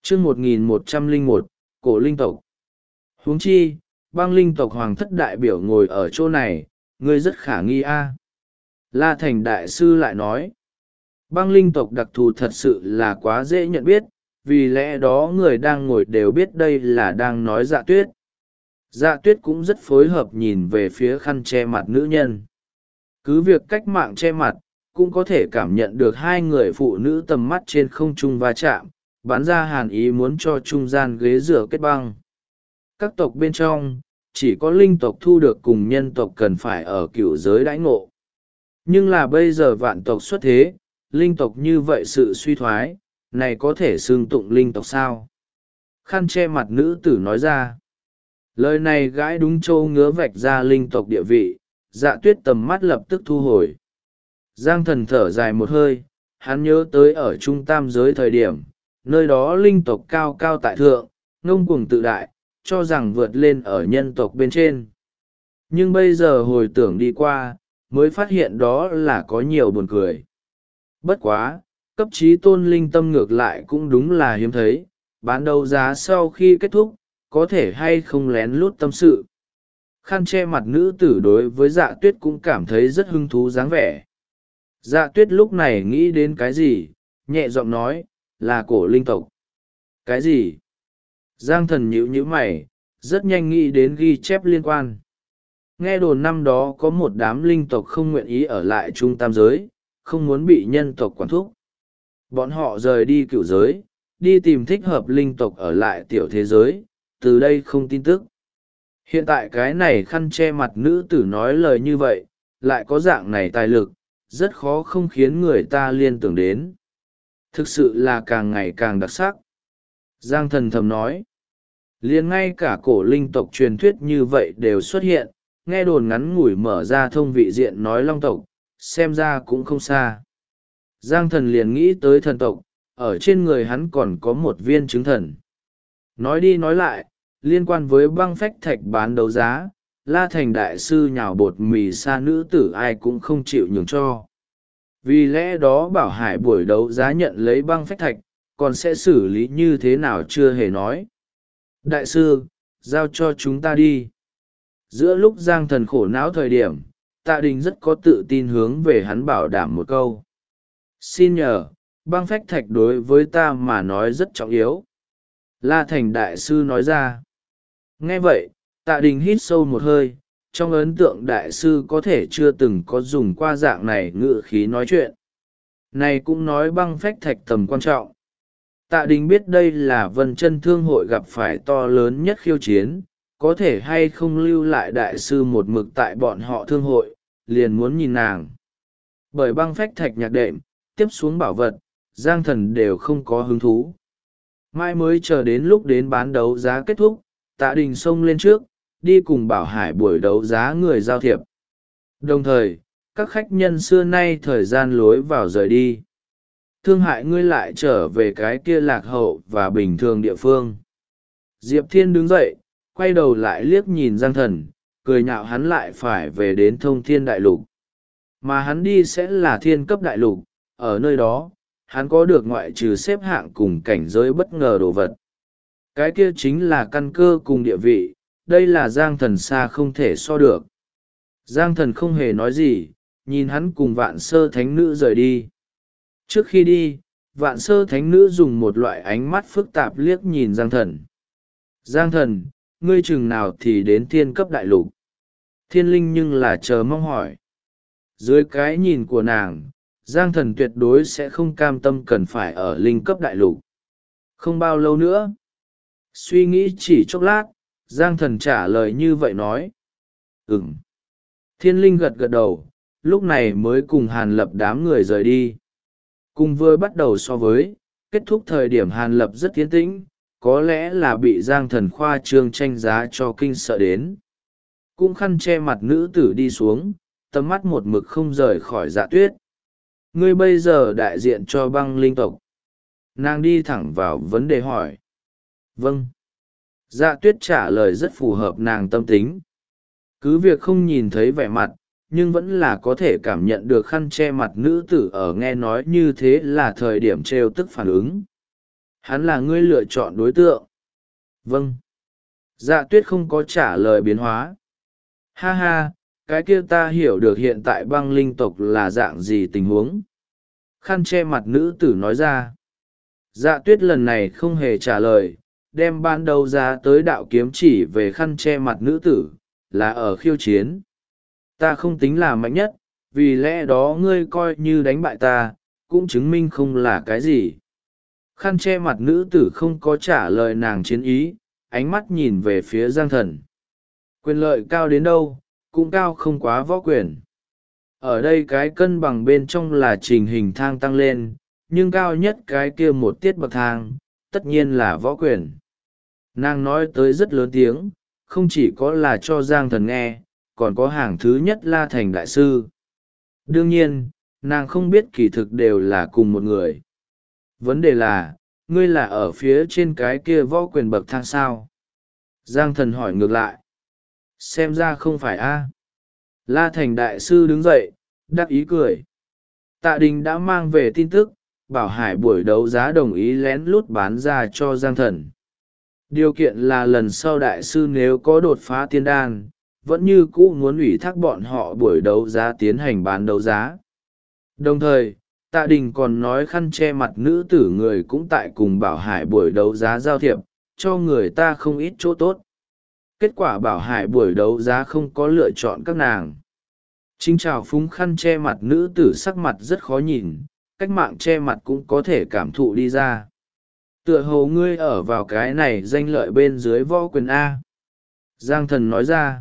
chương 1101, cổ linh tộc. Huống chi, băng linh tộc hoàng thất đại biểu ngồi ở chỗ này, ngươi rất khả nghi a. La Thành đại sư lại nói, băng linh tộc đặc thù thật sự là quá dễ nhận biết, vì lẽ đó người đang ngồi đều biết đây là đang nói Dạ Tuyết. Dạ Tuyết cũng rất phối hợp nhìn về phía khăn che mặt nữ nhân. Cứ việc cách mạng che mặt, cũng có thể cảm nhận được hai người phụ nữ tầm mắt trên không trung va chạm, bắn ra hàn ý muốn cho trung gian ghế rửa kết băng. Các tộc bên trong, chỉ có linh tộc thu được cùng nhân tộc cần phải ở cựu giới đãi ngộ. Nhưng là bây giờ vạn tộc xuất thế, linh tộc như vậy sự suy thoái, này có thể xưng tụng linh tộc sao? Khăn che mặt nữ tử nói ra. Lời này gãi đúng châu ngứa vạch ra linh tộc địa vị, Dạ Tuyết tầm mắt lập tức thu hồi. Giang Thần thở dài một hơi, hắn nhớ tới ở trung tam giới thời điểm, nơi đó linh tộc cao cao tại thượng, ngông cuồng tự đại, cho rằng vượt lên ở nhân tộc bên trên. Nhưng bây giờ hồi tưởng đi qua, mới phát hiện đó là có nhiều buồn cười. Bất quá, cấp trí tôn linh tâm ngược lại cũng đúng là hiếm thấy, bán đấu giá sau khi kết thúc, có thể hay không lén lút tâm sự. Khăn che mặt nữ tử đối với Dạ Tuyết cũng cảm thấy rất hứng thú dáng vẻ. Dạ Tuyết lúc này nghĩ đến cái gì, nhẹ giọng nói, là cổ linh tộc. Cái gì? Giang Thần nhíu mày, rất nhanh nghĩ đến ghi chép liên quan. Nghe đồn năm đó có một đám linh tộc không nguyện ý ở lại trung tam giới, không muốn bị nhân tộc quản thúc. Bọn họ rời đi cựu giới, đi tìm thích hợp linh tộc ở lại tiểu thế giới, từ đây không tin tức. Hiện tại cái này khăn che mặt nữ tử nói lời như vậy, lại có dạng này tài lực, rất khó không khiến người ta liên tưởng đến. Thực sự là càng ngày càng đặc sắc. Giang Thần thầm nói, liền ngay cả cổ linh tộc truyền thuyết như vậy đều xuất hiện, nghe đồn ngắn ngủi mở ra thông vị diện nói long tộc, xem ra cũng không xa. Giang Thần liền nghĩ tới thần tộc, ở trên người hắn còn có một viên chứng thần. Nói đi nói lại, liên quan với băng phách thạch bán đấu giá, La Thành đại sư nhào bột mì sa nữ tử ai cũng không chịu nhường cho. Vì lẽ đó Bảo Hải buổi đấu giá nhận lấy băng phách thạch, còn sẽ xử lý như thế nào chưa hề nói. Đại sư, giao cho chúng ta đi. Giữa lúc Giang Thần khổ não thời điểm, Tạ Đình rất có tự tin hướng về hắn bảo đảm một câu. Xin nhờ, băng phách thạch đối với ta mà nói rất trọng yếu. La Thành đại sư nói ra. Nghe vậy, Tạ Đình hít sâu một hơi, trong ấn tượng đại sư có thể chưa từng có dùng qua dạng này ngữ khí nói chuyện. Này cũng nói băng phách thạch tầm quan trọng. Tạ Đình biết đây là Vân Chân Thương hội gặp phải to lớn nhất khiêu chiến, có thể hay không lưu lại đại sư một mực tại bọn họ thương hội, liền muốn nhìn nàng. Bởi băng phách thạch nhạc đệm, tiếp xuống bảo vật, Giang Thần đều không có hứng thú. Mai mới chờ đến lúc đến bán đấu giá kết thúc, Tạ Đình xông lên trước, đi cùng Bảo Hải buổi đấu giá người giao thiệp. Đồng thời, các khách nhân xưa nay thời gian lối vào rời đi. Thương hại ngươi lại trở về cái kia lạc hậu và bình thường địa phương. Diệp Thiên đứng dậy, quay đầu lại liếc nhìn Giang Thần, cười nhạo hắn lại phải về đến Thông Thiên Đại Lục. Mà hắn đi sẽ là thiên cấp đại lục, ở nơi đó, hắn có được ngoại trừ xếp hạng cùng cảnh giới bất ngờ đồ vật. Cái kia chính là căn cơ cùng địa vị, đây là Giang Thần xa không thể so được. Giang Thần không hề nói gì, nhìn hắn cùng Vạn Sơ Thánh Nữ rời đi. Trước khi đi, Vạn Sơ Thánh Nữ dùng một loại ánh mắt phức tạp liếc nhìn Giang Thần. Giang Thần, ngươi chừng nào thì đến thiên cấp đại lục? Thiên Linh nhưng là chờ mong hỏi. Dưới cái nhìn của nàng, Giang Thần tuyệt đối sẽ không cam tâm cần phải ở linh cấp đại lục. Không bao lâu nữa. Suy nghĩ chỉ chốc lát, Giang Thần trả lời như vậy nói. Ừm. Thiên Linh gật gật đầu, lúc này mới cùng Hàn Lập đám người rời đi. Cùng vừa bắt đầu so với, kết thúc thời điểm Hàn Lập rất tiến tĩnh, có lẽ là bị Giang Thần khoa trương tranh giá cho kinh sợ đến. Cũng khăn che mặt nữ tử đi xuống, tầm mắt một mực không rời khỏi Dạ Tuyết. Ngươi bây giờ đại diện cho băng linh tộc. Nàng đi thẳng vào vấn đề hỏi. Vâng. Dạ Tuyết trả lời rất phù hợp nàng tâm tính. Cứ việc không nhìn thấy vẻ mặt, nhưng vẫn là có thể cảm nhận được khăn che mặt nữ tử ở nghe nói như thế là thời điểm trêu tức phản ứng. Hắn là ngươi lựa chọn đối tượng. Vâng. Dạ tuyết không có trả lời biến hóa. Ha ha, cái kia ta hiểu được hiện tại băng linh tộc là dạng gì tình huống. Khăn che mặt nữ tử nói ra. Dạ tuyết lần này không hề trả lời, đem ban đầu ra tới đạo kiếm chỉ về khăn che mặt nữ tử, là ở khiêu chiến. Ta không tính là mạnh nhất, vì lẽ đó ngươi coi như đánh bại ta, cũng chứng minh không là cái gì. Khăn che mặt nữ tử không có trả lời nàng chiến ý, ánh mắt nhìn về phía Giang Thần. Quyền lợi cao đến đâu, cũng cao không quá võ quyền. Ở đây cái cân bằng bên trong là trình hình thang tăng lên, nhưng cao nhất cái kia một tiết bậc thang, tất nhiên là võ quyền. Nàng nói tới rất lớn tiếng, không chỉ có là cho Giang Thần nghe, còn có hàng thứ nhất La Thành Đại Sư. Đương nhiên, nàng không biết kỳ thực đều là cùng một người. Vấn đề là, ngươi là ở phía trên cái kia võ quyền bậc thang sao? Giang Thần hỏi ngược lại. Xem ra không phải a. La Thành Đại Sư đứng dậy, đắc ý cười. Tạ Đình đã mang về tin tức, bảo Hải buổi đấu giá đồng ý lén lút bán ra cho Giang Thần. Điều kiện là lần sau Đại Sư nếu có đột phá tiên đan, vẫn như cũ muốn ủy thác bọn họ buổi đấu giá tiến hành bán đấu giá. Đồng thời, Tạ Đình còn nói khăn che mặt nữ tử người cũng tại cùng Bảo Hải buổi đấu giá giao thiệp, cho người ta không ít chỗ tốt. Kết quả Bảo Hải buổi đấu giá không có lựa chọn các nàng. Chính trào phúng khăn che mặt nữ tử sắc mặt rất khó nhìn, cách mạng che mặt cũng có thể cảm thụ đi ra. Tựa hồ ngươi ở vào cái này danh lợi bên dưới võ quyền A. Giang Thần nói ra.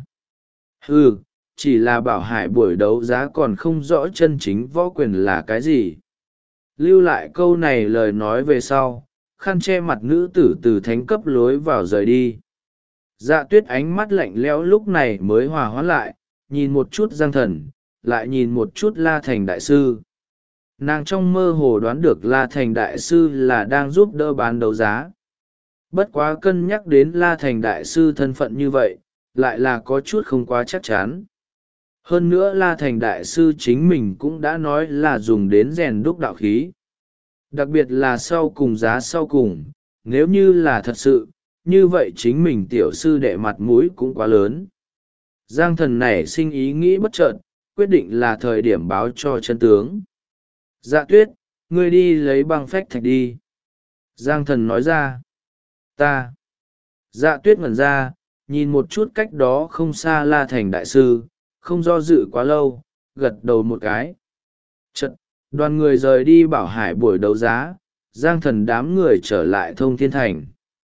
Chỉ là Bảo Hải buổi đấu giá còn không rõ chân chính võ quyền là cái gì. Lưu lại câu này lời nói về sau, khăn che mặt nữ tử từ thánh cấp lối vào rời đi. Dạ tuyết ánh mắt lạnh lẽo lúc này mới hòa hoãn lại, nhìn một chút Giang Thần, lại nhìn một chút La Thành Đại Sư. Nàng trong mơ hồ đoán được La Thành Đại Sư là đang giúp đỡ bán đấu giá. Bất quá cân nhắc đến La Thành Đại Sư thân phận như vậy, lại là có chút không quá chắc chắn. Hơn nữa La Thành Đại Sư chính mình cũng đã nói là dùng đến rèn đúc đạo khí. Đặc biệt là sau cùng giá sau cùng, nếu như là thật sự, như vậy chính mình tiểu sư đệ mặt mũi cũng quá lớn. Giang Thần nảy sinh ý nghĩ bất chợt, quyết định là thời điểm báo cho chân tướng. Dạ tuyết, ngươi đi lấy băng phách thạch đi. Giang Thần nói ra. Ta. Dạ tuyết ngẩn ra, nhìn một chút cách đó không xa La Thành Đại Sư, không do dự quá lâu, gật đầu một cái. Chật, đoàn người rời đi Bảo Hải buổi đấu giá, Giang Thần đám người trở lại Thông Thiên Thành.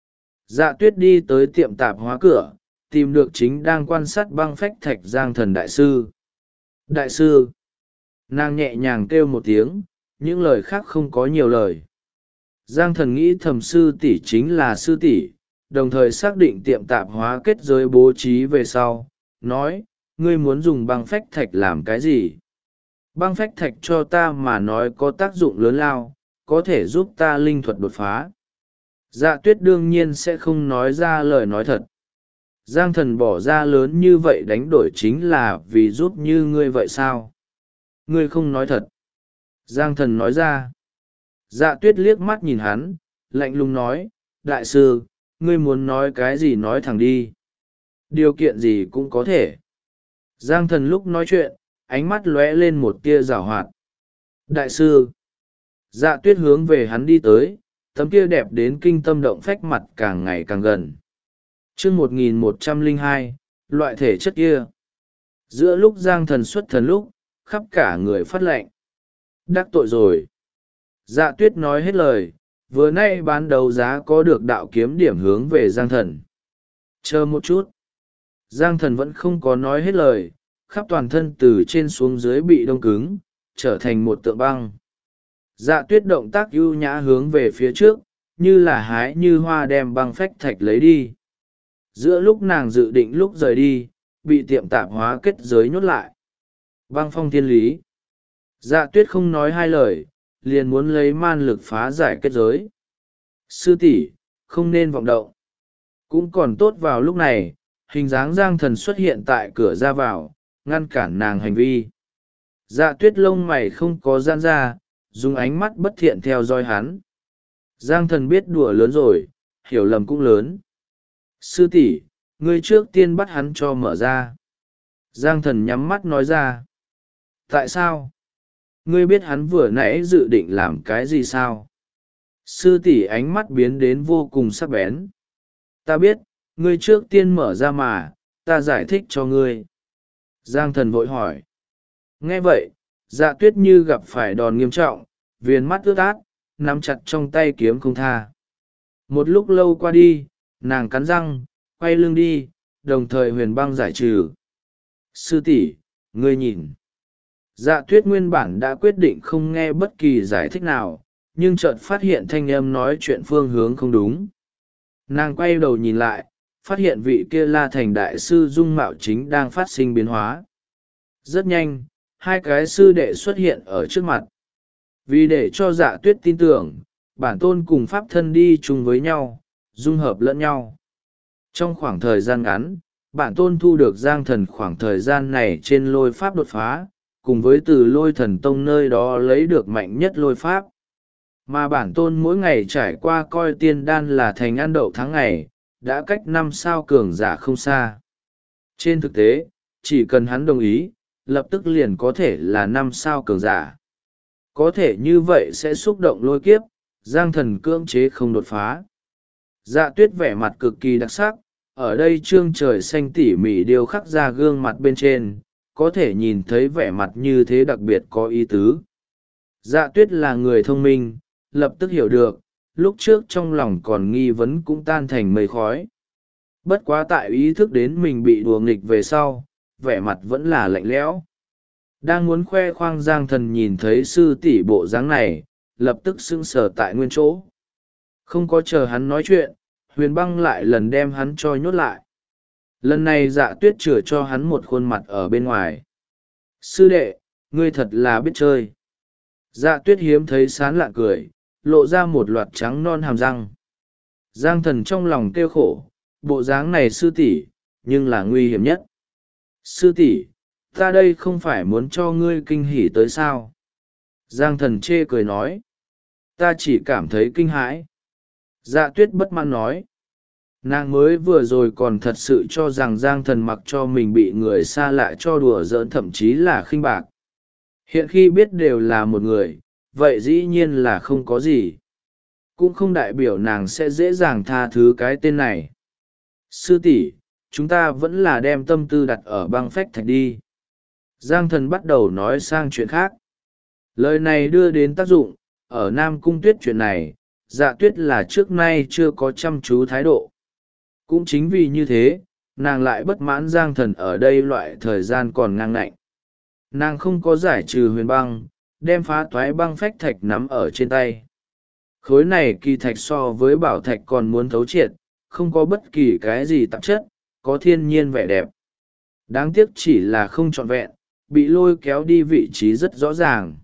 Dạ tuyết đi tới tiệm tạp hóa cửa, tìm được chính đang quan sát băng phách thạch Giang Thần Đại Sư. Đại Sư. Nàng nhẹ nhàng kêu một tiếng, những lời khác không có nhiều lời. Giang Thần nghĩ thầm sư tỷ chính là sư tỷ, đồng thời xác định tiệm tạp hóa kết giới bố trí về sau, nói, ngươi muốn dùng băng phách thạch làm cái gì? Băng phách thạch cho ta mà nói có tác dụng lớn lao, có thể giúp ta linh thuật đột phá. Dạ tuyết đương nhiên sẽ không nói ra lời nói thật. Giang Thần bỏ ra lớn như vậy đánh đổi chính là vì giúp như ngươi vậy sao? Ngươi không nói thật. Giang Thần nói ra. Dạ tuyết liếc mắt nhìn hắn, lạnh lùng nói, đại sư, ngươi muốn nói cái gì nói thẳng đi. Điều kiện gì cũng có thể. Giang Thần lúc nói chuyện, ánh mắt lóe lên một tia giảo hoạt. Đại sư. Dạ tuyết hướng về hắn đi tới, tấm kia đẹp đến kinh tâm động phách mặt càng ngày càng gần. chương 1102, loại thể chất kia. Giữa lúc Giang Thần xuất thần lúc, khắp cả người phát lệnh. Đắc tội rồi. Dạ tuyết nói hết lời, vừa nay bán đấu giá có được đạo kiếm điểm hướng về Giang Thần. Chờ một chút. Giang Thần vẫn không có nói hết lời, khắp toàn thân từ trên xuống dưới bị đông cứng, trở thành một tượng băng. Dạ tuyết động tác ưu nhã hướng về phía trước, như là hái như hoa đem băng phách thạch lấy đi. Giữa lúc nàng dự định lúc rời đi, bị tiệm tạp hóa kết giới nhốt lại. Băng phong thiên lý. Dạ tuyết không nói hai lời, liền muốn lấy man lực phá giải kết giới. Sư tỷ, không nên vọng động. Cũng còn tốt vào lúc này, hình dáng Giang Thần xuất hiện tại cửa ra vào, ngăn cản nàng hành vi. Dạ tuyết lông mày không có giãn ra, dùng ánh mắt bất thiện theo dõi hắn. Giang thần biết đùa lớn rồi, hiểu lầm cũng lớn. Sư tỷ, ngươi trước tiên bắt hắn cho mở ra. Giang thần nhắm mắt nói ra. Tại sao? Ngươi biết hắn vừa nãy dự định làm cái gì sao? Sư tỷ ánh mắt biến đến vô cùng sắc bén. Ta biết, ngươi trước tiên mở ra mà, ta giải thích cho ngươi. Giang thần vội hỏi. Nghe vậy, Dạ Tuyết như gặp phải đòn nghiêm trọng, viền mắt ướt át, nắm chặt trong tay kiếm không tha. Một lúc lâu qua đi, nàng cắn răng, quay lưng đi, đồng thời huyền băng giải trừ. Sư tỷ, ngươi nhìn. Dạ Tuyết nguyên bản đã quyết định không nghe bất kỳ giải thích nào, nhưng chợt phát hiện thanh âm nói chuyện phương hướng không đúng. Nàng quay đầu nhìn lại, phát hiện vị kia La Thành đại sư dung mạo chính đang phát sinh biến hóa. Rất nhanh, hai cái sư đệ xuất hiện ở trước mặt. Vì để cho Dạ Tuyết tin tưởng, bản tôn cùng pháp thân đi chung với nhau, dung hợp lẫn nhau. Trong khoảng thời gian ngắn, bản tôn thu được Giang thần khoảng thời gian này trên lôi pháp đột phá, cùng với từ lôi thần tông nơi đó lấy được mạnh nhất lôi pháp. Mà bản tôn mỗi ngày trải qua coi tiên đan là thành ăn đậu tháng ngày, đã cách 5 sao cường giả không xa. Trên thực tế, chỉ cần hắn đồng ý, lập tức liền có thể là 5 sao cường giả. Có thể như vậy sẽ xúc động lôi kiếp, Giang thần cưỡng chế không đột phá. Dạ Tuyết vẻ mặt cực kỳ đặc sắc, ở đây trương trời xanh tỉ mỉ điêu khắc ra gương mặt bên trên, có thể nhìn thấy vẻ mặt như thế đặc biệt có ý tứ. Dạ Tuyết là người thông minh, lập tức hiểu được, lúc trước trong lòng còn nghi vấn cũng tan thành mây khói. Bất quá tại ý thức đến mình bị đùa nghịch về sau, vẻ mặt vẫn là lạnh lẽo. Đang muốn khoe khoang Giang thần nhìn thấy sư tỷ bộ dáng này, lập tức sững sờ tại nguyên chỗ. Không có chờ hắn nói chuyện, huyền băng lại lần đem hắn cho nhốt lại. Lần này Dạ Tuyết chừa cho hắn một khuôn mặt ở bên ngoài. Sư đệ, ngươi thật là biết chơi. Dạ Tuyết hiếm thấy sán lạ cười, lộ ra một loạt trắng non hàm răng. Giang thần trong lòng kêu khổ, bộ dáng này sư tỷ, nhưng là nguy hiểm nhất. Sư tỷ, ta đây không phải muốn cho ngươi kinh hỉ tới sao? Giang thần chê cười nói. Ta chỉ cảm thấy kinh hãi. Dạ Tuyết bất mãn nói. Nàng mới vừa rồi còn thật sự cho rằng Giang thần mặc cho mình bị người xa lạ cho đùa giỡn, thậm chí là khinh bạc. Hiện khi biết đều là một người, vậy dĩ nhiên là không có gì. Cũng không đại biểu nàng sẽ dễ dàng tha thứ cái tên này. Sư tỷ, chúng ta vẫn là đem tâm tư đặt ở băng phách thạch đi. Giang thần bắt đầu nói sang chuyện khác. Lời này đưa đến tác dụng, ở Nam Cung Tuyết chuyện này, Dạ Tuyết là trước nay chưa có chăm chú thái độ. Cũng chính vì như thế, nàng lại bất mãn Giang thần ở đây loại thời gian còn ngang ngạnh. Nàng không có giải trừ huyền băng, đem phá toái băng phách thạch nắm ở trên tay. Khối này kỳ thạch so với bảo thạch còn muốn thấu triệt, không có bất kỳ cái gì tạp chất, có thiên nhiên vẻ đẹp. Đáng tiếc chỉ là không trọn vẹn, bị lôi kéo đi vị trí rất rõ ràng.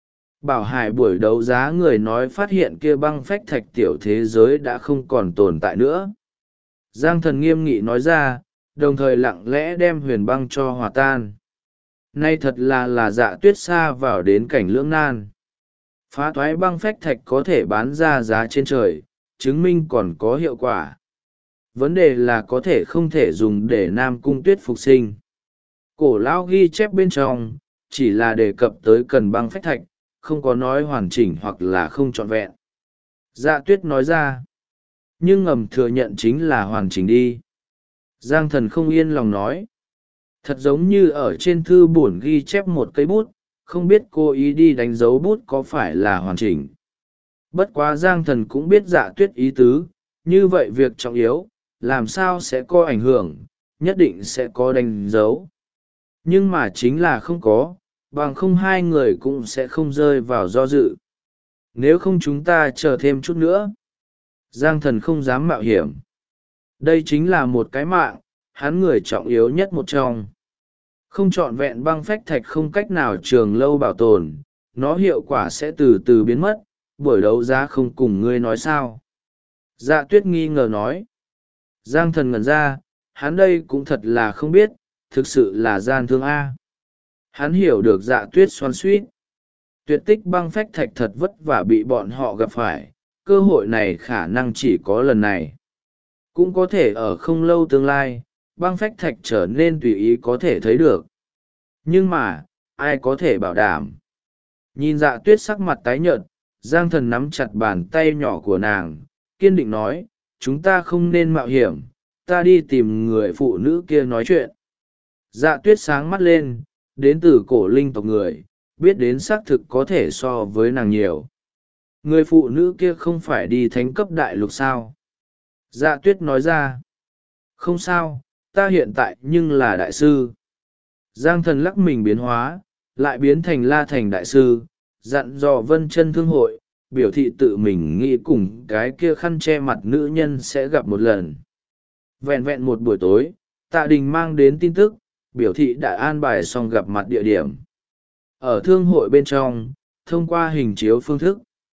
Bảo Hải buổi đấu giá người nói phát hiện kia băng phách thạch tiểu thế giới đã không còn tồn tại nữa. Giang thần nghiêm nghị nói ra, đồng thời lặng lẽ đem huyền băng cho hòa tan. Nay thật là Dạ Tuyết xa vào đến cảnh lưỡng nan. Phá toái băng phách thạch có thể bán ra giá trên trời, chứng minh còn có hiệu quả. Vấn đề là có thể không thể dùng để Nam Cung Tuyết phục sinh. Cổ lão ghi chép bên trong, chỉ là đề cập tới cần băng phách thạch, không có nói hoàn chỉnh hoặc là không trọn vẹn. Dạ Tuyết nói ra, nhưng ngầm thừa nhận chính là hoàn chỉnh đi. Giang thần không yên lòng nói, thật giống như ở trên thư bổn ghi chép một cây bút, không biết cô ý đi đánh dấu bút có phải là hoàn chỉnh. Bất quá Giang thần cũng biết Dạ Tuyết ý tứ, như vậy việc trọng yếu, làm sao sẽ có ảnh hưởng, nhất định sẽ có đánh dấu. Nhưng mà chính là không có, bằng không hai người cũng sẽ không rơi vào do dự. Nếu không chúng ta chờ thêm chút nữa. Giang thần không dám mạo hiểm. Đây chính là một cái mạng, hắn người trọng yếu nhất một trong. Không trọn vẹn băng phách thạch không cách nào trường lâu bảo tồn, nó hiệu quả sẽ từ từ biến mất, buổi đấu giá không cùng ngươi nói sao. Dạ Tuyết nghi ngờ nói. Giang thần ngẩn ra, hắn đây cũng thật là không biết, thực sự là gian thương A. Hắn hiểu được Dạ Tuyết xoắn xuýt. Tuyệt tích băng phách thạch thật vất vả bị bọn họ gặp phải, cơ hội này khả năng chỉ có lần này. Cũng có thể ở không lâu tương lai, băng phách thạch trở nên tùy ý có thể thấy được. Nhưng mà, ai có thể bảo đảm? Nhìn Dạ Tuyết sắc mặt tái nhợt, Giang Thần nắm chặt bàn tay nhỏ của nàng, kiên định nói, chúng ta không nên mạo hiểm, ta đi tìm người phụ nữ kia nói chuyện. Dạ Tuyết sáng mắt lên, đến từ cổ linh tộc người, biết đến xác thực có thể so với nàng nhiều. Người phụ nữ kia không phải đi thánh cấp đại lục sao? Dạ Tuyết nói ra. Không sao, ta hiện tại nhưng là đại sư. Giang Thần lắc mình biến hóa, lại biến thành La Thành đại sư, dặn dò Vân Chân Thương hội, biểu thị tự mình nghĩ cùng cái kia khăn che mặt nữ nhân sẽ gặp một lần. Vẹn vẹn một buổi tối, Tạ Đình mang đến tin tức, biểu thị đã an bài xong gặp mặt địa điểm. Ở thương hội bên trong, thông qua hình chiếu phương thức.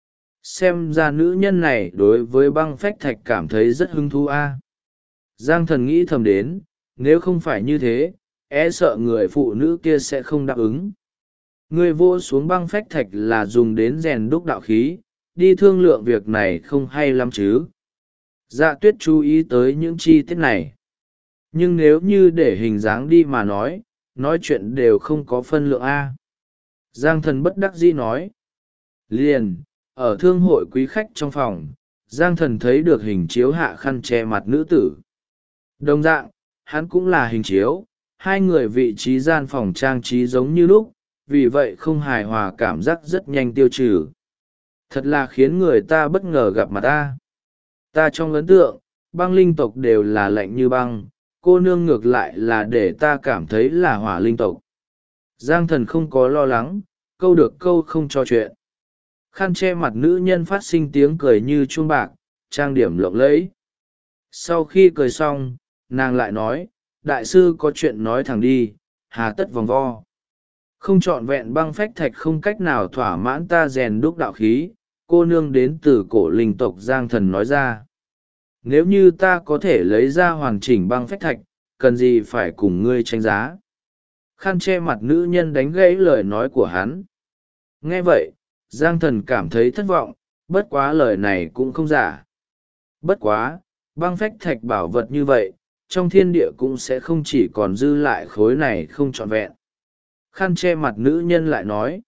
Xem ra nữ nhân này đối với băng phách thạch cảm thấy rất hứng thú a. Giang Thần nghĩ thầm đến, nếu không phải như thế, e sợ người phụ nữ kia sẽ không đáp ứng. Người vô xuống băng phách thạch là dùng đến rèn đúc đạo khí, đi thương lượng việc này không hay lắm chứ. Dạ Tuyết chú ý tới những chi tiết này. Nhưng nếu như để hình dáng đi mà nói chuyện đều không có phân lượng a. Giang Thần bất đắc dĩ nói. Liền, ở thương hội quý khách trong phòng, Giang Thần thấy được hình chiếu hạ khăn che mặt nữ tử. Đồng dạng, hắn cũng là hình chiếu, hai người vị trí gian phòng trang trí giống như lúc, vì vậy không hài hòa cảm giác rất nhanh tiêu trừ. Thật là khiến người ta bất ngờ gặp mặt ta. Ta trong ấn tượng, băng linh tộc đều là lạnh như băng, cô nương ngược lại là để ta cảm thấy là hỏa linh tộc. Giang Thần không có lo lắng, câu được câu không cho chuyện. Khăn che mặt nữ nhân phát sinh tiếng cười như chuông bạc, trang điểm lộng lẫy. Sau khi cười xong, nàng lại nói, đại sư có chuyện nói thẳng đi, hà tất vòng vo. Không trọn vẹn băng phách thạch không cách nào thỏa mãn ta rèn đúc đạo khí, cô nương đến từ cổ linh tộc. Giang Thần nói ra. Nếu như ta có thể lấy ra hoàn chỉnh băng phách thạch, cần gì phải cùng ngươi tranh giá. Khăn che mặt nữ nhân đánh gãy lời nói của hắn. Nghe vậy, Giang Thần cảm thấy thất vọng, bất quá lời này cũng không giả. Bất quá, băng phách thạch bảo vật như vậy, trong thiên địa cũng sẽ không chỉ còn dư lại khối này không trọn vẹn. Khăn che mặt nữ nhân lại nói.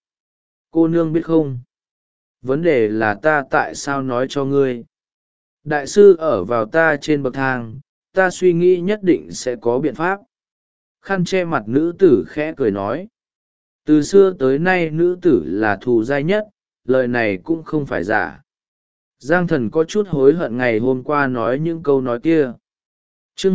Cô nương biết không? Vấn đề là ta tại sao nói cho ngươi? Đại sư ở vào ta trên bậc thang, ta suy nghĩ nhất định sẽ có biện pháp. Khăn che mặt nữ tử khẽ cười nói. Từ xưa tới nay nữ tử là thù dai nhất, lời này cũng không phải giả. Giang Thần có chút hối hận ngày hôm qua nói những câu nói kia. Chương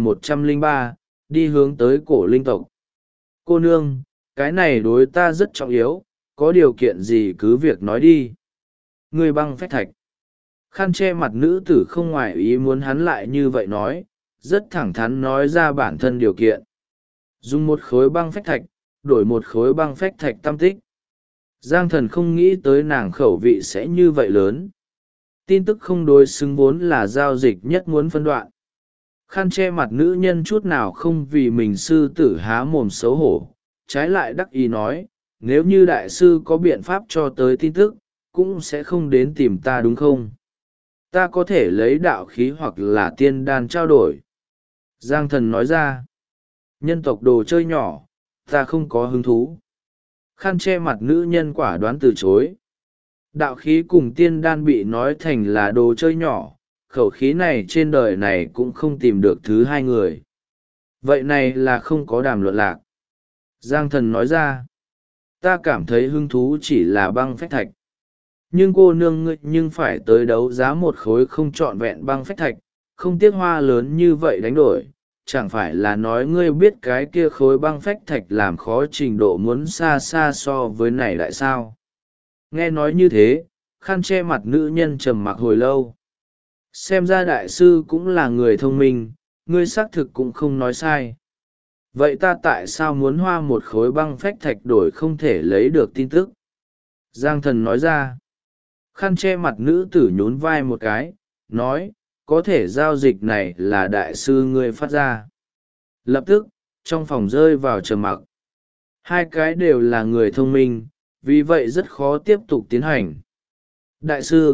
1103, đi hướng tới cổ linh tộc. Cô nương, cái này đối ta rất trọng yếu, có điều kiện gì cứ việc nói đi. Người băng phách thạch. Khăn che mặt nữ tử không ngoài ý muốn hắn lại như vậy nói, rất thẳng thắn nói ra bản thân điều kiện. Dùng một khối băng phách thạch, đổi một khối băng phách thạch tam tích. Giang Thần không nghĩ tới nàng khẩu vị sẽ như vậy lớn. Tin tức không đối xứng vốn là giao dịch nhất muốn phân đoạn. Khăn che mặt nữ nhân chút nào không vì mình sư tử há mồm xấu hổ, trái lại đắc ý nói, nếu như đại sư có biện pháp cho tới tin tức, cũng sẽ không đến tìm ta đúng không? Ta có thể lấy đạo khí hoặc là tiên đan trao đổi. Giang Thần nói ra, nhân tộc đồ chơi nhỏ, ta không có hứng thú. Khăn che mặt nữ nhân quả đoán từ chối. Đạo khí cùng tiên đan bị nói thành là đồ chơi nhỏ, khẩu khí này trên đời này cũng không tìm được thứ hai người. Vậy này là không có đàm luận lạc. Giang Thần nói ra, ta cảm thấy hứng thú chỉ là băng phách thạch. Nhưng cô nương ngươi nhưng phải tới đấu giá một khối không trọn vẹn băng phách thạch, không tiếc hoa lớn như vậy đánh đổi. Chẳng phải là nói ngươi biết cái kia khối băng phách thạch làm khó trình độ muốn xa xa so với này lại sao? Nghe nói như thế, khăn che mặt nữ nhân trầm mặc hồi lâu. Xem ra đại sư cũng là người thông minh, ngươi xác thực cũng không nói sai. Vậy ta tại sao muốn hoa một khối băng phách thạch đổi không thể lấy được tin tức? Giang Thần nói ra. Khăn che mặt nữ tử nhún vai một cái, nói, có thể giao dịch này là đại sư ngươi phát ra. Lập tức, trong phòng rơi vào trầm mặc. Hai cái đều là người thông minh, vì vậy rất khó tiếp tục tiến hành. Đại sư,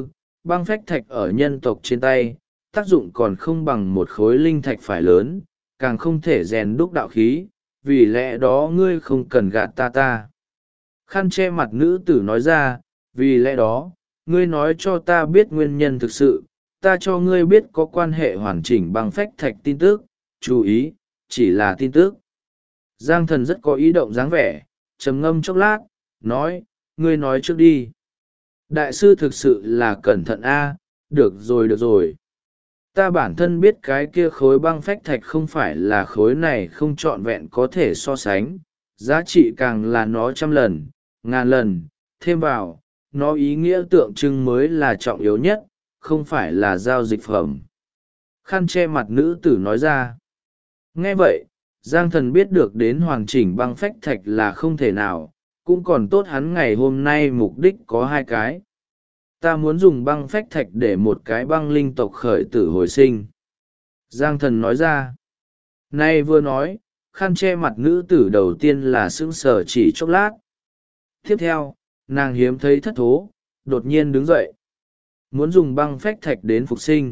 băng phách thạch ở nhân tộc trên tay, tác dụng còn không bằng một khối linh thạch phải lớn, càng không thể rèn đúc đạo khí, vì lẽ đó ngươi không cần gạt ta. Khăn che mặt nữ tử nói ra, vì lẽ đó, ngươi nói cho ta biết nguyên nhân thực sự, ta cho ngươi biết có quan hệ hoàn chỉnh băng phách thạch tin tức, chú ý, chỉ là tin tức. Giang Thần rất có ý động dáng vẻ, trầm ngâm chốc lát, nói, ngươi nói trước đi. Đại sư thực sự là cẩn thận a. Được rồi. Ta bản thân biết cái kia khối băng phách thạch không phải là khối này không trọn vẹn có thể so sánh, giá trị càng là nó 100 lần, 1000 lần, thêm vào, nó ý nghĩa tượng trưng mới là trọng yếu nhất, không phải là giao dịch phẩm. Khăn che mặt nữ tử nói ra. Nghe vậy, Giang Thần biết được đến hoàn chỉnh băng phách thạch là không thể nào, cũng còn tốt hắn ngày hôm nay mục đích có 2 cái. Ta muốn dùng băng phách thạch để một cái băng linh tộc khởi tử hồi sinh. Giang Thần nói ra. Nay vừa nói, khăn che mặt nữ tử đầu tiên là sững sờ chỉ chốc lát. Tiếp theo, nàng hiếm thấy thất thố, đột nhiên đứng dậy. Muốn dùng băng phách thạch đến phục sinh.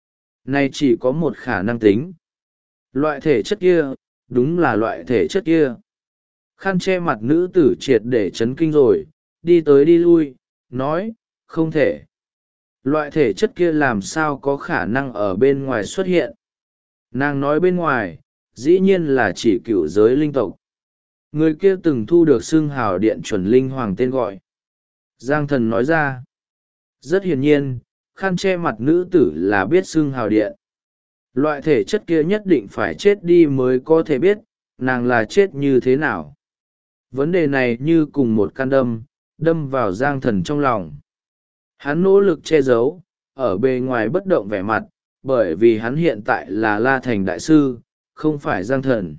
Này chỉ có một khả năng tính. Loại thể chất kia, đúng là loại thể chất kia. Khăn che mặt nữ tử triệt để chấn kinh rồi, đi tới đi lui, nói, không thể. Loại thể chất kia làm sao có khả năng ở bên ngoài xuất hiện. Nàng nói bên ngoài, dĩ nhiên là chỉ cựu giới linh tộc. Người kia từng thu được xưng hào điện chuẩn linh hoàng tên gọi. Giang Thần nói ra. Rất hiển nhiên, khăn che mặt nữ tử là biết xưng hào điện. Loại thể chất kia nhất định phải chết đi mới có thể biết, nàng là chết như thế nào. Vấn đề này như cùng một căn đâm vào Giang Thần trong lòng. Hắn nỗ lực che giấu, ở bề ngoài bất động vẻ mặt, bởi vì hắn hiện tại là La Thành Đại Sư, không phải Giang Thần.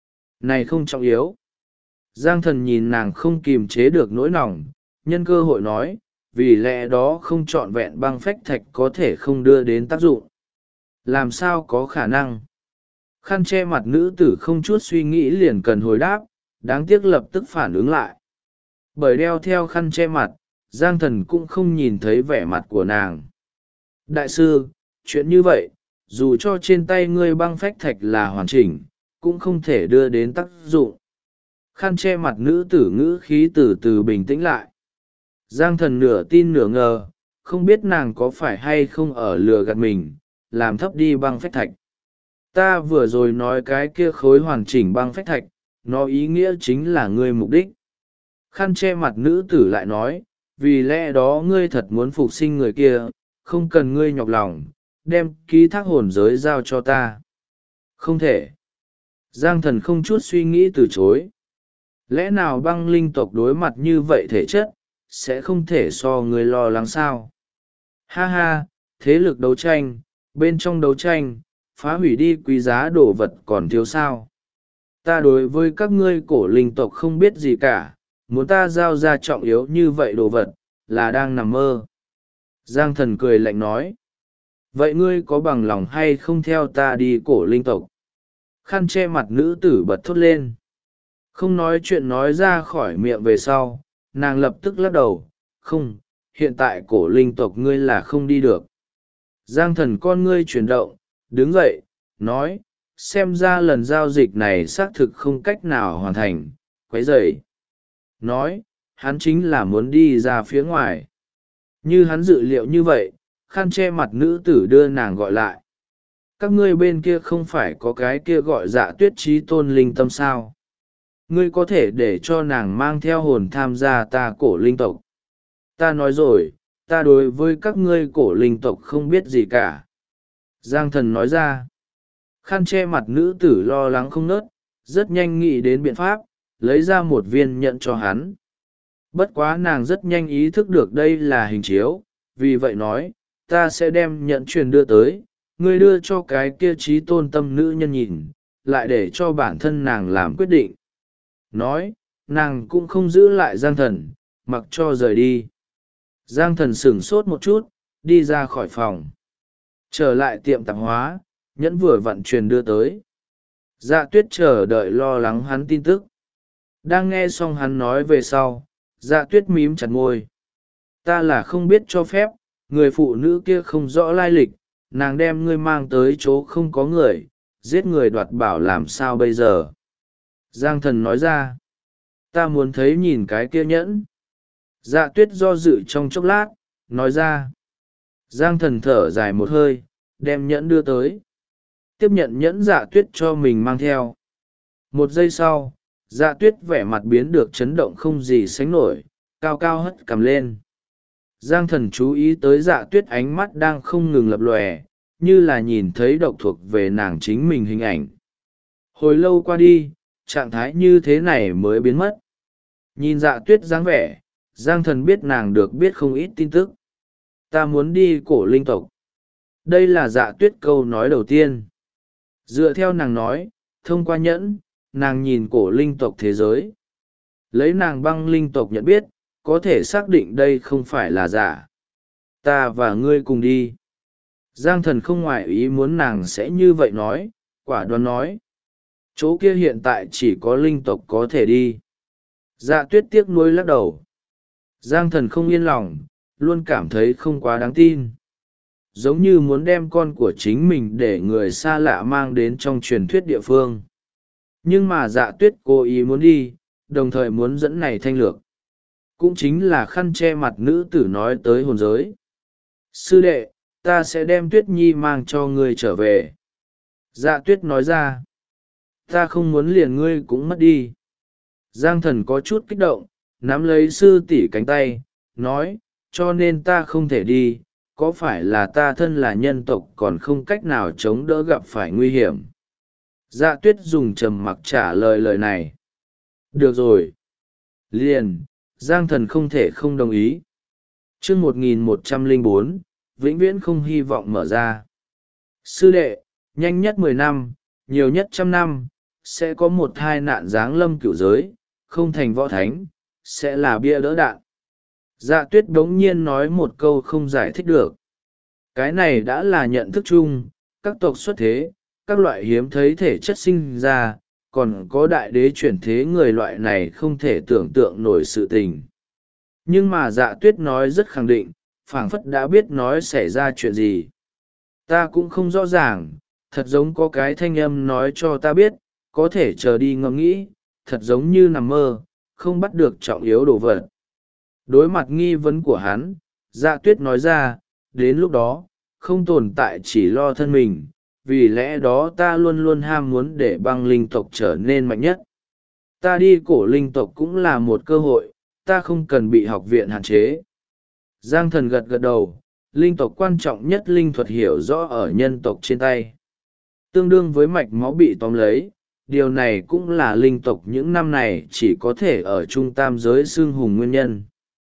Này không trọng yếu. Giang Thần nhìn nàng không kìm chế được nỗi lòng, nhân cơ hội nói, vì lẽ đó không trọn vẹn băng phách thạch có thể không đưa đến tác dụng. Làm sao có khả năng? Khăn che mặt nữ tử không chút suy nghĩ liền cần hồi đáp, đáng tiếc lập tức phản ứng lại. Bởi đeo theo khăn che mặt, Giang Thần cũng không nhìn thấy vẻ mặt của nàng. Đại sư, chuyện như vậy, dù cho trên tay ngươi băng phách thạch là hoàn chỉnh, cũng không thể đưa đến tác dụng. Khăn che mặt nữ tử ngữ khí từ từ bình tĩnh lại. Giang Thần nửa tin nửa ngờ, không biết nàng có phải hay không ở lừa gạt mình, làm thấp đi băng phách thạch. Ta vừa rồi nói cái kia khối hoàn chỉnh băng phách thạch, nó ý nghĩa chính là ngươi mục đích. Khăn che mặt nữ tử lại nói, vì lẽ đó ngươi thật muốn phục sinh người kia, không cần ngươi nhọc lòng, đem ký thác hồn giới giao cho ta. Không thể. Giang Thần không chút suy nghĩ từ chối. Lẽ nào băng linh tộc đối mặt như vậy thể chất, sẽ không thể so ngươi lo lắng sao? Ha ha, thế lực đấu tranh, bên trong đấu tranh, phá hủy đi quý giá đồ vật còn thiếu sao? Ta đối với các ngươi cổ linh tộc không biết gì cả, muốn ta giao ra trọng yếu như vậy đồ vật, là đang nằm mơ. Giang Thần cười lạnh nói. Vậy ngươi có bằng lòng hay không theo ta đi cổ linh tộc? Khăn che mặt nữ tử bật thốt lên. Không nói chuyện nói ra khỏi miệng về sau, nàng lập tức lắc đầu. Không, hiện tại cổ linh tộc ngươi là không đi được. Giang Thần con ngươi chuyển động, đứng dậy, nói, xem ra lần giao dịch này xác thực không cách nào hoàn thành, quấy rầy. Nói, hắn chính là muốn đi ra phía ngoài. Như hắn dự liệu như vậy, khăn che mặt nữ tử đưa nàng gọi lại. Các ngươi bên kia không phải có cái kia gọi Dạ Tuyết Chí Tôn linh tâm sao? Ngươi có thể để cho nàng mang theo hồn tham gia ta cổ linh tộc. Ta nói rồi, ta đối với các ngươi cổ linh tộc không biết gì cả. Giang Thần nói ra. Khăn che mặt nữ tử lo lắng không nớt, rất nhanh nghĩ đến biện pháp, lấy ra một viên nhẫn cho hắn. Bất quá nàng rất nhanh ý thức được đây là hình chiếu, vì vậy nói, ta sẽ đem nhẫn truyền đưa tới, ngươi đưa cho cái kia trí tôn tâm nữ nhân nhìn, lại để cho bản thân nàng làm quyết định. Nói, nàng cũng không giữ lại Giang Thần, mặc cho rời đi. Giang Thần sửng sốt một chút, đi ra khỏi phòng. Trở lại tiệm tạp hóa, nhẫn vừa vặn truyền đưa tới. Dạ Tuyết chờ đợi lo lắng hắn tin tức. Đang nghe xong hắn nói về sau, Dạ Tuyết mím chặt môi. Ta là không biết cho phép, người phụ nữ kia không rõ lai lịch, nàng đem ngươi mang tới chỗ không có người, giết người đoạt bảo làm sao bây giờ? Giang thần nói ra. Ta muốn thấy nhìn cái kia nhẫn. Dạ tuyết do dự trong chốc lát, nói ra. Giang thần thở dài một hơi, đem nhẫn đưa tới. Tiếp nhận nhẫn dạ tuyết cho mình mang theo. Một giây sau, dạ tuyết vẻ mặt biến được chấn động không gì sánh nổi, cao cao hất cằm lên. Giang thần chú ý tới dạ tuyết ánh mắt đang không ngừng lập lòe, như là nhìn thấy độc thuộc về nàng chính mình hình ảnh. Hồi lâu qua đi, trạng thái như thế này mới biến mất. Nhìn dạ tuyết dáng vẻ, Giang thần biết nàng được biết không ít tin tức. Ta muốn đi cổ linh tộc. Đây là dạ tuyết câu nói đầu tiên. Dựa theo nàng nói, thông qua nhẫn, nàng nhìn cổ linh tộc thế giới. Lấy nàng băng linh tộc nhận biết, có thể xác định đây không phải là giả. Ta và ngươi cùng đi. Giang thần không ngoại ý muốn nàng sẽ như vậy nói, quả đoán nói. Chỗ kia hiện tại chỉ có linh tộc có thể đi. Dạ tuyết tiếc nuối lắc đầu. Giang thần không yên lòng, luôn cảm thấy không quá đáng tin. Giống như muốn đem con của chính mình để người xa lạ mang đến trong truyền thuyết địa phương. Nhưng mà dạ tuyết cố ý muốn đi, đồng thời muốn dẫn này thanh lược. Cũng chính là khăn che mặt nữ tử nói tới hồn giới. Sư đệ, ta sẽ đem tuyết nhi mang cho ngươi trở về. Dạ tuyết nói ra. Ta không muốn liền ngươi cũng mất đi. Giang thần có chút kích động, nắm lấy sư tỷ cánh tay, nói, cho nên ta không thể đi, có phải là ta thân là nhân tộc còn không cách nào chống đỡ gặp phải nguy hiểm. Dạ tuyết dùng trầm mặc trả lời lời này. Được rồi. Liền, Giang thần không thể không đồng ý. chương 1104, vĩnh viễn không hy vọng mở ra. Sư đệ, nhanh nhất 10 năm, nhiều nhất 100 năm, sẽ có một tai nạn giáng lâm cửu giới, không thành võ thánh, sẽ là bia đỡ đạn. Dạ tuyết bỗng nhiên nói một câu không giải thích được. Cái này đã là nhận thức chung, các tộc xuất thế, các loại hiếm thấy thể chất sinh ra, còn có đại đế chuyển thế người loại này không thể tưởng tượng nổi sự tình. Nhưng mà dạ tuyết nói rất khẳng định, phảng phất đã biết nói xảy ra chuyện gì. Ta cũng không rõ ràng, thật giống có cái thanh âm nói cho ta biết, có thể chờ đi ngẫm nghĩ, thật giống như nằm mơ, không bắt được trọng yếu đồ vật. Đối mặt nghi vấn của hắn, dạ tuyết nói ra, đến lúc đó, không tồn tại chỉ lo thân mình, vì lẽ đó ta luôn luôn ham muốn để băng linh tộc trở nên mạnh nhất. Ta đi cổ linh tộc cũng là một cơ hội, ta không cần bị học viện hạn chế. Giang thần gật gật đầu, linh tộc quan trọng nhất linh thuật hiểu rõ ở nhân tộc trên tay. Tương đương với mạch máu bị tóm lấy, điều này cũng là linh tộc những năm này chỉ có thể ở trung tam giới xương hùng nguyên nhân.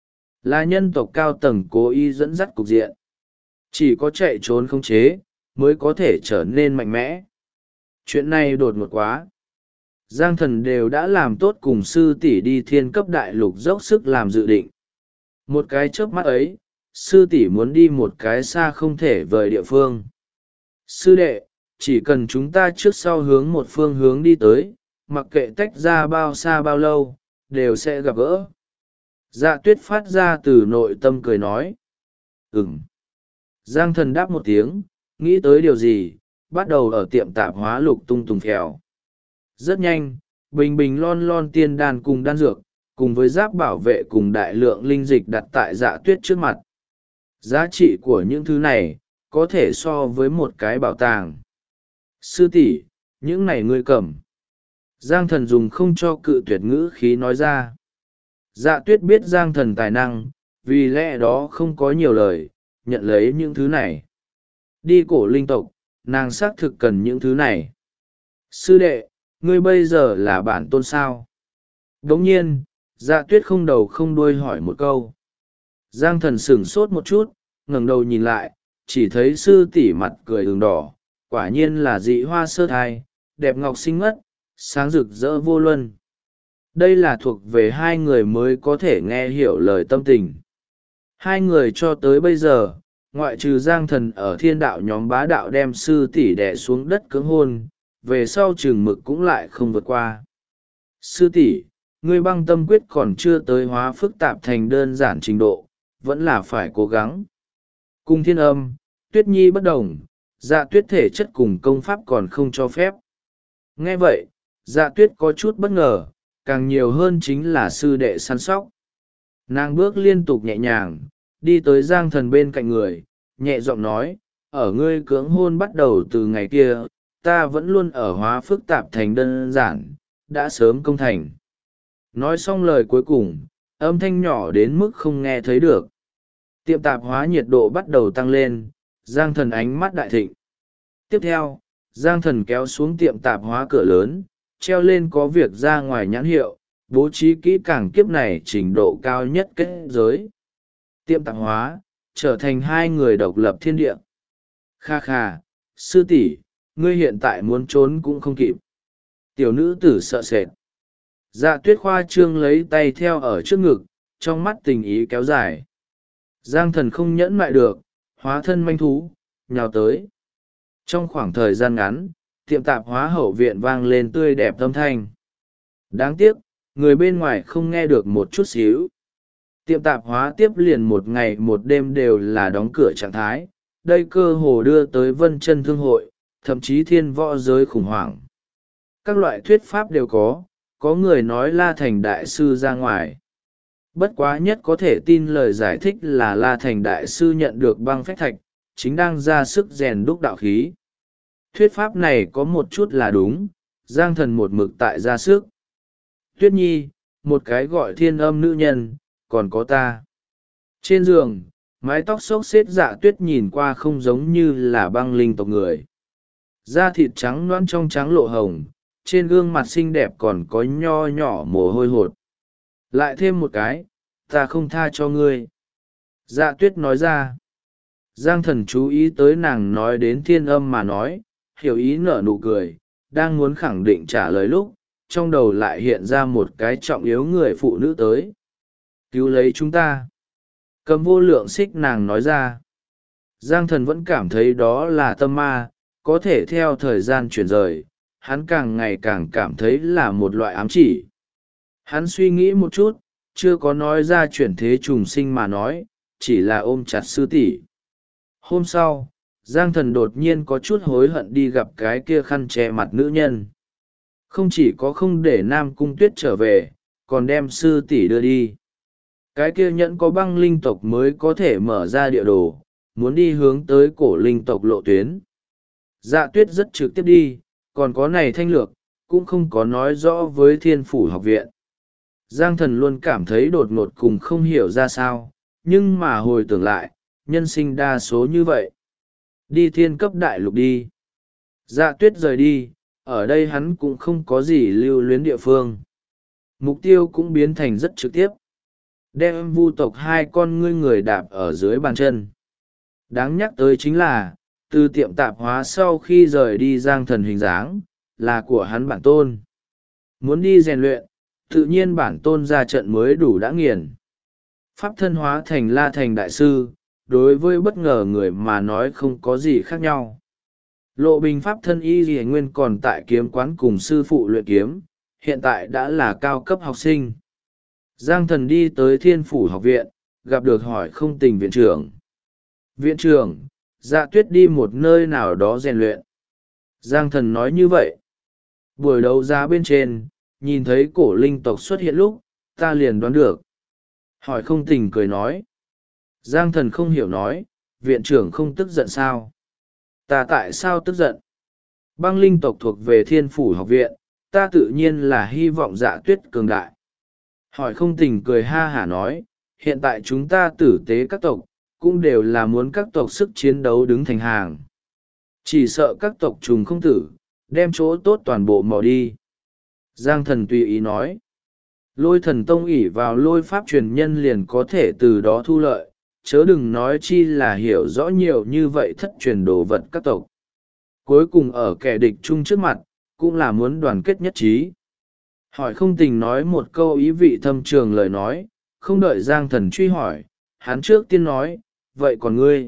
Là nhân tộc cao tầng cố ý dẫn dắt cục diện. Chỉ có chạy trốn khống chế, mới có thể trở nên mạnh mẽ. Chuyện này đột ngột quá. Giang thần đều đã làm tốt cùng sư tỷ đi thiên cấp đại lục dốc sức làm dự định. Một cái chớp mắt ấy, sư tỷ muốn đi một cái xa không thể vời địa phương. Sư đệ, chỉ cần chúng ta trước sau hướng một phương hướng đi tới, mặc kệ tách ra bao xa bao lâu, đều sẽ gặp gỡ. Dạ tuyết phát ra từ nội tâm cười nói. Ừm. Giang thần đáp một tiếng, nghĩ tới điều gì, bắt đầu ở tiệm tạp hóa lục tung tùng phèo. Rất nhanh, bình bình lon lon tiên đan cùng đan dược, cùng với giáp bảo vệ cùng đại lượng linh dịch đặt tại dạ tuyết trước mặt. Giá trị của những thứ này, có thể so với một cái bảo tàng. Sư tỷ, những này ngươi cầm. Giang thần dùng không cho cự tuyệt ngữ khí nói ra. Dạ tuyết biết Giang thần tài năng, vì lẽ đó không có nhiều lời, nhận lấy những thứ này. Đi cổ linh tộc, nàng xác thực cần những thứ này. Sư đệ, ngươi bây giờ là bản tôn sao? Đồng nhiên, dạ tuyết không đầu không đuôi hỏi một câu. Giang thần sửng sốt một chút, ngẩng đầu nhìn lại, chỉ thấy sư tỷ mặt cười ửng đỏ, quả nhiên là dị hoa sơ thai, đẹp ngọc xinh ngất, sáng rực rỡ vô luân. Đây là thuộc về hai người mới có thể nghe hiểu lời tâm tình. Hai người cho tới bây giờ, ngoại trừ Giang thần ở thiên đạo nhóm bá đạo đem sư tỷ đè xuống đất cưỡng hôn, về sau chừng mực cũng lại không vượt qua. Sư tỷ, ngươi băng tâm quyết còn chưa tới hóa phức tạp thành đơn giản trình độ, vẫn là phải cố gắng. Cùng Thiên Âm, Tuyết Nhi bất đồng, Dạ Tuyết thể chất cùng công pháp còn không cho phép. Nghe vậy, Dạ Tuyết có chút bất ngờ, càng nhiều hơn chính là sư đệ săn sóc. Nàng bước liên tục nhẹ nhàng, đi tới Giang Thần bên cạnh người, nhẹ giọng nói, ở ngươi cưỡng hôn bắt đầu từ ngày kia, ta vẫn luôn ở hóa phức tạp thành đơn giản, đã sớm công thành. Nói xong lời cuối cùng, âm thanh nhỏ đến mức không nghe thấy được. Tiệm tạp hóa nhiệt độ bắt đầu tăng lên, Giang Thần ánh mắt đại thịnh. Tiếp theo, Giang Thần kéo xuống tiệm tạp hóa cửa lớn, treo lên có việc ra ngoài nhãn hiệu, bố trí kỹ càng kiếp này trình độ cao nhất kết giới. Tiệm tạp hóa, trở thành hai người độc lập thiên địa. Kha kha, sư tỷ, ngươi hiện tại muốn trốn cũng không kịp. Tiểu nữ tử sợ sệt. Dạ Tuyết khoa trương lấy tay theo ở trước ngực, trong mắt tình ý kéo dài. Giang Thần không nhẫn mại được, hóa thân manh thú, nhào tới. Trong khoảng thời gian ngắn, tiệm tạp hóa hậu viện vang lên tươi đẹp âm thanh. Đáng tiếc, người bên ngoài không nghe được một chút xíu. Tiệm tạp hóa tiếp liền một ngày một đêm đều là đóng cửa trạng thái, đây cơ hồ đưa tới Vân Chân Thương hội, thậm chí thiên võ giới khủng hoảng. Các loại thuyết pháp đều có người nói La Thành Đại Sư ra ngoài. Bất quá nhất có thể tin lời giải thích là La Thành Đại Sư nhận được băng phách thạch, chính đang ra sức rèn đúc đạo khí. Thuyết pháp này có một chút là đúng, Giang Thần một mực tại ra sức. Tuyết Nhi, một cái gọi Thiên Âm nữ nhân, còn có ta. Trên giường, mái tóc xốc xếp Dạ Tuyết nhìn qua không giống như là băng linh tộc người. Da thịt trắng loãng trong trắng lộ hồng, trên gương mặt xinh đẹp còn có nho nhỏ mồ hôi hột. Lại thêm một cái, ta không tha cho ngươi. Dạ Tuyết nói ra. Giang Thần chú ý tới nàng nói đến Thiên Âm mà nói, hiểu ý nở nụ cười, đang muốn khẳng định trả lời lúc, trong đầu lại hiện ra một cái trọng yếu người phụ nữ tới. Cứu lấy chúng ta. Cầm vô lượng xích nàng nói ra. Giang Thần vẫn cảm thấy đó là tâm ma, có thể theo thời gian chuyển rời, hắn càng ngày càng cảm thấy là một loại ám chỉ. Hắn suy nghĩ một chút, chưa có nói ra chuyển thế trùng sinh mà nói, chỉ là ôm chặt sư tỷ. Hôm sau, Giang Thần đột nhiên có chút hối hận đi gặp cái kia khăn che mặt nữ nhân. Không chỉ có không để Nam Cung Tuyết trở về, còn đem sư tỷ đưa đi. Cái kia nhẫn có băng linh tộc mới có thể mở ra địa đồ, muốn đi hướng tới cổ linh tộc lộ tuyến. Dạ Tuyết rất trực tiếp đi, còn có này thanh lược, cũng không có nói rõ với Thiên Phủ học viện. Giang Thần luôn cảm thấy đột ngột cùng không hiểu ra sao, nhưng mà hồi tưởng lại, nhân sinh đa số như vậy. Đi thiên cấp đại lục đi. Dạ Tuyết rời đi, ở đây hắn cũng không có gì lưu luyến địa phương. Mục tiêu cũng biến thành rất trực tiếp. Đem vu tộc hai con ngươi người đạp ở dưới bàn chân. Đáng nhắc tới chính là, từ tiệm tạp hóa sau khi rời đi Giang Thần hình dáng, là của hắn bản tôn. Muốn đi rèn luyện, tự nhiên bản tôn ra trận mới đủ đã nghiền. Pháp thân hóa thành La Thành Đại Sư, đối với bất ngờ người mà nói không có gì khác nhau. Lộ Bình Pháp thân y Lì Nguyên còn tại kiếm quán cùng sư phụ luyện kiếm, hiện tại đã là cao cấp học sinh. Giang Thần đi tới Thiên Phủ học viện, gặp được Hỏi Không Tình viện trưởng. Viện trưởng, Dạ Tuyết đi một nơi nào đó rèn luyện. Giang Thần nói như vậy. Buổi đấu giá bên trên, nhìn thấy cổ linh tộc xuất hiện lúc, ta liền đoán được. Hỏi Không Tình cười nói. Giang Thần không hiểu nói, viện trưởng không tức giận sao? Ta tại sao tức giận? Băng linh tộc thuộc về Thiên Phủ học viện, ta tự nhiên là hy vọng Dạ Tuyết cường đại. Hỏi Không Tình cười ha hả nói, hiện tại chúng ta tử tế các tộc, cũng đều là muốn các tộc sức chiến đấu đứng thành hàng. Chỉ sợ các tộc trùng không tử, đem chỗ tốt toàn bộ mò đi. Giang Thần tùy ý nói, Lôi Thần Tông ỷ vào lôi pháp truyền nhân liền có thể từ đó thu lợi, chớ đừng nói chi là hiểu rõ nhiều như vậy thất truyền đồ vật các tộc. Cuối cùng ở kẻ địch chung trước mặt, cũng là muốn đoàn kết nhất trí. Hỏi Không Tình nói một câu ý vị thâm trường lời nói, không đợi Giang Thần truy hỏi, hắn trước tiên nói, vậy còn ngươi?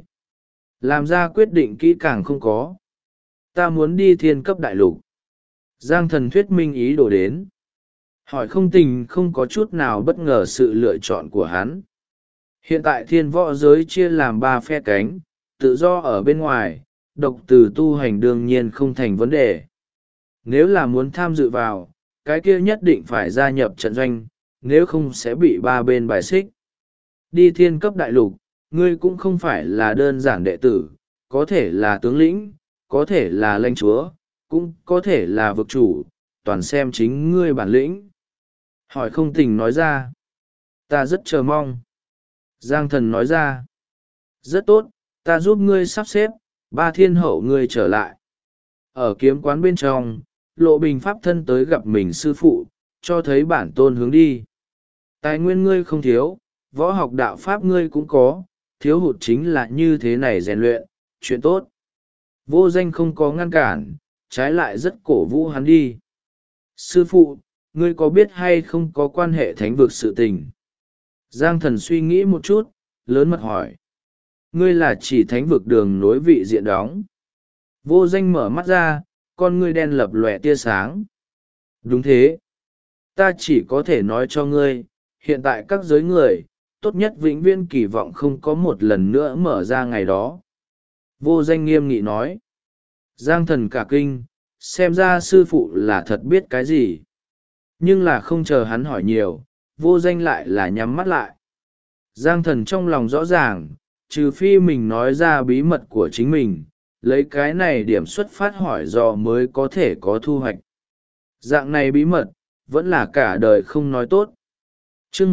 Làm ra quyết định kỹ càng không có. Ta muốn đi thiên cấp đại lục. Giang Thần thuyết minh ý đồ đến. Hỏi Không Tình không có chút nào bất ngờ sự lựa chọn của hắn. Hiện tại thiên võ giới chia làm 3 phe cánh, tự do ở bên ngoài, độc từ tu hành đương nhiên không thành vấn đề. Nếu là muốn tham dự vào, cái kia nhất định phải gia nhập trận doanh, nếu không sẽ bị 3 bên bài xích. Đi thiên cấp đại lục, ngươi cũng không phải là đơn giản đệ tử, có thể là tướng lĩnh, có thể là lãnh chúa, cũng có thể là vực chủ, toàn xem chính ngươi bản lĩnh. Hỏi không tình nói ra. Ta rất chờ mong. Giang thần nói ra. Rất tốt, ta giúp ngươi sắp xếp, 3 thiên hậu ngươi trở lại. Ở kiếm quán bên trong, Lộ Bình pháp thân tới gặp mình sư phụ, cho thấy bản tôn hướng đi. Tài nguyên ngươi không thiếu, võ học đạo pháp ngươi cũng có, thiếu hụt chính là như thế này rèn luyện, chuyện tốt. Vô Danh không có ngăn cản, trái lại rất cổ vũ hắn đi. Sư phụ, ngươi có biết hay không có quan hệ thánh vực sự tình? Giang thần suy nghĩ một chút, lớn mật hỏi. Ngươi là chỉ thánh vực đường nối vị diện đóng. Vô Danh mở mắt ra, con ngươi đen lập lòe tia sáng. Đúng thế. Ta chỉ có thể nói cho ngươi, hiện tại các giới người, tốt nhất vĩnh viễn kỳ vọng không có một lần nữa mở ra ngày đó. Vô Danh nghiêm nghị nói. Giang thần cả kinh, xem ra sư phụ là thật biết cái gì. Nhưng là không chờ hắn hỏi nhiều, Vô Danh lại là nhắm mắt lại. Giang thần trong lòng rõ ràng, trừ phi mình nói ra bí mật của chính mình, lấy cái này điểm xuất phát hỏi dò mới có thể có thu hoạch. Dạng này bí mật, vẫn là cả đời không nói tốt. Chương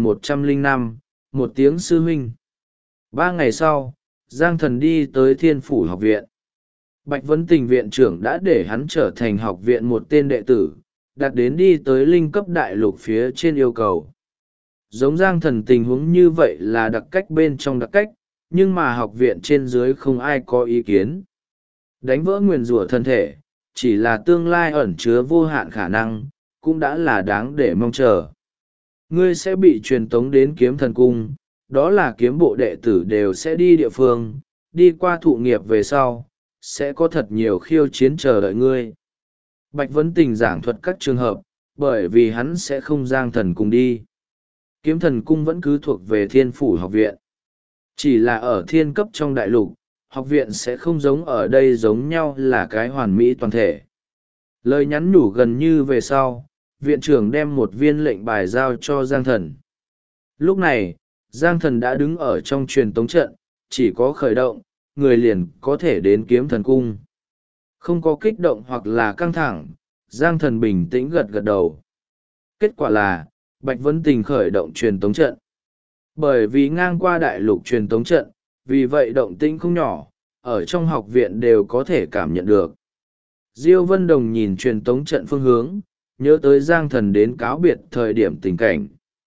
1105, một tiếng sư huynh. 3 ngày sau, Giang thần đi tới Thiên Phủ học viện. Bạch Vấn Tình viện trưởng đã để hắn trở thành học viện một tên đệ tử, đạt đến đi tới linh cấp đại lục phía trên yêu cầu. Giống Giang thần tình huống như vậy là đặc cách bên trong đặc cách, nhưng mà học viện trên dưới không ai có ý kiến. Đánh vỡ nguyền rủa thân thể, chỉ là tương lai ẩn chứa vô hạn khả năng, cũng đã là đáng để mong chờ. Ngươi sẽ bị truyền tống đến kiếm thần cung, đó là kiếm bộ đệ tử đều sẽ đi địa phương, đi qua thụ nghiệp về sau, sẽ có thật nhiều khiêu chiến chờ đợi ngươi. Bạch Vấn Tình giảng thuật các trường hợp, bởi vì hắn sẽ không Giang thần cùng đi. Kiếm thần cung vẫn cứ thuộc về Thiên Phủ học viện. Chỉ là ở thiên cấp trong đại lục, học viện sẽ không giống ở đây giống nhau là cái hoàn mỹ toàn thể. Lời nhắn nhủ gần như về sau, viện trưởng đem một viên lệnh bài giao cho Giang thần. Lúc này, Giang thần đã đứng ở trong truyền tống trận, chỉ có khởi động, người liền có thể đến kiếm thần cung. Không có kích động hoặc là căng thẳng, Giang thần bình tĩnh gật gật đầu. Kết quả là, Bạch Vấn Tình khởi động truyền tống trận. Bởi vì ngang qua đại lục truyền tống trận, vì vậy động tĩnh không nhỏ, ở trong học viện đều có thể cảm nhận được. Diêu Vân Đồng nhìn truyền tống trận phương hướng, nhớ tới Giang thần đến cáo biệt thời điểm tình cảnh.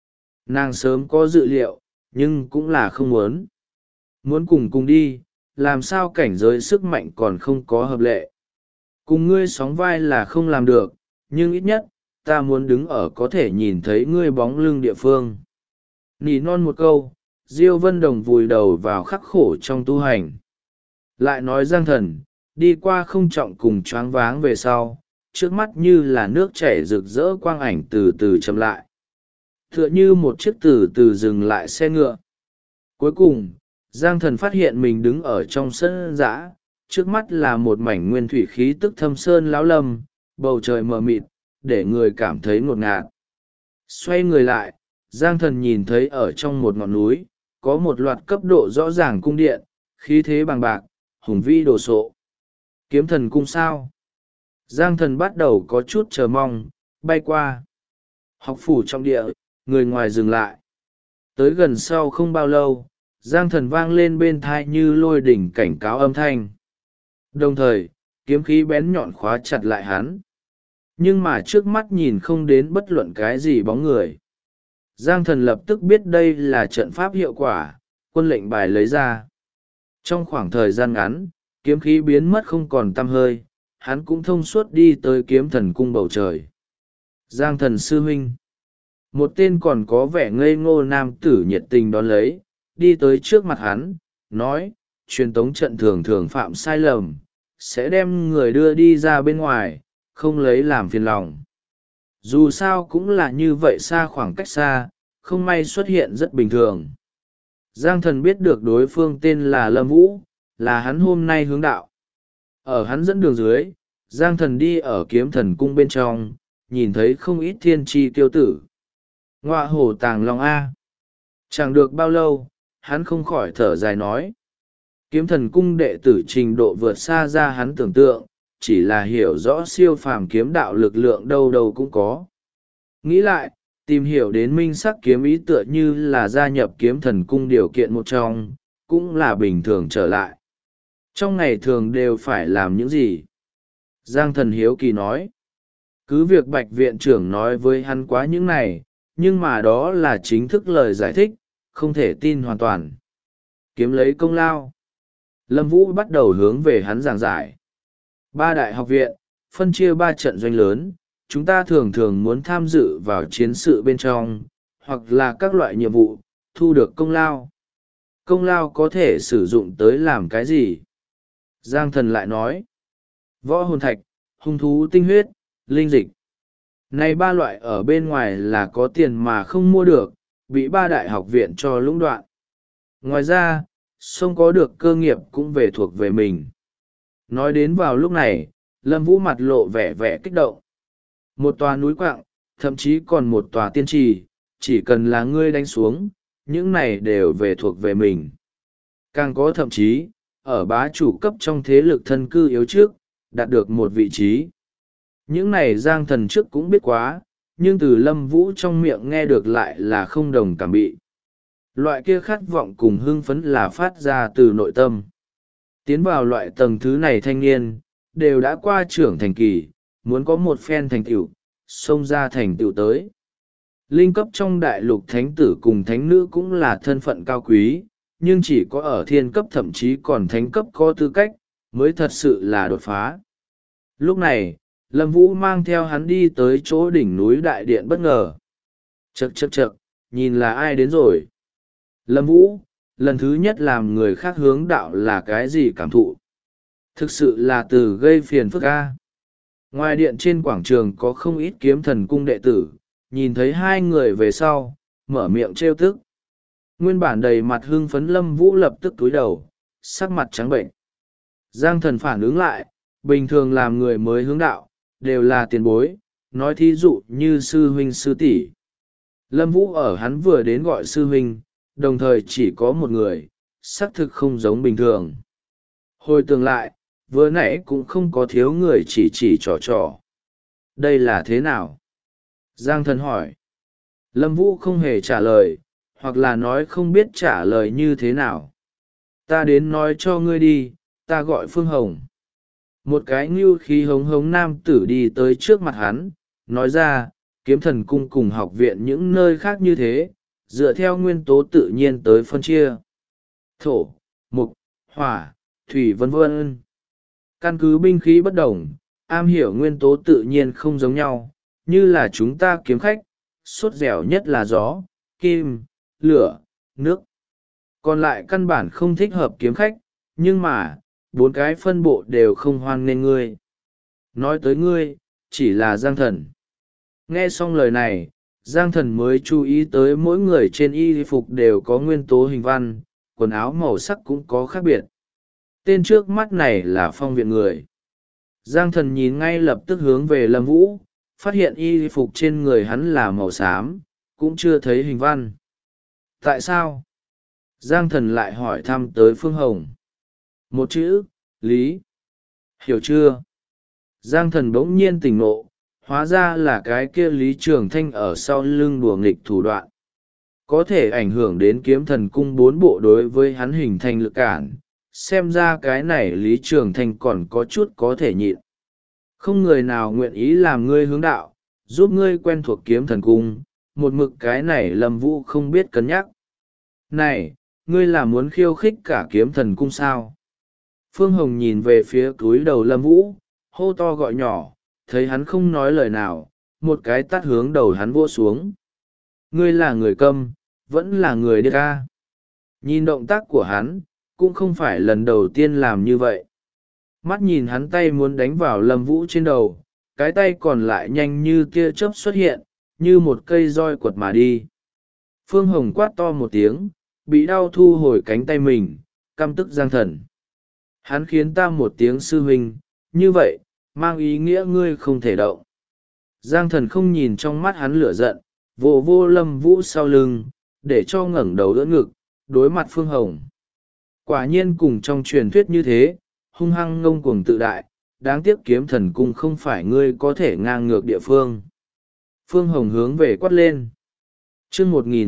Nàng sớm có dự liệu, nhưng cũng là không muốn. Muốn cùng đi, làm sao cảnh giới sức mạnh còn không có hợp lệ. Cùng ngươi sóng vai là không làm được, nhưng ít nhất, ta muốn đứng ở có thể nhìn thấy ngươi bóng lưng địa phương. Nỉ non một câu, Diêu Vân Đồng vùi đầu vào khắc khổ trong tu hành. Lại nói Giang thần, đi qua không trọng cùng choáng váng về sau, trước mắt như là nước chảy rực rỡ quang ảnh từ từ chậm lại. Tựa như một chiếc từ từ dừng lại xe ngựa. Cuối cùng, Giang thần phát hiện mình đứng ở trong sân dã, trước mắt là một mảnh nguyên thủy khí tức thâm sơn lão lâm, bầu trời mờ mịt, để người cảm thấy ngột ngạt. Xoay người lại, Giang thần nhìn thấy ở trong một ngọn núi, có một loạt cấp độ rõ ràng cung điện, khí thế bằng bạc, hùng vĩ đồ sộ. Kiếm thần cung sao? Giang thần bắt đầu có chút chờ mong, bay qua. Học phủ trong địa, người ngoài dừng lại. Tới gần sau không bao lâu, Giang thần vang lên bên thai như lôi đỉnh cảnh cáo âm thanh. Đồng thời, kiếm khí bén nhọn khóa chặt lại hắn. Nhưng mà trước mắt nhìn không đến bất luận cái gì bóng người. Giang thần lập tức biết đây là trận pháp hiệu quả, quân lệnh bài lấy ra. Trong khoảng thời gian ngắn, kiếm khí biến mất không còn tăm hơi, hắn cũng thông suốt đi tới kiếm thần cung bầu trời. Giang thần sư huynh. Một tên còn có vẻ ngây ngô nam tử nhiệt tình đón lấy, đi tới trước mặt hắn, nói, truyền tống trận thường thường phạm sai lầm, sẽ đem người đưa đi ra bên ngoài, không lấy làm phiền lòng. Dù sao cũng là như vậy xa khoảng cách xa, không may xuất hiện rất bình thường. Giang Thần biết được đối phương tên là Lâm Vũ, là hắn hôm nay hướng đạo. Ở hắn dẫn đường dưới, Giang Thần đi ở kiếm thần cung bên trong, nhìn thấy không ít thiên tri tiêu tử. Ngọa hổ tàng long A. Chẳng được bao lâu, hắn không khỏi thở dài nói. Kiếm thần cung đệ tử trình độ vượt xa ra hắn tưởng tượng, chỉ là hiểu rõ siêu phàm kiếm đạo lực lượng đâu đâu cũng có. Nghĩ lại, tìm hiểu đến minh sắc kiếm ý tựa như là gia nhập kiếm thần cung điều kiện một trong, cũng là bình thường trở lại. Trong ngày thường đều phải làm những gì? Giang Thần hiếu kỳ nói. Cứ việc Bạch viện trưởng nói với hắn quá những này, nhưng mà đó là chính thức lời giải thích, không thể tin hoàn toàn. Kiếm lấy công lao. Lâm Vũ bắt đầu hướng về hắn giảng giải. 3 đại học viện, phân chia 3 trận doanh lớn, chúng ta thường thường muốn tham dự vào chiến sự bên trong, hoặc là các loại nhiệm vụ, thu được công lao. Công lao có thể sử dụng tới làm cái gì? Giang Thần lại nói. Võ hồn thạch, hung thú tinh huyết, linh dịch. Này 3 loại ở bên ngoài là có tiền mà không mua được, bị 3 đại học viện cho lũng đoạn. Ngoài ra, sông có được cơ nghiệp cũng về thuộc về mình. Nói đến vào lúc này, Lâm Vũ mặt lộ vẻ vẻ kích động. Một tòa núi quặng, thậm chí còn một tòa tiên trì, chỉ cần là ngươi đánh xuống, những này đều về thuộc về mình. Càng có thậm chí, ở bá chủ cấp trong thế lực thân cư yếu trước, đạt được một vị trí. Những này Giang Thần trước cũng biết quá, nhưng từ Lâm Vũ trong miệng nghe được lại là không đồng cảm bị. Loại kia khát vọng cùng hưng phấn là phát ra từ nội tâm. Tiến vào loại tầng thứ này thanh niên, đều đã qua trưởng thành kỳ, muốn có một phen thành tựu, xông ra thành tựu tới. Linh cấp trong đại lục thánh tử cùng thánh nữ cũng là thân phận cao quý, nhưng chỉ có ở thiên cấp thậm chí còn thánh cấp có tư cách, mới thật sự là đột phá. Lúc này, Lâm Vũ mang theo hắn đi tới chỗ đỉnh núi đại điện bất ngờ. Chậc chậc chậc, nhìn là ai đến rồi? Lâm Vũ, lần thứ nhất làm người khác hướng đạo là cái gì cảm thụ? Thực sự là từ gây phiền phức a. Ngoài điện trên quảng trường có không ít kiếm thần cung đệ tử, nhìn thấy 2 người về sau, mở miệng trêu tức. Nguyên bản đầy mặt hưng phấn Lâm Vũ lập tức cúi đầu, sắc mặt trắng bệnh. Giang Thần phản ứng lại, bình thường làm người mới hướng đạo, đều là tiền bối, nói thí dụ như sư huynh sư tỷ. Lâm Vũ ở hắn vừa đến gọi sư huynh, đồng thời chỉ có một người, xác thực không giống bình thường. Hồi tưởng lại, vừa nãy cũng không có thiếu người chỉ trò trò. Đây là thế nào? Giang Thần hỏi. Lâm Vũ không hề trả lời, hoặc là nói không biết trả lời như thế nào. Ta đến nói cho ngươi đi, ta gọi Phương Hồng. Một cái ngưu khí hống hống nam tử đi tới trước mặt hắn, nói ra, kiếm thần cung cùng học viện những nơi khác như thế, dựa theo nguyên tố tự nhiên tới phân chia. Thổ, mục, hỏa, thủy vân vân. Căn cứ binh khí bất đồng, am hiểu nguyên tố tự nhiên không giống nhau, như là chúng ta kiếm khách, sốt dẻo nhất là gió, kim, lửa, nước. Còn lại căn bản không thích hợp kiếm khách, nhưng mà, 4 cái phân bộ đều không hoan nghênh ngươi. Nói tới ngươi, chỉ là Giang Thần. Nghe xong lời này, Giang Thần mới chú ý tới mỗi người trên y phục đều có nguyên tố hình văn, quần áo màu sắc cũng có khác biệt. Tên trước mắt này là Phong viện người. Giang Thần nhìn ngay lập tức hướng về Lâm Vũ, phát hiện y phục trên người hắn là màu xám, cũng chưa thấy hình văn. Tại sao? Giang Thần lại hỏi thăm tới Phương Hồng. Một chữ, Lý. Hiểu chưa? Giang Thần bỗng nhiên tỉnh ngộ, hóa ra là cái kia Lý Trường Thanh ở sau lưng đùa nghịch thủ đoạn. Có thể ảnh hưởng đến kiếm thần cung 4 bộ đối với hắn hình thành lực cản, xem ra cái này Lý Trường Thanh còn có chút có thể nhịn. Không người nào nguyện ý làm ngươi hướng đạo, giúp ngươi quen thuộc kiếm thần cung, một mực cái này Lâm Vũ không biết cân nhắc. Này, ngươi là muốn khiêu khích cả kiếm thần cung sao? Phương Hồng nhìn về phía túi đầu Lâm Vũ, hô to gọi nhỏ, thấy hắn không nói lời nào, một cái tát hướng đầu hắn vỗ xuống. Ngươi là người câm, vẫn là người điếc ca. Nhìn động tác của hắn, cũng không phải lần đầu tiên làm như vậy. Mắt nhìn hắn tay muốn đánh vào Lâm Vũ trên đầu, cái tay còn lại nhanh như tia chớp xuất hiện, như một cây roi quật mà đi. Phương Hồng quát to một tiếng, bị đau thu hồi cánh tay mình, căm tức Giang Thần. Hắn khiến ta một tiếng sư huynh, như vậy, mang ý nghĩa ngươi không thể động. Giang Thần không nhìn trong mắt hắn lửa giận, vô vô Lâm Vũ sau lưng, để cho ngẩng đầu đỡ ngực, đối mặt Phương Hồng. Quả nhiên cùng trong truyền thuyết như thế, hung hăng ngông cuồng tự đại, đáng tiếc Kiếm Thần Cung không phải ngươi có thể ngang ngược địa phương. Phương Hồng hướng về quát lên. Chương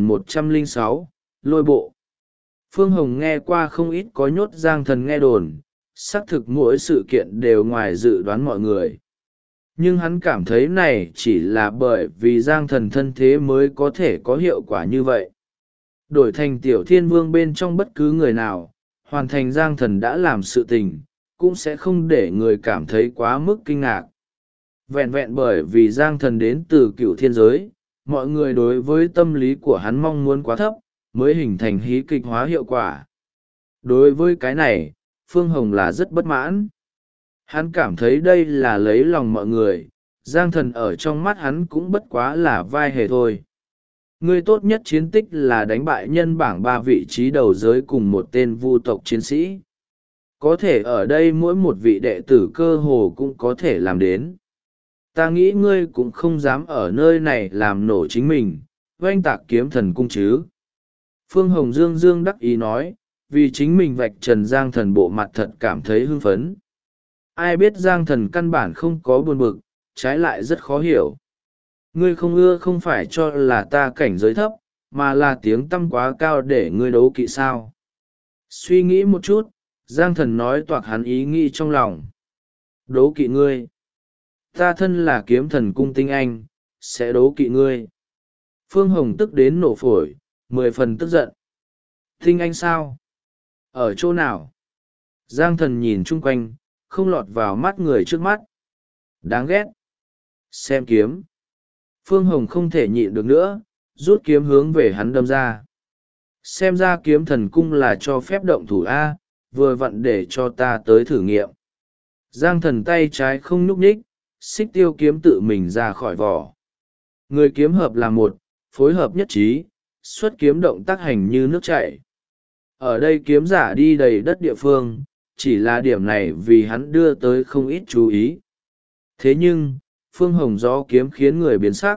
1106, lôi bộ. Phương Hồng nghe qua không ít có nhốt Giang Thần nghe đồn, xác thực mỗi sự kiện đều ngoài dự đoán mọi người. Nhưng hắn cảm thấy này chỉ là bởi vì Giang Thần thân thế mới có thể có hiệu quả như vậy. Đổi thành Tiểu Thiên Vương bên trong bất cứ người nào, hoàn thành Giang Thần đã làm sự tình, cũng sẽ không để người cảm thấy quá mức kinh ngạc. Vẹn vẹn bởi vì Giang Thần đến từ Cửu thiên giới, mọi người đối với tâm lý của hắn mong muốn quá thấp, mới hình thành hí kịch hóa hiệu quả. Đối với cái này, Phương Hồng là rất bất mãn. Hắn cảm thấy đây là lấy lòng mọi người, Giang Thần ở trong mắt hắn cũng bất quá là vai hề thôi. Ngươi tốt nhất chiến tích là đánh bại nhân bảng 3 vị trí đầu giới cùng một tên vu tộc chiến sĩ. Có thể ở đây mỗi một vị đệ tử cơ hồ cũng có thể làm đến. Ta nghĩ ngươi cũng không dám ở nơi này làm nổ chính mình, oanh tạc Kiếm Thần Cung chứ. Phương Hồng Dương Dương đắc ý nói, vì chính mình vạch trần Giang Thần bộ mặt thật cảm thấy hưng phấn. Ai biết Giang Thần căn bản không có buồn bực, trái lại rất khó hiểu. Ngươi không ưa không phải cho là ta cảnh giới thấp, mà là tiếng tăm quá cao để ngươi đấu kỵ sao. Suy nghĩ một chút, Giang Thần nói toạc hắn ý nghĩ trong lòng. Đấu kỵ ngươi. Ta thân là Kiếm Thần Cung tinh anh, sẽ đấu kỵ ngươi. Phương Hồng tức đến nổ phổi, 10 phần tức giận. Tinh anh sao? Ở chỗ nào? Giang Thần nhìn chung quanh, không lọt vào mắt người trước mắt. Đáng ghét. Xem kiếm. Phương Hồng không thể nhịn được nữa, rút kiếm hướng về hắn đâm ra. Xem ra Kiếm Thần Cung là cho phép động thủ A, vừa vặn để cho ta tới thử nghiệm. Giang Thần tay trái không nhúc nhích, xích tiêu kiếm tự mình ra khỏi vỏ. Người kiếm hợp là một, phối hợp nhất trí, xuất kiếm động tác hành như nước chảy. Ở đây kiếm giả đi đầy đất địa phương, chỉ là điểm này vì hắn đưa tới không ít chú ý. Thế nhưng, Phương Hồng gió kiếm khiến người biến sắc.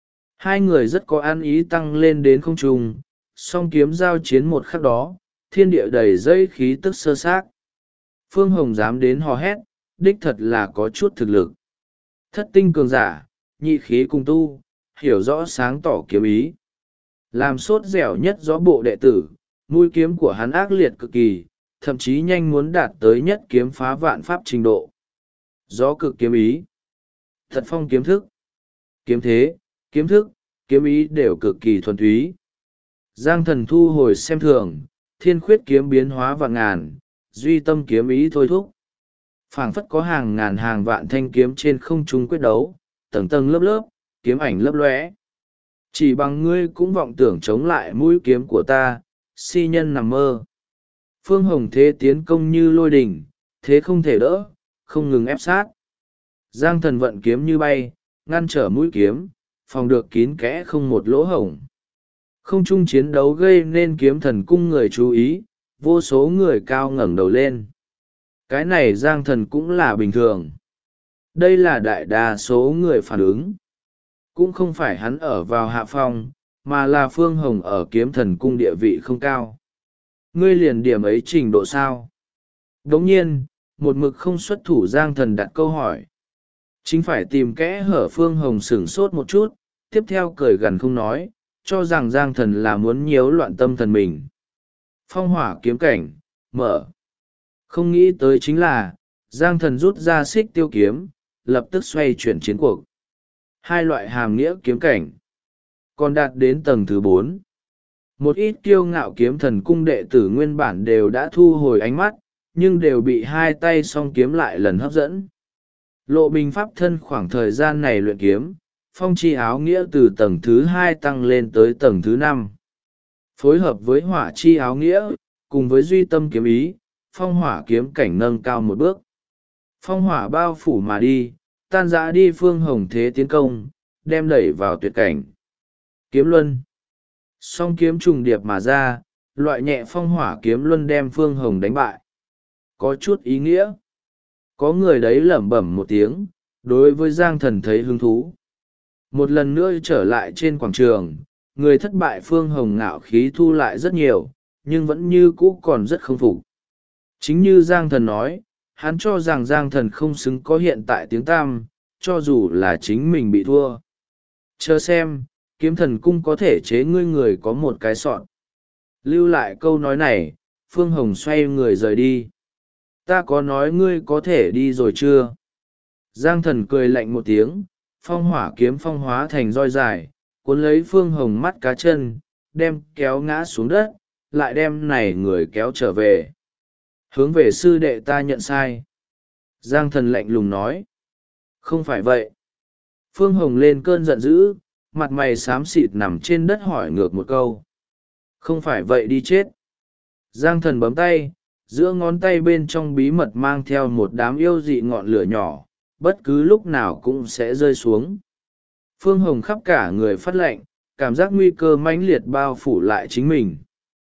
Hai người rất có ăn ý tăng lên đến không trung, song kiếm giao chiến một khắc đó, thiên địa đầy dây khí tức sơ xác. Phương Hồng dám đến hò hét, đích thật là có chút thực lực. Thất tinh cường giả, nhị khí cùng tu, hiểu rõ sáng tỏ kiếm ý. Làm sốt dẻo nhất rõ bộ đệ tử, mũi kiếm của hắn ác liệt cực kỳ, thậm chí nhanh muốn đạt tới nhất kiếm phá vạn pháp trình độ. Gió cực kiếm ý. Thật phong kiếm thức. Kiếm thế, kiếm thức, kiếm ý đều cực kỳ thuần túy. Giang Thần thu hồi xem thường, thiên khuyết kiếm biến hóa vạn ngàn, duy tâm kiếm ý thôi thúc. Phảng phất có hàng ngàn hàng vạn thanh kiếm trên không trung quyết đấu, tầng tầng lớp lớp, kiếm ảnh lấp lóe. Chỉ bằng ngươi cũng vọng tưởng chống lại mũi kiếm của ta, si nhân nằm mơ. Phương Hồng thế tiến công như lôi đình, thế không thể đỡ, không ngừng ép sát. Giang Thần vận kiếm như bay, ngăn trở mũi kiếm, phòng được kín kẽ không một lỗ hổng. Không trung chiến đấu gây nên Kiếm Thần Cung người chú ý, vô số người cao ngẩng đầu lên. Cái này Giang Thần cũng là bình thường. Đây là đại đa số người phản ứng. Cũng không phải hắn ở vào hạ phong, mà là Phương Hồng ở Kiếm Thần Cung địa vị không cao. Ngươi liền điểm ấy trình độ sao? Đồng nhiên, một mực không xuất thủ Giang Thần đặt câu hỏi. Chính phải tìm kẽ hở Phương Hồng sửng sốt một chút, tiếp theo cười gằn không nói, cho rằng Giang Thần là muốn nhiễu loạn tâm thần mình. Phong hỏa kiếm cảnh, mở. Không nghĩ tới chính là, Giang Thần rút ra xích tiêu kiếm, lập tức xoay chuyển chiến cuộc. Hai loại hàm nghĩa kiếm cảnh. Còn đạt đến tầng thứ 4. Một ít kiêu ngạo Kiếm Thần Cung đệ tử nguyên bản đều đã thu hồi ánh mắt, nhưng đều bị hai tay song kiếm lại lần hấp dẫn. Lộ Bình pháp thân khoảng thời gian này luyện kiếm, phong chi áo nghĩa từ tầng thứ 2 tăng lên tới tầng thứ 5. Phối hợp với hỏa chi áo nghĩa, cùng với duy tâm kiếm ý, phong hỏa kiếm cảnh nâng cao một bước. Phong hỏa bao phủ mà đi, tan rã đi Phương Hồng thế tiến công, đem đẩy vào tuyệt cảnh. Kiếm luân. Song kiếm trùng điệp mà ra, loại nhẹ phong hỏa kiếm luân đem Phương Hồng đánh bại. Có chút ý nghĩa. Có người đấy lẩm bẩm một tiếng, đối với Giang Thần thấy hứng thú. Một lần nữa trở lại trên quảng trường, người thất bại Phương Hồng ngạo khí thu lại rất nhiều, nhưng vẫn như cũ còn rất không phục. Chính như Giang Thần nói, hắn cho rằng Giang Thần không xứng có hiện tại tiếng tăm, cho dù là chính mình bị thua. Chờ xem, Kiếm Thần Cung có thể chế ngươi người có một cái sọn. Lưu lại câu nói này, Phương Hồng xoay người rời đi. Ta có nói ngươi có thể đi rồi chưa? Giang Thần cười lạnh một tiếng, phong hỏa kiếm phong hóa thành roi dài, cuốn lấy Phương Hồng mắt cá chân, đem kéo ngã xuống đất, lại đem này người kéo trở về. Hướng về sư đệ ta nhận sai. Giang Thần lạnh lùng nói. Không phải vậy. Phương Hồng lên cơn giận dữ, mặt mày xám xịt nằm trên đất hỏi ngược một câu. Không phải vậy đi chết. Giang Thần bấm tay, giữa ngón tay bên trong bí mật mang theo một đám yêu dị ngọn lửa nhỏ, bất cứ lúc nào cũng sẽ rơi xuống. Phương Hồng khắp cả người phát lạnh, cảm giác nguy cơ mãnh liệt bao phủ lại chính mình.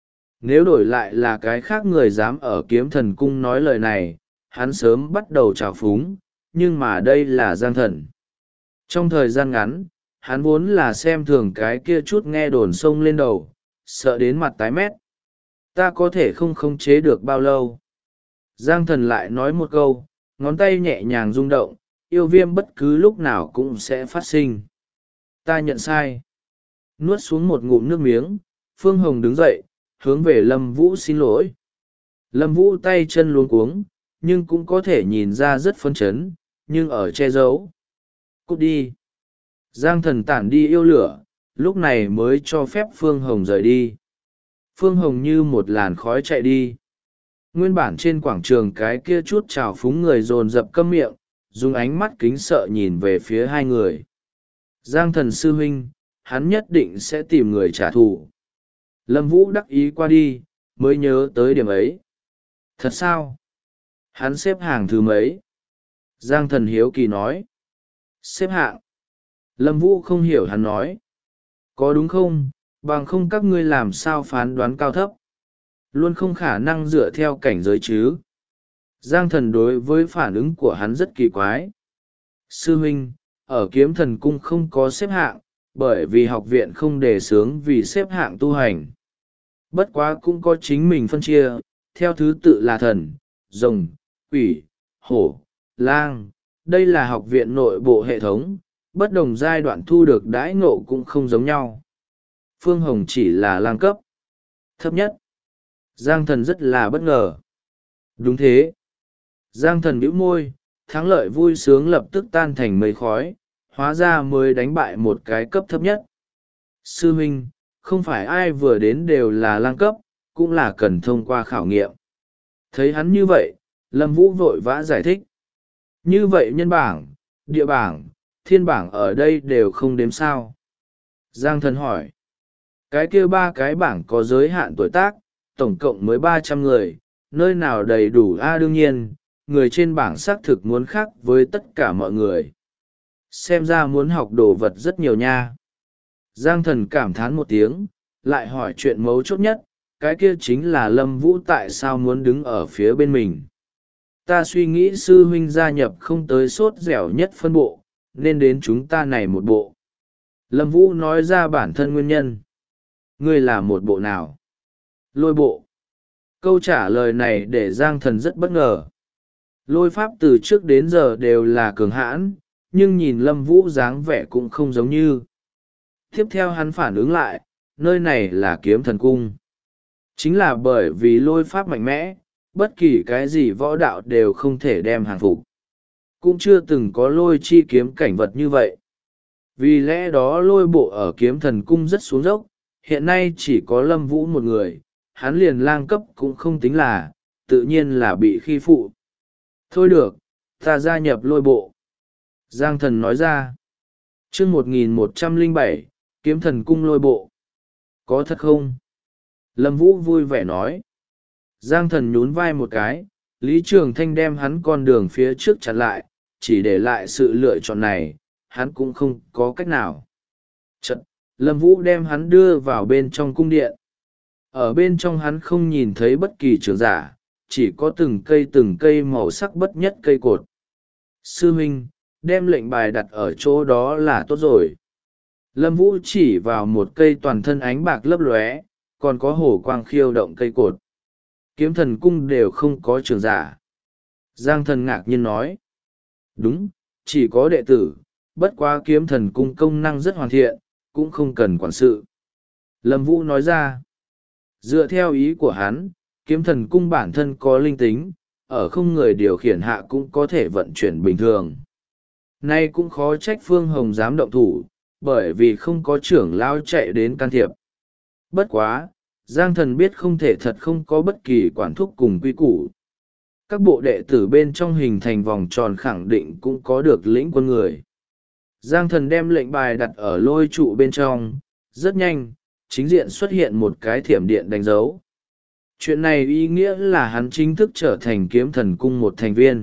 Nếu đổi lại là cái khác người dám ở Kiếm Thần Cung nói lời này, hắn sớm bắt đầu trào phúng, nhưng mà đây là Giang Thần. Trong thời gian ngắn, hắn vốn là xem thường cái kia chút nghe đồn sông lên đầu, sợ đến mặt tái mét. Ta có thể không khống chế được bao lâu. Giang Thần lại nói một câu, ngón tay nhẹ nhàng rung động, yêu viêm bất cứ lúc nào cũng sẽ phát sinh. Ta nhận sai. Nuốt xuống một ngụm nước miếng, Phương Hồng đứng dậy, hướng về Lâm Vũ xin lỗi. Lâm Vũ tay chân luống cuống, nhưng cũng có thể nhìn ra rất phấn chấn, nhưng ở che giấu. Cút đi. Giang Thần tản đi yêu lửa, lúc này mới cho phép Phương Hồng rời đi. Phương Hồng như một làn khói chạy đi. Nguyên bản trên quảng trường cái kia chút trào phúng người dồn dập câm miệng, dùng ánh mắt kính sợ nhìn về phía hai người. Giang Thần sư huynh, hắn nhất định sẽ tìm người trả thù. Lâm Vũ đắc ý qua đi, mới nhớ tới điểm ấy. Thật sao? Hắn xếp hàng thứ mấy? Giang Thần hiếu kỳ nói. Xếp hạng. Lâm Vũ không hiểu hắn nói. Có đúng không, bằng không các ngươi làm sao phán đoán cao thấp. Luôn không khả năng dựa theo cảnh giới chứ. Giang Thần đối với phản ứng của hắn rất kỳ quái. Sư huynh, ở Kiếm Thần Cung không có xếp hạng, bởi vì học viện không đề xướng vì xếp hạng tu hành. Bất quá cũng có chính mình phân chia, theo thứ tự là thần, rồng, quỷ, hổ, lang. Đây là học viện nội bộ hệ thống, bất đồng giai đoạn thu được đãi ngộ cũng không giống nhau. Phương Hồng chỉ là lang cấp thấp nhất. Giang Thần rất là bất ngờ. Đúng thế. Giang Thần bĩu môi, thắng lợi vui sướng lập tức tan thành mây khói, hóa ra mới đánh bại một cái cấp thấp nhất. Sư huynh, không phải ai vừa đến đều là lang cấp, cũng là cần thông qua khảo nghiệm. Thấy hắn như vậy, Lâm Vũ vội vã giải thích. Như vậy nhân bảng, địa bảng, thiên bảng ở đây đều không đếm sao. Giang Thần hỏi. Cái kia ba cái bảng có giới hạn tuổi tác, tổng cộng mới 300 người, nơi nào đầy đủ đương nhiên, người trên bảng xác thực muốn khác với tất cả mọi người. Xem ra muốn học đồ vật rất nhiều nha. Giang Thần cảm thán một tiếng, lại hỏi chuyện mấu chốt nhất, cái kia chính là Lâm Vũ tại sao muốn đứng ở phía bên mình. Ta suy nghĩ sư huynh gia nhập không tới sốt dẻo nhất phân bộ, nên đến chúng ta này một bộ. Lâm Vũ nói ra bản thân nguyên nhân. Ngươi là một bộ nào? Lôi bộ. Câu trả lời này để Giang Thần rất bất ngờ. Lôi pháp từ trước đến giờ đều là cường hãn, nhưng nhìn Lâm Vũ dáng vẻ cũng không giống như. Tiếp theo hắn phản ứng lại, nơi này là Kiếm Thần Cung. Chính là bởi vì lôi pháp mạnh mẽ, bất kỳ cái gì võ đạo đều không thể đem hàng phục. Cũng chưa từng có lôi chi kiếm cảnh vật như vậy. Vì lẽ đó lôi bộ ở Kiếm Thần Cung rất xuống dốc, hiện nay chỉ có Lâm Vũ một người, hắn liền lang cấp cũng không tính là, tự nhiên là bị khi phụ. Thôi được, ta gia nhập lôi bộ. Giang Thần nói ra. Chương 1107, Kiếm Thần Cung lôi bộ. Có thật không? Lâm Vũ vui vẻ nói. Giang Thần nhún vai một cái, Lý Trường Thanh đem hắn con đường phía trước chặn lại, chỉ để lại sự lựa chọn này, hắn cũng không có cách nào. Chật, Lâm Vũ đem hắn đưa vào bên trong cung điện. Ở bên trong hắn không nhìn thấy bất kỳ trưởng giả, chỉ có từng cây màu sắc bất nhất cây cột. Sư huynh, đem lệnh bài đặt ở chỗ đó là tốt rồi. Lâm Vũ chỉ vào một cây toàn thân ánh bạc lấp lóe, còn có hổ quang khiêu động cây cột. Kiếm thần cung đều không có trưởng giả. Giang thần ngạc nhiên nói. Đúng, chỉ có đệ tử, bất quá kiếm thần cung công năng rất hoàn thiện, cũng không cần quản sự. Lâm Vũ nói ra. Dựa theo ý của hắn, kiếm thần cung bản thân có linh tính, ở không người điều khiển hạ cũng có thể vận chuyển bình thường. Nay cũng khó trách Phương Hồng dám động thủ, bởi vì không có trưởng lao chạy đến can thiệp. Bất quá, Giang thần biết không thể thật không có bất kỳ quản thúc cùng quy củ. Các bộ đệ tử bên trong hình thành vòng tròn khẳng định cũng có được lĩnh quân người. Giang thần đem lệnh bài đặt ở lôi trụ bên trong, rất nhanh, chính diện xuất hiện một cái thiểm điện đánh dấu. Chuyện này ý nghĩa là hắn chính thức trở thành kiếm thần cung một thành viên.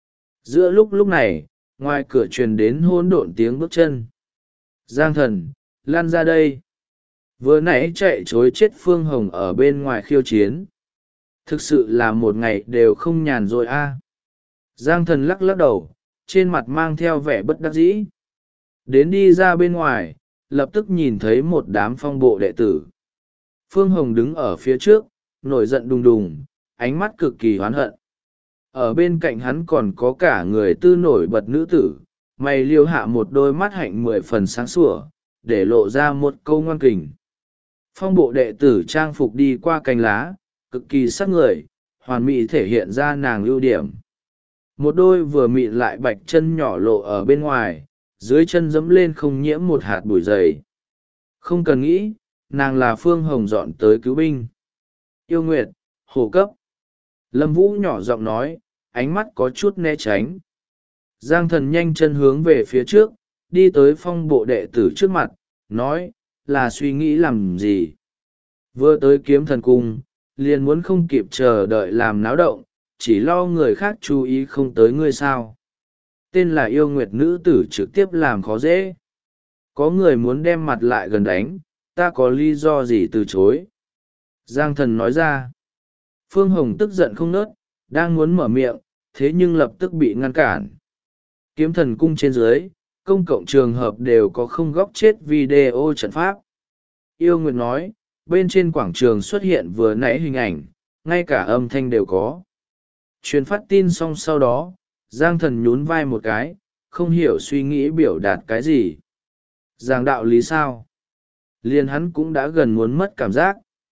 Giữa lúc này, ngoài cửa truyền đến hỗn độn tiếng bước chân. Giang thần, lan ra đây. Vừa nãy chạy chối chết Phương Hồng ở bên ngoài khiêu chiến. Thực sự là một ngày đều không nhàn rồi a. Giang thần lắc lắc đầu, trên mặt mang theo vẻ bất đắc dĩ. Đến đi ra bên ngoài, lập tức nhìn thấy một đám phong bộ đệ tử. Phương Hồng đứng ở phía trước, nổi giận đùng đùng, ánh mắt cực kỳ oán hận. Ở bên cạnh hắn còn có cả người tư nổi bật nữ tử, mày liêu hạ một đôi mắt hạnh 10 phần sáng sủa, để lộ ra một câu ngoan kình. Phong bộ đệ tử trang phục đi qua cành lá, cực kỳ sắc người, hoàn mỹ thể hiện ra nàng ưu điểm. Một đôi vừa mịn lại bạch chân nhỏ lộ ở bên ngoài, dưới chân dẫm lên không nhiễm một hạt bụi dày. Không cần nghĩ, nàng là Phương Hồng dọn tới cứu binh. Yêu Nguyệt, hồ cấp. Lâm Vũ nhỏ giọng nói, ánh mắt có chút né tránh. Giang thần nhanh chân hướng về phía trước, đi tới phong bộ đệ tử trước mặt, nói, là suy nghĩ làm gì. Vừa tới kiếm thần cung, liền muốn không kịp chờ đợi làm náo động, chỉ lo người khác chú ý không tới ngươi sao. Tên là Yêu Nguyệt nữ tử trực tiếp làm khó dễ. Có người muốn đem mặt lại gần đánh, ta có lý do gì từ chối. Giang thần nói ra. Phương Hồng tức giận không nớt, đang muốn mở miệng, thế nhưng lập tức bị ngăn cản. Kiếm thần cung trên dưới, công cộng trường hợp đều có không góc chết video trận pháp. Yêu Nguyệt nói, bên trên quảng trường xuất hiện vừa nãy hình ảnh, ngay cả âm thanh đều có. Truyền phát tin xong sau đó, Giang thần nhún vai một cái, không hiểu suy nghĩ biểu đạt cái gì. Giảng đạo lý sao? Liền hắn cũng đã gần muốn mất cảm giác.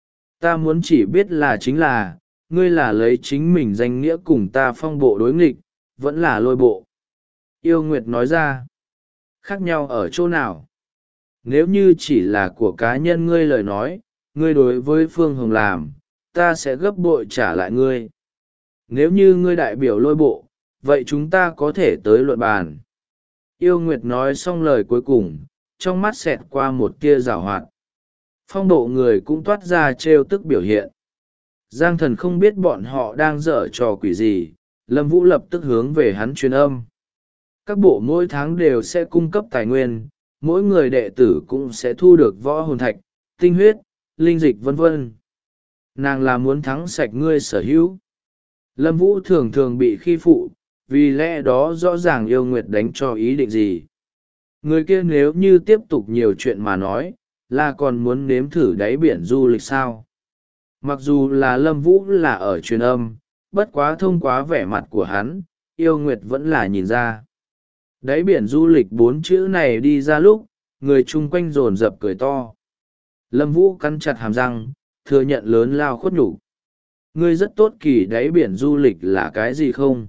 Ta muốn chỉ biết là chính là, ngươi là lấy chính mình danh nghĩa cùng ta phong bộ đối nghịch, vẫn là lôi bộ. Yêu Nguyệt nói ra. Khác nhau ở chỗ nào? Nếu như chỉ là của cá nhân ngươi lời nói, ngươi đối với Phương Hồng làm, ta sẽ gấp bội trả lại ngươi. Nếu như ngươi đại biểu lôi bộ, vậy chúng ta có thể tới luận bàn. Yêu Nguyệt nói xong lời cuối cùng, trong mắt xẹt qua một tia giảo hoạt. Phong độ người cũng toát ra trêu tức biểu hiện. Giang thần không biết bọn họ đang dở trò quỷ gì, Lâm Vũ lập tức hướng về hắn truyền âm. Các bộ mỗi tháng đều sẽ cung cấp tài nguyên, mỗi người đệ tử cũng sẽ thu được võ hồn thạch, tinh huyết, linh dịch vân vân. Nàng là muốn thắng sạch ngươi sở hữu. Lâm Vũ thường thường bị khi phụ, vì lẽ đó rõ ràng Yêu Nguyệt đánh cho ý định gì. Người kia nếu như tiếp tục nhiều chuyện mà nói, là còn muốn nếm thử đáy biển du lịch sao. Mặc dù là Lâm Vũ là ở truyền âm, bất quá thông qua vẻ mặt của hắn, Yêu Nguyệt vẫn là nhìn ra. Đáy biển du lịch 4 chữ này đi ra lúc, người chung quanh rồn rập cười to. Lâm Vũ cắn chặt hàm răng, thừa nhận lớn lao khuất nhục. Ngươi rất tốt kỳ đáy biển du lịch là cái gì không?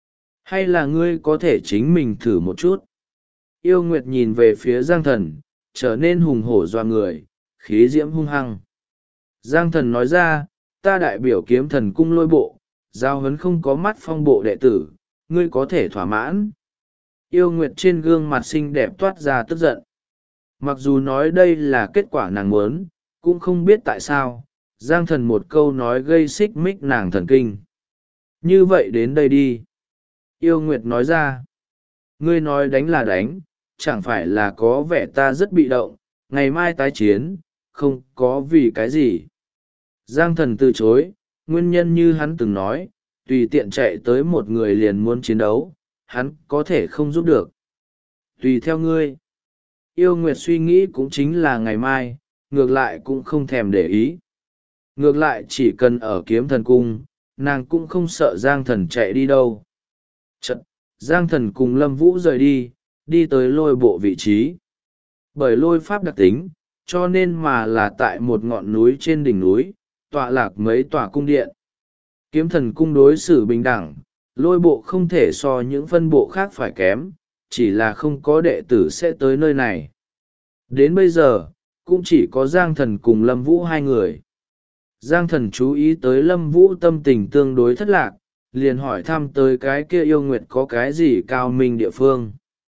Hay là ngươi có thể chính mình thử một chút? Yêu Nguyệt nhìn về phía Giang thần, trở nên hùng hổ doa người, khí diễm hung hăng. Giang thần nói ra, ta đại biểu kiếm thần cung lôi bộ, giao huấn không có mắt phong bộ đệ tử, ngươi có thể thỏa mãn. Yêu Nguyệt trên gương mặt xinh đẹp toát ra tức giận. Mặc dù nói đây là kết quả nàng muốn, cũng không biết tại sao, Giang thần một câu nói gây xích mích nàng thần kinh. Như vậy đến đây đi. Yêu Nguyệt nói ra, ngươi nói đánh là đánh, chẳng phải là có vẻ ta rất bị động, ngày mai tái chiến, không có vì cái gì. Giang Thần từ chối, nguyên nhân như hắn từng nói, tùy tiện chạy tới một người liền muốn chiến đấu, hắn có thể không giúp được. Tùy theo ngươi. Yêu Nguyệt suy nghĩ cũng chính là ngày mai, ngược lại cũng không thèm để ý. Ngược lại chỉ cần ở Kiếm Thần Cung, nàng cũng không sợ Giang Thần chạy đi đâu. Chật, Giang Thần cùng Lâm Vũ rời đi, đi tới lôi bộ vị trí. Bởi lôi pháp đặc tính, cho nên mà là tại một ngọn núi trên đỉnh núi, tọa lạc mấy tòa cung điện. Kiếm Thần Cung đối xử bình đẳng, lôi bộ không thể so những phân bộ khác phải kém, chỉ là không có đệ tử sẽ tới nơi này. Đến bây giờ, cũng chỉ có Giang Thần cùng Lâm Vũ hai người. Giang Thần chú ý tới Lâm Vũ tâm tình tương đối thất lạc, liền hỏi thăm tới cái kia yêu nguyệt có cái gì cao minh địa phương.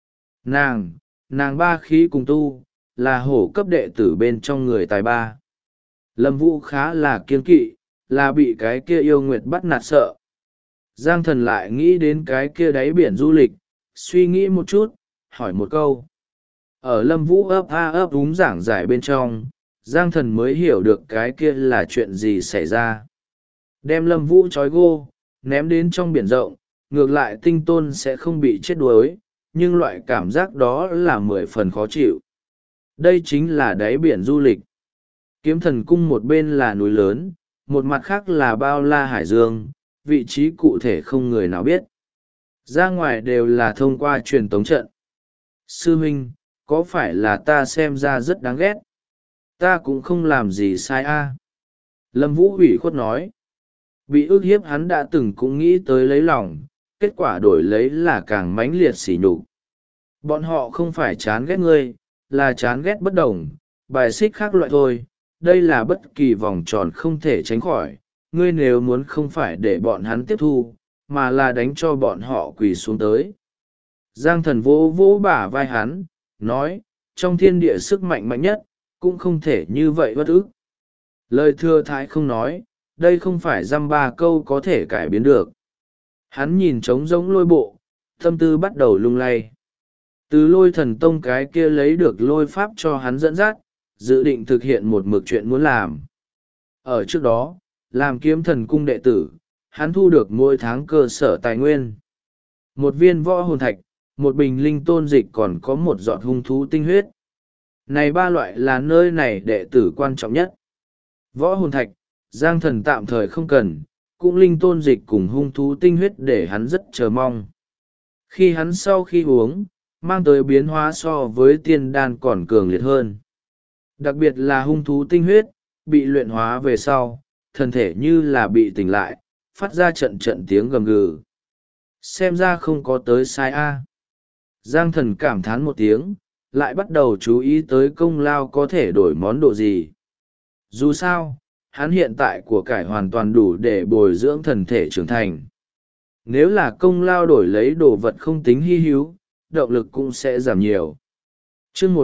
Nàng ba khí cùng tu, là hổ cấp đệ tử bên trong người tài ba. Lâm Vũ khá là kiên kỵ, là bị cái kia yêu nguyệt bắt nạt sợ. Giang Thần lại nghĩ đến cái kia đáy biển du lịch, suy nghĩ một chút, hỏi một câu. Ở Lâm Vũ ấp a ấp úng giảng giải bên trong, Giang Thần mới hiểu được cái kia là chuyện gì xảy ra. Đem Lâm Vũ trói gô, ném đến trong biển rộng, ngược lại Tinh Tôn sẽ không bị chết đuối, nhưng loại cảm giác đó là 10 phần khó chịu. Đây chính là đáy biển du lịch. Kiếm Thần Cung một bên là núi lớn, một mặt khác là bao la hải dương, vị trí cụ thể không người nào biết. Ra ngoài đều là thông qua truyền tống trận. Sư huynh, có phải là ta xem ra rất đáng ghét? Ta cũng không làm gì sai a. Lâm Vũ ủy khuất nói. Bị ức hiếp hắn đã từng cũng nghĩ tới lấy lòng, kết quả đổi lấy là càng mãnh liệt sỉ nhục. Bọn họ không phải chán ghét ngươi, là chán ghét bất đồng, bài xích khác loại thôi. Đây là bất kỳ vòng tròn không thể tránh khỏi. Ngươi nếu muốn không phải để bọn hắn tiếp thu, mà là đánh cho bọn họ quỳ xuống tới. Giang Thần vỗ vỗ bả vai hắn, nói, trong thiên địa sức mạnh mạnh nhất, cũng không thể như vậy bất ức. Lời thừa thái không nói, đây không phải dăm ba câu có thể cải biến được. Hắn nhìn trống rỗng lôi bộ, tâm tư bắt đầu lung lay. Từ Lôi Thần Tông cái kia lấy được lôi pháp cho hắn dẫn dắt, dự định thực hiện một mực chuyện muốn làm. Ở trước đó, làm Kiếm Thần Cung đệ tử, hắn thu được mỗi tháng cơ sở tài nguyên. Một viên võ hồn thạch, một bình linh tôn dịch còn có một giọt hung thú tinh huyết. Này ba loại là nơi này đệ tử quan trọng nhất. Võ hồn thạch, Giang Thần tạm thời không cần, cũng linh tôn dịch cùng hung thú tinh huyết để hắn rất chờ mong. Khi hắn sau khi uống, mang tới biến hóa so với tiên đan còn cường liệt hơn. Đặc biệt là hung thú tinh huyết, bị luyện hóa về sau, thân thể như là bị tỉnh lại, phát ra trận trận tiếng gầm gừ. Xem ra không có tới sai a. Giang Thần cảm thán một tiếng, lại bắt đầu chú ý tới công lao có thể đổi món đồ gì. Dù sao, hắn hiện tại của cải hoàn toàn đủ để bồi dưỡng thần thể trưởng thành. Nếu là công lao đổi lấy đồ vật không tính hy hữu, động lực cũng sẽ giảm nhiều. Chương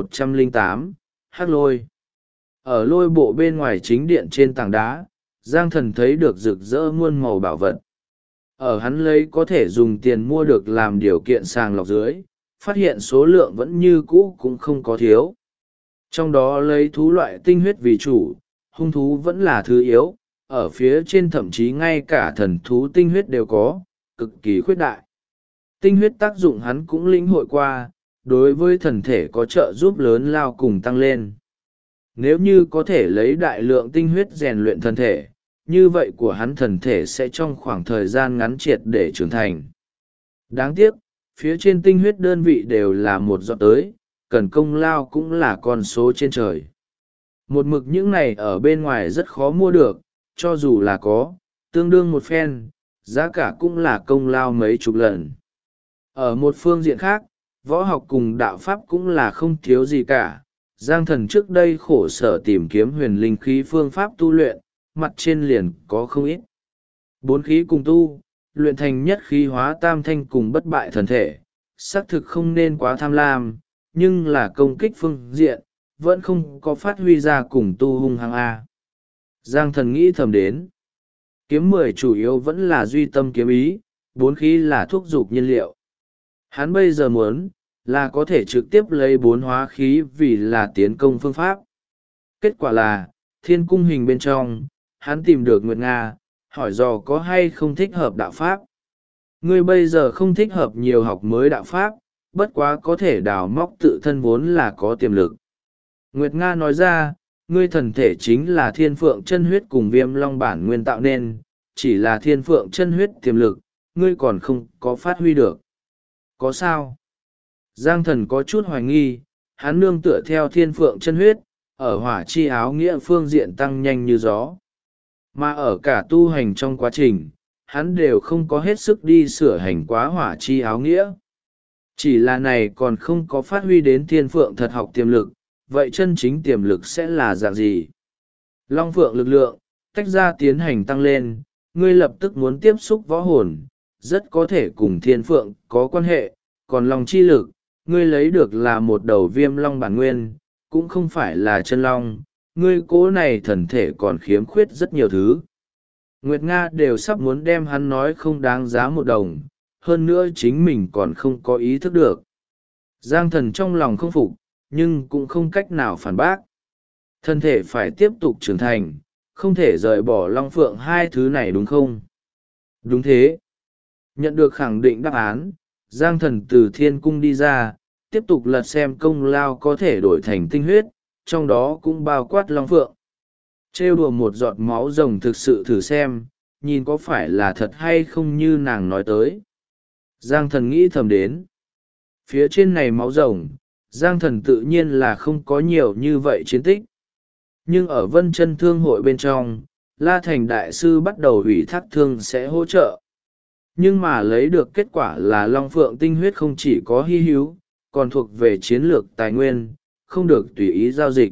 1108, Hắc Lôi. Ở lôi bộ bên ngoài chính điện trên tảng đá, Giang Thần thấy được rực rỡ muôn màu bảo vật. Ở hắn lấy có thể dùng tiền mua được làm điều kiện sàng lọc dưới, phát hiện số lượng vẫn như cũ cũng không có thiếu. Trong đó lấy thú loại tinh huyết vì chủ, hung thú vẫn là thứ yếu, ở phía trên thậm chí ngay cả thần thú tinh huyết đều có, cực kỳ khuyết đại. Tinh huyết tác dụng hắn cũng lĩnh hội qua, đối với thần thể có trợ giúp lớn lao cùng tăng lên. Nếu như có thể lấy đại lượng tinh huyết rèn luyện thần thể, như vậy của hắn thần thể sẽ trong khoảng thời gian ngắn triệt để trưởng thành. Đáng tiếc, phía trên tinh huyết đơn vị đều là một giọt tới, cần công lao cũng là con số trên trời. Một mực những này ở bên ngoài rất khó mua được, cho dù là có, tương đương một phen, giá cả cũng là công lao mấy chục lần. Ở một phương diện khác, võ học cùng đạo pháp cũng là không thiếu gì cả. Giang Thần trước đây khổ sở tìm kiếm huyền linh khí phương pháp tu luyện, mặt trên liền có không ít. 4 khí cùng tu, luyện thành nhất khí hóa tam thanh cùng bất bại thần thể, xác thực không nên quá tham lam, nhưng là công kích phương diện, vẫn không có phát huy ra cùng tu hung hăng A. Giang Thần nghĩ thầm đến. Kiếm 10 chủ yếu vẫn là duy tâm kiếm ý, 4 khí là thuốc dục nhiên liệu. Hắn bây giờ muốn, là có thể trực tiếp lấy 4 hóa khí vì là tiến công phương pháp. Kết quả là, thiên cung hình bên trong, hắn tìm được Nguyệt Nga, hỏi dò có hay không thích hợp đạo pháp. Ngươi bây giờ không thích hợp nhiều học mới đạo pháp, bất quá có thể đào móc tự thân vốn là có tiềm lực. Nguyệt Nga nói ra, ngươi thần thể chính là thiên phượng chân huyết cùng viêm long bản nguyên tạo nên, chỉ là thiên phượng chân huyết tiềm lực, ngươi còn không có phát huy được. Có sao? Giang thần có chút hoài nghi, hắn nương tựa theo thiên phượng chân huyết, ở hỏa chi áo nghĩa phương diện tăng nhanh như gió. Mà ở cả tu hành trong quá trình, hắn đều không có hết sức đi sửa hành quá hỏa chi áo nghĩa. Chỉ là này còn không có phát huy đến thiên phượng thật học tiềm lực, vậy chân chính tiềm lực sẽ là dạng gì? Long phượng lực lượng, tách ra tiến hành tăng lên, ngươi lập tức muốn tiếp xúc võ hồn, rất có thể cùng thiên phượng có quan hệ, còn long chi lực, ngươi lấy được là một đầu viêm long bản nguyên, cũng không phải là chân long, ngươi cố này thần thể còn khiếm khuyết rất nhiều thứ. Nguyệt Nga đều sắp muốn đem hắn nói không đáng giá một đồng, hơn nữa chính mình còn không có ý thức được. Giang thần trong lòng không phục, nhưng cũng không cách nào phản bác. Thân thể phải tiếp tục trưởng thành, không thể rời bỏ long phượng hai thứ này đúng không? Đúng thế. Nhận được khẳng định đáp án, Giang thần từ thiên cung đi ra, tiếp tục lật xem công lao có thể đổi thành tinh huyết, trong đó cũng bao quát long phượng. Trêu đùa một giọt máu rồng thực sự thử xem, nhìn có phải là thật hay không như nàng nói tới. Giang thần nghĩ thầm đến. Phía trên này máu rồng, Giang thần tự nhiên là không có nhiều như vậy chiến tích. Nhưng ở Vân Chân Thương hội bên trong, La Thành Đại Sư bắt đầu ủy thác thương sẽ hỗ trợ. Nhưng mà lấy được kết quả là Long Phượng tinh huyết không chỉ có hy hữu, còn thuộc về chiến lược tài nguyên, không được tùy ý giao dịch.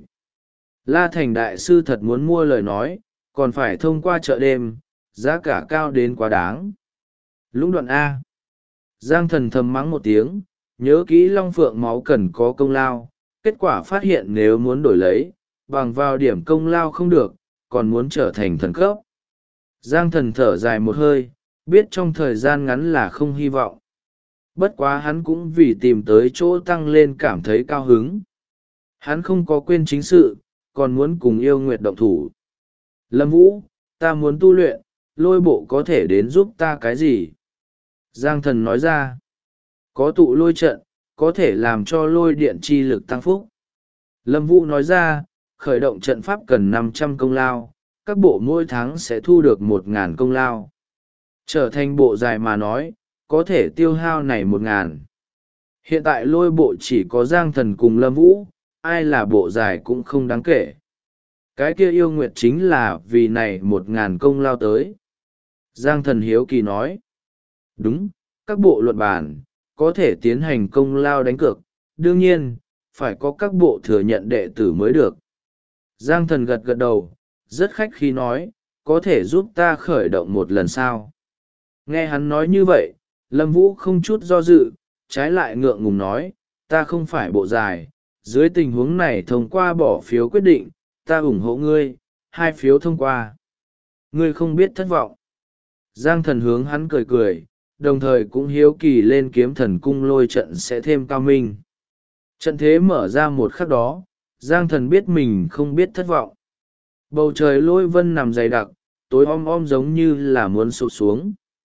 La Thành Đại Sư thật muốn mua lời nói, còn phải thông qua chợ đêm, giá cả cao đến quá đáng. Lũng đoạn A. Giang thần thầm mắng một tiếng, nhớ kỹ Long Phượng máu cần có công lao, kết quả phát hiện nếu muốn đổi lấy, bằng vào điểm công lao không được, còn muốn trở thành thần cấp. Giang thần thở dài một hơi, biết trong thời gian ngắn là không hy vọng. Bất quá hắn cũng vì tìm tới chỗ tăng lên cảm thấy cao hứng. Hắn không có quên chính sự, còn muốn cùng yêu nguyệt động thủ. Lâm Vũ, ta muốn tu luyện, lôi bộ có thể đến giúp ta cái gì? Giang thần nói ra, có tụ lôi trận, có thể làm cho lôi điện chi lực tăng phúc. Lâm Vũ nói ra, khởi động trận pháp cần 500 công lao, các bộ mỗi tháng sẽ thu được 1.000 công lao. Trở thành bộ dài mà nói, có thể tiêu hao này 1.000. Hiện tại lôi bộ chỉ có Giang thần cùng Lâm Vũ, ai là bộ dài cũng không đáng kể. Cái kia yêu nguyệt chính là vì này 1.000 công lao tới. Giang thần hiếu kỳ nói, đúng, các bộ luận bàn, có thể tiến hành công lao đánh cược, đương nhiên, phải có các bộ thừa nhận đệ tử mới được. Giang thần gật gật đầu, rất khách khí nói, có thể giúp ta khởi động một lần sao? Nghe hắn nói như vậy, Lâm Vũ không chút do dự, trái lại ngượng ngùng nói, ta không phải bộ dài, dưới tình huống này thông qua bỏ phiếu quyết định, ta ủng hộ ngươi, 2 phiếu thông qua. Ngươi không biết thất vọng. Giang thần hướng hắn cười cười, đồng thời cũng hiếu kỳ lên kiếm thần cung lôi trận sẽ thêm cao minh. Trận thế mở ra một khắc đó, Giang thần biết mình không biết thất vọng. Bầu trời lôi vân nằm dày đặc, tối om om giống như là muốn sụp xuống.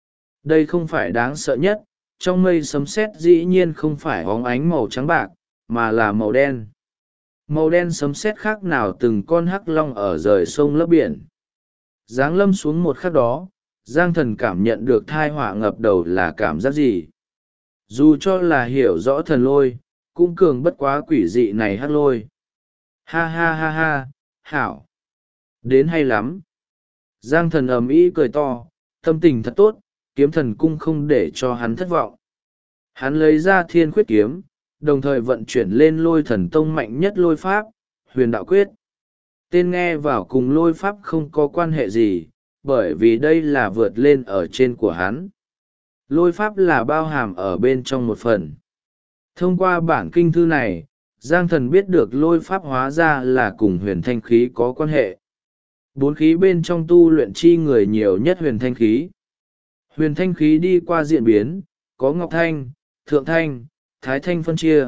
Đây không phải đáng sợ nhất, trong mây sấm sét dĩ nhiên không phải óng ánh màu trắng bạc, mà là màu đen. Màu đen sấm sét khác nào từng con hắc long ở rời sông lấp biển. Giáng lâm xuống một khắc đó, Giang thần cảm nhận được thai họa ngập đầu là cảm giác gì. Dù cho là hiểu rõ thần lôi, cũng cường bất quá quỷ dị này hắc lôi. Ha ha ha ha, hảo. Đến hay lắm. Giang thần ầm ĩ cười to, tâm tình thật tốt, kiếm thần cung không để cho hắn thất vọng. Hắn lấy ra thiên khuyết kiếm, đồng thời vận chuyển lên lôi thần tông mạnh nhất lôi pháp, huyền đạo quyết. Tên nghe vào cùng lôi pháp không có quan hệ gì, bởi vì đây là vượt lên ở trên của hắn. Lôi pháp là bao hàm ở bên trong một phần. Thông qua bản kinh thư này, Giang thần biết được lôi pháp hóa ra là cùng huyền thanh khí có quan hệ. 4 khí bên trong tu luyện chi người nhiều nhất huyền thanh khí. Huyền thanh khí đi qua diễn biến, có ngọc thanh, thượng thanh, thái thanh phân chia.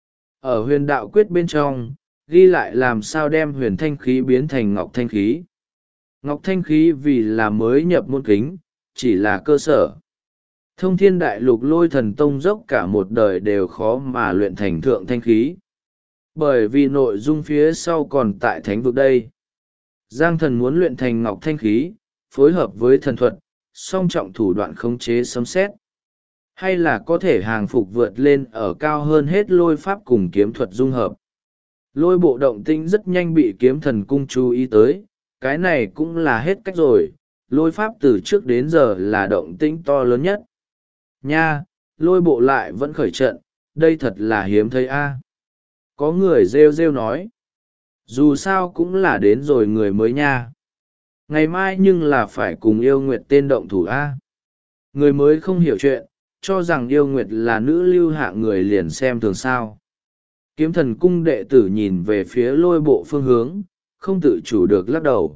Ở huyền đạo quyết bên trong, ghi lại làm sao đem huyền thanh khí biến thành ngọc thanh khí. Ngọc Thanh khí vì là mới nhập môn kính, chỉ là cơ sở. Thông Thiên Đại Lục Lôi Thần Tông dốc cả một đời đều khó mà luyện thành thượng thanh khí. Bởi vì nội dung phía sau còn tại thánh vực đây. Giang Thần muốn luyện thành Ngọc Thanh khí, phối hợp với thần thuật, song trọng thủ đoạn khống chế sấm sét, hay là có thể hàng phục vượt lên ở cao hơn hết lôi pháp cùng kiếm thuật dung hợp. Lôi bộ động tĩnh rất nhanh bị kiếm thần cung chú ý tới, cái này cũng là hết cách rồi, lôi pháp từ trước đến giờ là động tĩnh to lớn nhất. Nha, lôi bộ lại vẫn khởi trận, đây thật là hiếm thấy a. Có người rêu rêu nói. Dù sao cũng là đến rồi người mới nha. Ngày mai nhưng là phải cùng yêu nguyệt tên động thủ a. Người mới không hiểu chuyện, cho rằng yêu nguyệt là nữ lưu hạng người liền xem thường sao. Kiếm thần cung đệ tử nhìn về phía lôi bộ phương hướng, không tự chủ được lắc đầu.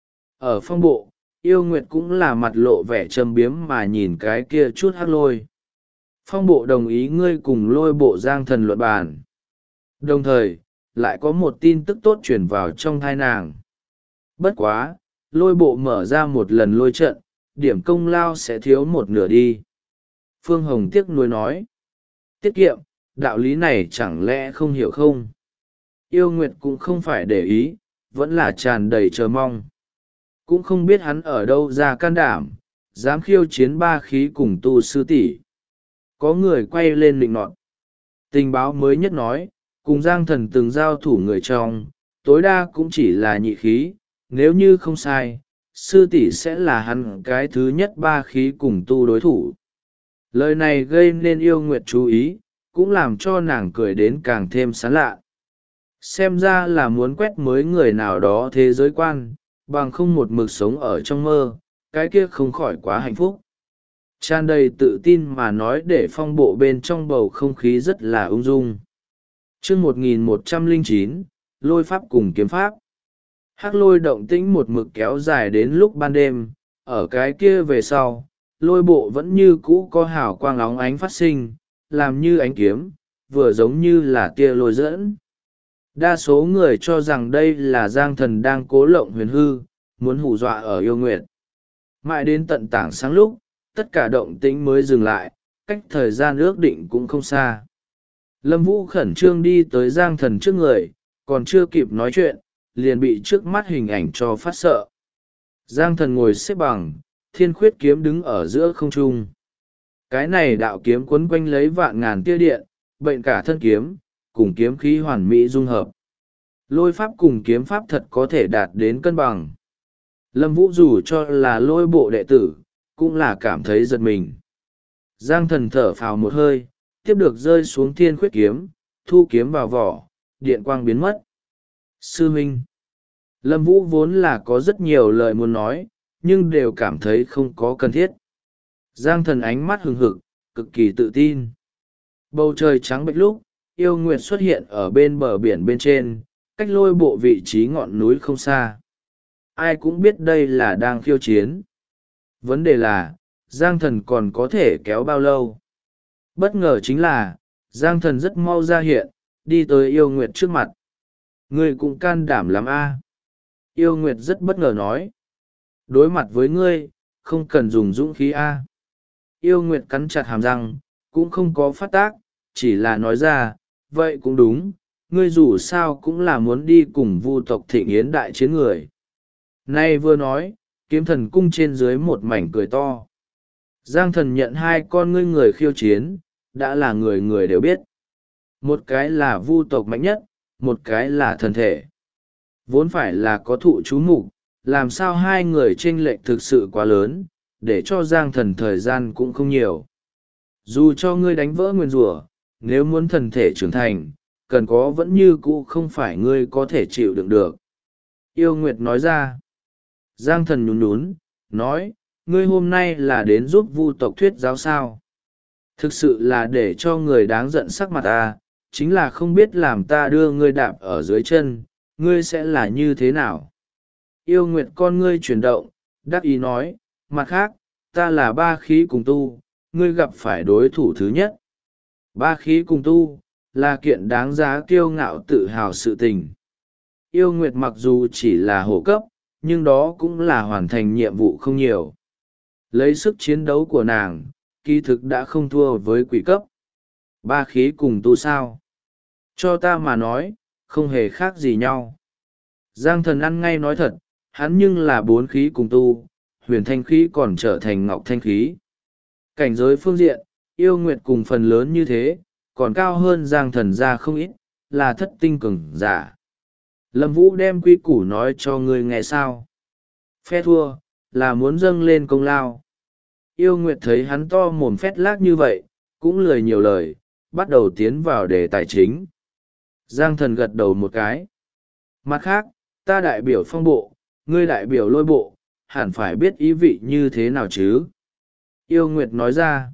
Ở phong bộ, yêu nguyệt cũng là mặt lộ vẻ châm biếm mà nhìn cái kia chút hắc lôi. Phong bộ đồng ý ngươi cùng lôi bộ Giang Thần luận bàn. Đồng thời, lại có một tin tức tốt truyền vào trong thai nàng. Bất quá, lôi bộ mở ra một lần lôi trận, điểm công lao sẽ thiếu một nửa đi. Phương Hồng tiếc nuối nói. Tiết kiệm, đạo lý này chẳng lẽ không hiểu không? Yêu Nguyệt cũng không phải để ý, vẫn là tràn đầy chờ mong. Cũng không biết hắn ở đâu ra can đảm, dám khiêu chiến ba khí cùng tu sư tỷ. Có người quay lên định nọt. Tình báo mới nhất nói, cùng Giang Thần từng giao thủ người trong, tối đa cũng chỉ là nhị khí, nếu như không sai, sư tỷ sẽ là hắn cái thứ nhất ba khí cùng tu đối thủ. Lời này gây nên yêu Nguyệt chú ý, cũng làm cho nàng cười đến càng thêm sán lạ. Xem ra là muốn quét mới người nào đó thế giới quan, bằng không một mực sống ở trong mơ, cái kia không khỏi quá hạnh phúc. Tràn đầy tự tin mà nói để phong bộ bên trong bầu không khí rất là ung dung. Chương 1109, lôi pháp cùng kiếm pháp. Hắc lôi động tĩnh một mực kéo dài đến lúc ban đêm, ở cái kia về sau, lôi bộ vẫn như cũ có hào quang óng ánh phát sinh, làm như ánh kiếm, vừa giống như là tia lôi dẫn. Đa số người cho rằng đây là Giang Thần đang cố lộng huyền hư, muốn hù dọa ở yêu nguyệt. Mãi đến tận tảng sáng lúc, tất cả động tĩnh mới dừng lại, cách thời gian ước định cũng không xa. Lâm Vũ khẩn trương đi tới Giang Thần trước người, còn chưa kịp nói chuyện, liền bị trước mắt hình ảnh cho phát sợ. Giang Thần ngồi xếp bằng, thiên khuyết kiếm đứng ở giữa không trung. Cái này đạo kiếm quấn quanh lấy vạn ngàn tia điện, bệnh cả thân kiếm, cùng kiếm khí hoàn mỹ dung hợp. Lôi pháp cùng kiếm pháp thật có thể đạt đến cân bằng. Lâm Vũ dù cho là lôi bộ đệ tử, cũng là cảm thấy giật mình. Giang Thần thở phào một hơi, tiếp được rơi xuống thiên khuyết kiếm, thu kiếm vào vỏ, điện quang biến mất. Sư huynh. Lâm Vũ vốn là có rất nhiều lời muốn nói, nhưng đều cảm thấy không có cần thiết. Giang Thần ánh mắt hừng hực, cực kỳ tự tin. Bầu trời trắng bệch lúc, yêu nguyệt xuất hiện ở bên bờ biển bên trên, cách lôi bộ vị trí ngọn núi không xa. Ai cũng biết đây là đang khiêu chiến. Vấn đề là, Giang Thần còn có thể kéo bao lâu? Bất ngờ chính là, Giang Thần rất mau ra hiện, đi tới yêu nguyệt trước mặt. Ngươi cũng can đảm lắm a. Yêu nguyệt rất bất ngờ nói. Đối mặt với ngươi, không cần dùng dũng khí a. Yêu nguyệt cắn chặt hàm răng, cũng không có phát tác, chỉ là nói ra, vậy cũng đúng, ngươi dù sao cũng là muốn đi cùng vu tộc Thịnh Yến đại chiến người. Nay vừa nói, kiếm thần cung trên dưới một mảnh cười to. Giang Thần nhận hai con ngươi người khiêu chiến, đã là người người đều biết. Một cái là vu tộc mạnh nhất, một cái là thần thể. Vốn phải là có thụ chú mục, làm sao hai người chênh lệch thực sự quá lớn, để cho Giang Thần thời gian cũng không nhiều. Dù cho ngươi đánh vỡ nguyên rủa, nếu muốn thần thể trưởng thành, cần có vẫn như cũ không phải ngươi có thể chịu đựng được. Yêu Nguyệt nói ra. Giang Thần nhún nhún, nói, ngươi hôm nay là đến giúp vu tộc thuyết giáo sao. Thực sự là để cho người đáng giận sắc mặt ta, chính là không biết làm ta đưa ngươi đạp ở dưới chân, ngươi sẽ là như thế nào. Yêu Nguyệt con ngươi chuyển động, đắc ý nói, mặt khác, ta là ba khí cùng tu, ngươi gặp phải đối thủ thứ nhất. Ba khí cùng tu, là kiện đáng giá kiêu ngạo tự hào sự tình. Yêu Nguyệt mặc dù chỉ là hổ cấp, nhưng đó cũng là hoàn thành nhiệm vụ không nhiều. Lấy sức chiến đấu của nàng, kỳ thực đã không thua với quỷ cấp. Ba khí cùng tu sao? Cho ta mà nói, không hề khác gì nhau. Giang Thần ăn ngay nói thật, hắn nhưng là bốn khí cùng tu, huyền thanh khí còn trở thành ngọc thanh khí. Cảnh giới phương diện, yêu nguyệt cùng phần lớn như thế, còn cao hơn Giang Thần ra không ít, là thất tinh cường giả. Lâm Vũ đem quy củ nói cho ngươi nghe sao. Phe thua, là muốn dâng lên công lao. Yêu nguyệt thấy hắn to mồm phét lác như vậy, cũng lười nhiều lời, bắt đầu tiến vào đề tài chính. Giang Thần gật đầu một cái. Mặt khác, ta đại biểu phong bộ, ngươi đại biểu lôi bộ, hẳn phải biết ý vị như thế nào chứ. Yêu nguyệt nói ra.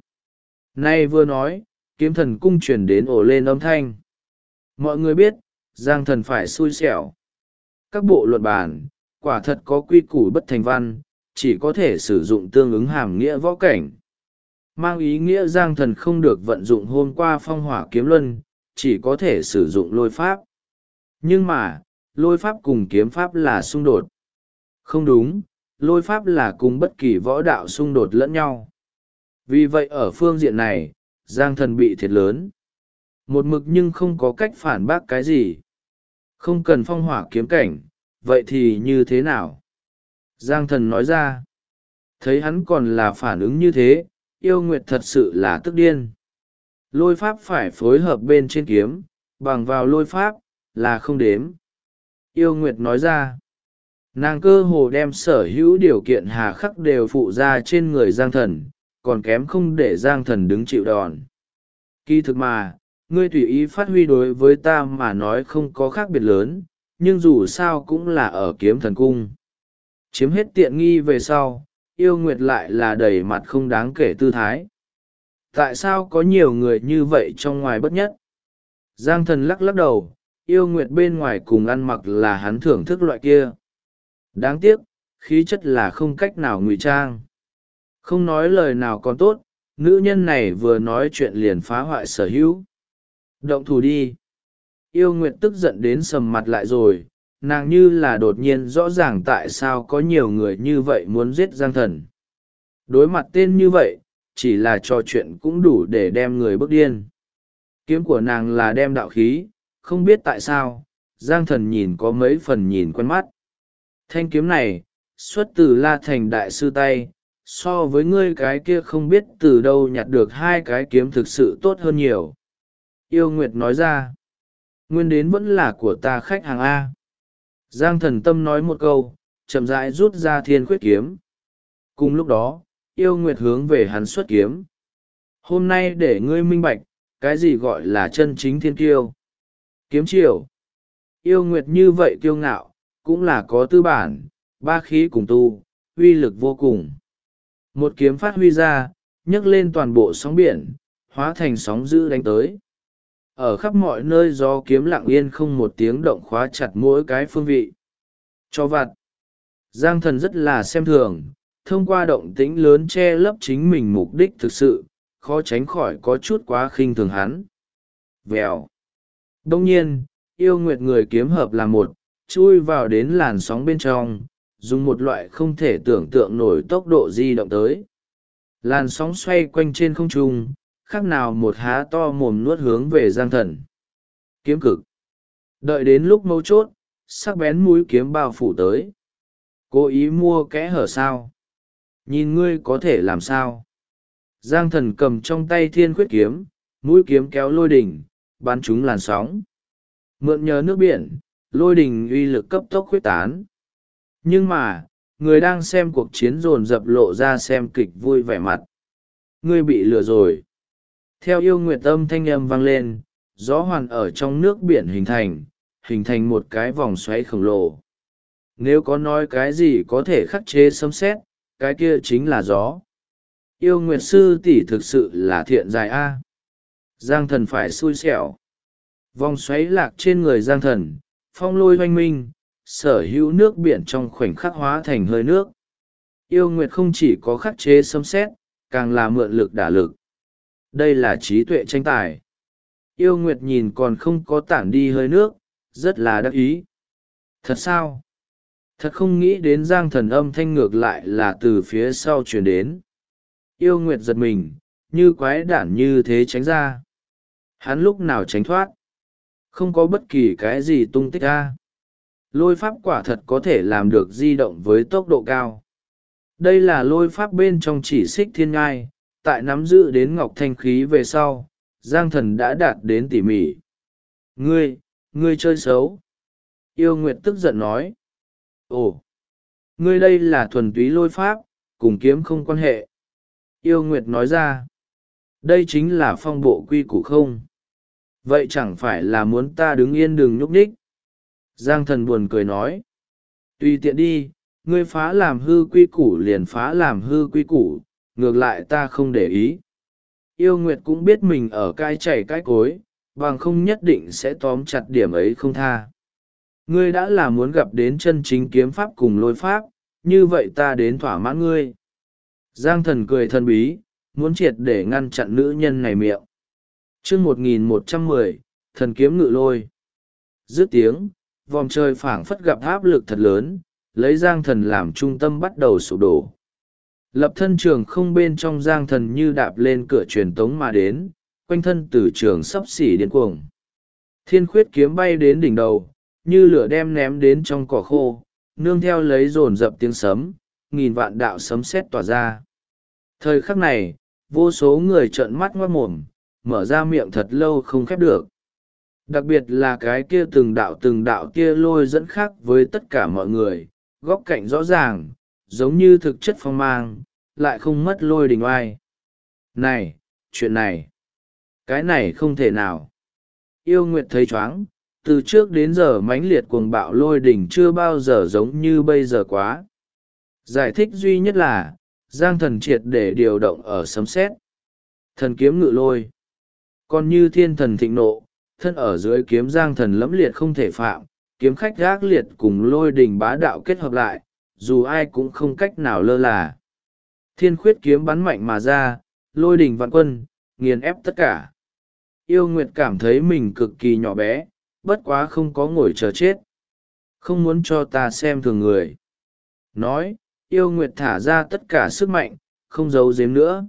Nay vừa nói, kiếm thần cung truyền đến ổ lên âm thanh. Mọi người biết, Giang Thần phải xui xẻo. Các bộ luận bàn, quả thật có quy củ bất thành văn, chỉ có thể sử dụng tương ứng hàm nghĩa võ cảnh. Mang ý nghĩa Giang Thần không được vận dụng hôm qua phong hỏa kiếm luân, chỉ có thể sử dụng lôi pháp. Nhưng mà, lôi pháp cùng kiếm pháp là xung đột. Không đúng, lôi pháp là cùng bất kỳ võ đạo xung đột lẫn nhau. Vì vậy ở phương diện này, Giang Thần bị thiệt lớn. Một mực nhưng không có cách phản bác cái gì. Không cần phong hỏa kiếm cảnh, vậy thì như thế nào? Giang Thần nói ra. Thấy hắn còn là phản ứng như thế, yêu nguyệt thật sự là tức điên. Lôi pháp phải phối hợp bên trên kiếm, bằng vào lôi pháp, là không đếm. Yêu nguyệt nói ra. Nàng cơ hồ đem sở hữu điều kiện hà khắc đều phụ ra trên người Giang Thần, còn kém không để Giang Thần đứng chịu đòn. Kỳ thực mà, ngươi tùy ý phát huy đối với ta mà nói không có khác biệt lớn, nhưng dù sao cũng là ở kiếm thần cung. Chiếm hết tiện nghi về sau, yêu nguyệt lại là đầy mặt không đáng kể tư thái. Tại sao có nhiều người như vậy trong ngoài bất nhất? Giang Thần lắc lắc đầu, yêu nguyệt bên ngoài cùng ăn mặc là hắn thưởng thức loại kia. Đáng tiếc, khí chất là không cách nào ngụy trang. Không nói lời nào còn tốt, nữ nhân này vừa nói chuyện liền phá hoại sở hữu. Động thủ đi. Yêu nguyệt tức giận đến sầm mặt lại rồi, nàng như là đột nhiên rõ ràng tại sao có nhiều người như vậy muốn giết Giang Thần. Đối mặt tên như vậy, chỉ là trò chuyện cũng đủ để đem người bức điên. Kiếm của nàng là đem đạo khí, không biết tại sao, Giang Thần nhìn có mấy phần nhìn quen mắt. Thanh kiếm này, xuất từ La Thành đại sư tay, so với ngươi cái kia không biết từ đâu nhặt được hai cái kiếm thực sự tốt hơn nhiều. Yêu Nguyệt nói ra, nguyên đến vẫn là của ta khách hàng A. Giang Thần tâm nói một câu, chậm rãi rút ra thiên khuyết kiếm. Cùng lúc đó, yêu Nguyệt hướng về hắn xuất kiếm. Hôm nay để ngươi minh bạch, cái gì gọi là chân chính thiên kiêu. Kiếm triều. Yêu Nguyệt như vậy kiêu ngạo, cũng là có tư bản, ba khí cùng tu, uy lực vô cùng. Một kiếm phát huy ra, nhấc lên toàn bộ sóng biển, hóa thành sóng dữ đánh tới. Ở khắp mọi nơi gió kiếm lặng yên không một tiếng động khóa chặt mỗi cái phương vị. Cho vặt. Giang Thần rất là xem thường, thông qua động tĩnh lớn che lấp chính mình mục đích thực sự, khó tránh khỏi có chút quá khinh thường hắn. Vèo. Đông nhiên, yêu nguyệt người kiếm hợp là một, chui vào đến làn sóng bên trong, dùng một loại không thể tưởng tượng nổi tốc độ di động tới. Làn sóng xoay quanh trên không trung, khác nào một há to mồm nuốt hướng về Giang Thần. Kiếm cực. Đợi đến lúc mấu chốt, sắc bén mũi kiếm bao phủ tới. Cố ý mua kẽ hở sao? Nhìn ngươi có thể làm sao? Giang Thần cầm trong tay thiên khuyết kiếm, mũi kiếm kéo lôi đỉnh, bắn trúng làn sóng. Mượn nhờ nước biển, lôi đỉnh uy lực cấp tốc khuyết tán. Nhưng mà, người đang xem cuộc chiến dồn dập lộ ra xem kịch vui vẻ mặt. Ngươi bị lừa rồi. Theo yêu nguyệt âm thanh âm vang lên, gió hoàn ở trong nước biển hình thành một cái vòng xoáy khổng lồ. Nếu có nói cái gì có thể khắc chế sấm sét, cái kia chính là gió. Yêu nguyệt sư tỷ thực sự là thiện dài a. Giang Thần phải xui xẻo. Vòng xoáy lạc trên người Giang Thần, phong lôi hoanh minh, sở hữu nước biển trong khoảnh khắc hóa thành hơi nước. Yêu nguyệt không chỉ có khắc chế sấm sét, càng là mượn lực đả lực. Đây là trí tuệ tranh tài. Yêu nguyệt nhìn còn không có tản đi hơi nước, rất là đắc ý. Thật sao? Thật không nghĩ đến Giang Thần âm thanh ngược lại là từ phía sau truyền đến. Yêu Nguyệt giật mình, như quái đản như thế tránh ra. Hắn lúc nào tránh thoát? Không có bất kỳ cái gì tung tích ra. Lôi pháp quả thật có thể làm được di động với tốc độ cao. Đây là lôi pháp bên trong chỉ xích thiên ngai, tại nắm giữ đến ngọc thanh khí về sau, Giang Thần đã đạt đến tỉ mỉ. Ngươi chơi xấu. Yêu Nguyệt tức giận nói. Ồ, ngươi đây là thuần túy lôi pháp, cùng kiếm không quan hệ. Yêu Nguyệt nói ra. Đây chính là phong bộ quy củ không? Vậy chẳng phải là muốn ta đứng yên đừng nhúc nhích? Giang Thần buồn cười nói. Tùy tiện đi, ngươi phá làm hư quy củ liền phá làm hư quy củ, ngược lại ta không để ý. Yêu Nguyệt cũng biết mình ở cai chảy cái cối, bằng không nhất định sẽ tóm chặt điểm ấy không tha. Ngươi đã là muốn gặp đến chân chính kiếm pháp cùng lôi pháp, như vậy ta đến thỏa mãn ngươi. Giang Thần cười thân bí, muốn triệt để ngăn chặn nữ nhân này miệng. chương 1110, thần kiếm ngự lôi. Dứt tiếng, vòng trời phảng phất gặp áp lực thật lớn, lấy Giang Thần làm trung tâm bắt đầu sụp đổ. Lập thân trường không bên trong Giang Thần như đạp lên cửa truyền tống mà đến, quanh thân từ trường sắp xỉ điên cuồng. Thiên khuyết kiếm bay đến đỉnh đầu, như lửa đem ném đến trong cỏ khô, nương theo lấy dồn dập tiếng sấm, nghìn vạn đạo sấm sét tỏa ra. Thời khắc này, vô số người trợn mắt ngoác mồm, mở ra miệng thật lâu không khép được. Đặc biệt là cái kia từng đạo kia lôi dẫn khác với tất cả mọi người, góc cạnh rõ ràng, giống như thực chất phong mang, lại không mất lôi đình oai. Này, chuyện này, cái này không thể nào. Yêu Nguyệt thấy choáng, từ trước đến giờ mãnh liệt cuồng bạo lôi đỉnh chưa bao giờ giống như bây giờ quá. Giải thích duy nhất là, Giang Thần triệt để điều động ở sấm sét. Thần kiếm ngự lôi. Còn như thiên thần thịnh nộ, thân ở dưới kiếm Giang Thần lẫm liệt không thể phạm, kiếm khách gác liệt cùng lôi đình bá đạo kết hợp lại, dù ai cũng không cách nào lơ là. Thiên khuyết kiếm bắn mạnh mà ra, lôi đình vạn quân, nghiền ép tất cả. Yêu Nguyệt cảm thấy mình cực kỳ nhỏ bé, bất quá không có ngồi chờ chết. Không muốn cho ta xem thường người. Nói, Yêu Nguyệt thả ra tất cả sức mạnh, không giấu giếm nữa.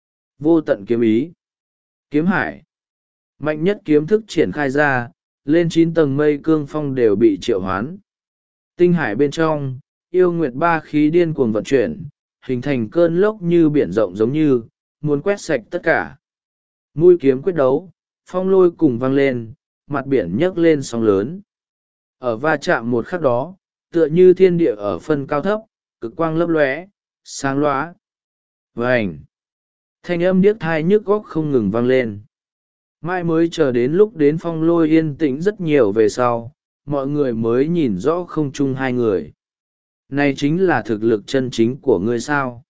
Vô tận kiếm ý. Kiếm hải. Mạnh nhất kiếm thức triển khai ra, lên 9 tầng mây cương phong đều bị triệu hoán. Tinh hải bên trong, Yêu Nguyệt ba khí điên cuồng vận chuyển, hình thành cơn lốc như biển rộng giống như, muốn quét sạch tất cả. Mũi kiếm quyết đấu, phong lôi cùng vang lên, mặt biển nhấc lên sóng lớn. Ở va chạm một khắc đó, tựa như thiên địa ở phân cao thấp, cực quang lấp lóe, sáng lóa. Vành! Thanh âm điếc tai nhức óc không ngừng vang lên. Mai mới chờ đến lúc đến phong lôi yên tĩnh rất nhiều về sau, mọi người mới nhìn rõ không chung hai người. Này chính là thực lực chân chính của ngươi sao?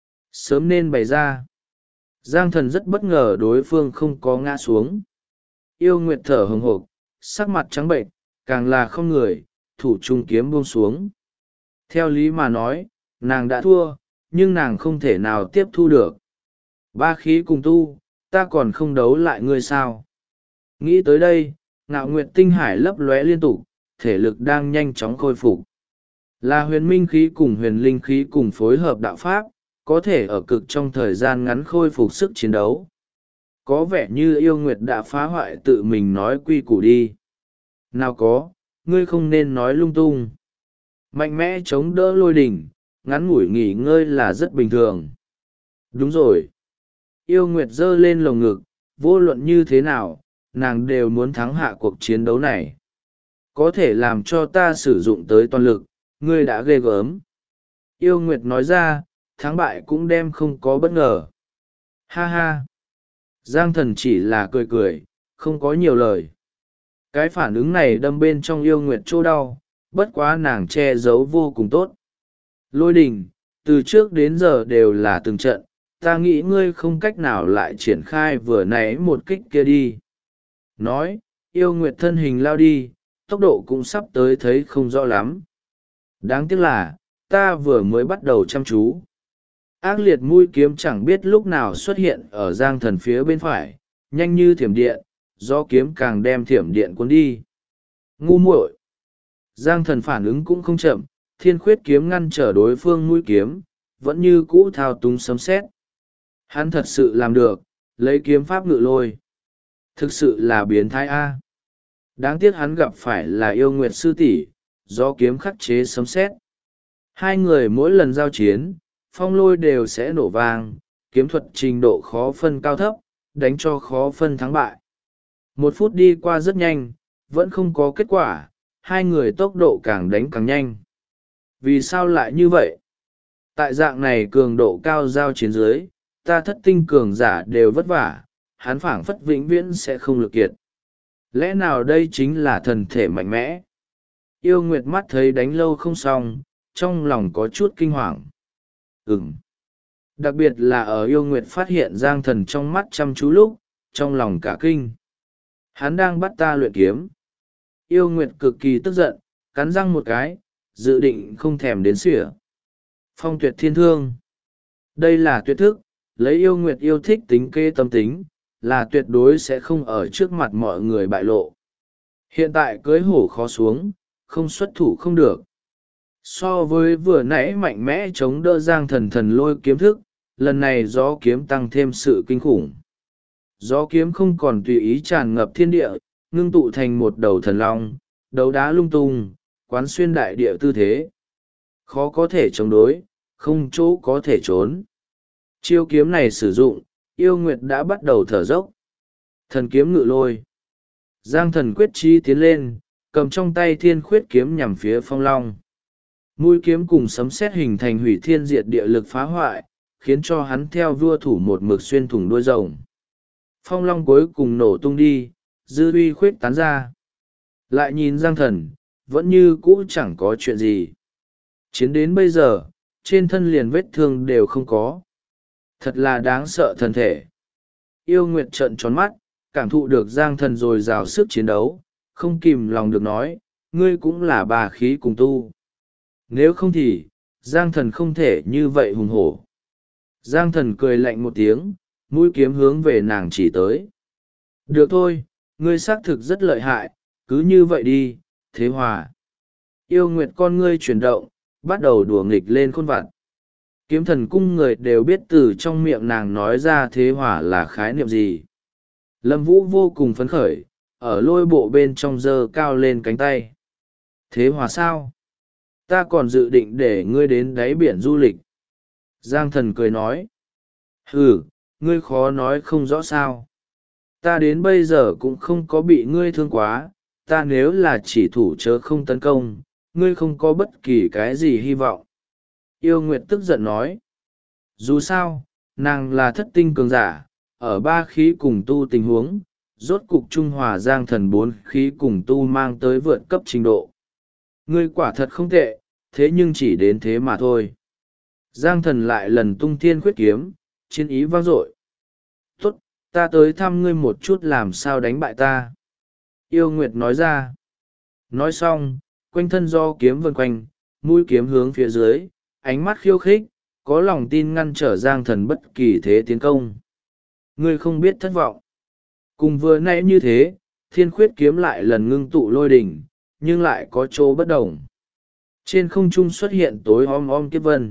Sớm nên bày ra. Giang Thần rất bất ngờ đối phương không có ngã xuống. Yêu Nguyệt thở hừng hộp, sắc mặt trắng bệnh, càng là không người, thủ trung kiếm buông xuống. Theo lý mà nói, nàng đã thua, nhưng nàng không thể nào tiếp thu được. Ba khí cùng tu, ta còn không đấu lại ngươi sao? Nghĩ tới đây, Ngạo Nguyệt tinh hải lấp lóe liên tục, thể lực đang nhanh chóng khôi phục. Là huyền minh khí cùng huyền linh khí cùng phối hợp đạo pháp, có thể ở cực trong thời gian ngắn khôi phục sức chiến đấu. Có vẻ như Yêu Nguyệt đã phá hoại tự mình nói quy củ đi. Nào có, ngươi không nên nói lung tung. Mạnh mẽ chống đỡ lôi đỉnh, ngắn ngủi nghỉ ngơi là rất bình thường. Đúng rồi. Yêu Nguyệt giơ lên lồng ngực, vô luận như thế nào, nàng đều muốn thắng hạ cuộc chiến đấu này. Có thể làm cho ta sử dụng tới toàn lực, ngươi đã ghê gớm. Yêu Nguyệt nói ra, thắng bại cũng đem không có bất ngờ. Ha ha! Giang Thần chỉ là cười cười, không có nhiều lời. Cái phản ứng này đâm bên trong Yêu Nguyệt chỗ đau, bất quá nàng che giấu vô cùng tốt. Lôi đình, từ trước đến giờ đều là từng trận, ta nghĩ ngươi không cách nào lại triển khai vừa nãy một kích kia đi. Nói, Yêu Nguyệt thân hình lao đi, tốc độ cũng sắp tới thấy không rõ lắm. Đáng tiếc là, ta vừa mới bắt đầu chăm chú. Ác liệt mũi kiếm chẳng biết lúc nào xuất hiện ở Giang Thần phía bên phải, nhanh như thiểm điện, do kiếm càng đem thiểm điện cuốn đi. Ngu muội! Giang Thần phản ứng cũng không chậm, Thiên Khuyết kiếm ngăn trở đối phương mũi kiếm, vẫn như cũ thao túng sấm sét. Hắn thật sự làm được, lấy kiếm pháp ngự lôi. Thực sự là biến thái A. Đáng tiếc hắn gặp phải là yêu nguyệt sư tỷ, do kiếm khắc chế sấm sét. Hai người mỗi lần giao chiến, phong lôi đều sẽ nổ vang, kiếm thuật trình độ khó phân cao thấp, đánh cho khó phân thắng bại. 1 phút đi qua rất nhanh, vẫn không có kết quả, hai người tốc độ càng đánh càng nhanh. Vì sao lại như vậy? Tại dạng này cường độ cao giao chiến dưới, ta thất tinh cường giả đều vất vả, hắn phảng phất vĩnh viễn sẽ không lực kiệt. Lẽ nào đây chính là thần thể mạnh mẽ? Yêu Nguyệt mắt thấy đánh lâu không xong, trong lòng có chút kinh hoàng. Đặc biệt là ở Yêu Nguyệt phát hiện Giang Thần trong mắt chăm chú lúc, trong lòng cả kinh. Hắn đang bắt ta luyện kiếm. Yêu Nguyệt cực kỳ tức giận, cắn răng một cái, dự định không thèm đến xỉa. Phong tuyệt thiên thương. Đây là tuyệt thức, lấy Yêu Nguyệt yêu thích tính kê tâm tính, là tuyệt đối sẽ không ở trước mặt mọi người bại lộ. Hiện tại cưới hổ khó xuống, không xuất thủ không được. So với vừa nãy mạnh mẽ chống đỡ Giang Thần thần lôi kiếm thức, lần này gió kiếm tăng thêm sự kinh khủng. Gió kiếm không còn tùy ý tràn ngập thiên địa, ngưng tụ thành một đầu thần long, đấu đá lung tung, quán xuyên đại địa tư thế. Khó có thể chống đối, không chỗ có thể trốn. Chiêu kiếm này sử dụng, Yêu Nguyệt đã bắt đầu thở dốc. Thần kiếm ngự lôi. Giang Thần quyết chí tiến lên, cầm trong tay Thiên Khuyết kiếm nhằm phía Phong Long. Mũi kiếm cùng sấm sét hình thành hủy thiên diệt địa lực phá hoại, khiến cho hắn theo vua thủ một mực xuyên thủng đuôi rồng. Phong Long cuối cùng nổ tung đi, dư uy khuyết tán ra. Lại nhìn Giang Thần, vẫn như cũ chẳng có chuyện gì. Chiến đến bây giờ, trên thân liền vết thương đều không có. Thật là đáng sợ thần thể. Yêu Nguyệt trợn tròn mắt, cảm thụ được Giang Thần dồi dào sức chiến đấu, không kìm lòng được nói, ngươi cũng là bà khí cùng tu. Nếu không thì, Giang Thần không thể như vậy hùng hổ. Giang Thần cười lạnh một tiếng, mũi kiếm hướng về nàng chỉ tới. Được thôi, ngươi xác thực rất lợi hại, cứ như vậy đi, thế hòa. Yêu Nguyệt con ngươi chuyển động, bắt đầu đùa nghịch lên khôn vặt. Kiếm Thần cung người đều biết từ trong miệng nàng nói ra thế hòa là khái niệm gì. Lâm Vũ vô cùng phấn khởi, ở lôi bộ bên trong giơ cao lên cánh tay. Thế hòa sao? Ta còn dự định để ngươi đến đáy biển du lịch. Giang Thần cười nói. Ngươi khó nói không rõ sao. Ta đến bây giờ cũng không có bị ngươi thương quá, ta nếu là chỉ thủ chớ không tấn công, ngươi không có bất kỳ cái gì hy vọng. Yêu Nguyệt tức giận nói. Dù sao, nàng là thất tinh cường giả, ở 3 khí cùng tu tình huống, rốt cục Trung Hòa Giang Thần 4 khí cùng tu mang tới vượt cấp trình độ. Ngươi quả thật không tệ, thế nhưng chỉ đến thế mà thôi. Giang Thần lại lần tung Thiên Khuyết kiếm, chiến ý vang dội. Tốt, ta tới thăm ngươi một chút làm sao đánh bại ta. Yêu Nguyệt nói ra. Nói xong, quanh thân do kiếm vần quanh, mũi kiếm hướng phía dưới, ánh mắt khiêu khích, có lòng tin ngăn trở Giang Thần bất kỳ thế tiến công. Ngươi không biết thất vọng. Cùng vừa nãy như thế, Thiên Khuyết kiếm lại lần ngưng tụ lôi đỉnh, nhưng lại có chỗ bất đồng. Trên không trung xuất hiện tối om kiếp vân.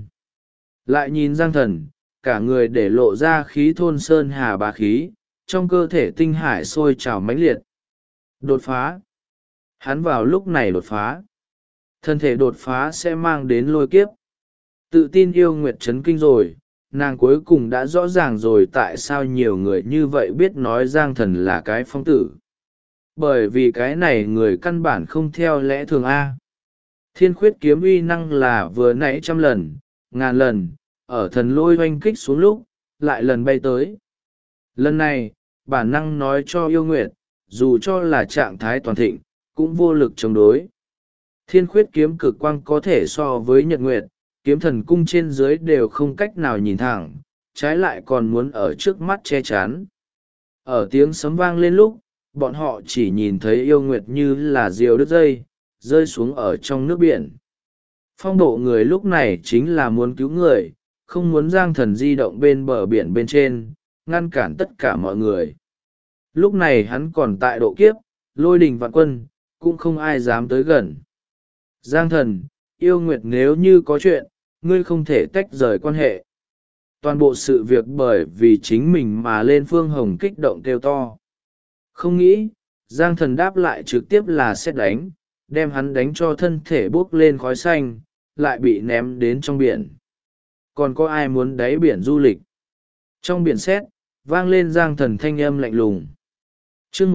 Lại nhìn Giang Thần, cả người để lộ ra khí thôn sơn hà bá khí, trong cơ thể tinh hải sôi trào mãnh liệt. Đột phá. Hắn vào lúc này đột phá. Thân thể đột phá sẽ mang đến lôi kiếp. Tự tin Yêu Nguyệt chấn kinh rồi, nàng cuối cùng đã rõ ràng rồi tại sao nhiều người như vậy biết nói Giang Thần là cái phong tử. Bởi vì cái này người căn bản không theo lẽ thường A. Thiên Khuyết kiếm uy năng là vừa nãy 100 lần, 1000 lần, ở thần lôi oanh kích xuống lúc, lại lần bay tới. Lần này, bản năng nói cho Yêu Nguyệt, dù cho là trạng thái toàn thịnh, cũng vô lực chống đối. Thiên Khuyết kiếm cực quang có thể so với Nhật Nguyệt, kiếm thần cung trên dưới đều không cách nào nhìn thẳng, trái lại còn muốn ở trước mắt che chắn. Ở tiếng sấm vang lên lúc, bọn họ chỉ nhìn thấy Yêu Nguyệt như là diều đứt dây, rơi xuống ở trong nước biển. Phong độ người lúc này chính là muốn cứu người, không muốn Giang Thần di động bên bờ biển bên trên, ngăn cản tất cả mọi người. Lúc này hắn còn tại độ kiếp, lôi đình vạn quân, cũng không ai dám tới gần. Giang Thần, Yêu Nguyệt, nếu như có chuyện, ngươi không thể tách rời quan hệ. Toàn bộ sự việc bởi vì chính mình mà lên Phương Hồng kích động kêu to. Không nghĩ, Giang Thần đáp lại trực tiếp là sét đánh, đem hắn đánh cho thân thể bốc lên khói xanh, lại bị ném đến trong biển. Còn có ai muốn đáy biển du lịch? Trong biển sét vang lên Giang Thần thanh âm lạnh lùng. Chương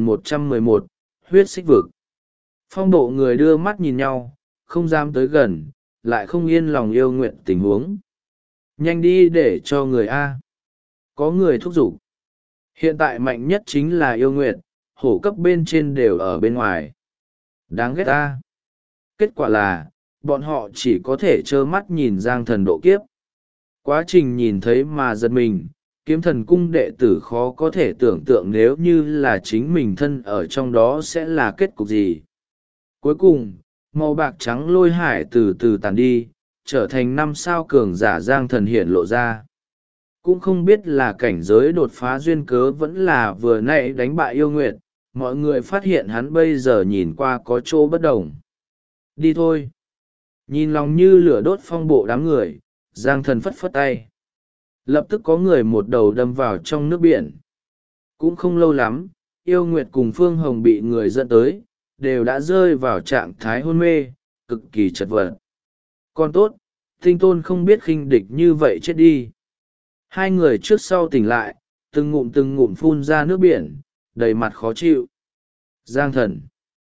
1111, huyết xích vực. Phong bộ người đưa mắt nhìn nhau, không dám tới gần, lại không yên lòng yêu nguyện tình huống. Nhanh đi để cho người A. Có người thúc giục. Hiện tại mạnh nhất chính là yêu nguyện, hổ cấp bên trên đều ở bên ngoài. Đáng ghét A. Kết quả là, bọn họ chỉ có thể trơ mắt nhìn Giang Thần độ kiếp. Quá trình nhìn thấy mà giật mình, kiếm thần cung đệ tử khó có thể tưởng tượng nếu như là chính mình thân ở trong đó sẽ là kết cục gì. Cuối cùng, màu bạc trắng lôi hải từ từ tàn đi, trở thành 5 sao cường giả Giang Thần hiện lộ ra. Cũng không biết là cảnh giới đột phá duyên cớ vẫn là vừa nãy đánh bại yêu nguyệt, mọi người phát hiện hắn bây giờ nhìn qua có chỗ bất đồng. Đi thôi. Nhìn lòng như lửa đốt phong bộ đám người, Giang Thần phất phất tay. Lập tức có người một đầu đâm vào trong nước biển. Cũng không lâu lắm, yêu nguyệt cùng Phương Hồng bị người dẫn tới, đều đã rơi vào trạng thái hôn mê, cực kỳ chật vật. Còn tốt, Tinh Tôn không biết khinh địch như vậy chết đi. Hai người trước sau tỉnh lại, từng ngụm phun ra nước biển, đầy mặt khó chịu. Giang Thần,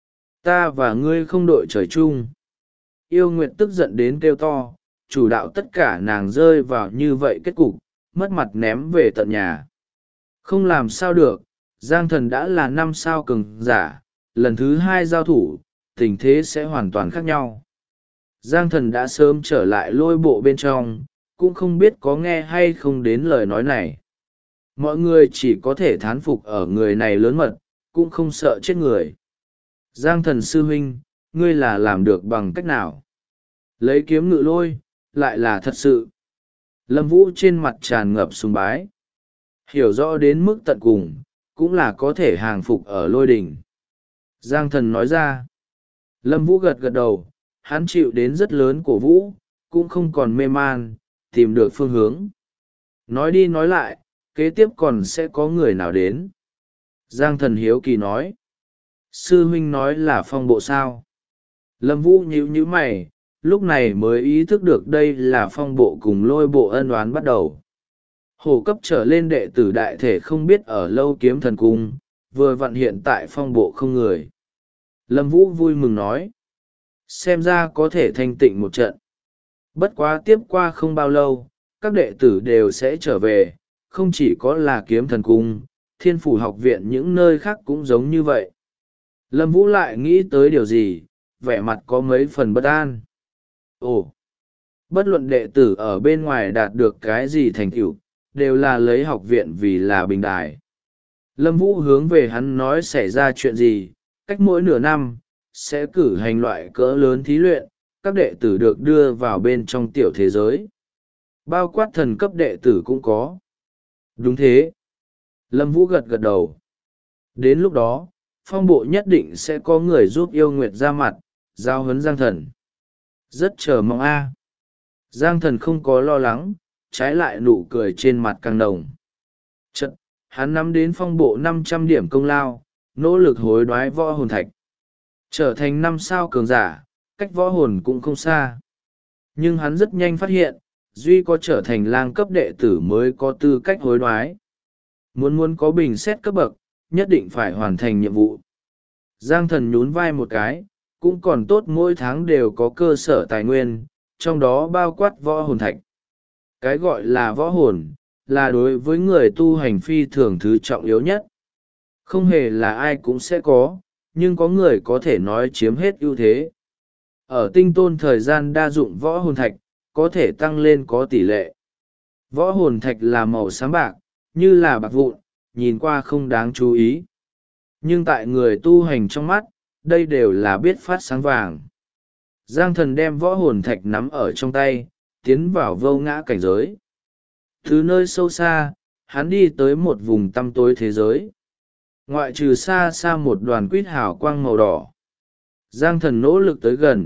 ta và ngươi không đội trời chung. Yêu Nguyệt tức giận đến kêu to, chủ đạo tất cả nàng rơi vào như vậy kết cục, mất mặt ném về tận nhà. Không làm sao được, Giang Thần đã là 5 sao cường giả, lần thứ 2 giao thủ, tình thế sẽ hoàn toàn khác nhau. Giang Thần đã sớm trở lại lôi bộ bên trong, cũng không biết có nghe hay không đến lời nói này. Mọi người chỉ có thể thán phục ở người này lớn mật, cũng không sợ chết người. Giang Thần sư huynh, ngươi là làm được bằng cách nào? Lấy kiếm ngự lôi, lại là thật sự. Lâm Vũ trên mặt tràn ngập sùng bái. Hiểu rõ đến mức tận cùng, cũng là có thể hàng phục ở lôi đỉnh. Giang Thần nói ra. Lâm Vũ gật gật đầu, hắn chịu đến rất lớn cổ vũ, cũng không còn mê man, tìm được phương hướng. Nói đi nói lại, kế tiếp còn sẽ có người nào đến? Giang Thần hiếu kỳ nói. Sư huynh nói là phong bộ sao? Lâm Vũ nhíu mày, lúc này mới ý thức được đây là phong bộ cùng lôi bộ ân oán bắt đầu. Hổ cấp trở lên đệ tử đại thể không biết ở lâu kiếm thần cung, vừa vặn hiện tại phong bộ không người. Lâm Vũ vui mừng nói. Xem ra có thể thanh tịnh một trận. Bất quá tiếp qua không bao lâu, các đệ tử đều sẽ trở về, không chỉ có là kiếm thần cung, thiên phủ học viện những nơi khác cũng giống như vậy. Lâm Vũ lại nghĩ tới điều gì, vẻ mặt có mấy phần bất an. Ồ! Bất luận đệ tử ở bên ngoài đạt được cái gì thành tựu, đều là lấy học viện vì là bình đài. Lâm Vũ hướng về hắn nói xảy ra chuyện gì, cách mỗi nửa năm, sẽ cử hành loại cỡ lớn thí luyện, các đệ tử được đưa vào bên trong tiểu thế giới. Bao quát thần cấp đệ tử cũng có. Đúng thế. Lâm Vũ gật gật đầu. Đến lúc đó, phong bộ nhất định sẽ có người giúp yêu nguyệt ra mặt, giao huấn Giang Thần. Rất chờ mong a. Giang Thần không có lo lắng, trái lại nụ cười trên mặt càng nồng. Chật, hắn nắm đến phong bộ 500 điểm công lao, nỗ lực hối đoái võ hồn thạch. Trở thành 5 sao cường giả, cách võ hồn cũng không xa. Nhưng hắn rất nhanh phát hiện, duy có trở thành lang cấp đệ tử mới có tư cách hối đoái. Muốn có bình xét cấp bậc, nhất định phải hoàn thành nhiệm vụ. Giang Thần nhún vai một cái, cũng còn tốt mỗi tháng đều có cơ sở tài nguyên, trong đó bao quát võ hồn thạch. Cái gọi là võ hồn, là đối với người tu hành phi thường thứ trọng yếu nhất. Không hề là ai cũng sẽ có, nhưng có người có thể nói chiếm hết ưu thế. Ở Tinh Tôn thời gian đa dụng võ hồn thạch, có thể tăng lên có tỷ lệ. Võ hồn thạch là màu sáng bạc, như là bạc vụn, nhìn qua không đáng chú ý. Nhưng tại người tu hành trong mắt, đây đều là biết phát sáng vàng. Giang Thần đem võ hồn thạch nắm ở trong tay, tiến vào vô ngã cảnh giới. Từ nơi sâu xa, hắn đi tới một vùng tăm tối thế giới. Ngoại trừ xa xa một đoàn quýt hào quang màu đỏ. Giang Thần nỗ lực tới gần,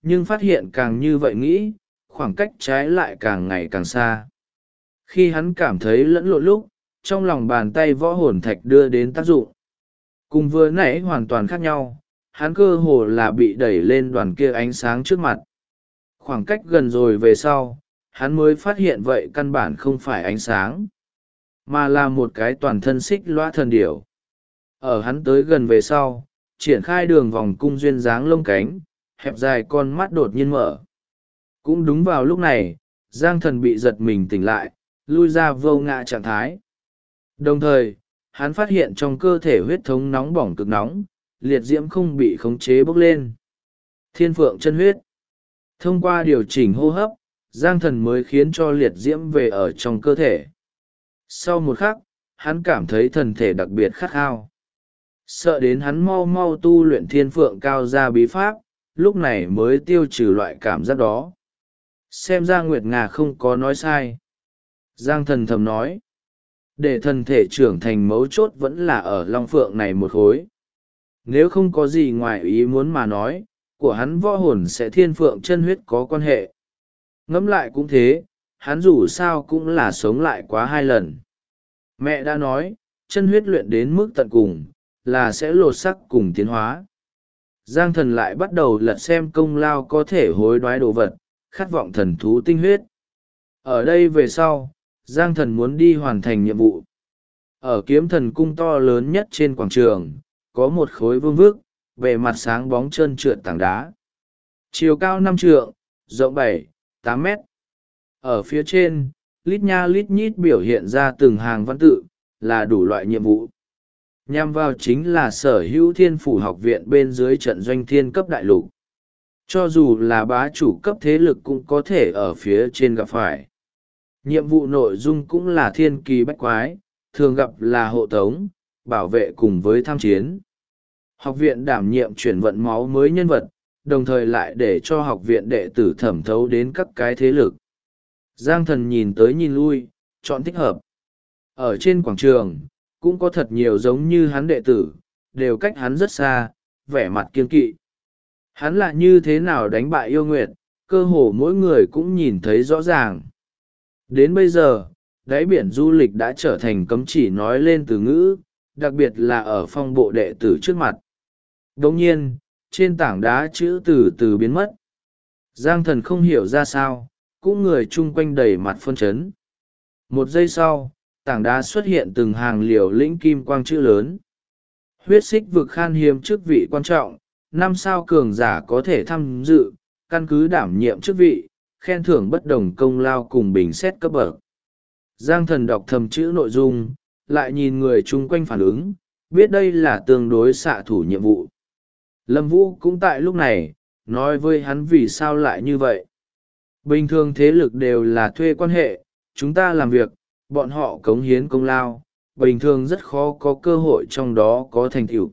nhưng phát hiện càng như vậy nghĩ, khoảng cách trái lại càng ngày càng xa. Khi hắn cảm thấy lẫn lộn lúc, trong lòng bàn tay võ hồn thạch đưa đến tác dụng. Cùng vừa nãy hoàn toàn khác nhau, hắn cơ hồ là bị đẩy lên đoàn kia ánh sáng trước mặt. Khoảng cách gần rồi về sau, hắn mới phát hiện vậy căn bản không phải ánh sáng, mà là một cái toàn thân xích loa thần điểu. Ở hắn tới gần về sau, triển khai đường vòng cung duyên dáng lông cánh, hẹp dài con mắt đột nhiên mở. Cũng đúng vào lúc này, Giang Thần bị giật mình tỉnh lại, lui ra vô ngã trạng thái. Đồng thời, hắn phát hiện trong cơ thể huyết thống nóng bỏng cực nóng, liệt diễm không bị khống chế bốc lên. Thiên phượng chân huyết. Thông qua điều chỉnh hô hấp, Giang Thần mới khiến cho liệt diễm về ở trong cơ thể. Sau một khắc, hắn cảm thấy thần thể đặc biệt khát khao. Sợ đến hắn mau mau tu luyện thiên phượng cao gia bí pháp, lúc này mới tiêu trừ loại cảm giác đó. Xem ra Nguyệt Ngà không có nói sai. Giang Thần thầm nói. Để thần thể trưởng thành mấu chốt vẫn là ở long phượng này một khối. Nếu không có gì ngoài ý muốn mà nói, của hắn võ hồn sẽ thiên phượng chân huyết có quan hệ. Ngẫm lại cũng thế, hắn dù sao cũng là sống lại quá 2 lần. Mẹ đã nói, chân huyết luyện đến mức tận cùng, là sẽ lột sắc cùng tiến hóa. Giang Thần lại bắt đầu lật xem công lao có thể hối đoái đồ vật, khát vọng thần thú tinh huyết. Ở đây về sau, Giang Thần muốn đi hoàn thành nhiệm vụ. Ở kiếm thần cung to lớn nhất trên quảng trường, có một khối vương vức, bề mặt sáng bóng trơn trượt tảng đá. Chiều cao 5 trượng, rộng 7-8 mét. Ở phía trên, lít nha lít nhít biểu hiện ra từng hàng văn tự, là đủ loại nhiệm vụ. Nhằm vào chính là sở hữu thiên phủ học viện bên dưới trận doanh thiên cấp đại lục. Cho dù là bá chủ cấp thế lực cũng có thể ở phía trên gặp phải. Nhiệm vụ nội dung cũng là thiên kỳ bách quái, thường gặp là hộ tống, bảo vệ cùng với tham chiến. Học viện đảm nhiệm chuyển vận máu mới nhân vật, đồng thời lại để cho học viện đệ tử thẩm thấu đến các cái thế lực. Giang Thần nhìn tới nhìn lui, chọn thích hợp. Ở trên quảng trường, cũng có thật nhiều giống như hắn đệ tử, đều cách hắn rất xa, vẻ mặt kiên kỵ. Hắn là như thế nào đánh bại yêu nguyệt, cơ hồ mỗi người cũng nhìn thấy rõ ràng. Đến bây giờ, đáy biển du lịch đã trở thành cấm chỉ nói lên từ ngữ, đặc biệt là ở phong bộ đệ tử trước mặt. Đồng nhiên, trên tảng đá chữ từ từ biến mất. Giang Thần không hiểu ra sao, cũng người chung quanh đầy mặt phân chấn. Một giây sau, tảng đá xuất hiện từng hàng liều lĩnh kim quang chữ lớn. Huyết xích vực khan hiếm chức vị quan trọng, 5 sao cường giả có thể tham dự, căn cứ đảm nhiệm chức vị, khen thưởng bất đồng công lao cùng bình xét cấp bậc. Giang Thần đọc thầm chữ nội dung, lại nhìn người chung quanh phản ứng, biết đây là tương đối xạ thủ nhiệm vụ. Lâm Vũ cũng tại lúc này, nói với hắn vì sao lại như vậy. Bình thường thế lực đều là thuê quan hệ, chúng ta làm việc, bọn họ cống hiến công lao, bình thường rất khó có cơ hội trong đó có thành tựu.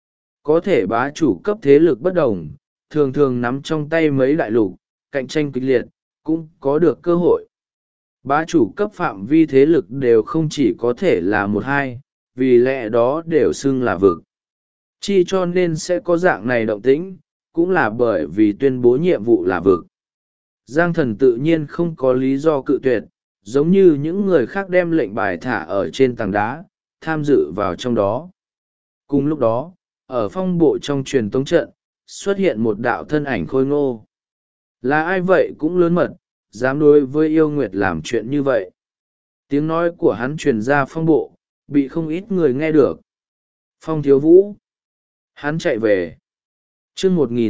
Có thể bá chủ cấp thế lực bất đồng, thường thường nắm trong tay mấy đại lục, cạnh tranh kịch liệt, cũng có được cơ hội. Bá chủ cấp phạm vi thế lực đều không chỉ có thể là 1-2, vì lẽ đó đều xưng là vực. Chi cho nên sẽ có dạng này động tĩnh, cũng là bởi vì tuyên bố nhiệm vụ là vực. Giang Thần tự nhiên không có lý do cự tuyệt, giống như những người khác đem lệnh bài thả ở trên tảng đá, tham dự vào trong đó. Cùng lúc đó, ở phong bộ trong truyền tống trận, xuất hiện một đạo thân ảnh khôi ngô. Là ai vậy cũng lớn mật, dám đối với yêu nguyệt làm chuyện như vậy. Tiếng nói của hắn truyền ra phong bộ, bị không ít người nghe được. Phong Thiếu Vũ. Hắn chạy về. Chương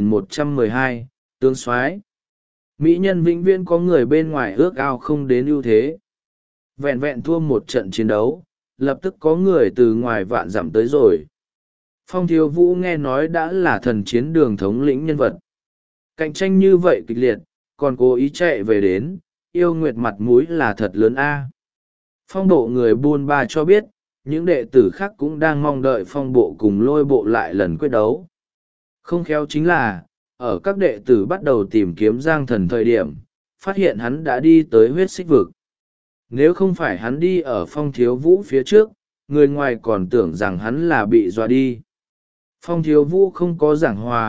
1112, tướng soái. Mỹ nhân vĩnh viễn có người bên ngoài ước ao không đến ưu thế. Vẹn vẹn thua một trận chiến đấu, lập tức có người từ ngoài vạn dặm tới rồi. Phong Thiếu Vũ nghe nói đã là thần chiến đường thống lĩnh nhân vật. Cạnh tranh như vậy kịch liệt, còn cố ý chạy về đến, yêu nguyệt mặt mũi là thật lớn a. Phong bộ người buôn ba cho biết, những đệ tử khác cũng đang mong đợi phong bộ cùng lôi bộ lại lần quyết đấu. Không khéo chính là, ở các đệ tử bắt đầu tìm kiếm Giang Thần thời điểm, phát hiện hắn đã đi tới huyết xích vực. Nếu không phải hắn đi ở Phong Thiếu Vũ phía trước, người ngoài còn tưởng rằng hắn là bị dọa đi. Phong Thiếu Vũ không có giảng hòa,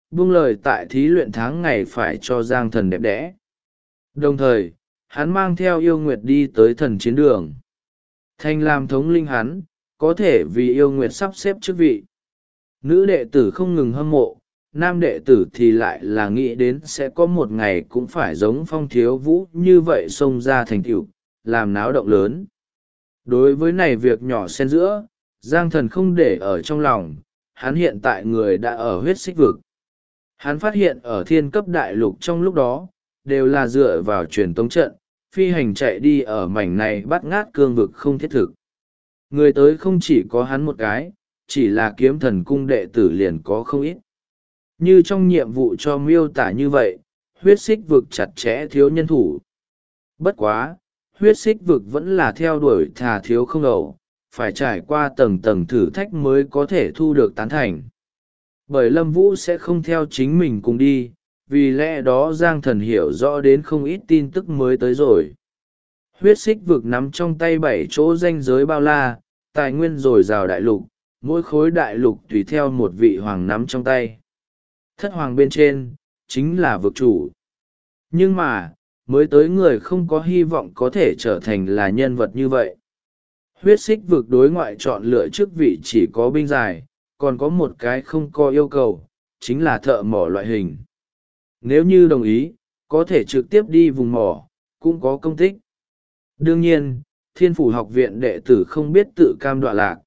buông lời tại thí luyện tháng ngày phải cho Giang Thần đẹp đẽ. Đồng thời, hắn mang theo yêu nguyệt đi tới thần chiến đường. Thành làm thống linh hắn, có thể vì yêu nguyệt sắp xếp chức vị. Nữ đệ tử không ngừng hâm mộ, nam đệ tử thì lại là nghĩ đến sẽ có một ngày cũng phải giống Phong Thiếu Vũ như vậy xông ra thành tựu, làm náo động lớn. Đối với này việc nhỏ xen giữa, Giang Thần không để ở trong lòng, hắn hiện tại người đã ở huyết xích vực. Hắn phát hiện ở thiên cấp đại lục trong lúc đó, đều là dựa vào truyền tống trận, phi hành chạy đi ở mảnh này bắt ngát cương vực không thiết thực. Người tới không chỉ có hắn một cái, chỉ là kiếm thần cung đệ tử liền có không ít. Như trong nhiệm vụ cho miêu tả như vậy, huyết xích vực chặt chẽ thiếu nhân thủ. Bất quá, huyết xích vực vẫn là theo đuổi thà thiếu không ẩu, phải trải qua tầng tầng thử thách mới có thể thu được tán thành. Bởi Lâm Vũ sẽ không theo chính mình cùng đi, vì lẽ đó Giang Thần hiểu rõ đến không ít tin tức mới tới rồi. Huyết xích vực nắm trong tay 7 chỗ ranh giới bao la, tài nguyên dồi dào đại lục, mỗi khối đại lục tùy theo một vị hoàng nắm trong tay. Thất hoàng bên trên, chính là vực chủ. Nhưng mà, mới tới người không có hy vọng có thể trở thành là nhân vật như vậy. Huyết xích vực đối ngoại chọn lựa chức vị chỉ có binh giải, còn có một cái không có yêu cầu, chính là thợ mỏ loại hình. Nếu như đồng ý, có thể trực tiếp đi vùng mỏ, cũng có công tích. Đương nhiên, Thiên Phủ học viện đệ tử không biết tự cam đoạ lạc.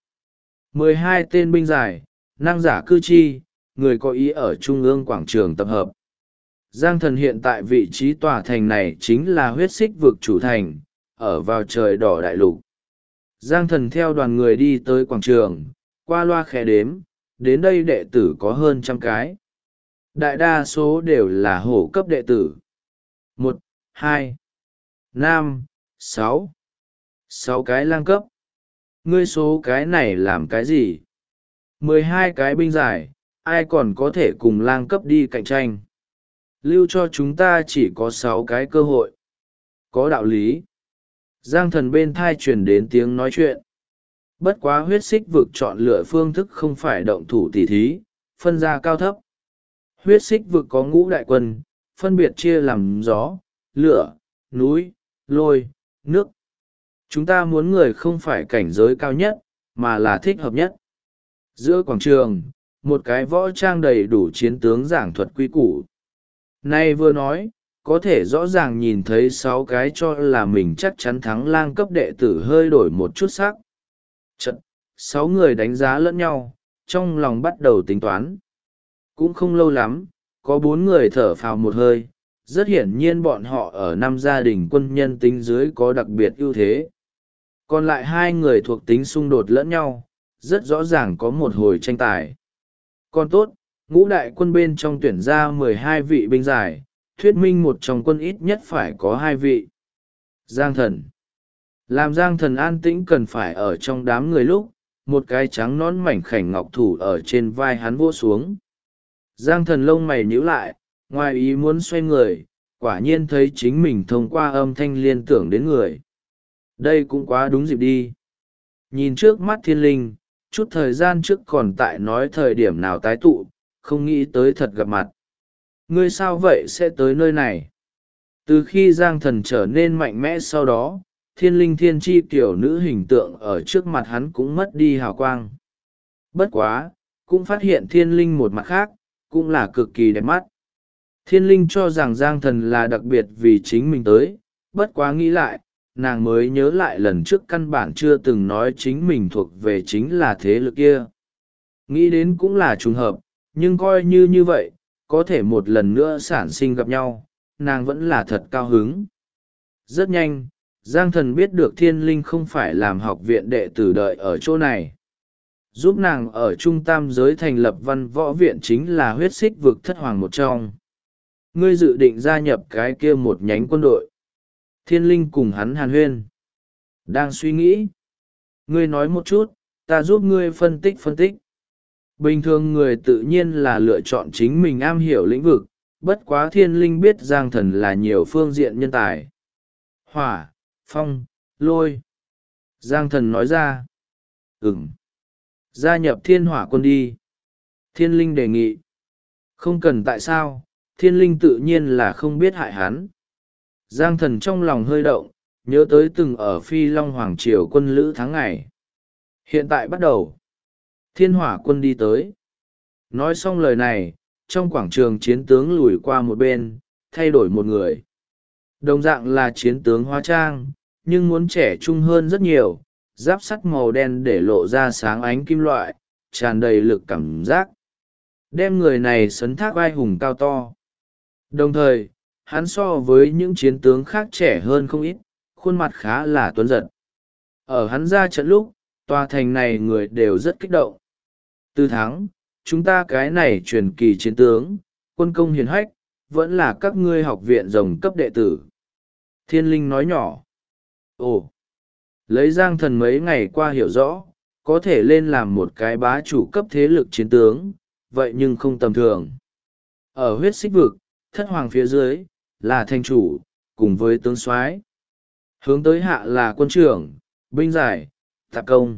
12 tên binh giải, năng giả cư chi, người có ý ở trung ương quảng trường tập hợp. Giang Thần hiện tại vị trí tòa thành này chính là huyết xích vực chủ thành, ở vào trời đỏ đại lục. Giang Thần theo đoàn người đi tới quảng trường, qua loa khẽ đếm, đến đây đệ tử có hơn 100 cái. Đại đa số đều là hổ cấp đệ tử. 1, 2, 5, 6. 6 cái lang cấp. Ngươi số cái này làm cái gì? 12 cái binh giải, ai còn có thể cùng lang cấp đi cạnh tranh? Lưu cho chúng ta chỉ có 6 cái cơ hội. Có đạo lý. Giang Thần bên thai truyền đến tiếng nói chuyện. Bất quá huyết xích vực chọn lựa phương thức không phải động thủ tỉ thí, phân ra cao thấp. Huyết xích vực có ngũ đại quân, phân biệt chia làm gió, lửa, núi, lôi, nước. Chúng ta muốn người không phải cảnh giới cao nhất, mà là thích hợp nhất. Giữa quảng trường, một cái võ trang đầy đủ chiến tướng giảng thuật quy củ. Nay vừa nói, có thể rõ ràng nhìn thấy 6 cái cho là mình chắc chắn thắng lang cấp đệ tử hơi đổi một chút sắc. Chật, 6 người đánh giá lẫn nhau, trong lòng bắt đầu tính toán. Cũng không lâu lắm, có 4 người thở phào một hơi, rất hiển nhiên bọn họ ở 5 gia đình quân nhân tính dưới có đặc biệt ưu thế. Còn lại 2 người thuộc tính xung đột lẫn nhau, rất rõ ràng có một hồi tranh tài. Còn tốt, ngũ đại quân bên trong tuyển ra 12 vị binh giải, thuyết minh một trong quân ít nhất phải có 2 vị. Giang Thần. Làm Giang Thần an tĩnh cần phải ở trong đám người lúc, một cái trắng nón mảnh khảnh ngọc thủ ở trên vai hắn vỗ xuống. Giang Thần lông mày nhíu lại, ngoài ý muốn xoay người, quả nhiên thấy chính mình thông qua âm thanh liên tưởng đến người. Đây cũng quá đúng dịp đi. Nhìn trước mắt thiên linh, chút thời gian trước còn tại nói thời điểm nào tái tụ, không nghĩ tới thật gặp mặt. Ngươi sao vậy sẽ tới nơi này? Từ khi Giang Thần trở nên mạnh mẽ sau đó, thiên linh thiên chi kiểu nữ hình tượng ở trước mặt hắn cũng mất đi hào quang. Bất quá, cũng phát hiện thiên linh một mặt khác, cũng là cực kỳ đẹp mắt. Thiên linh cho rằng Giang Thần là đặc biệt vì chính mình tới, bất quá nghĩ lại, nàng mới nhớ lại lần trước căn bản chưa từng nói chính mình thuộc về chính là thế lực kia. Nghĩ đến cũng là trùng hợp, nhưng coi như vậy, có thể một lần nữa sản sinh gặp nhau, nàng vẫn là thật cao hứng. Rất nhanh, Giang Thần biết được thiên linh không phải làm học viện đệ tử đợi ở chỗ này. Giúp nàng ở trung tam giới thành lập văn võ viện chính là huyết xích vực thất hoàng một trong. Ngươi dự định gia nhập cái kia một nhánh quân đội. Thiên linh cùng hắn hàn huyên. Đang suy nghĩ. Ngươi nói một chút, ta giúp ngươi phân tích. Bình thường người tự nhiên là lựa chọn chính mình am hiểu lĩnh vực, bất quá thiên linh biết Giang Thần là nhiều phương diện nhân tài. Hỏa, phong, lôi. Giang Thần nói ra. Gia nhập thiên hỏa quân đi. Thiên linh đề nghị. Không cần tại sao, thiên linh tự nhiên là không biết hại hắn. Giang thần trong lòng hơi động, nhớ tới từng ở Phi Long Hoàng Triều quân lữ tháng ngày. Hiện tại bắt đầu. Thiên hỏa quân đi tới. Nói xong lời này, trong quảng trường chiến tướng lùi qua một bên, thay đổi một người. Đồng dạng là chiến tướng hóa trang, nhưng muốn trẻ trung hơn rất nhiều, giáp sắt màu đen để lộ ra sáng ánh kim loại, tràn đầy lực cảm giác. Đem người này sấn thác vai hùng cao to. Đồng thời, hắn so với những chiến tướng khác trẻ hơn không ít, khuôn mặt khá là tuấn giật. Ở hắn ra trận lúc, tòa thành này người đều rất kích động. Từ thắng, chúng ta cái này truyền kỳ chiến tướng, quân công hiền hách, vẫn là các ngươi học viện rồng cấp đệ tử. Thiên linh nói nhỏ. Ồ, lấy Giang thần mấy ngày qua hiểu rõ, có thể lên làm một cái bá chủ cấp thế lực chiến tướng, vậy nhưng không tầm thường. Ở huyết xích vực, thất hoàng phía dưới, là thành chủ, cùng với tướng soái. Hướng tới hạ là quân trưởng, binh giải, tạp công.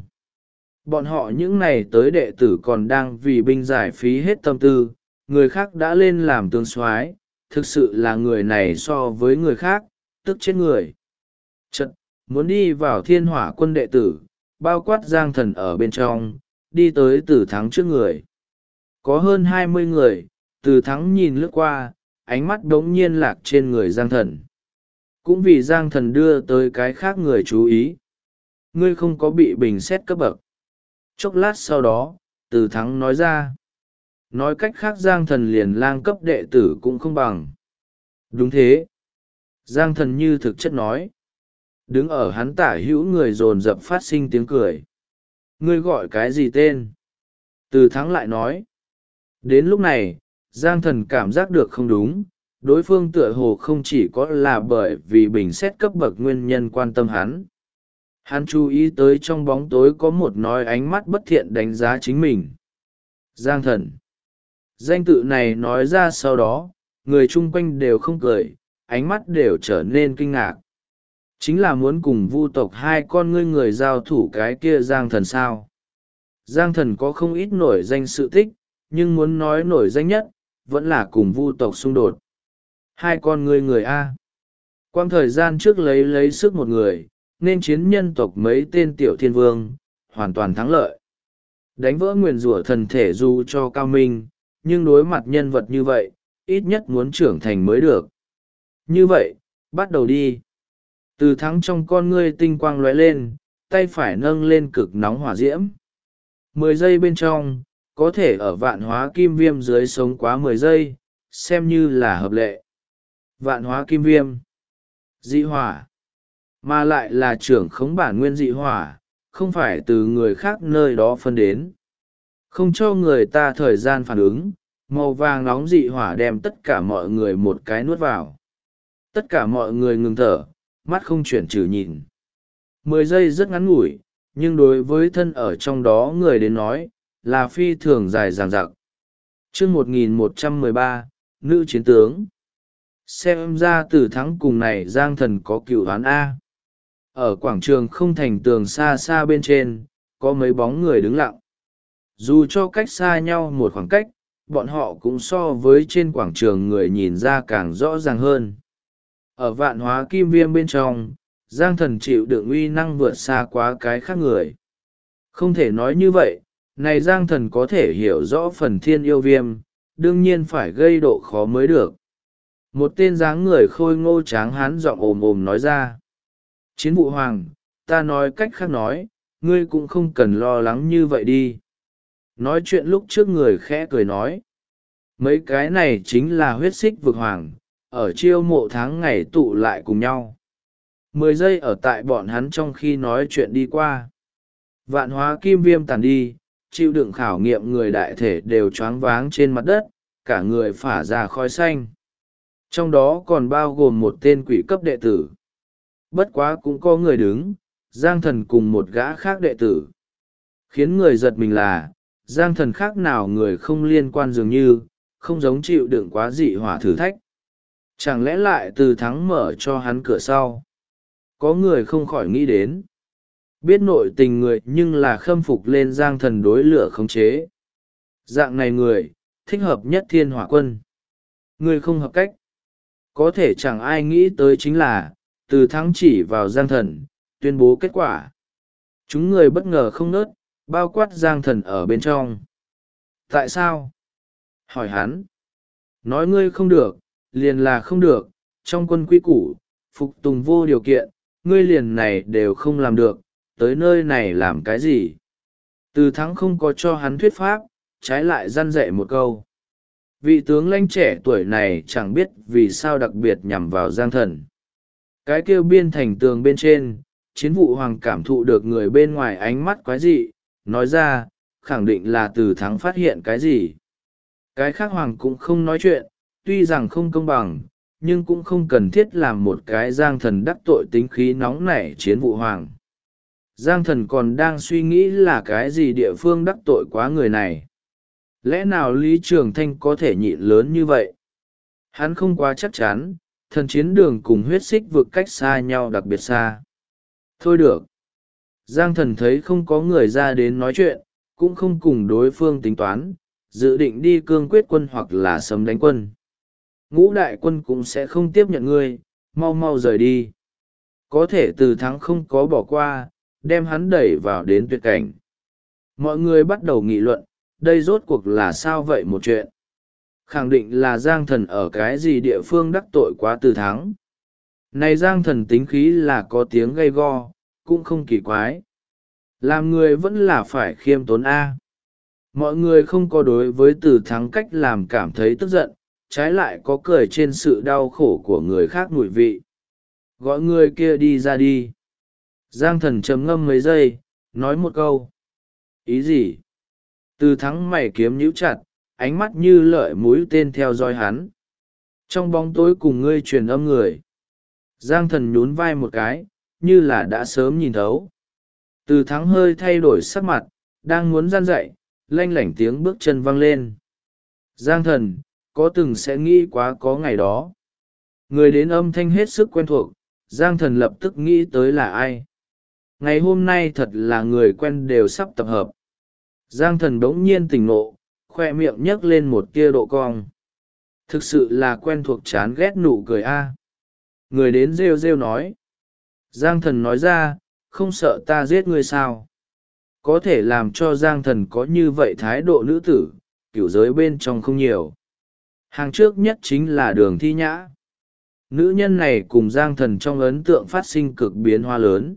Bọn họ những này tới đệ tử còn đang vì binh giải phí hết tâm tư, người khác đã lên làm tướng soái, thực sự là người này so với người khác, tức chết người. Chật, muốn đi vào thiên hỏa quân đệ tử, bao quát Giang thần ở bên trong, đi tới Từ Thắng trước người. Có hơn 20 người, Từ Thắng nhìn lướt qua, ánh mắt đống nhiên lạc trên người Giang thần. Cũng vì Giang thần đưa tới cái khác người chú ý. Ngươi không có bị bình xét cấp bậc. Chốc lát sau đó, Từ Thắng nói ra. Nói cách khác Giang thần liền lang cấp đệ tử cũng không bằng. Đúng thế. Giang thần như thực chất nói. Đứng ở hắn tả hữu người dồn dập phát sinh tiếng cười. Ngươi gọi cái gì tên? Từ Thắng lại nói. Đến lúc này, Giang thần cảm giác được không đúng. Đối phương tựa hồ không chỉ có là bởi vì bình xét cấp bậc nguyên nhân quan tâm hắn. Hắn chú ý tới trong bóng tối có một nói ánh mắt bất thiện đánh giá chính mình. Giang thần. Danh tự này nói ra sau đó, người chung quanh đều không cười, ánh mắt đều trở nên kinh ngạc. Chính là muốn cùng vu tộc hai con ngươi người giao thủ cái kia Giang thần sao. Giang thần có không ít nổi danh sự tích, nhưng muốn nói nổi danh nhất, vẫn là cùng vu tộc xung đột. Hai con ngươi người A. Quang thời gian trước lấy sức một người, nên chiến nhân tộc mấy tên tiểu thiên vương, hoàn toàn thắng lợi. Đánh vỡ nguyền rủa thần thể dù cho cao minh, nhưng đối mặt nhân vật như vậy, ít nhất muốn trưởng thành mới được. Như vậy, bắt đầu đi. Từ Thắng trong con ngươi tinh quang lóe lên, tay phải nâng lên cực nóng hỏa diễm. 10 giây bên trong, có thể ở vạn hóa kim viêm dưới sống quá 10 giây, xem như là hợp lệ. Vạn hóa kim viêm. Dị hỏa. Mà lại là trưởng khống bản nguyên dị hỏa, không phải từ người khác nơi đó phân đến. Không cho người ta thời gian phản ứng, màu vàng nóng dị hỏa đem tất cả mọi người một cái nuốt vào. Tất cả mọi người ngừng thở, mắt không chuyển trừ nhìn. 10 giây rất ngắn ngủi, nhưng đối với thân ở trong đó người đến nói, là phi thường dài dằng dặc. Chương 1113, nữ chiến tướng. Xem ra Từ Thắng cùng này Giang thần có cựu oán A. Ở quảng trường không thành tường xa xa bên trên, có mấy bóng người đứng lặng. Dù cho cách xa nhau một khoảng cách, bọn họ cũng so với trên quảng trường người nhìn ra càng rõ ràng hơn. Ở vạn hóa kim viêm bên trong, Giang thần chịu đựng uy năng vượt xa quá cái khác người. Không thể nói như vậy, này Giang thần có thể hiểu rõ phần thiên yêu viêm, đương nhiên phải gây độ khó mới được. Một tên dáng người khôi ngô tráng hán giọng ồm ồm nói ra. Chiến vụ hoàng, ta nói cách khác nói, ngươi cũng không cần lo lắng như vậy đi. Nói chuyện lúc trước người khẽ cười nói. Mấy cái này chính là huyết xích vực hoàng, ở chiêu mộ tháng ngày tụ lại cùng nhau. 10 giây ở tại bọn hắn trong khi nói chuyện đi qua. Vạn hóa kim viêm tàn đi, chịu đựng khảo nghiệm người đại thể đều choáng váng trên mặt đất, cả người phả ra khói xanh. Trong đó còn bao gồm một tên quỷ cấp đệ tử. Bất quá cũng có người đứng, Giang thần cùng một gã khác đệ tử. Khiến người giật mình là, Giang thần khác nào người không liên quan dường như, không giống chịu đựng quá dị hỏa thử thách. Chẳng lẽ lại Từ Thắng mở cho hắn cửa sau? Có người không khỏi nghĩ đến. Biết nội tình người nhưng là khâm phục lên Giang thần đối lửa khống chế. Dạng này người, thích hợp nhất thiên hỏa quân. Ngươi không hợp cách. Có thể chẳng ai nghĩ tới chính là, Từ Thắng chỉ vào Giang Thần, tuyên bố kết quả. Chúng người bất ngờ không nớt, bao quát Giang Thần ở bên trong. Tại sao? Hỏi hắn. Nói ngươi không được, liền là không được, trong quân quy củ, phục tùng vô điều kiện, ngươi liền này đều không làm được, tới nơi này làm cái gì? Từ Thắng không có cho hắn thuyết pháp, trái lại răn dạy một câu. Vị tướng lãnh trẻ tuổi này chẳng biết vì sao đặc biệt nhằm vào Giang Thần. Cái kêu biên thành tường bên trên, Chiến Vụ Hoàng cảm thụ được người bên ngoài ánh mắt quái dị, nói ra, khẳng định là Từ Thắng phát hiện cái gì. Cái khác Hoàng cũng không nói chuyện, tuy rằng không công bằng, nhưng cũng không cần thiết làm một cái Giang Thần đắc tội tính khí nóng nảy Chiến Vụ Hoàng. Giang Thần còn đang suy nghĩ là cái gì địa phương đắc tội quá người này. Lẽ nào Lý Trường Thanh có thể nhịn lớn như vậy? Hắn không quá chắc chắn, thần chiến đường cùng huyết xích vực cách xa nhau đặc biệt xa. Thôi được. Giang Thần thấy không có người ra đến nói chuyện, cũng không cùng đối phương tính toán, dự định đi cương quyết quân hoặc là sấm đánh quân. Ngũ đại quân cũng sẽ không tiếp nhận ngươi, mau mau rời đi. Có thể Từ Thắng không có bỏ qua, đem hắn đẩy vào đến tuyệt cảnh. Mọi người bắt đầu nghị luận, đây rốt cuộc là sao vậy một chuyện. Khẳng định là Giang Thần ở cái gì địa phương đắc tội quá Từ Thắng. Này Giang Thần tính khí là có tiếng gay go, cũng không kỳ quái. Làm người vẫn là phải khiêm tốn A. Mọi người không có đối với Từ Thắng cách làm cảm thấy tức giận, trái lại có cười trên sự đau khổ của người khác mùi vị. Gọi người kia đi ra đi. Giang Thần trầm ngâm mấy giây, nói một câu. Ý gì? Từ Thắng mày kiếm nhíu chặt, ánh mắt như lợi mũi tên theo dõi hắn. Trong bóng tối cùng ngươi truyền âm người. Giang Thần nhún vai một cái, như là đã sớm nhìn thấu. Từ Thắng hơi thay đổi sắc mặt, đang muốn gian dậy, lanh lảnh tiếng bước chân vang lên. Giang Thần, có từng sẽ nghĩ quá có ngày đó. Người đến âm thanh hết sức quen thuộc, Giang Thần lập tức nghĩ tới là ai. Ngày hôm nay thật là người quen đều sắp tập hợp. Giang Thần bỗng nhiên tỉnh ngộ, khoe miệng nhấc lên một tia độ cong. Thực sự là quen thuộc chán ghét nụ cười a. Người đến rêu rêu nói. Giang Thần nói ra, không sợ ta giết ngươi sao? Có thể làm cho Giang Thần có như vậy thái độ nữ tử, kiểu giới bên trong không nhiều. Hàng trước nhất chính là Đường Thi Nhã. Nữ nhân này cùng Giang Thần trong ấn tượng phát sinh cực biến hóa lớn.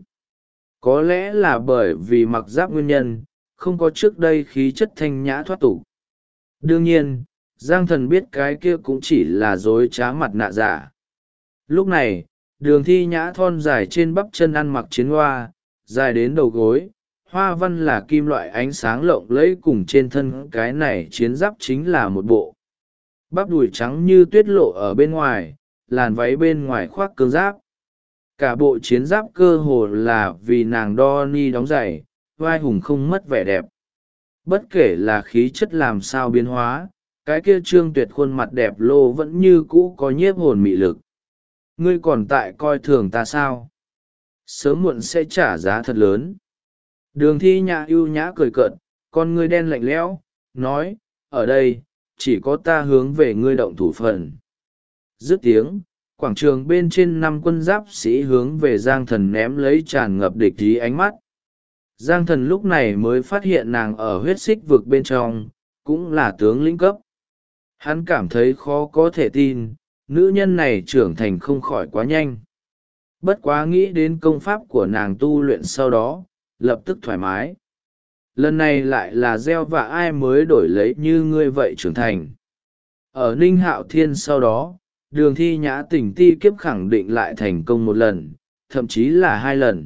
Có lẽ là bởi vì mặc giáp nguyên nhân, không có trước đây khí chất thanh nhã thoát tục. Đương nhiên, Giang Thần biết cái kia cũng chỉ là dối trá mặt nạ giả. Lúc này, Đường Thi Nhã thon dài trên bắp chân ăn mặc chiến hoa, dài đến đầu gối, hoa văn là kim loại ánh sáng lộng lẫy cùng trên thân cái này chiến giáp chính là một bộ. Bắp đùi trắng như tuyết lộ ở bên ngoài, làn váy bên ngoài khoác cương giáp. Cả bộ chiến giáp cơ hồ là vì nàng đo ni đóng giày, vai hùng không mất vẻ đẹp. Bất kể là khí chất làm sao biến hóa, cái kia trương tuyệt khuôn mặt đẹp lô vẫn như cũ có nhiếp hồn mị lực. Ngươi còn tại coi thường ta sao? Sớm muộn sẽ trả giá thật lớn. Đường Thi Nhã ưu nhã cười cợt, con ngươi đen lạnh lẽo, nói, ở đây, chỉ có ta hướng về ngươi động thủ phần. Dứt tiếng, quảng trường bên trên 5 quân giáp sĩ hướng về Giang Thần ném lấy tràn ngập địch ý ánh mắt. Giang Thần lúc này mới phát hiện nàng ở huyết xích vực bên trong, cũng là tướng lĩnh cấp. Hắn cảm thấy khó có thể tin, nữ nhân này trưởng thành không khỏi quá nhanh. Bất quá nghĩ đến công pháp của nàng tu luyện sau đó, lập tức thoải mái. Lần này lại là gieo vạ ai mới đổi lấy như ngươi vậy trưởng thành. Ở Ninh Hạo Thiên sau đó, Đường Thi Nhã tỉnh ti kiếp khẳng định lại thành công một lần, thậm chí là 2 lần.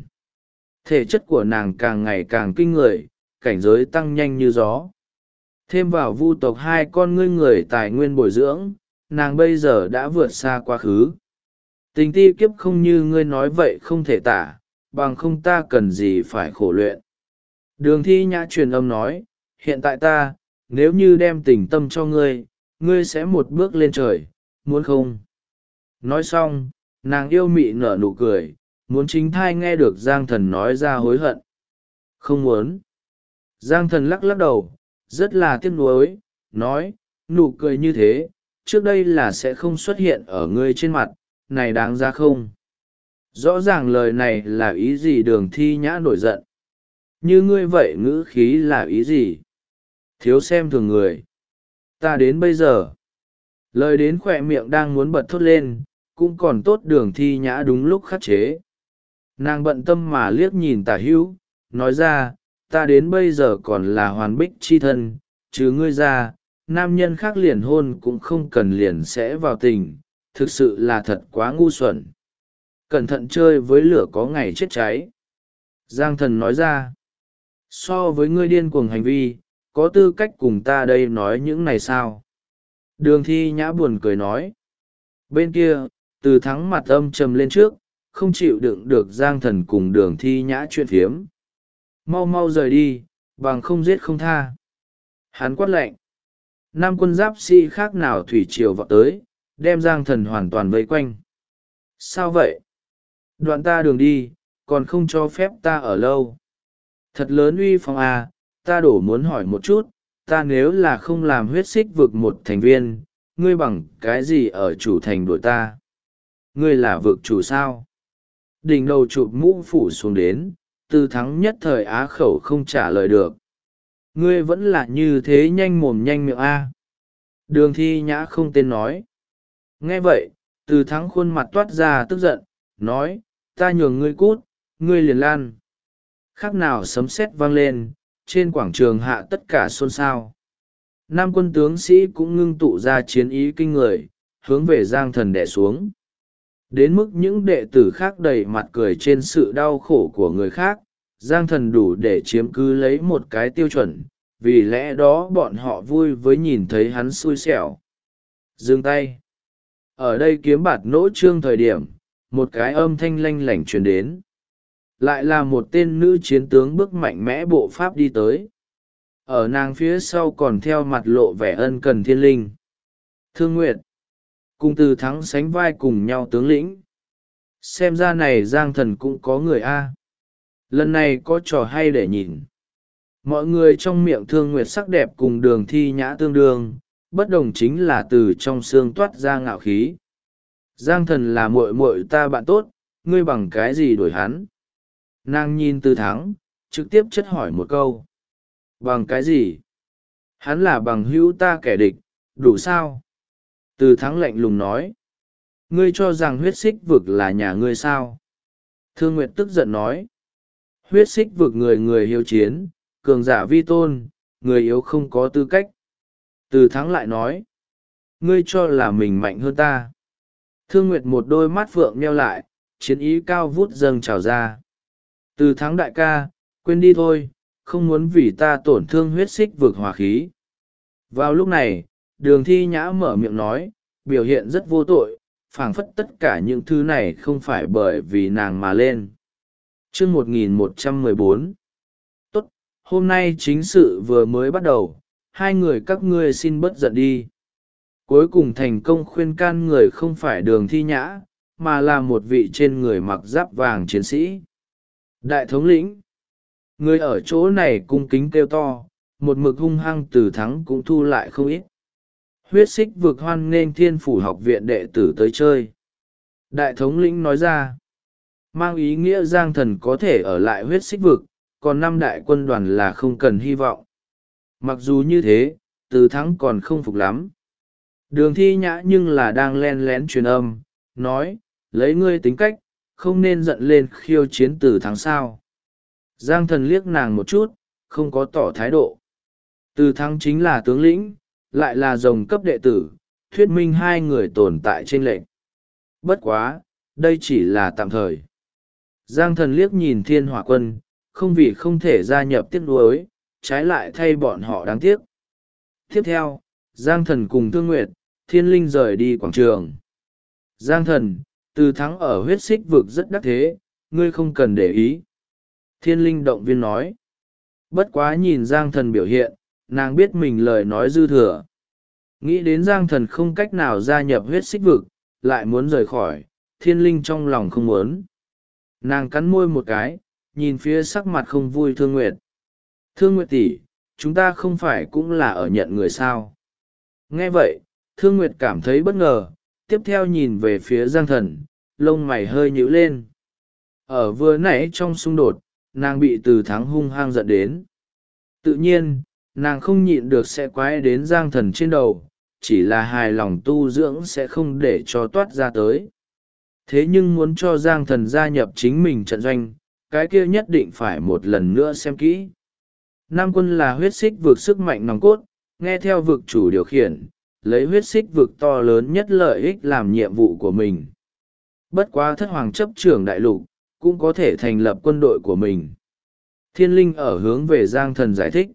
Thể chất của nàng càng ngày càng kinh người, cảnh giới tăng nhanh như gió. Thêm vào vu tộc 2 con ngươi người tài nguyên bồi dưỡng, nàng bây giờ đã vượt xa quá khứ. Tình ti kiếp không như ngươi nói vậy không thể tả, bằng không ta cần gì phải khổ luyện. Đường Thi Nhã truyền âm nói, hiện tại ta, nếu như đem tình tâm cho ngươi, ngươi sẽ một bước lên trời, muốn không? Nói xong, nàng yêu mị nở nụ cười, muốn chính thai nghe được Giang Thần nói ra hối hận. Không muốn. Giang Thần lắc lắc đầu, rất là tiếc nuối, nói, nụ cười như thế trước đây là sẽ không xuất hiện ở ngươi trên mặt, này đáng ra không? Rõ ràng lời này là ý gì? Đường Thi Nhã nổi giận. Như ngươi vậy ngữ khí là ý gì? Thiếu xem thường người. Ta đến bây giờ. Lời đến khỏe miệng đang muốn bật thốt lên, cũng còn tốt Đường Thi Nhã đúng lúc khắc chế. Nàng bận tâm mà liếc nhìn Tả Hữu, nói ra, ta đến bây giờ còn là hoàn bích chi thân, chứ ngươi ra, nam nhân khác liền hôn cũng không cần liền sẽ vào tình, thực sự là thật quá ngu xuẩn. Cẩn thận chơi với lửa có ngày chết cháy. Giang Thần nói ra, so với ngươi điên cuồng hành vi, có tư cách cùng ta đây nói những này sao? Đường Thi Nhã buồn cười nói. Bên kia, Từ Thắng mặt âm trầm lên trước, không chịu đựng được Giang Thần cùng Đường Thi Nhã chuyện phiếm. Mau mau rời đi, bằng không giết không tha. Hắn quát lạnh. Năm quân giáp sĩ khác nào thủy triều vọt tới, đem Giang Thần hoàn toàn vây quanh. Sao vậy? Đoạn ta đường đi, còn không cho phép ta ở lâu. Thật lớn uy phong à, ta đổ muốn hỏi một chút, ta nếu là không làm huyết xích vực một thành viên, ngươi bằng cái gì ở chủ thành đuổi ta? Ngươi là vực chủ sao? Đỉnh đầu chụp mũ phủ xuống đến, Từ Thắng nhất thời á khẩu không trả lời được. Ngươi vẫn là như thế nhanh mồm nhanh miệng a. Đường Thi Nhã không tên nói. Nghe vậy, Từ Thắng khuôn mặt toát ra tức giận, nói, ta nhường ngươi cút, ngươi liền lan. Khác nào sấm sét vang lên, trên quảng trường hạ tất cả xôn xao. Năm quân tướng sĩ cũng ngưng tụ ra chiến ý kinh người, hướng về Giang Thần đè xuống. Đến mức những đệ tử khác đầy mặt cười trên sự đau khổ của người khác, Giang Thần đủ để chiếm cứ lấy một cái tiêu chuẩn, vì lẽ đó bọn họ vui với nhìn thấy hắn xui xẻo. Dừng tay. Ở đây kiếm bạt nỗ trương thời điểm, một cái âm thanh lanh lảnh truyền đến. Lại là một tên nữ chiến tướng bước mạnh mẽ bộ pháp đi tới. Ở nàng phía sau còn theo mặt lộ vẻ ân cần Thiên Linh. Thương Nguyệt. Cùng Từ Thắng sánh vai cùng nhau tướng lĩnh. Xem ra này Giang Thần cũng có người A. Lần này có trò hay để nhìn. Mọi người trong miệng Thương Nguyệt sắc đẹp cùng Đường Thi Nhã tương đương, bất đồng chính là từ trong xương toát ra ngạo khí. Giang Thần là muội muội ta bạn tốt, ngươi bằng cái gì đuổi hắn? Nàng nhìn Từ Thắng, trực tiếp chất hỏi một câu. Bằng cái gì? Hắn là bằng hữu ta kẻ địch, đủ sao? Từ Thắng lạnh lùng nói. Ngươi cho rằng huyết xích vực là nhà ngươi sao? Thương Nguyệt tức giận nói. Huyết xích vực người người hiếu chiến, cường giả vi tôn, người yếu không có tư cách. Từ Thắng lại nói. Ngươi cho là mình mạnh hơn ta. Thương Nguyệt một đôi mắt phượng nheo lại, chiến ý cao vút dâng trào ra. Từ Thắng đại ca, quên đi thôi, không muốn vì ta tổn thương huyết xích vực hòa khí. Vào lúc này, Đường Thi Nhã mở miệng nói, biểu hiện rất vô tội, phảng phất tất cả những thứ này không phải bởi vì nàng mà lên. Chương 1114. Tốt, hôm nay chính sự vừa mới bắt đầu, hai người các ngươi xin bớt giận đi. Cuối cùng thành công khuyên can người không phải Đường Thi Nhã, mà là một vị trên người mặc giáp vàng chiến sĩ. Đại thống lĩnh. Người ở chỗ này cung kính kêu to, một mực hung hăng Từ Thắng cũng thu lại không ít. Huyết xích vực hoan nghênh Thiên Phủ học viện đệ tử tới chơi. Đại thống lĩnh nói ra, mang ý nghĩa Giang Thần có thể ở lại huyết xích vực, còn năm đại quân đoàn là không cần hy vọng. Mặc dù như thế, Từ Thắng còn không phục lắm. Đường Thi Nhã nhưng là đang len lén truyền âm, nói, lấy ngươi tính cách, không nên giận lên khiêu chiến Từ Thắng sao. Giang Thần liếc nàng một chút, không có tỏ thái độ. Từ Thắng chính là tướng lĩnh, lại là rồng cấp đệ tử, thuyết minh hai người tồn tại trên lệnh. Bất quá, đây chỉ là tạm thời. Giang Thần liếc nhìn Thiên Hỏa Quân, không vì không thể gia nhập tiếc nuối, trái lại thay bọn họ đáng tiếc. Tiếp theo, Giang Thần cùng Thương Nguyệt, Thiên Linh rời đi quảng trường. Giang Thần, Từ Thắng ở huyết xích vực rất đắc thế, ngươi không cần để ý. Thiên Linh động viên nói. Bất quá nhìn Giang Thần biểu hiện, nàng biết mình lời nói dư thừa. Nghĩ đến Giang Thần không cách nào gia nhập huyết xích vực, lại muốn rời khỏi, Thiên Linh trong lòng không muốn. Nàng cắn môi một cái, nhìn phía sắc mặt không vui Thương Nguyệt. Thương Nguyệt tỷ, chúng ta không phải cũng là ở nhận người sao. Nghe vậy, Thương Nguyệt cảm thấy bất ngờ, tiếp theo nhìn về phía Giang Thần, lông mày hơi nhíu lên. Ở vừa nãy trong xung đột, nàng bị Từ Thắng hung hăng giận đến. Tự nhiên, nàng không nhịn được sẽ quái đến Giang Thần trên đầu, chỉ là hài lòng tu dưỡng sẽ không để cho toát ra tới. Thế nhưng muốn cho Giang Thần gia nhập chính mình trận doanh, cái kia nhất định phải một lần nữa xem kỹ. Nam Quân là huyết xích vực sức mạnh nòng cốt, nghe theo vực chủ điều khiển, lấy huyết xích vực to lớn nhất lợi ích làm nhiệm vụ của mình. Bất quá Thất Hoàng chấp trưởng đại lục, cũng có thể thành lập quân đội của mình. Thiên Linh ở hướng về Giang Thần giải thích.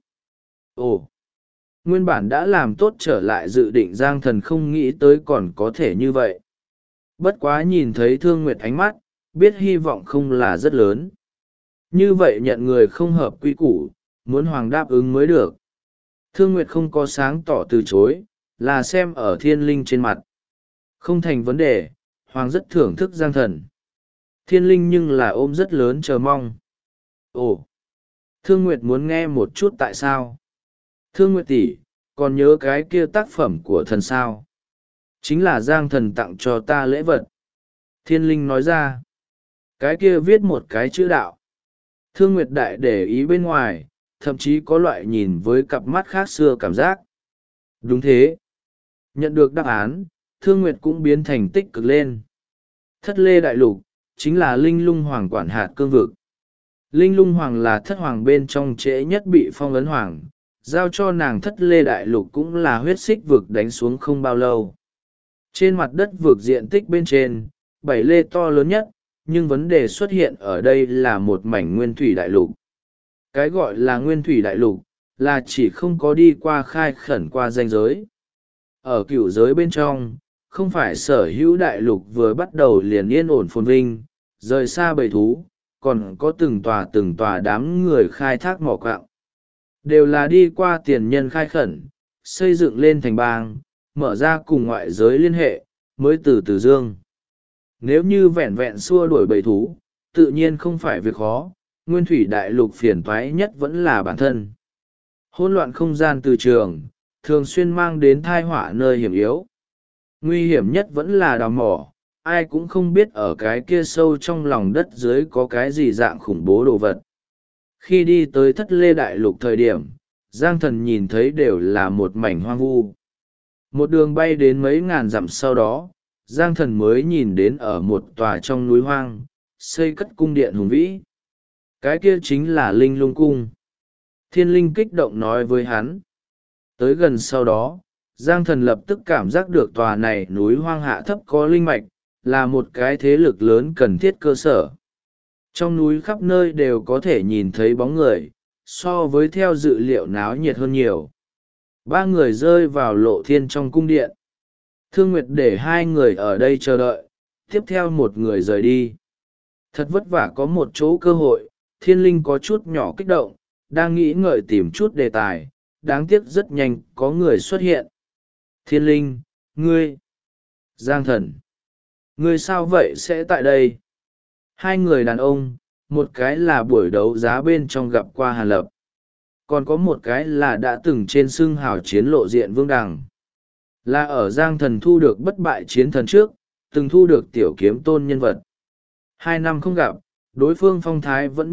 Ồ, nguyên bản đã làm tốt trở lại dự định, Giang Thần không nghĩ tới còn có thể như vậy. Bất quá nhìn thấy Thương Nguyệt ánh mắt, biết hy vọng không là rất lớn. Như vậy nhận người không hợp quy củ, muốn Hoàng đáp ứng mới được. Thương Nguyệt không có sáng tỏ từ chối, là xem ở Thiên Linh trên mặt. Không thành vấn đề, Hoàng rất thưởng thức Giang Thần. Thiên Linh nhưng là ôm rất lớn chờ mong. Ồ, Thương Nguyệt muốn nghe một chút tại sao? Thương Nguyệt tỷ, còn nhớ cái kia tác phẩm của thần sao? Chính là Giang Thần tặng cho ta lễ vật. Thiên Linh nói ra. Cái kia viết một cái chữ đạo. Thương Nguyệt đại để ý bên ngoài, thậm chí có loại nhìn với cặp mắt khác xưa cảm giác. Đúng thế. Nhận được đáp án, Thương Nguyệt cũng biến thành tích cực lên. Thất Lê Đại Lục, chính là Linh Lung Hoàng quản hạt cương vực. Linh Lung Hoàng là thất hoàng bên trong trễ nhất bị phong ấn hoàng, giao cho nàng Thất Lê Đại Lục cũng là huyết xích vực đánh xuống không bao lâu. Trên mặt đất vực diện tích bên trên, 7 lê to lớn nhất, nhưng vấn đề xuất hiện ở đây là một mảnh nguyên thủy đại lục. Cái gọi là nguyên thủy đại lục, là chỉ không có đi qua khai khẩn qua ranh giới. Ở cửu giới bên trong, không phải sở hữu đại lục vừa bắt đầu liền yên ổn phồn vinh, rời xa bầy thú, còn có từng tòa đám người khai thác mỏ quạng. Đều là đi qua tiền nhân khai khẩn, xây dựng lên thành bang, mở ra cùng ngoại giới liên hệ, mới từ từ dương. Nếu như vẹn vẹn xua đuổi bầy thú, tự nhiên không phải việc khó, nguyên thủy đại lục phiền toái nhất vẫn là bản thân. Hỗn loạn không gian từ trường, thường xuyên mang đến thai họa nơi hiểm yếu. Nguy hiểm nhất vẫn là đào mỏ, ai cũng không biết ở cái kia sâu trong lòng đất dưới có cái gì dạng khủng bố đồ vật. Khi đi tới Thất Lê Đại Lục thời điểm, Giang Thần nhìn thấy đều là một mảnh hoang vu. Một đường bay đến mấy ngàn dặm sau đó, Giang Thần mới nhìn đến ở một tòa trong núi hoang, xây cất cung điện hùng vĩ. Cái kia chính là Linh Lung Cung. Thiên Linh kích động nói với hắn. Tới gần sau đó, Giang Thần lập tức cảm giác được tòa này núi hoang hạ thấp có linh mạch, là một cái thế lực lớn cần thiết cơ sở. Trong núi khắp nơi đều có thể nhìn thấy bóng người, so với theo dự liệu náo nhiệt hơn nhiều. Ba người rơi vào lộ thiên trong cung điện. Thương Nguyệt để hai người ở đây chờ đợi, tiếp theo một người rời đi. Thật vất vả có một chỗ cơ hội, Thiên Linh có chút nhỏ kích động, đang nghĩ ngợi tìm chút đề tài, đáng tiếc rất nhanh có người xuất hiện. Thiên Linh, ngươi! Giang Thần! Ngươi sao vậy sẽ tại đây? Hai người đàn ông, một cái là buổi đấu giá bên trong gặp qua Hàn Lập. Còn có một cái là đã từng trên xưng hào chiến lộ diện Vương Đằng. Là ở Giang Thần thu được bất bại chiến thần trước, từng thu được tiểu kiếm tôn nhân vật. 2 năm không gặp, đối phương phong thái vẫn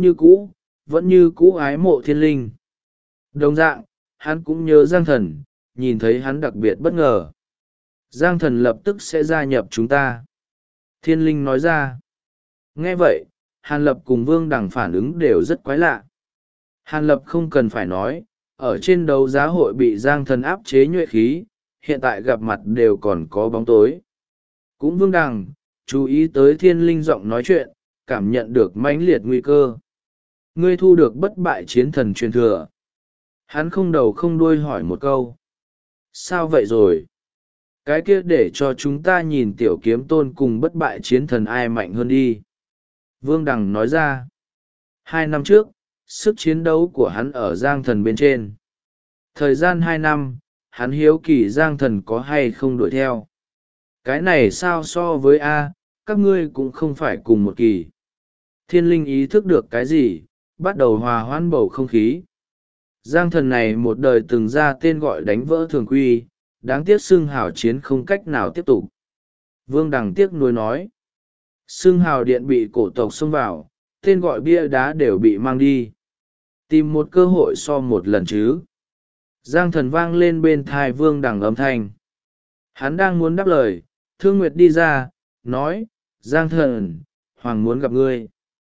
như cũ ái mộ Thiên Linh. Đồng dạng, hắn cũng nhớ Giang Thần, nhìn thấy hắn đặc biệt bất ngờ. Giang Thần lập tức sẽ gia nhập chúng ta. Thiên Linh nói ra. Nghe vậy, Hàn Lập cùng Vương Đằng phản ứng đều rất quái lạ. Hàn Lập không cần phải nói, ở trên đấu giá hội bị Giang Thần áp chế nhuệ khí, hiện tại gặp mặt đều còn có bóng tối. Cũng Vương Đằng, chú ý tới Thiên Linh giọng nói chuyện, cảm nhận được mãnh liệt nguy cơ. Ngươi thu được bất bại chiến thần truyền thừa. Hắn không đầu không đuôi hỏi một câu. Sao vậy rồi? Cái kia để cho chúng ta nhìn tiểu kiếm tôn cùng bất bại chiến thần ai mạnh hơn đi. Vương Đằng nói ra. 2 năm trước, sức chiến đấu của hắn ở Giang Thần bên trên. Thời gian 2 năm, hắn hiếu kỳ Giang Thần có hay không đuổi theo. Cái này sao so với A, các ngươi cũng không phải cùng một kỳ. Thiên Linh ý thức được cái gì, bắt đầu hòa hoãn bầu không khí. Giang Thần này một đời từng ra tên gọi đánh vỡ thường quy, đáng tiếc xương hào chiến không cách nào tiếp tục. Vương Đằng tiếc nuối nói. Xương hào điện bị cổ tộc xông vào, tên gọi bia đá đều bị mang đi. Tìm một cơ hội so một lần chứ. Giang Thần vang lên bên thai Vương Đằng âm thanh. Hắn đang muốn đáp lời, Thương Nguyệt đi ra, nói, Giang Thần, Hoàng muốn gặp ngươi.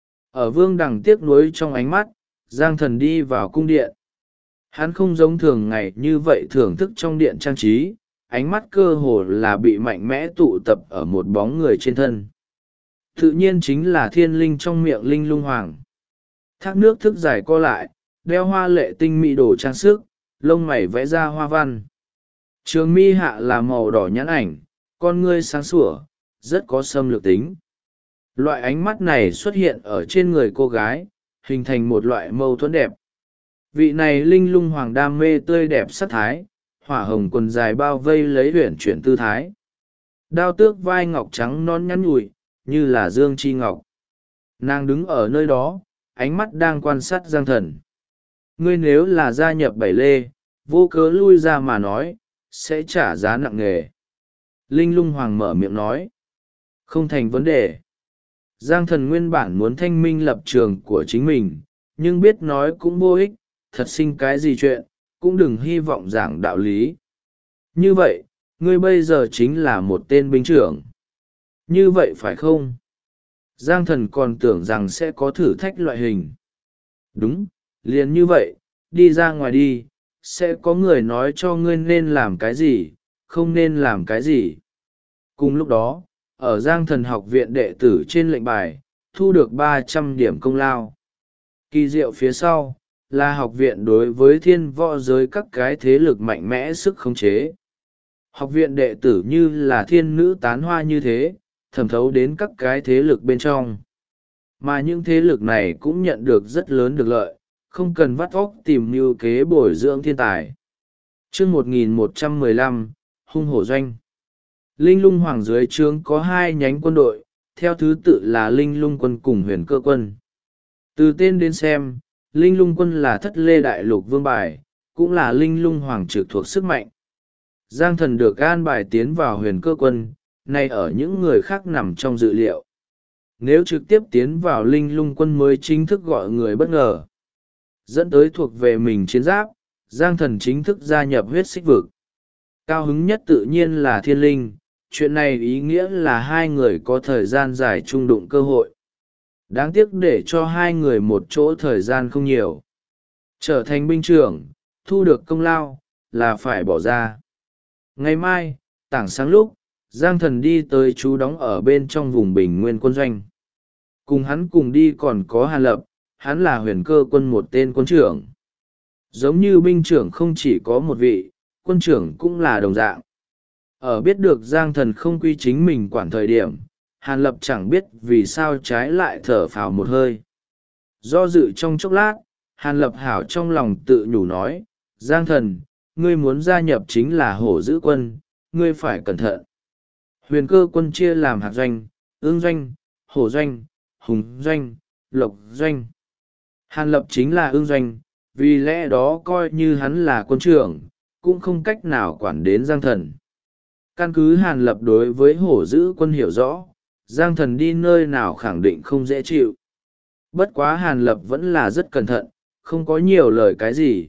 Ở Vương Đằng tiếc nuối trong ánh mắt, Giang Thần đi vào cung điện. Hắn không giống thường ngày như vậy thưởng thức trong điện trang trí, ánh mắt cơ hồ là bị mạnh mẽ tụ tập ở một bóng người trên thân. Tự nhiên chính là thiên linh trong miệng linh lung hoàng. Thác nước thức dài co lại, đeo hoa lệ tinh mỹ đồ trang sức, lông mày vẽ ra hoa văn. Trường mi hạ là màu đỏ nhãn ảnh, con ngươi sáng sủa, rất có xâm lược tính. Loại ánh mắt này xuất hiện ở trên người cô gái, hình thành một loại mâu thuẫn đẹp. Vị này linh lung hoàng đam mê tươi đẹp sắc thái, hỏa hồng quần dài bao vây lấy huyển chuyển tư thái. Đao tước vai ngọc trắng non nhắn nhủi, như là dương chi ngọc. Nàng đứng ở nơi đó, ánh mắt đang quan sát Giang Thần. Ngươi nếu là gia nhập Bảy Lê, vô cớ lui ra mà nói, sẽ trả giá nặng nề. Linh lung hoàng mở miệng nói. Không thành vấn đề. Giang Thần nguyên bản muốn thanh minh lập trường của chính mình, nhưng biết nói cũng vô ích, thật sinh cái gì chuyện, cũng đừng hy vọng giảng đạo lý. Như vậy, ngươi bây giờ chính là một tên binh trưởng. Như vậy phải không? Giang Thần còn tưởng rằng sẽ có thử thách loại hình. Đúng, liền như vậy, đi ra ngoài đi, sẽ có người nói cho ngươi nên làm cái gì, không nên làm cái gì. Cùng lúc đó, ở Giang Thần học viện đệ tử trên lệnh bài, thu được 300 điểm công lao. Kỳ diệu phía sau, là học viện đối với thiên võ giới các cái thế lực mạnh mẽ sức khống chế. Học viện đệ tử như là thiên nữ tán hoa như thế, thẩm thấu đến các cái thế lực bên trong. Mà những thế lực này cũng nhận được rất lớn được lợi, không cần vắt óc tìm mưu kế bồi dưỡng thiên tài. Chương 1115, hung hổ doanh. Linh lung hoàng dưới trướng có 2 nhánh quân đội, theo thứ tự là Linh lung quân cùng Huyền Cơ quân. Từ tên đến xem, Linh lung quân là Thất Lê Đại Lục vương bài, cũng là Linh lung hoàng trực thuộc sức mạnh. Giang Thần được an bài tiến vào Huyền Cơ quân, nay ở những người khác nằm trong dự liệu. Nếu trực tiếp tiến vào Linh lung quân mới chính thức gọi người bất ngờ. Dẫn tới thuộc về mình chiến giáp, Giang Thần chính thức gia nhập huyết xích vực. Cao hứng nhất tự nhiên là thiên linh, chuyện này ý nghĩa là 2 người có thời gian dài chung đụng cơ hội. Đáng tiếc để cho 2 người một chỗ thời gian không nhiều. Trở thành binh trưởng, thu được công lao, là phải bỏ ra. Ngày mai, tảng sáng lúc, Giang Thần đi tới trú đóng ở bên trong vùng Bình Nguyên quân doanh. Cùng hắn cùng đi còn có Hàn Lập, hắn là Huyền Cơ quân một tên quân trưởng. Giống như binh trưởng không chỉ có một vị, quân trưởng cũng là đồng dạng. Ở biết được Giang Thần không quy chính mình quản thời điểm, Hàn Lập chẳng biết vì sao trái lại thở phào một hơi. Do dự trong chốc lát, Hàn Lập hảo trong lòng tự nhủ nói, Giang Thần, ngươi muốn gia nhập chính là hổ giữ quân, ngươi phải cẩn thận. Huyền Cơ quân chia làm hạt doanh, ương doanh, hổ doanh, hùng doanh, lộc doanh. Hàn Lập chính là ương doanh, vì lẽ đó coi như hắn là quân trưởng, cũng không cách nào quản đến Giang Thần. Căn cứ Hàn Lập đối với hổ giữ quân hiểu rõ, Giang Thần đi nơi nào khẳng định không dễ chịu. Bất quá Hàn Lập vẫn là rất cẩn thận, không có nhiều lời cái gì.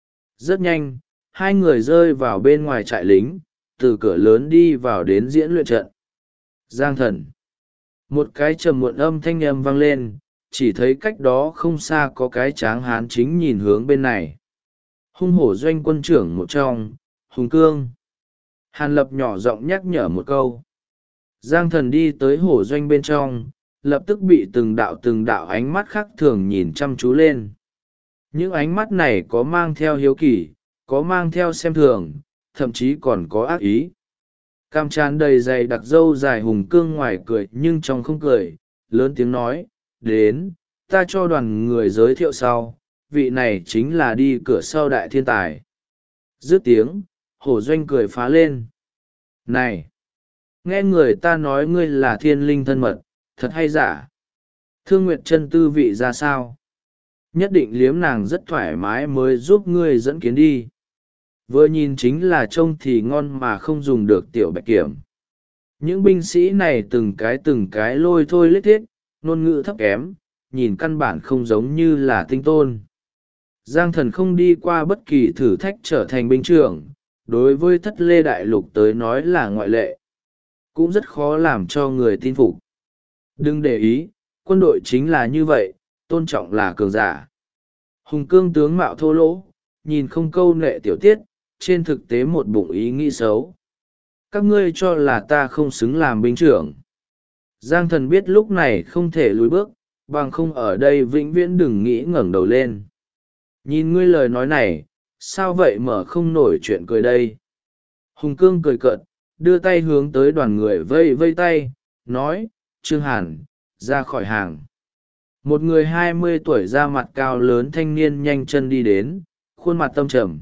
Rất nhanh, 2 người rơi vào bên ngoài trại lính, từ cửa lớn đi vào đến diễn luyện trận. Giang Thần. Một cái trầm muộn âm thanh âm vang lên, chỉ thấy cách đó không xa có cái tráng hán chính nhìn hướng bên này. Hung hổ doanh quân trưởng một trong, Hùng Cương. Hàn Lập nhỏ giọng nhắc nhở một câu. Giang Thần đi tới hổ doanh bên trong, lập tức bị từng đạo ánh mắt khác thường nhìn chăm chú lên. Những ánh mắt này có mang theo hiếu kỳ, có mang theo xem thường, thậm chí còn có ác ý. Cam trán đầy dày đặc râu dài Hùng Cương ngoài cười nhưng trong không cười, lớn tiếng nói, đến, ta cho đoàn người giới thiệu sau, vị này chính là đi cửa sau đại thiên tài. Dứt tiếng, hổ doanh cười phá lên. Này! Nghe người ta nói ngươi là thiên linh thân mật, thật hay giả? Thương Nguyệt Chân tư vị ra sao? Nhất định liếm nàng rất thoải mái mới giúp ngươi dẫn kiến đi. vừa nhìn chính là trông thì ngon mà không dùng được tiểu bạch kiểm. Những binh sĩ này từng cái lôi thôi lết thiết, ngôn ngữ thấp kém, nhìn căn bản không giống như là tinh tôn. Giang Thần không đi qua bất kỳ thử thách trở thành binh trưởng, đối với Thất Lê Đại Lục tới nói là ngoại lệ. Cũng rất khó làm cho người tin phục. Đừng để ý, quân đội chính là như vậy, tôn trọng là cường giả. Hùng Cương tướng mạo thô lỗ, nhìn không câu nệ tiểu tiết, trên thực tế một bụng ý nghĩ xấu. Các ngươi cho là ta không xứng làm binh trưởng. Giang Thần biết lúc này không thể lùi bước, bằng không ở đây vĩnh viễn đừng nghĩ ngẩng đầu lên. Nhìn ngươi lời nói này, sao vậy mở không nổi chuyện cười đây. Hùng Cương cười cợt, đưa tay hướng tới đoàn người vây vây tay, nói, Trương Hàn, ra khỏi hàng. Một người 20 tuổi da mặt cao lớn thanh niên nhanh chân đi đến, khuôn mặt tâm trầm.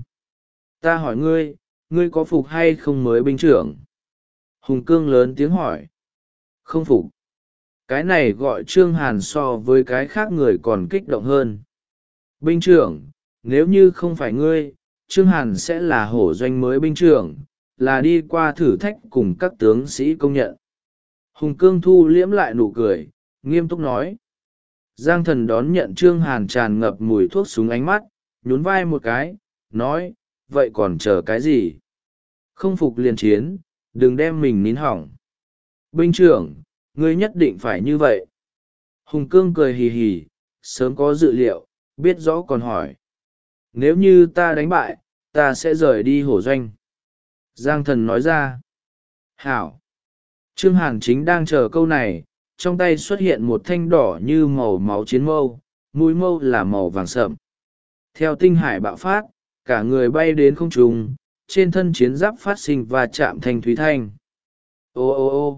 Ta hỏi ngươi, ngươi có phục hay không mới binh trưởng? Hùng Cương lớn tiếng hỏi. Không phục. Cái này gọi Trương Hàn so với cái khác người còn kích động hơn. Binh trưởng, nếu như không phải ngươi, Trương Hàn sẽ là hổ doanh mới binh trưởng, là đi qua thử thách cùng các tướng sĩ công nhận. Hùng Cương thu liễm lại nụ cười, nghiêm túc nói. Giang Thần đón nhận Trương Hàn tràn ngập mùi thuốc súng ánh mắt, nhún vai một cái, nói, vậy còn chờ cái gì? Không phục liền chiến, đừng đem mình nín hỏng. Binh trưởng, ngươi nhất định phải như vậy. Hùng Cương cười hì hì, sớm có dự liệu, biết rõ còn hỏi. Nếu như ta đánh bại, ta sẽ rời đi hổ doanh. Giang Thần nói ra. Hảo. Trương Hàn chính đang chờ câu này, trong tay xuất hiện một thanh đỏ như màu máu chiến mâu, mũi mâu là màu vàng sậm. Theo tinh hải bạo phát, cả người bay đến không trung, trên thân chiến giáp phát sinh và chạm thanh thúy thanh. Ô ô ô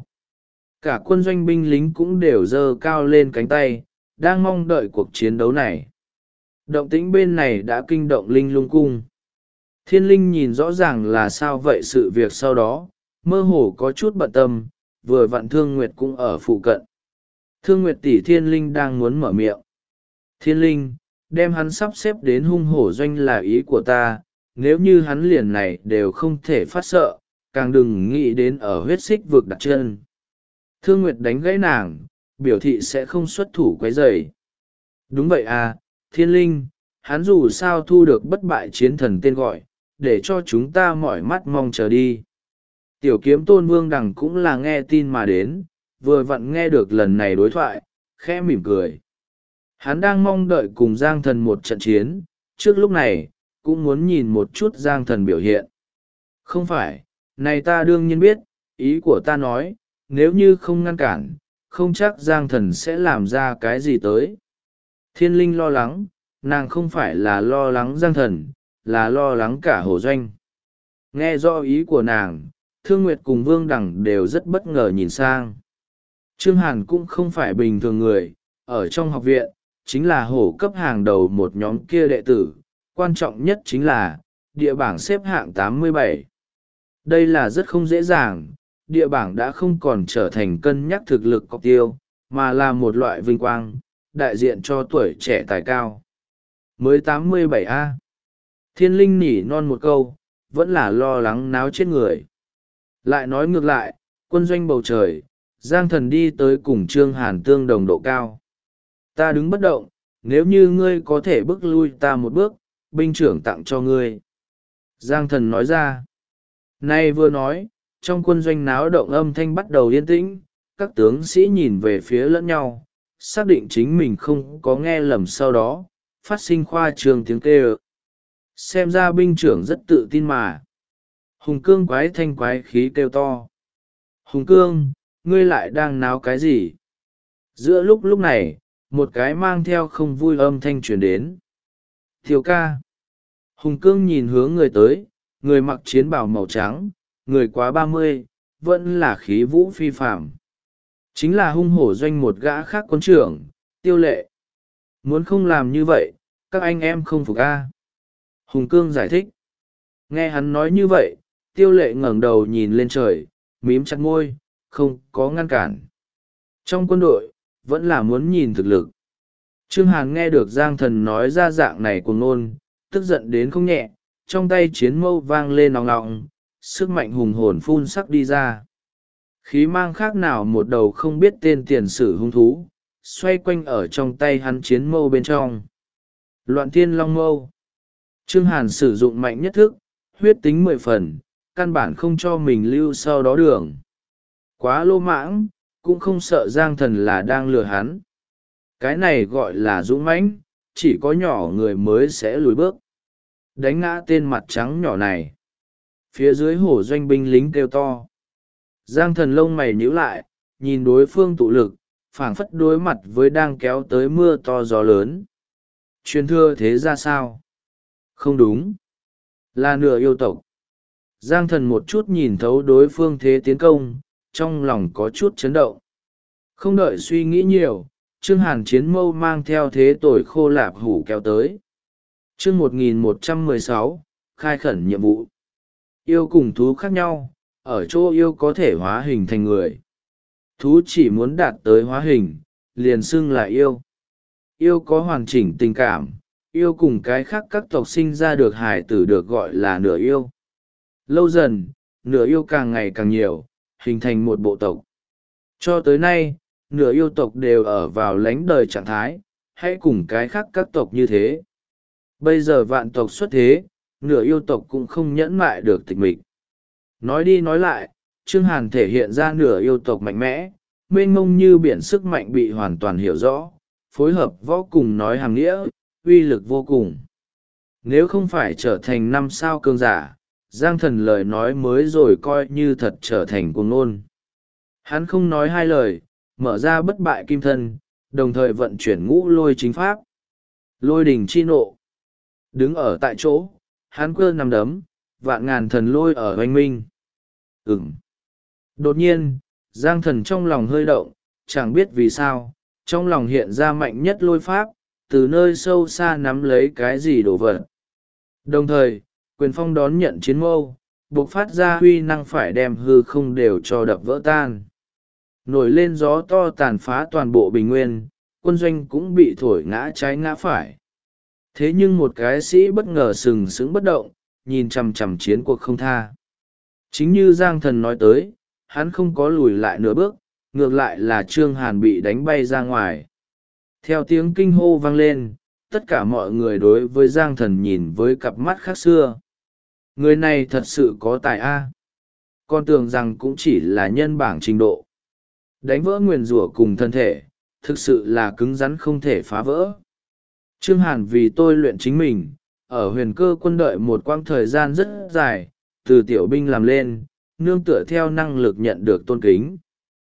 cả quân doanh binh lính cũng đều giơ cao lên cánh tay, đang mong đợi cuộc chiến đấu này. Động tĩnh bên này đã kinh động Linh Lung Cung. Thiên Linh nhìn rõ ràng là sao vậy sự việc sau đó, mơ hồ có chút bận tâm, vừa vặn Thương Nguyệt cũng ở phụ cận. Thương Nguyệt tỷ Thiên Linh đang muốn mở miệng. Thiên Linh, đem hắn sắp xếp đến hung hổ doanh là ý của ta, nếu như hắn liền này đều không thể phát sợ, càng đừng nghĩ đến ở huyết xích vực đặt chân. Thương Nguyệt đánh gãy nàng, biểu thị sẽ không xuất thủ quấy rầy. Đúng vậy à, Thiên Linh, hắn dù sao thu được bất bại chiến thần tên gọi, để cho chúng ta mỏi mắt mong chờ đi. Tiểu Kiếm Tôn Vương Đằng cũng là nghe tin mà đến, vừa vặn nghe được lần này đối thoại, khẽ mỉm cười. Hắn đang mong đợi cùng Giang Thần một trận chiến, trước lúc này, cũng muốn nhìn một chút Giang Thần biểu hiện. Không phải, này ta đương nhiên biết, ý của ta nói, nếu như không ngăn cản, không chắc Giang Thần sẽ làm ra cái gì tới. Thiên Linh lo lắng, nàng không phải là lo lắng Giang Thần, là lo lắng cả hổ doanh. Nghe rõ ý của nàng, Thương Nguyệt cùng Vương Đằng đều rất bất ngờ nhìn sang. Trương Hàn cũng không phải bình thường người, ở trong học viện, chính là hổ cấp hàng đầu một nhóm kia đệ tử, quan trọng nhất chính là, địa bảng xếp hạng 87. Đây là rất không dễ dàng, địa bảng đã không còn trở thành cân nhắc thực lực cọc tiêu, mà là một loại vinh quang, đại diện cho tuổi trẻ tài cao. Mới 87A. Thiên Linh nỉ non một câu, vẫn là lo lắng náo chết người. Lại nói ngược lại, quân doanh bầu trời, Giang Thần đi tới cùng Trương Hàn tương đồng độ cao. Ta đứng bất động, nếu như ngươi có thể bước lui ta một bước, binh trưởng tặng cho ngươi. Giang Thần nói ra. Nay vừa nói, trong quân doanh náo động âm thanh bắt đầu yên tĩnh, các tướng sĩ nhìn về phía lẫn nhau, xác định chính mình không có nghe lầm sau đó, phát sinh khoa trương tiếng kêu. Xem ra binh trưởng rất tự tin mà. Hùng Cương quái thanh quái khí kêu to. Hùng Cương, ngươi lại đang náo cái gì? Giữa lúc này, một cái mang theo không vui âm thanh truyền đến. Thiếu ca. Hùng Cương nhìn hướng người tới, người mặc chiến bào màu trắng, người quá 30, vẫn là khí vũ phi phạm. Chính là hung hổ doanh một gã khác quân trưởng, Tiêu Lệ. Muốn không làm như vậy, các anh em không phục a. Hùng Cương giải thích. Nghe hắn nói như vậy, Tiêu Lệ ngẩng đầu nhìn lên trời, mím chặt môi, không có ngăn cản. Trong quân đội, vẫn là muốn nhìn thực lực. Trương Hàn nghe được Giang Thần nói ra dạng này cuồng ngôn, tức giận đến không nhẹ, trong tay chiến mâu vang lên nòng nọng, sức mạnh hùng hồn phun sắc đi ra. Khí mang khác nào một đầu không biết tên tiền sử hung thú, xoay quanh ở trong tay hắn chiến mâu bên trong. Loạn thiên long mâu. Trương Hàn sử dụng mạnh nhất thức, huyết tính 10 phần, căn bản không cho mình lưu sau đó đường. Quá lô mãng, cũng không sợ Giang Thần là đang lừa hắn. Cái này gọi là dũng mãnh, chỉ có nhỏ người mới sẽ lùi bước. Đánh ngã tên mặt trắng nhỏ này. Phía dưới hổ doanh binh lính kêu to. Giang Thần lông mày nhíu lại, nhìn đối phương tụ lực, phảng phất đối mặt với đang kéo tới mưa to gió lớn. Truyền thừa thế ra sao? Không đúng. Là nửa yêu tộc. Giang Thần một chút nhìn thấu đối phương thế tiến công, trong lòng có chút chấn động. Không đợi suy nghĩ nhiều, Trương Hàn chiến mâu mang theo thế tội khô lạp hủ kéo tới. Chương 1116, khai khẩn nhiệm vụ. Yêu cùng thú khác nhau, ở chỗ yêu có thể hóa hình thành người. Thú chỉ muốn đạt tới hóa hình, liền xưng là yêu. Yêu có hoàn chỉnh tình cảm, yêu cùng cái khác các tộc sinh ra được hài tử được gọi là nửa yêu. Lâu dần, nửa yêu càng ngày càng nhiều, hình thành một bộ tộc. Cho tới nay, nửa yêu tộc đều ở vào lánh đời trạng thái, hãy cùng cái khác các tộc như thế. Bây giờ vạn tộc xuất thế, nửa yêu tộc cũng không nhẫn mại được tịch mịch. Nói đi nói lại, Trương Hàn thể hiện ra nửa yêu tộc mạnh mẽ, mênh mông như biển sức mạnh bị hoàn toàn hiểu rõ, phối hợp võ cùng nói hàm nghĩa, uy lực vô cùng. Nếu không phải trở thành 5 sao cường giả, Giang Thần lời nói mới rồi coi như thật trở thành cuồng ngôn. Hắn không nói hai lời, mở ra bất bại kim thân, đồng thời vận chuyển ngũ lôi chính pháp. Lôi đỉnh chi nộ. Đứng ở tại chỗ, hắn cơ nằm đấm, vạn ngàn thần lôi ở oanh minh. Đột nhiên, Giang Thần trong lòng hơi động, chẳng biết vì sao, trong lòng hiện ra mạnh nhất lôi pháp, từ nơi sâu xa nắm lấy cái gì đổ vật. Đồng thời, quyền phong đón nhận chiến mâu, buộc phát ra huy năng phải đem hư không đều cho đập vỡ tan. Nổi lên gió to tàn phá toàn bộ bình nguyên, quân doanh cũng bị thổi ngã trái ngã phải. Thế nhưng một cái sĩ bất ngờ sừng sững bất động, nhìn chằm chằm chiến cuộc không tha. Chính như Giang Thần nói tới, hắn không có lùi lại nửa bước, ngược lại là Trương Hàn bị đánh bay ra ngoài. Theo tiếng kinh hô vang lên, tất cả mọi người đối với Giang Thần nhìn với cặp mắt khác xưa. Người này thật sự có tài a. Con tưởng rằng cũng chỉ là nhân bảng trình độ. Đánh vỡ nguyền rủa cùng thân thể, thực sự là cứng rắn không thể phá vỡ. Trương Hàn vì tôi luyện chính mình, ở huyền cơ quân đợi một quãng thời gian rất dài, từ tiểu binh làm lên, nương tựa theo năng lực nhận được tôn kính.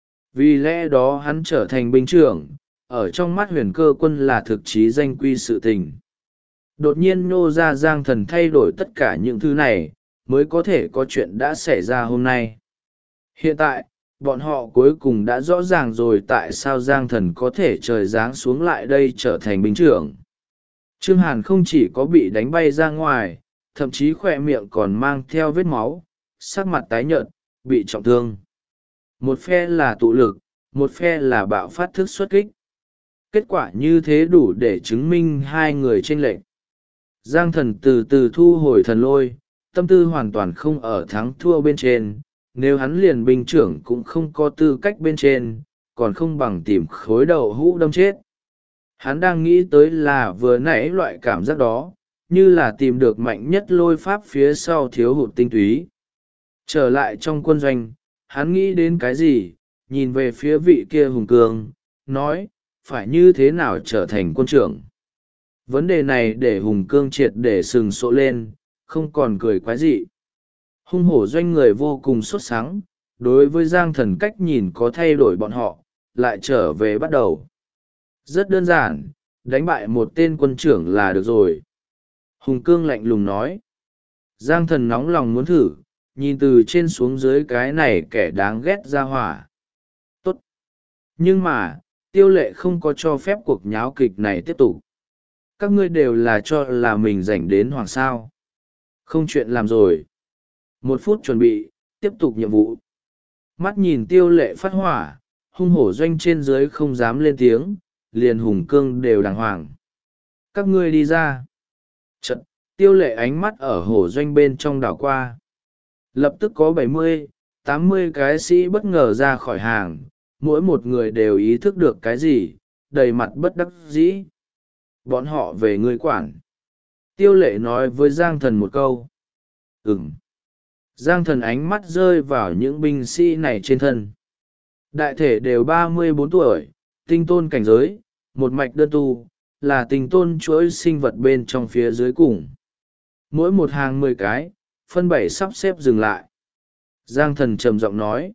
Vì lẽ đó hắn trở thành binh trưởng, ở trong mắt huyền cơ quân là thực chí danh quy sự tình. Đột nhiên nô ra Giang Thần thay đổi tất cả những thứ này, mới có thể có chuyện đã xảy ra hôm nay. Hiện tại, bọn họ cuối cùng đã rõ ràng rồi tại sao Giang Thần có thể trời giáng xuống lại đây trở thành binh trưởng. Trương Hàn không chỉ có bị đánh bay ra ngoài, thậm chí khỏe miệng còn mang theo vết máu, sắc mặt tái nhợt, bị trọng thương. Một phe là tụ lực, một phe là bạo phát thức xuất kích. Kết quả như thế đủ để chứng minh hai người chênh lệch. Giang Thần từ từ thu hồi thần lôi, tâm tư hoàn toàn không ở thắng thua bên trên, nếu hắn liền binh trưởng cũng không có tư cách bên trên, còn không bằng tìm khối đầu hũ đâm chết. Hắn đang nghĩ tới là vừa nãy loại cảm giác đó, như là tìm được mạnh nhất lôi pháp phía sau thiếu hụt tinh túy. Trở lại trong quân doanh, hắn nghĩ đến cái gì, nhìn về phía vị kia hùng cường, nói, phải như thế nào trở thành quân trưởng. Vấn đề này để hùng cương triệt để sừng sộ lên, không còn cười quái dị. Hung hổ doanh người vô cùng sốt sắng, đối với Giang Thần cách nhìn có thay đổi bọn họ, lại trở về bắt đầu. Rất đơn giản, đánh bại một tên quân trưởng là được rồi. Hùng cương lạnh lùng nói. Giang Thần nóng lòng muốn thử, nhìn từ trên xuống dưới cái này kẻ đáng ghét ra hỏa. Tốt. Nhưng mà, Tiêu Lệ không có cho phép cuộc nháo kịch này tiếp tục. Các ngươi đều là cho là mình rảnh đến hoàng sao. Không chuyện làm rồi. 1 phút chuẩn bị, tiếp tục nhiệm vụ. Mắt nhìn Tiêu Lệ phát hỏa, hung hổ doanh trên dưới không dám lên tiếng, liền hùng cương đều đàng hoàng. Các ngươi đi ra. Trận, Tiêu Lệ ánh mắt ở hổ doanh bên trong đảo qua. Lập tức có 70, 80 cái sĩ bất ngờ ra khỏi hàng, mỗi một người đều ý thức được cái gì, đầy mặt bất đắc dĩ. Bọn họ về ngươi quản. Tiêu Lệ nói với Giang Thần một câu. Ừm. Giang Thần ánh mắt rơi vào những binh sĩ này trên thân. Đại thể đều 34 tuổi, tinh tôn cảnh giới, một mạch đơn tu, là tinh tôn chuỗi sinh vật bên trong phía dưới cùng. Mỗi một hàng 10 cái, phân 7 sắp xếp dừng lại. Giang Thần trầm giọng nói.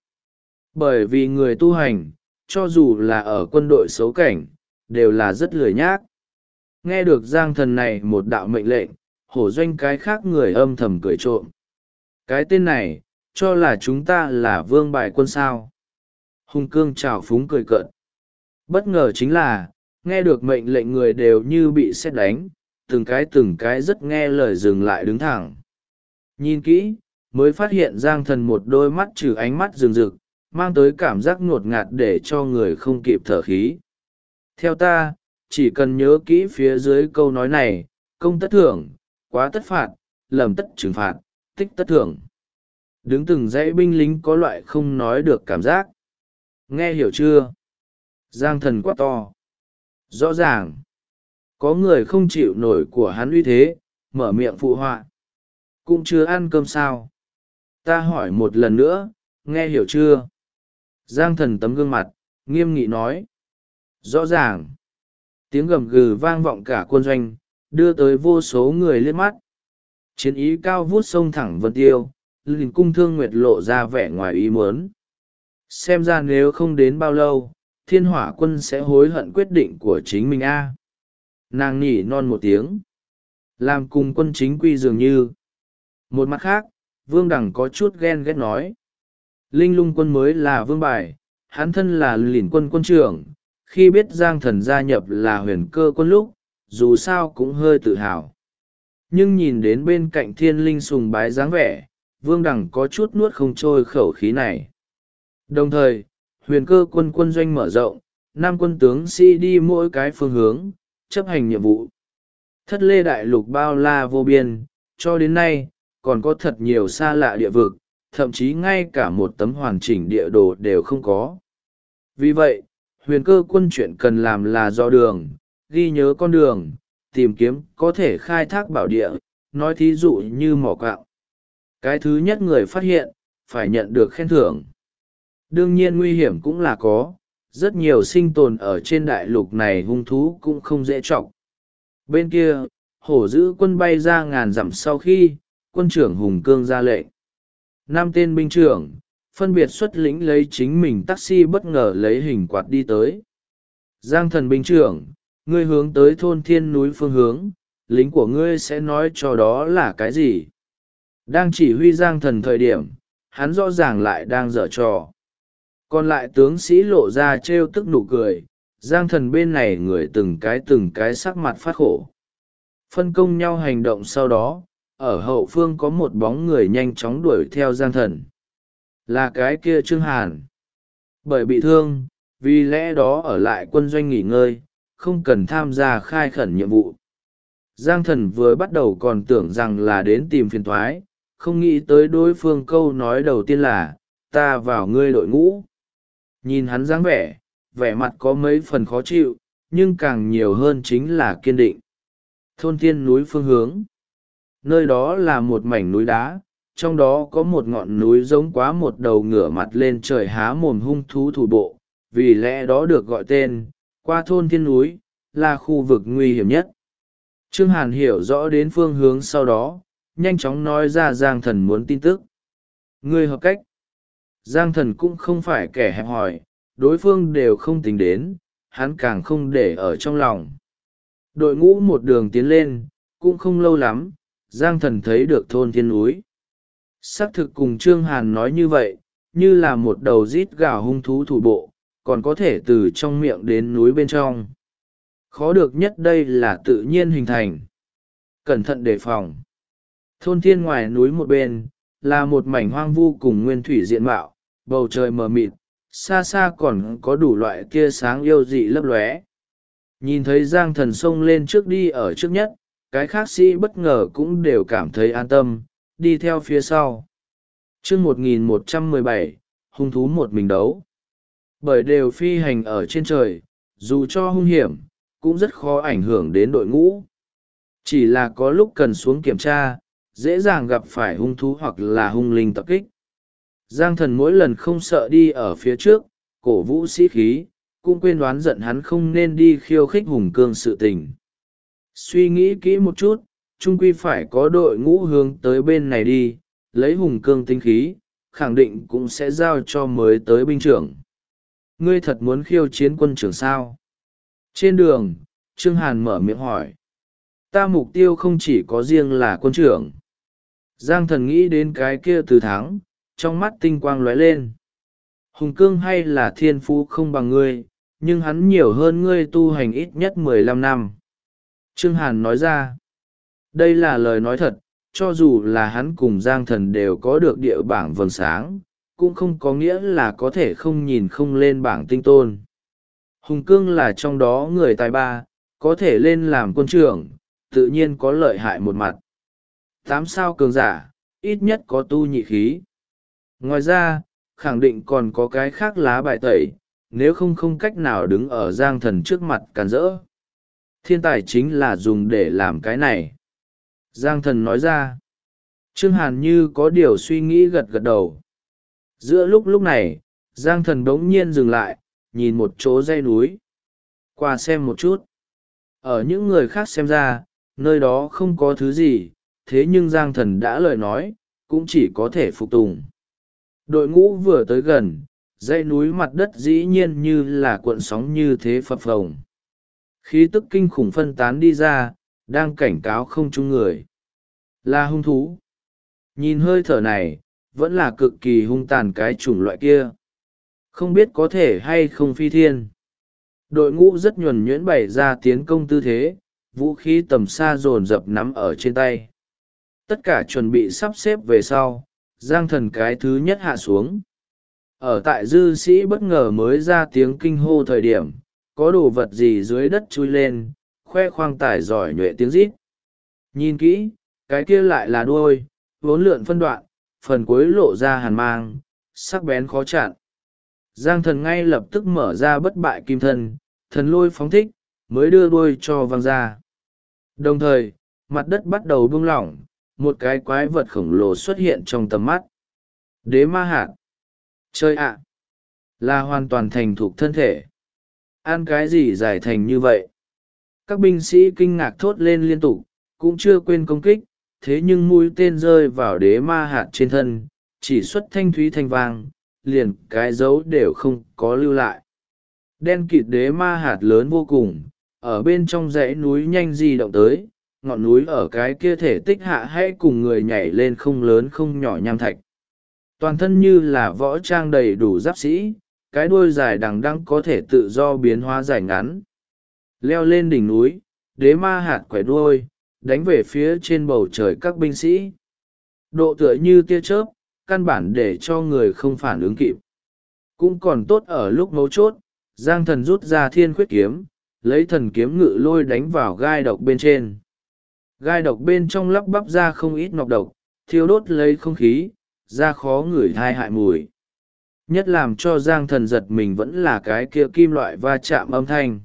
Bởi vì người tu hành, cho dù là ở quân đội xấu cảnh, đều là rất lười nhác. Nghe được Giang Thần này một đạo mệnh lệnh, hổ doanh cái khác người âm thầm cười trộm. Cái tên này, cho là chúng ta là vương bài quân sao. Hùng Cương trào phúng cười cợt. Bất ngờ chính là, nghe được mệnh lệnh người đều như bị sét đánh, từng cái rất nghe lời dừng lại đứng thẳng. Nhìn kỹ, mới phát hiện Giang Thần một đôi mắt trừ ánh mắt rừng rực, mang tới cảm giác ngột ngạt để cho người không kịp thở khí. Theo ta, chỉ cần nhớ kỹ phía dưới câu nói này, công tất thưởng, quá tất phạt, lầm tất trừng phạt, tích tất thưởng. Đứng từng dãy binh lính có loại không nói được cảm giác. Nghe hiểu chưa? Giang Thần quát to. Rõ ràng. Có người không chịu nổi của hắn uy thế, mở miệng phụ họa. Cũng chưa ăn cơm sao? Ta hỏi một lần nữa, nghe hiểu chưa? Giang Thần tấm gương mặt, nghiêm nghị nói. Rõ ràng. Tiếng gầm gừ vang vọng cả quân doanh, đưa tới vô số người liếc mắt. Chiến ý cao vút sông thẳng vân tiêu, Linh Cung Thương Nguyệt lộ ra vẻ ngoài ý muốn. Xem ra nếu không đến bao lâu, Thiên Hỏa Quân sẽ hối hận quyết định của chính mình a. Nàng nhỉ non một tiếng. Làm cùng quân chính quy dường như. Một mặt khác, Vương Đằng có chút ghen ghét nói. Linh Lung Quân mới là vương bài, hắn thân là Lìn Quân quân trưởng. Khi biết Giang Thần gia nhập là Huyền Cơ Quân lúc, dù sao cũng hơi tự hào. Nhưng nhìn đến bên cạnh Thiên Linh sùng bái dáng vẻ, Vương Đằng có chút nuốt không trôi khẩu khí này. Đồng thời, Huyền Cơ Quân quân doanh mở rộng, 5 quân tướng sĩ đi mỗi cái phương hướng, chấp hành nhiệm vụ. Thất Lê Đại Lục bao la vô biên, cho đến nay, còn có thật nhiều xa lạ địa vực, thậm chí ngay cả một tấm hoàn chỉnh địa đồ đều không có. Vì vậy, Huyền Cơ Quân chuyện cần làm là do đường, ghi nhớ con đường, tìm kiếm có thể khai thác bảo địa, nói thí dụ như mỏ quặng. Cái thứ nhất người phát hiện, phải nhận được khen thưởng. Đương nhiên nguy hiểm cũng là có, rất nhiều sinh tồn ở trên đại lục này hung thú cũng không dễ trọng. Bên kia, hổ dữ quân bay ra ngàn dặm sau khi, quân trưởng Hùng Cương ra lệnh. 5 tên binh trưởng, phân biệt xuất lĩnh lấy chính mình taxi bất ngờ lấy hình quạt đi tới. Giang Thần binh trưởng, ngươi hướng tới thôn Thiên Núi phương hướng, lính của ngươi sẽ nói cho đó là cái gì? Đang chỉ huy Giang Thần thời điểm, hắn rõ ràng lại đang giở trò. Còn lại tướng sĩ lộ ra trêu tức nụ cười, Giang Thần bên này người từng cái sắc mặt phát khổ. Phân công nhau hành động sau đó, ở hậu phương có một bóng người nhanh chóng đuổi theo Giang Thần. Là cái kia Trương Hàn. Bởi bị thương, vì lẽ đó ở lại quân doanh nghỉ ngơi, không cần tham gia khai khẩn nhiệm vụ. Giang Thần vừa bắt đầu còn tưởng rằng là đến tìm phiền toái, không nghĩ tới đối phương câu nói đầu tiên là, ta vào ngươi đội ngũ. Nhìn hắn dáng vẻ, vẻ mặt có mấy phần khó chịu, nhưng càng nhiều hơn chính là kiên định. Thôn Thiên Núi phương hướng. Nơi đó là một mảnh núi đá, trong đó có một ngọn núi giống quá một đầu ngửa mặt lên trời há mồm hung thú thủ bộ, vì lẽ đó được gọi tên, qua thôn Thiên Núi, là khu vực nguy hiểm nhất. Trương Hàn hiểu rõ đến phương hướng sau đó, nhanh chóng nói ra Giang Thần muốn tin tức. Ngươi hợp cách. Giang Thần cũng không phải kẻ hẹp hòi, đối phương đều không tính đến, hắn càng không để ở trong lòng. Đội ngũ một đường tiến lên, cũng không lâu lắm, Giang Thần thấy được thôn Thiên Núi. Xác thực cùng Trương Hàn nói như vậy, như là một đầu rít gào hung thú thủ bộ, còn có thể từ trong miệng đến núi bên trong. Khó được nhất đây là tự nhiên hình thành. Cẩn thận đề phòng. Thôn Thiên ngoài núi một bên, là một mảnh hoang vu cùng nguyên thủy diện mạo, bầu trời mờ mịt, xa xa còn có đủ loại tia sáng yêu dị lấp lóe. Nhìn thấy Giang Thần xông lên trước đi ở trước nhất, cái khác sĩ bất ngờ cũng đều cảm thấy an tâm, đi theo phía sau. Chương 1117, hung thú một mình đấu. Bởi đều phi hành ở trên trời, dù cho hung hiểm, cũng rất khó ảnh hưởng đến đội ngũ. Chỉ là có lúc cần xuống kiểm tra, dễ dàng gặp phải hung thú hoặc là hung linh tập kích. Giang Thần mỗi lần không sợ đi ở phía trước, cổ vũ sĩ khí, cũng quên đoán giận hắn không nên đi khiêu khích hùng cương sự tình. Suy nghĩ kỹ một chút, chung quy phải có đội ngũ hướng tới bên này đi, lấy hùng cương tinh khí, khẳng định cũng sẽ giao cho mới tới binh trưởng. Ngươi thật muốn khiêu chiến quân trưởng sao? Trên đường, Trương Hàn mở miệng hỏi. Ta mục tiêu không chỉ có riêng là quân trưởng. Giang Thần nghĩ đến cái kia từ thắng, trong mắt tinh quang lóe lên. Hùng cương hay là thiên phú không bằng ngươi, nhưng hắn nhiều hơn ngươi tu hành ít nhất 15 năm. Trương Hàn nói ra. Đây là lời nói thật, cho dù là hắn cùng Giang Thần đều có được địa bảng vầng sáng, cũng không có nghĩa là có thể không nhìn không lên bảng tinh tôn. Hùng cương là trong đó người tài ba, có thể lên làm quân trưởng, tự nhiên có lợi hại một mặt. 8 sao cường giả, ít nhất có tu nhị khí. Ngoài ra, khẳng định còn có cái khác lá bài tẩy, nếu không cách nào đứng ở Giang Thần trước mặt cản rỡ. Thiên tài chính là dùng để làm cái này. Giang Thần nói ra. Trương Hàn như có điều suy nghĩ gật gật đầu. Giữa lúc này, Giang Thần bỗng nhiên dừng lại, nhìn một chỗ dãy núi. Qua xem một chút. Ở những người khác xem ra, nơi đó không có thứ gì, thế nhưng Giang Thần đã lời nói, cũng chỉ có thể phục tùng. Đội ngũ vừa tới gần, dãy núi mặt đất dĩ nhiên như là cuộn sóng như thế phập phồng. Khí tức kinh khủng phân tán đi ra, đang cảnh cáo không chung người. Là hung thú. Nhìn hơi thở này, vẫn là cực kỳ hung tàn cái chủng loại kia. Không biết có thể hay không phi thiên. Đội ngũ rất nhuần nhuyễn bày ra tiến công tư thế, vũ khí tầm xa dồn dập nắm ở trên tay. Tất cả chuẩn bị sắp xếp về sau, Giang Thần cái thứ nhất hạ xuống. Ở tại dư sĩ bất ngờ mới ra tiếng kinh hô thời điểm, có đồ vật gì dưới đất chui lên, khoe khoang tải giỏi nhuệ tiếng rít. Nhìn kỹ, cái kia lại là đuôi, vốn lượn phân đoạn, phần cuối lộ ra hàn mang, sắc bén khó chặn. Giang Thần ngay lập tức mở ra bất bại kim thân, thần lôi phóng thích, mới đưa đuôi cho văng ra. Đồng thời, mặt đất bắt đầu buông lỏng, một cái quái vật khổng lồ xuất hiện trong tầm mắt. Đế ma hạt. Chơi ạ! Là hoàn toàn thành thục thân thể. Ăn cái gì giải thành như vậy? Các binh sĩ kinh ngạc thốt lên liên tục, cũng chưa quên công kích, thế nhưng mũi tên rơi vào đế ma hạt trên thân, chỉ xuất thanh thúy thanh vang, liền cái dấu đều không có lưu lại. Đen kịt đế ma hạt lớn vô cùng, ở bên trong dãy núi nhanh di động tới, ngọn núi ở cái kia thể tích hạ hãy cùng người nhảy lên không lớn không nhỏ nham thạch. Toàn thân như là võ trang đầy đủ giáp sĩ, cái đuôi dài đằng đẵng có thể tự do biến hóa dài ngắn. Leo lên đỉnh núi, đế ma hạt quẻ đuôi, đánh về phía trên bầu trời các binh sĩ. Độ tựa như tia chớp, căn bản để cho người không phản ứng kịp. Cũng còn tốt ở lúc mấu chốt, Giang Thần rút ra thiên khuyết kiếm, lấy thần kiếm ngự lôi đánh vào gai độc bên trên. Gai độc bên trong lắp bắp ra không ít nọc độc, thiêu đốt lấy không khí, ra khó ngửi thai hại mùi. Nhất làm cho Giang Thần giật mình vẫn là cái kia kim loại va chạm âm thanh.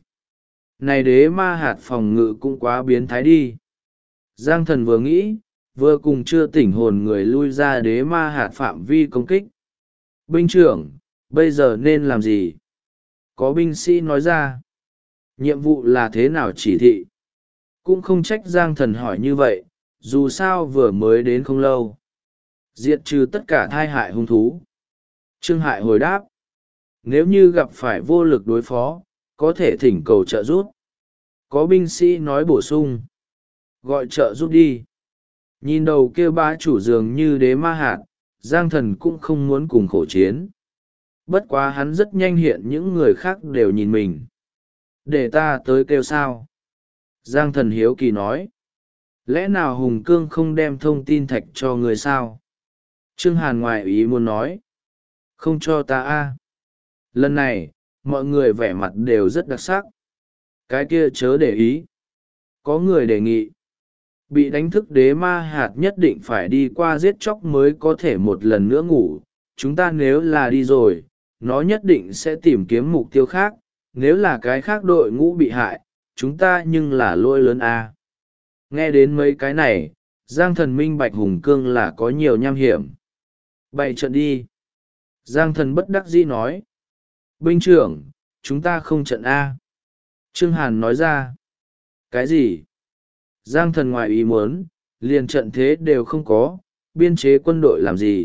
Này đế ma hạt phòng ngự cũng quá biến thái đi. Giang Thần vừa nghĩ, vừa cùng chưa tỉnh hồn người lui ra đế ma hạt phạm vi công kích. Binh trưởng, bây giờ nên làm gì? Có binh sĩ nói ra. Nhiệm vụ là thế nào chỉ thị? Cũng không trách Giang Thần hỏi như vậy, dù sao vừa mới đến không lâu. Diệt trừ tất cả thai hại hung thú. Trương Hại hồi đáp. Nếu như gặp phải vô lực đối phó, có thể thỉnh cầu trợ giúp. Có binh sĩ nói bổ sung. Gọi trợ giúp đi. Nhìn đầu kia bá chủ dường như đế ma hạt, Giang Thần cũng không muốn cùng khổ chiến. Bất quá hắn rất nhanh hiện những người khác đều nhìn mình. Để ta tới kêu sao? Giang Thần hiếu kỳ nói. Lẽ nào Hùng Cương không đem thông tin thạch cho người sao? Trương Hàn ngoài ý muốn nói. Không cho ta a. Lần này, mọi người vẻ mặt đều rất đặc sắc. Cái kia chớ để ý. Có người đề nghị. bị đánh thức đế ma hạt nhất định phải đi qua giết chóc mới có thể một lần nữa ngủ. Chúng ta nếu là đi rồi, nó nhất định sẽ tìm kiếm mục tiêu khác. Nếu là cái khác đội ngũ bị hại, chúng ta nhưng là lỗi lớn à. Nghe đến mấy cái này, Giang Thần minh bạch Hùng Cương là có nhiều nham hiểm. Bày trận đi. Giang Thần bất đắc dĩ nói. Binh trưởng, chúng ta không trận A. Trương Hàn nói ra. Cái gì? Giang Thần ngoài ý muốn, liền trận thế đều không có, biên chế quân đội làm gì?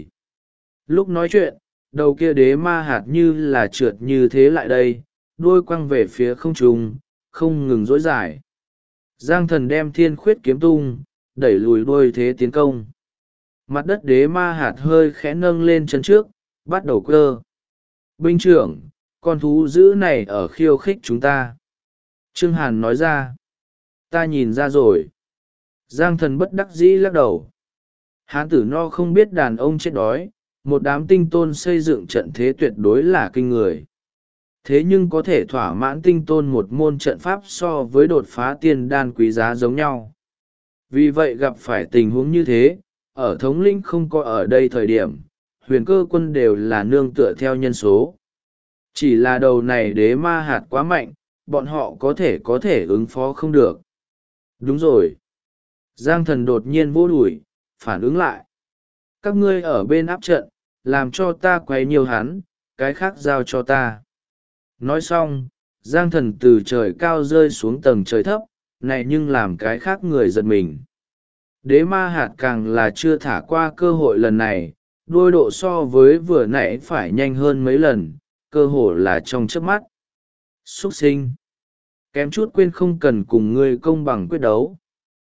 Lúc nói chuyện, đầu kia đế ma hạt như là trượt như thế lại đây, đuôi quăng về phía không trung, không ngừng dối dài. Giang Thần đem thiên khuyết kiếm tung, đẩy lùi đuôi thế tiến công. Mặt đất đế ma hạt hơi khẽ nâng lên chân trước, bắt đầu cơ. Binh trưởng, con thú dữ này ở khiêu khích chúng ta. Trương Hàn nói ra. Ta nhìn ra rồi. Giang Thần bất đắc dĩ lắc đầu. Hán tử no không biết đàn ông chết đói, một đám tinh tôn xây dựng trận thế tuyệt đối là kinh người. Thế nhưng có thể thỏa mãn tinh tôn một môn trận pháp so với đột phá tiên đan quý giá giống nhau. Vì vậy gặp phải tình huống như thế, ở thống lĩnh không có ở đây thời điểm, huyền cơ quân đều là nương tựa theo nhân số. Chỉ là đầu này đế ma hạt quá mạnh, bọn họ có thể ứng phó không được. Đúng rồi. Giang Thần đột nhiên vô đuổi, phản ứng lại. Các ngươi ở bên áp trận, làm cho ta quấy nhiều hắn, cái khác giao cho ta. Nói xong, Giang Thần từ trời cao rơi xuống tầng trời thấp, này nhưng làm cái khác người giật mình. Đế ma hạt càng là chưa thả qua cơ hội lần này, đuôi độ so với vừa nãy phải nhanh hơn mấy lần, cơ hội là trong chớp mắt. Xuất sinh! Kém chút quên không cần cùng ngươi công bằng quyết đấu.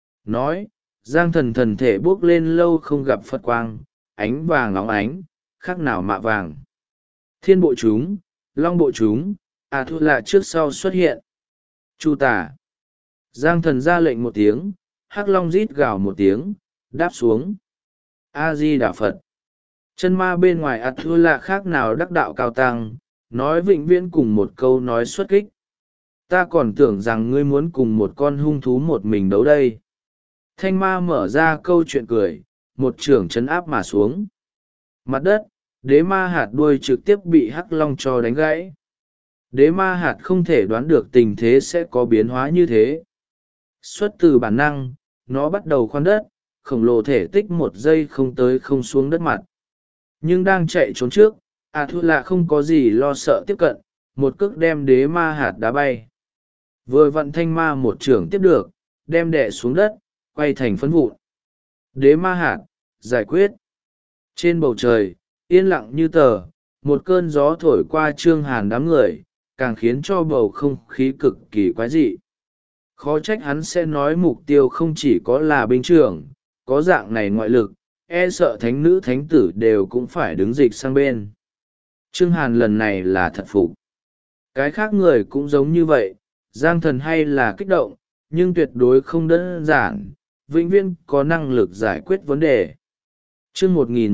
Nói, Giang Thần thần thể bước lên lâu không gặp Phật quang, ánh vàng óng ánh, khác nào mạ vàng. Thiên bộ chúng, long bộ chúng, thu lạ trước sau xuất hiện. Chu tả. Giang Thần ra lệnh một tiếng, hắc long rít gào một tiếng, đáp xuống. A-di Đà Phật. Chân ma bên ngoài thu lạ khác nào đắc đạo cao tăng, nói vĩnh viễn cùng một câu nói xuất kích. Ta còn tưởng rằng ngươi muốn cùng một con hung thú một mình đấu đây. Thanh ma mở ra câu chuyện cười, một chưởng chấn áp mà xuống. Mặt đất, đế ma hạt đuôi trực tiếp bị hắc long cho đánh gãy. Đế ma hạt không thể đoán được tình thế sẽ có biến hóa như thế. Xuất từ bản năng, nó bắt đầu khoan đất, khổng lồ thể tích một giây không tới không xuống đất mặt. Nhưng đang chạy trốn trước, thu lạ không có gì lo sợ tiếp cận, một cước đem đế ma hạt đá bay. Vừa vặn thanh ma một chưởng tiếp được, đem đè xuống đất, quay thành phấn vụn. Đế ma hạt, giải quyết. Trên bầu trời, yên lặng như tờ, một cơn gió thổi qua Trương Hàn đám người, càng khiến cho bầu không khí cực kỳ quái dị. Khó trách hắn sẽ nói mục tiêu không chỉ có là binh trưởng, có dạng này ngoại lực, e sợ thánh nữ thánh tử đều cũng phải đứng dịch sang bên. Trương Hàn lần này là thật phục. Cái khác người cũng giống như vậy, Giang Thần hay là kích động, nhưng tuyệt đối không đơn giản, vĩnh viễn có năng lực giải quyết vấn đề. Chương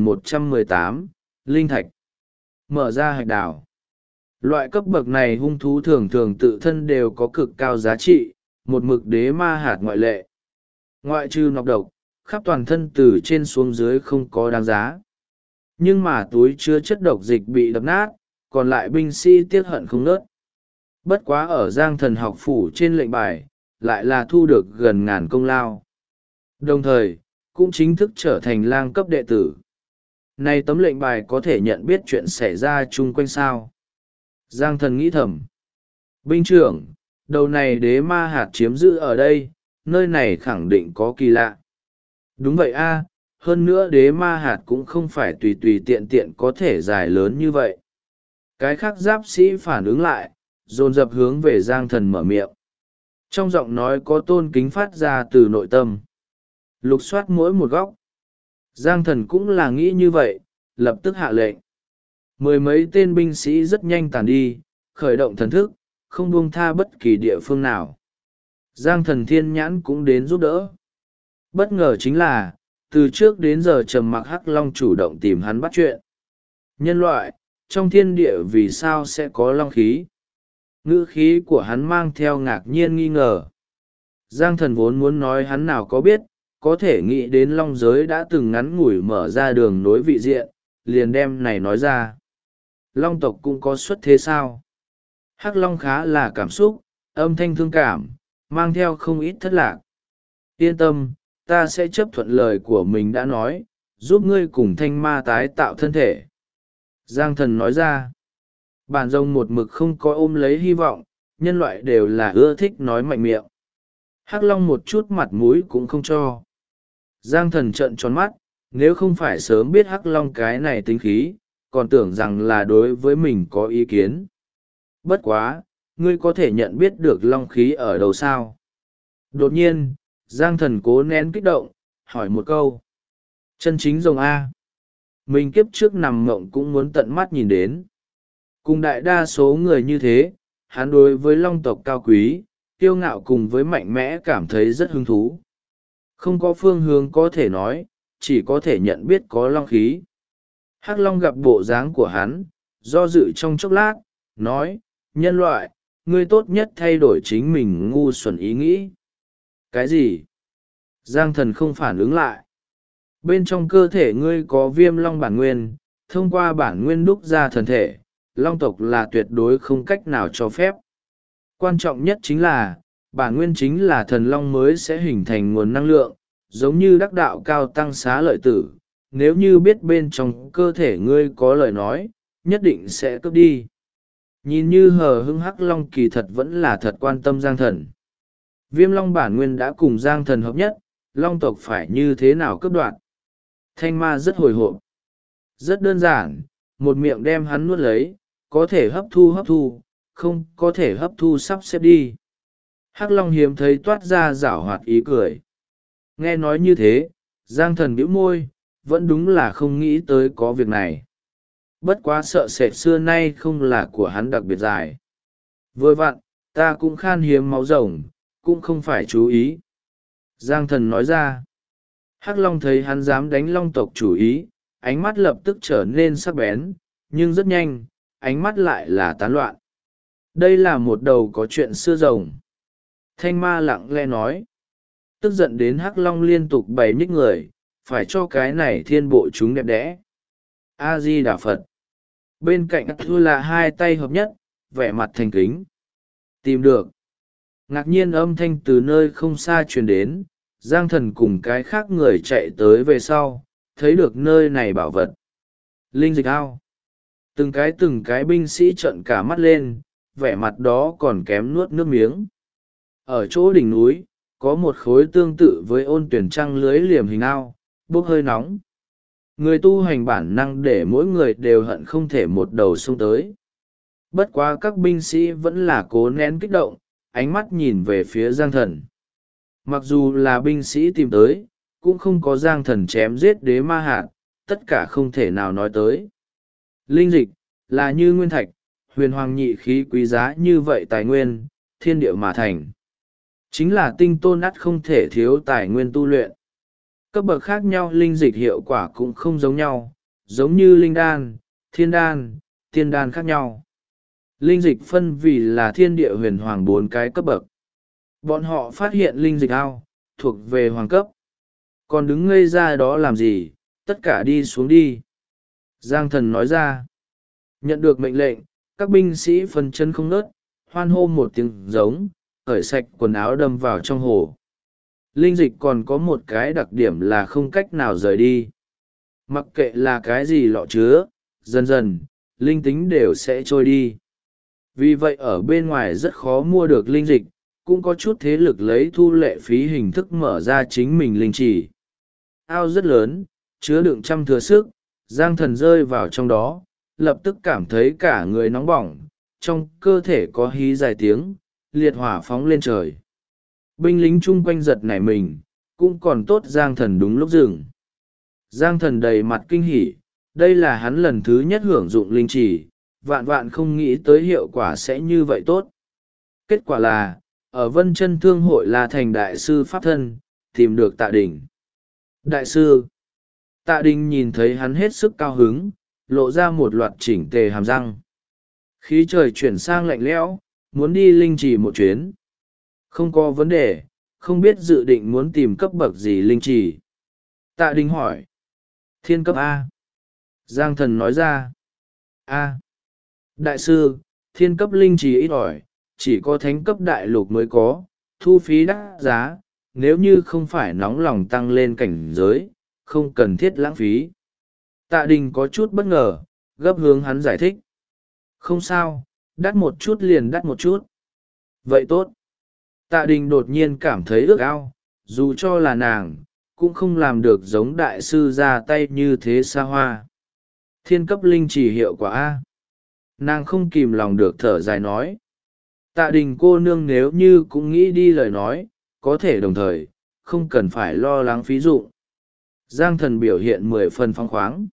1118, Linh Thạch. Mở ra hạch đảo. Loại cấp bậc này hung thú thường thường tự thân đều có cực cao giá trị, một mực đế ma hạt ngoại lệ. Ngoại trừ nọc độc, khắp toàn thân từ trên xuống dưới không có đáng giá. Nhưng mà túi chứa chất độc dịch bị đập nát, còn lại binh sĩ tiếc hận không nớt. Bất quá ở Giang Thần học phủ trên lệnh bài, lại là thu được gần ngàn công lao. Đồng thời, cũng chính thức trở thành lang cấp đệ tử. Này tấm lệnh bài có thể nhận biết chuyện xảy ra chung quanh sao. Giang Thần nghĩ thầm. Binh trưởng, đầu này đế ma hạt chiếm giữ ở đây, nơi này khẳng định có kỳ lạ. Đúng vậy a, hơn nữa đế ma hạt cũng không phải tùy tùy tiện tiện có thể dài lớn như vậy. Cái khác giáp sĩ phản ứng lại, dồn dập hướng về Giang Thần mở miệng. Trong giọng nói có tôn kính phát ra từ nội tâm. Lục soát mỗi một góc. Giang Thần cũng là nghĩ như vậy, lập tức hạ lệnh. Mười mấy tên binh sĩ rất nhanh tàn đi, khởi động thần thức, không buông tha bất kỳ địa phương nào. Giang Thần thiên nhãn cũng đến giúp đỡ. Bất ngờ chính là, từ trước đến giờ trầm mặc hắc long chủ động tìm hắn bắt chuyện. Nhân loại, trong thiên địa vì sao sẽ có long khí? Ngữ khí của hắn mang theo ngạc nhiên nghi ngờ. Giang Thần vốn muốn nói hắn nào có biết, có thể nghĩ đến long giới đã từng ngắn ngủi mở ra đường nối vị diện, liền đem này nói ra. Long tộc cũng có xuất thế sao? Hắc Long khá là cảm xúc, âm thanh thương cảm, mang theo không ít thất lạc. Yên tâm, ta sẽ chấp thuận lời của mình đã nói, giúp ngươi cùng thanh ma tái tạo thân thể. Giang Thần nói ra. Bản rồng một mực không có ôm lấy hy vọng, nhân loại đều là ưa thích nói mạnh miệng. Hắc Long một chút mặt mũi cũng không cho. Giang Thần trợn tròn mắt, nếu không phải sớm biết Hắc Long cái này tính khí, còn tưởng rằng là đối với mình có ý kiến. Bất quá, ngươi có thể nhận biết được long khí ở đâu sao? Đột nhiên, Giang Thần cố nén kích động, hỏi một câu. Chân chính rồng A. Mình kiếp trước nằm mộng cũng muốn tận mắt nhìn đến. Cùng đại đa số người như thế, hắn đối với long tộc cao quý, kiêu ngạo cùng với mạnh mẽ cảm thấy rất hứng thú. Không có phương hướng có thể nói, chỉ có thể nhận biết có long khí. Hắc Long gặp bộ dáng của hắn, do dự trong chốc lát, nói, nhân loại, ngươi tốt nhất thay đổi chính mình ngu xuẩn ý nghĩ. Cái gì? Giang Thần không phản ứng lại. Bên trong cơ thể ngươi có viêm long bản nguyên, thông qua bản nguyên đúc ra thần thể, long tộc là tuyệt đối không cách nào cho phép. Quan trọng nhất chính là, bản nguyên chính là thần long mới sẽ hình thành nguồn năng lượng, giống như đắc đạo cao tăng xá lợi tử. Nếu như biết bên trong cơ thể ngươi có lời nói, nhất định sẽ cướp đi. Nhìn như hờ hững Hắc Long kỳ thật vẫn là thật quan tâm Giang Thần. Viêm long bản nguyên đã cùng Giang Thần hợp nhất, long tộc phải như thế nào cướp đoạt? Thanh ma rất hồi hộp. Rất đơn giản, một miệng đem hắn nuốt lấy, có thể hấp thu, không có thể hấp thu sắp xếp đi. Hắc Long hiếm thấy toát ra giảo hoạt ý cười. Nghe nói như thế, Giang Thần bĩu môi, vẫn đúng là không nghĩ tới có việc này. Bất quá sợ sệt xưa nay không là của hắn đặc biệt dài. Vừa vặn, ta cũng khan hiếm máu rồng, cũng không phải chú ý. Giang Thần nói ra. Hắc Long thấy hắn dám đánh long tộc chủ ý, ánh mắt lập tức trở nên sắc bén, nhưng rất nhanh, ánh mắt lại là tán loạn. Đây là một đầu có chuyện xưa rồng. Thanh ma lặng lẽ nói. Tức giận đến Hắc Long liên tục bày nhích người, phải cho cái này thiên bộ chúng đẹp đẽ. A-di-đà Phật. Bên cạnh Thu là hai tay hợp nhất, vẻ mặt thành kính. Tìm được. Ngạc nhiên âm thanh từ nơi không xa truyền đến, Giang Thần cùng cái khác người chạy tới về sau, thấy được nơi này bảo vật. Linh dịch ao. Từng cái binh sĩ trợn cả mắt lên, vẻ mặt đó còn kém nuốt nước miếng. Ở chỗ đỉnh núi, có một khối tương tự với ôn tuyển trăng lưới liềm hình ao, bốc hơi nóng. Người tu hành bản năng để mỗi người đều hận không thể một đầu xông tới. Bất quá các binh sĩ vẫn là cố nén kích động, ánh mắt nhìn về phía Giang Thần. Mặc dù là binh sĩ tìm tới, cũng không có Giang Thần chém giết đế ma hạt, tất cả không thể nào nói tới. Linh dịch, là như nguyên thạch, huyền hoàng nhị khí quý giá như vậy tài nguyên, thiên địa mà thành. Chính là tinh tôn ắt không thể thiếu tài nguyên tu luyện. Cấp bậc khác nhau linh dịch hiệu quả cũng không giống nhau, giống như linh đan, thiên đan, tiên đan khác nhau. Linh dịch phân vì là thiên địa huyền hoàng 4 cái cấp bậc. Bọn họ phát hiện linh dịch ao, thuộc về hoàng cấp. Còn đứng ngây ra đó làm gì, tất cả đi xuống đi. Giang Thần nói ra. Nhận được mệnh lệnh, các binh sĩ phân chân không nớt, hoan hô một tiếng giống, cởi sạch quần áo đâm vào trong hồ. Linh dịch còn có một cái đặc điểm là không cách nào rời đi. Mặc kệ là cái gì lọ chứa, dần dần, linh tính đều sẽ trôi đi. Vì vậy ở bên ngoài rất khó mua được linh dịch, cũng có chút thế lực lấy thu lệ phí hình thức mở ra chính mình linh chỉ. Ao rất lớn, chứa đựng trăm thừa sức, Giang Thần rơi vào trong đó, lập tức cảm thấy cả người nóng bỏng, trong cơ thể có hí dài tiếng, liệt hỏa phóng lên trời. Binh lính chung quanh giật nảy mình, cũng còn tốt Giang Thần đúng lúc dừng. Giang Thần đầy mặt kinh hỉ, đây là hắn lần thứ nhất hưởng dụng linh chỉ, vạn vạn không nghĩ tới hiệu quả sẽ như vậy tốt. Kết quả là, ở Vân Chân Thương hội là thành đại sư pháp thân, tìm được Tạ Đình. Đại sư, Tạ Đình nhìn thấy hắn hết sức cao hứng, lộ ra một loạt chỉnh tề hàm răng. Khí trời chuyển sang lạnh lẽo, muốn đi linh trì một chuyến. Không có vấn đề, không biết dự định muốn tìm cấp bậc gì linh trì. Tạ Đình hỏi. Thiên cấp A. Giang Thần nói ra. A. Đại sư, thiên cấp linh trì ít ỏi, chỉ có thánh cấp đại lục mới có, thu phí đắt giá, nếu như không phải nóng lòng tăng lên cảnh giới, không cần thiết lãng phí. Tạ Đình có chút bất ngờ, gấp hướng hắn giải thích. Không sao, đắt một chút liền đắt một chút. Vậy tốt. Tạ Đình đột nhiên cảm thấy ước ao, dù cho là nàng, cũng không làm được giống đại sư ra tay như thế xa hoa. Thiên cấp linh chỉ hiệu quả A. Nàng không kìm lòng được thở dài nói. Tạ Đình cô nương nếu như cũng nghĩ đi lời nói, có thể đồng thời, không cần phải lo lắng phí dụ. Giang Thần biểu hiện 10 phần phóng khoáng.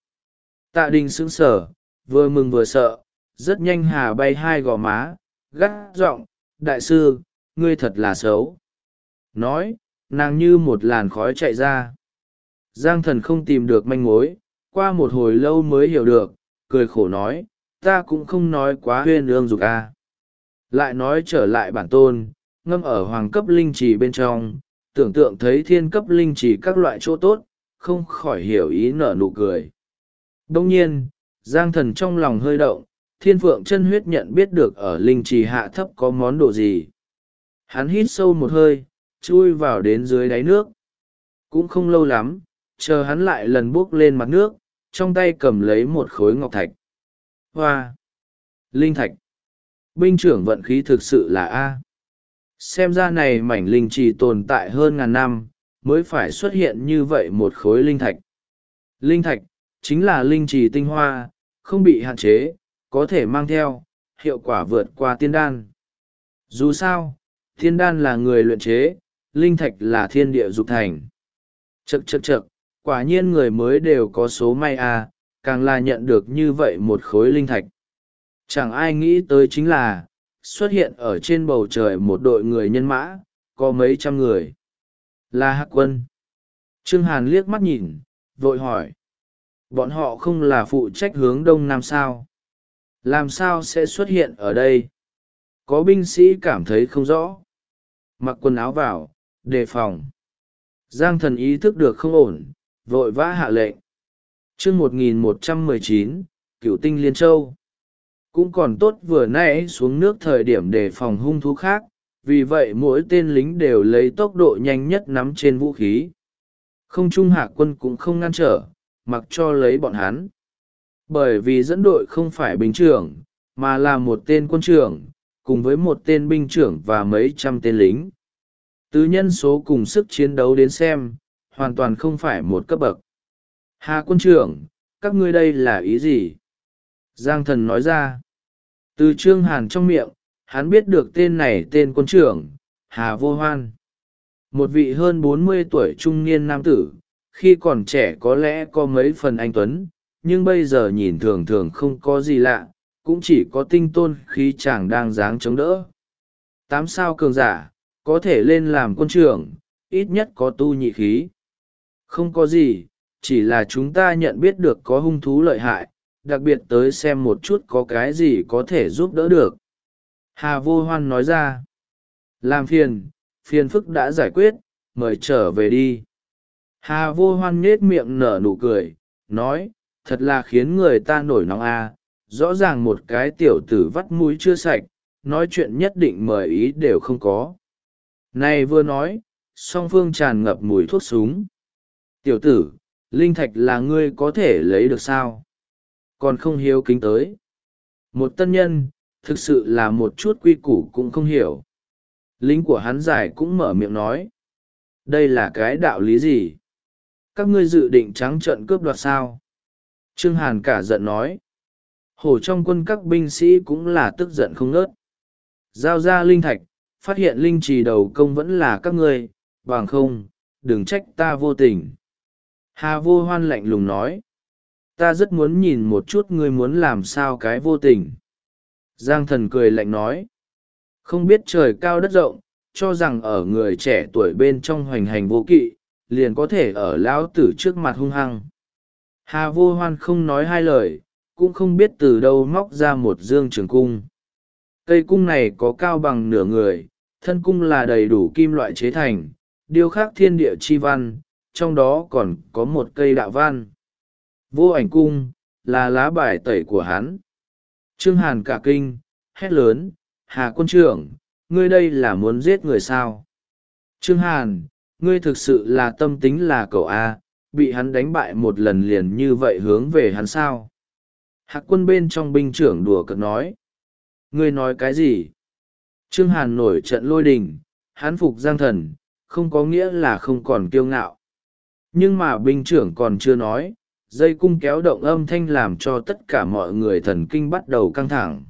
Tạ Đình sững sờ, vừa mừng vừa sợ, rất nhanh hà bay hai gò má, gắt giọng, đại sư, ngươi thật là xấu. Nói, nàng như một làn khói chạy ra. Giang Thần không tìm được manh mối, qua một hồi lâu mới hiểu được, cười khổ nói, ta cũng không nói quá huyên ương dục a. Lại nói trở lại bản tôn, ngâm ở hoàng cấp linh trì bên trong, tưởng tượng thấy thiên cấp linh trì các loại chỗ tốt, không khỏi hiểu ý nở nụ cười. Đông nhiên, Giang Thần trong lòng hơi động, thiên phượng chân huyết nhận biết được ở linh trì hạ thấp có món đồ gì. Hắn hít sâu một hơi, chui vào đến dưới đáy nước. Cũng không lâu lắm, chờ hắn lại lần bước lên mặt nước, trong tay cầm lấy một khối ngọc thạch. Hoa! Linh thạch! Binh trưởng vận khí thực sự là A. Xem ra này mảnh linh trì tồn tại hơn ngàn năm, mới phải xuất hiện như vậy một khối linh thạch. Linh thạch, chính là linh trì tinh hoa, không bị hạn chế, có thể mang theo, hiệu quả vượt qua tiên đan. Dù sao, tiên đan là người luyện chế, linh thạch là thiên địa dục thành. Chậc chậc chậc, quả nhiên người mới đều có số may à, càng là nhận được như vậy một khối linh thạch. Chẳng ai nghĩ tới chính là, xuất hiện ở trên bầu trời một đội người nhân mã, có mấy trăm người. Là Hắc Quân. Trương Hàn liếc mắt nhìn, vội hỏi. Bọn họ không là phụ trách hướng đông nam sao? Làm sao sẽ xuất hiện ở đây? Có binh sĩ cảm thấy không rõ. Mặc quần áo vào, đề phòng. Giang Thần ý thức được không ổn, vội vã hạ lệnh. Chương 1119, Cửu Tinh Liên Châu. Cũng còn tốt vừa nãy xuống nước thời điểm đề phòng hung thú khác, vì vậy mỗi tên lính đều lấy tốc độ nhanh nhất nắm trên vũ khí. Không trung Hạ Quân cũng không ngăn trở, mặc cho lấy bọn hắn. Bởi vì dẫn đội không phải binh trưởng, mà là một tên quân trưởng, cùng với một tên binh trưởng và mấy trăm tên lính. Từ nhân số cùng sức chiến đấu đến xem, hoàn toàn không phải một cấp bậc. Hà quân trưởng, các ngươi đây là ý gì? Giang Thần nói ra. Từ Trương Hàn trong miệng, hắn biết được tên này tên quân trưởng, Hà Vô Hoan. Một vị hơn 40 tuổi trung niên nam tử, khi còn trẻ có lẽ có mấy phần anh tuấn, nhưng bây giờ nhìn thường thường không có gì lạ, cũng chỉ có tinh tôn khí chàng đang dáng chống đỡ. 8 sao cường giả, có thể lên làm quân trưởng, ít nhất có tu nhị khí. Không có gì, chỉ là chúng ta nhận biết được có hung thú lợi hại, đặc biệt tới xem một chút có cái gì có thể giúp đỡ được. Hà Vô Hoan nói ra. Làm phiền phức đã giải quyết, mời trở về đi. Hà Vô Hoan nhết miệng nở nụ cười, nói, thật là khiến người ta nổi nóng à, rõ ràng một cái tiểu tử vắt mũi chưa sạch, nói chuyện nhất định mời ý đều không có. Này vừa nói, song phương tràn ngập mùi thuốc súng. Tiểu tử, linh thạch là ngươi có thể lấy được sao? Còn không hiếu kính tới. Một tân nhân, thực sự là một chút quy củ cũng không hiểu. Lính của hắn giải cũng mở miệng nói. Đây là cái đạo lý gì? Các ngươi dự định trắng trợn cướp đoạt sao? Trương Hàn cả giận nói. Hổ trong quân các binh sĩ cũng là tức giận không ngớt. Giao ra linh thạch, phát hiện linh trì đầu công vẫn là các ngươi, bằng không, đừng trách ta vô tình. Hà Vô Hoan lạnh lùng nói. Ta rất muốn nhìn một chút ngươi muốn làm sao cái vô tình. Giang Thần cười lạnh nói. Không biết trời cao đất rộng, cho rằng ở người trẻ tuổi bên trong hoành hành vô kỵ, liền có thể ở lão tử trước mặt hung hăng. Hà Vô Hoan không nói hai lời, cũng không biết từ đâu móc ra một dương trường cung. Cây cung này có cao bằng nửa người, thân cung là đầy đủ kim loại chế thành, điêu khắc thiên địa chi văn, trong đó còn có một cây đạo văn. Vô ảnh cung, là lá bài tẩy của hắn. Trương Hàn cả kinh, hét lớn, Hà quân trưởng, ngươi đây là muốn giết người sao? Trương Hàn, ngươi thực sự là tâm tính là cậu A, bị hắn đánh bại một lần liền như vậy hướng về hắn sao? Hạc quân bên trong binh trưởng đùa cợt nói. Ngươi nói cái gì? Trương Hàn nổi trận lôi đình, hắn phục Giang Thần, không có nghĩa là không còn kiêu ngạo. Nhưng mà binh trưởng còn chưa nói, dây cung kéo động âm thanh làm cho tất cả mọi người thần kinh bắt đầu căng thẳng.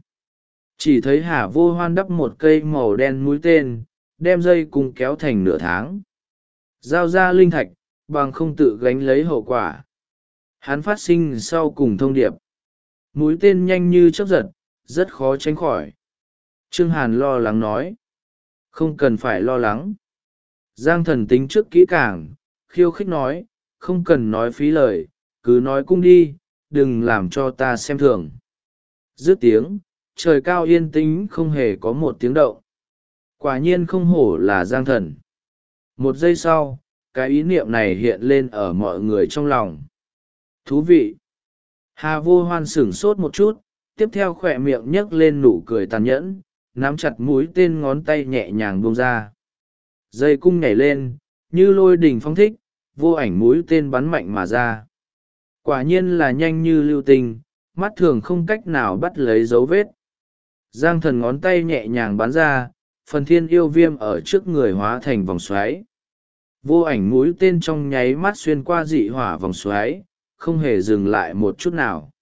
Chỉ thấy Hà Vô Hoan đắp một cây màu đen mũi tên, đem dây cung kéo thành nửa tháng. Giao ra linh thạch, bằng không tự gánh lấy hậu quả. Hắn phát sinh sau cùng thông điệp. Mũi tên nhanh như chớp giật, rất khó tránh khỏi. Trương Hàn lo lắng nói. Không cần phải lo lắng. Giang Thần tính trước kỹ càng, khiêu khích nói, không cần nói phí lời, cứ nói cung đi, đừng làm cho ta xem thường. Dứt tiếng, trời cao yên tĩnh không hề có một tiếng động. Quả nhiên không hổ là Giang Thần. Một giây sau, cái ý niệm này hiện lên ở mọi người trong lòng. Thú vị. Hà Vô Hoan sửng sốt một chút, tiếp theo khỏe miệng nhấc lên nụ cười tàn nhẫn, nắm chặt mũi tên, ngón tay nhẹ nhàng buông ra. Dây cung nhảy lên, như lôi đình phong thích, vô ảnh mũi tên bắn mạnh mà ra. Quả nhiên là nhanh như lưu tinh, mắt thường không cách nào bắt lấy dấu vết. Giang Thần ngón tay nhẹ nhàng bắn ra, phần thiên yêu viêm ở trước người hóa thành vòng xoáy. Vô ảnh mũi tên trong nháy mắt xuyên qua dị hỏa vòng xoáy, không hề dừng lại một chút nào.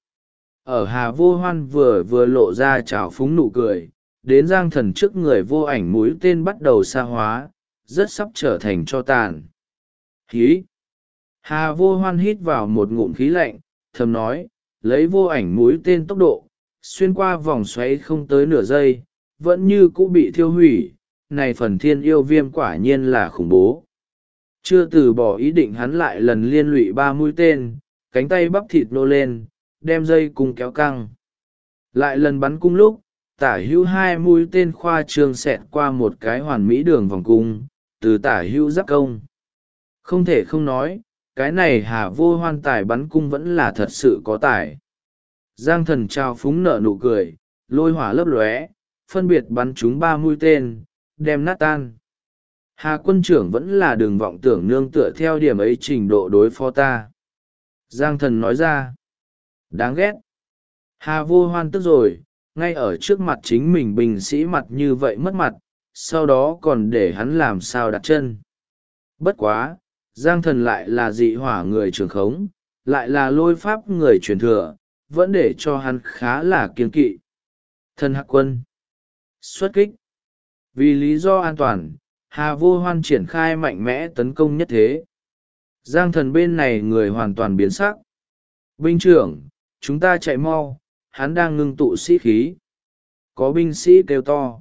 Ở Hà Vô Hoan vừa lộ ra trào phúng nụ cười, đến Giang Thần trước người vô ảnh mũi tên bắt đầu xa hóa, rất sắp trở thành tro tàn. Hí! Hà Vô Hoan hít vào một ngụm khí lạnh, thầm nói, lấy vô ảnh mũi tên tốc độ, xuyên qua vòng xoáy không tới nửa giây, vẫn như cũ bị thiêu hủy. Này phần thiên yêu viêm quả nhiên là khủng bố. Chưa từ bỏ ý định, hắn lại lần liên lụy 3 mũi tên, cánh tay bắp thịt nô lên, đem dây cung kéo căng. Lại lần bắn cung lúc, tả hữu 2 mũi tên khoa trương xẹt qua một cái hoàn mỹ đường vòng cung, từ tả hữu giáp công. Không thể không nói, cái này Hà Vô Hoan tài bắn cung vẫn là thật sự có tài. Giang Thần trao phúng nở nụ cười, lôi hỏa lấp lóe, phân biệt bắn chúng 3 mũi tên, đem nát tan. Hà quân trưởng vẫn là đường vọng tưởng nương tựa theo điểm ấy trình độ đối phó ta. Giang Thần nói ra. Đáng ghét. Hà Vô Hoan tức rồi, ngay ở trước mặt chính mình binh sĩ mặt như vậy mất mặt, sau đó còn để hắn làm sao đặt chân. Bất quá, Giang Thần lại là dị hỏa người trường khống, lại là lôi pháp người truyền thừa, vẫn để cho hắn khá là kiên kỵ. Thần Hạc quân. Xuất kích. Vì lý do an toàn, Hà Vô Hoan triển khai mạnh mẽ tấn công nhất thế. Giang Thần bên này người hoàn toàn biến sắc. Binh trưởng, chúng ta chạy mau, hắn đang ngưng tụ sĩ khí. Có binh sĩ kêu to.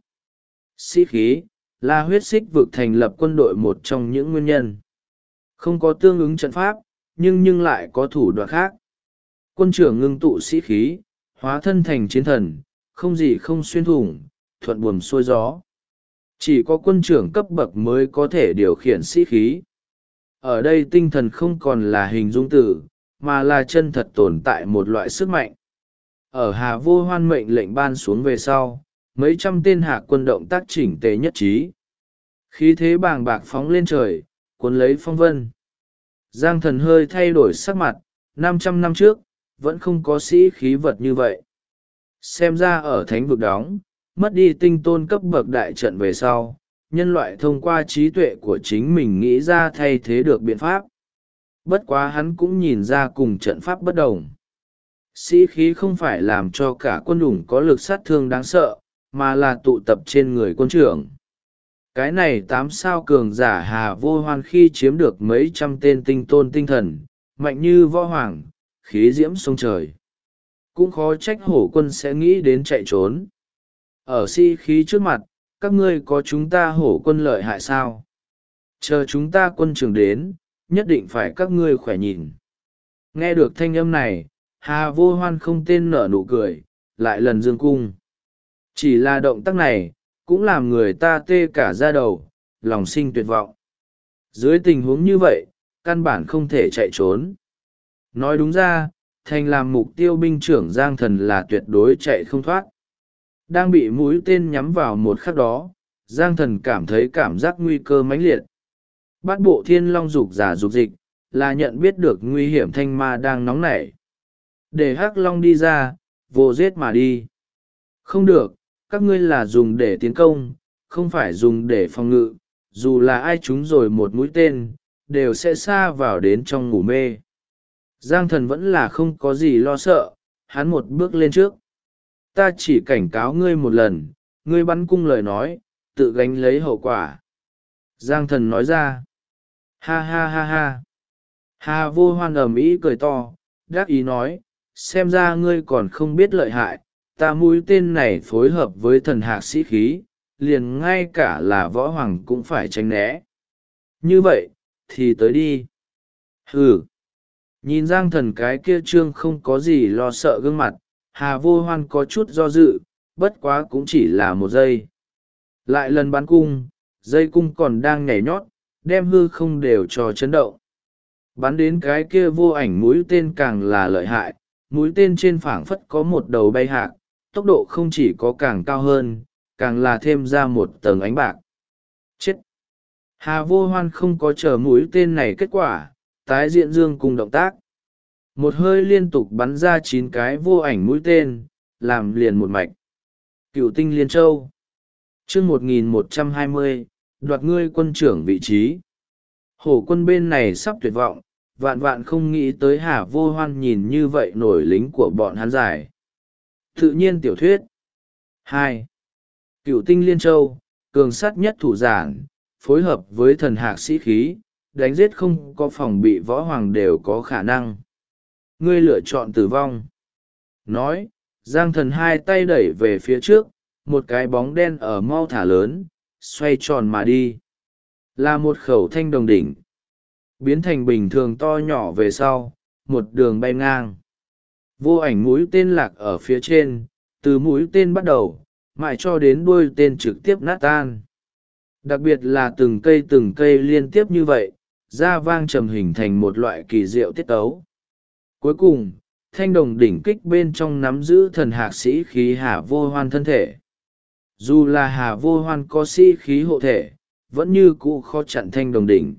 Sĩ khí, là huyết xích vực thành lập quân đội một trong những nguyên nhân. Không có tương ứng trận pháp, nhưng lại có thủ đoạn khác. Quân trưởng ngưng tụ sĩ khí, hóa thân thành chiến thần, không gì không xuyên thủng, thuận buồm xuôi gió. Chỉ có quân trưởng cấp bậc mới có thể điều khiển sĩ khí. Ở đây tinh thần không còn là hình dung từ, mà là chân thật tồn tại một loại sức mạnh. Ở Hà Vô Hoan mệnh lệnh ban xuống về sau, mấy trăm tên hạ quân động tác chỉnh tề nhất trí. Khí thế bàng bạc phóng lên trời, cuốn lấy phong vân. Giang Thần hơi thay đổi sắc mặt, 500 năm trước, vẫn không có sĩ khí vật như vậy. Xem ra ở thánh vực đóng, mất đi tinh tôn cấp bậc đại trận về sau, nhân loại thông qua trí tuệ của chính mình nghĩ ra thay thế được biện pháp. Bất quá hắn cũng nhìn ra cùng trận pháp bất đồng. Sĩ khí không phải làm cho cả quân đủng có lực sát thương đáng sợ, mà là tụ tập trên người quân trưởng. Cái này 8 sao cường giả Hà Vô Hoan khi chiếm được mấy trăm tên tinh tôn tinh thần, mạnh như võ hoàng, khí diễm sông trời. Cũng khó trách hổ quân sẽ nghĩ đến chạy trốn. Ở sĩ khí trước mặt, các ngươi có chúng ta hổ quân lợi hại sao? Chờ chúng ta quân trưởng đến, nhất định phải các ngươi khỏe nhìn. Nghe được thanh âm này, Hà Vô Hoan không tên nở nụ cười, lại lần dương cung. Chỉ là động tác này, cũng làm người ta tê cả da đầu, lòng sinh tuyệt vọng. Dưới tình huống như vậy, căn bản không thể chạy trốn. Nói đúng ra, thành làm mục tiêu binh trưởng Giang Thần là tuyệt đối chạy không thoát. Đang bị mũi tên nhắm vào một khắc đó, Giang Thần cảm thấy cảm giác nguy cơ mãnh liệt. Bát bộ thiên long dục giả dục dịch, là nhận biết được nguy hiểm thanh ma đang nóng nảy. Để hắc long đi ra, vô giết mà đi. Không được, các ngươi là dùng để tiến công, không phải dùng để phòng ngự, dù là ai trúng rồi một mũi tên, đều sẽ xa vào đến trong ngủ mê. Giang Thần vẫn là không có gì lo sợ, hắn một bước lên trước. Ta chỉ cảnh cáo ngươi một lần, ngươi bắn cung lời nói, tự gánh lấy hậu quả. Giang Thần nói ra. Ha ha ha ha. Hà Vô Hoan ầm ĩ cười to, đắc ý nói, xem ra ngươi còn không biết lợi hại, ta mũi tên này phối hợp với thần hạc sĩ khí, liền ngay cả là võ hoàng cũng phải tránh né. Như vậy, thì tới đi. Hừ. Nhìn Giang Thần cái kia trương không có gì lo sợ gương mặt, Hà Vô Hoan có chút do dự, bất quá cũng chỉ là một giây. Lại lần bắn cung, dây cung còn đang nhảy nhót, đem hư không đều cho chấn động. Bắn đến cái kia vô ảnh mũi tên càng là lợi hại, mũi tên trên phảng phất có một đầu bay hạc, tốc độ không chỉ có càng cao hơn, càng là thêm ra một tầng ánh bạc. Chết! Hà Vô Hoan không có chờ mũi tên này kết quả, tái diện dương cùng động tác. Một hơi liên tục bắn ra 9 cái vô ảnh mũi tên, làm liền một mạch. Cựu tinh liên châu. chương 1120, đoạt ngươi quân trưởng vị trí. Hổ quân bên này sắp tuyệt vọng, vạn vạn không nghĩ tới Hà Vô Hoan nhìn như vậy nổi lính của bọn hắn giải. Tự nhiên tiểu thuyết 2. Cựu tinh liên châu, cường sát nhất thủ giản, phối hợp với thần hạc sĩ khí, đánh giết không có phòng bị võ hoàng đều có khả năng. Ngươi lựa chọn tử vong. Nói, Giang Thần hai tay đẩy về phía trước, một cái bóng đen ở mau thả lớn, xoay tròn mà đi. Là một khẩu thanh đồng đỉnh. Biến thành bình thường to nhỏ về sau, một đường bay ngang. Vô ảnh mũi tên lạc ở phía trên, từ mũi tên bắt đầu, mãi cho đến đuôi tên trực tiếp nát tan. Đặc biệt là từng cây liên tiếp như vậy, ra vang trầm hình thành một loại kỳ diệu tiết tấu. Cuối cùng, thanh đồng đỉnh kích bên trong nắm giữ thần hạc sĩ khí Hà Vô Hoan thân thể. Dù là Hà Vô Hoan có sĩ khí hộ thể, vẫn như cũ khó chặn thanh đồng đỉnh.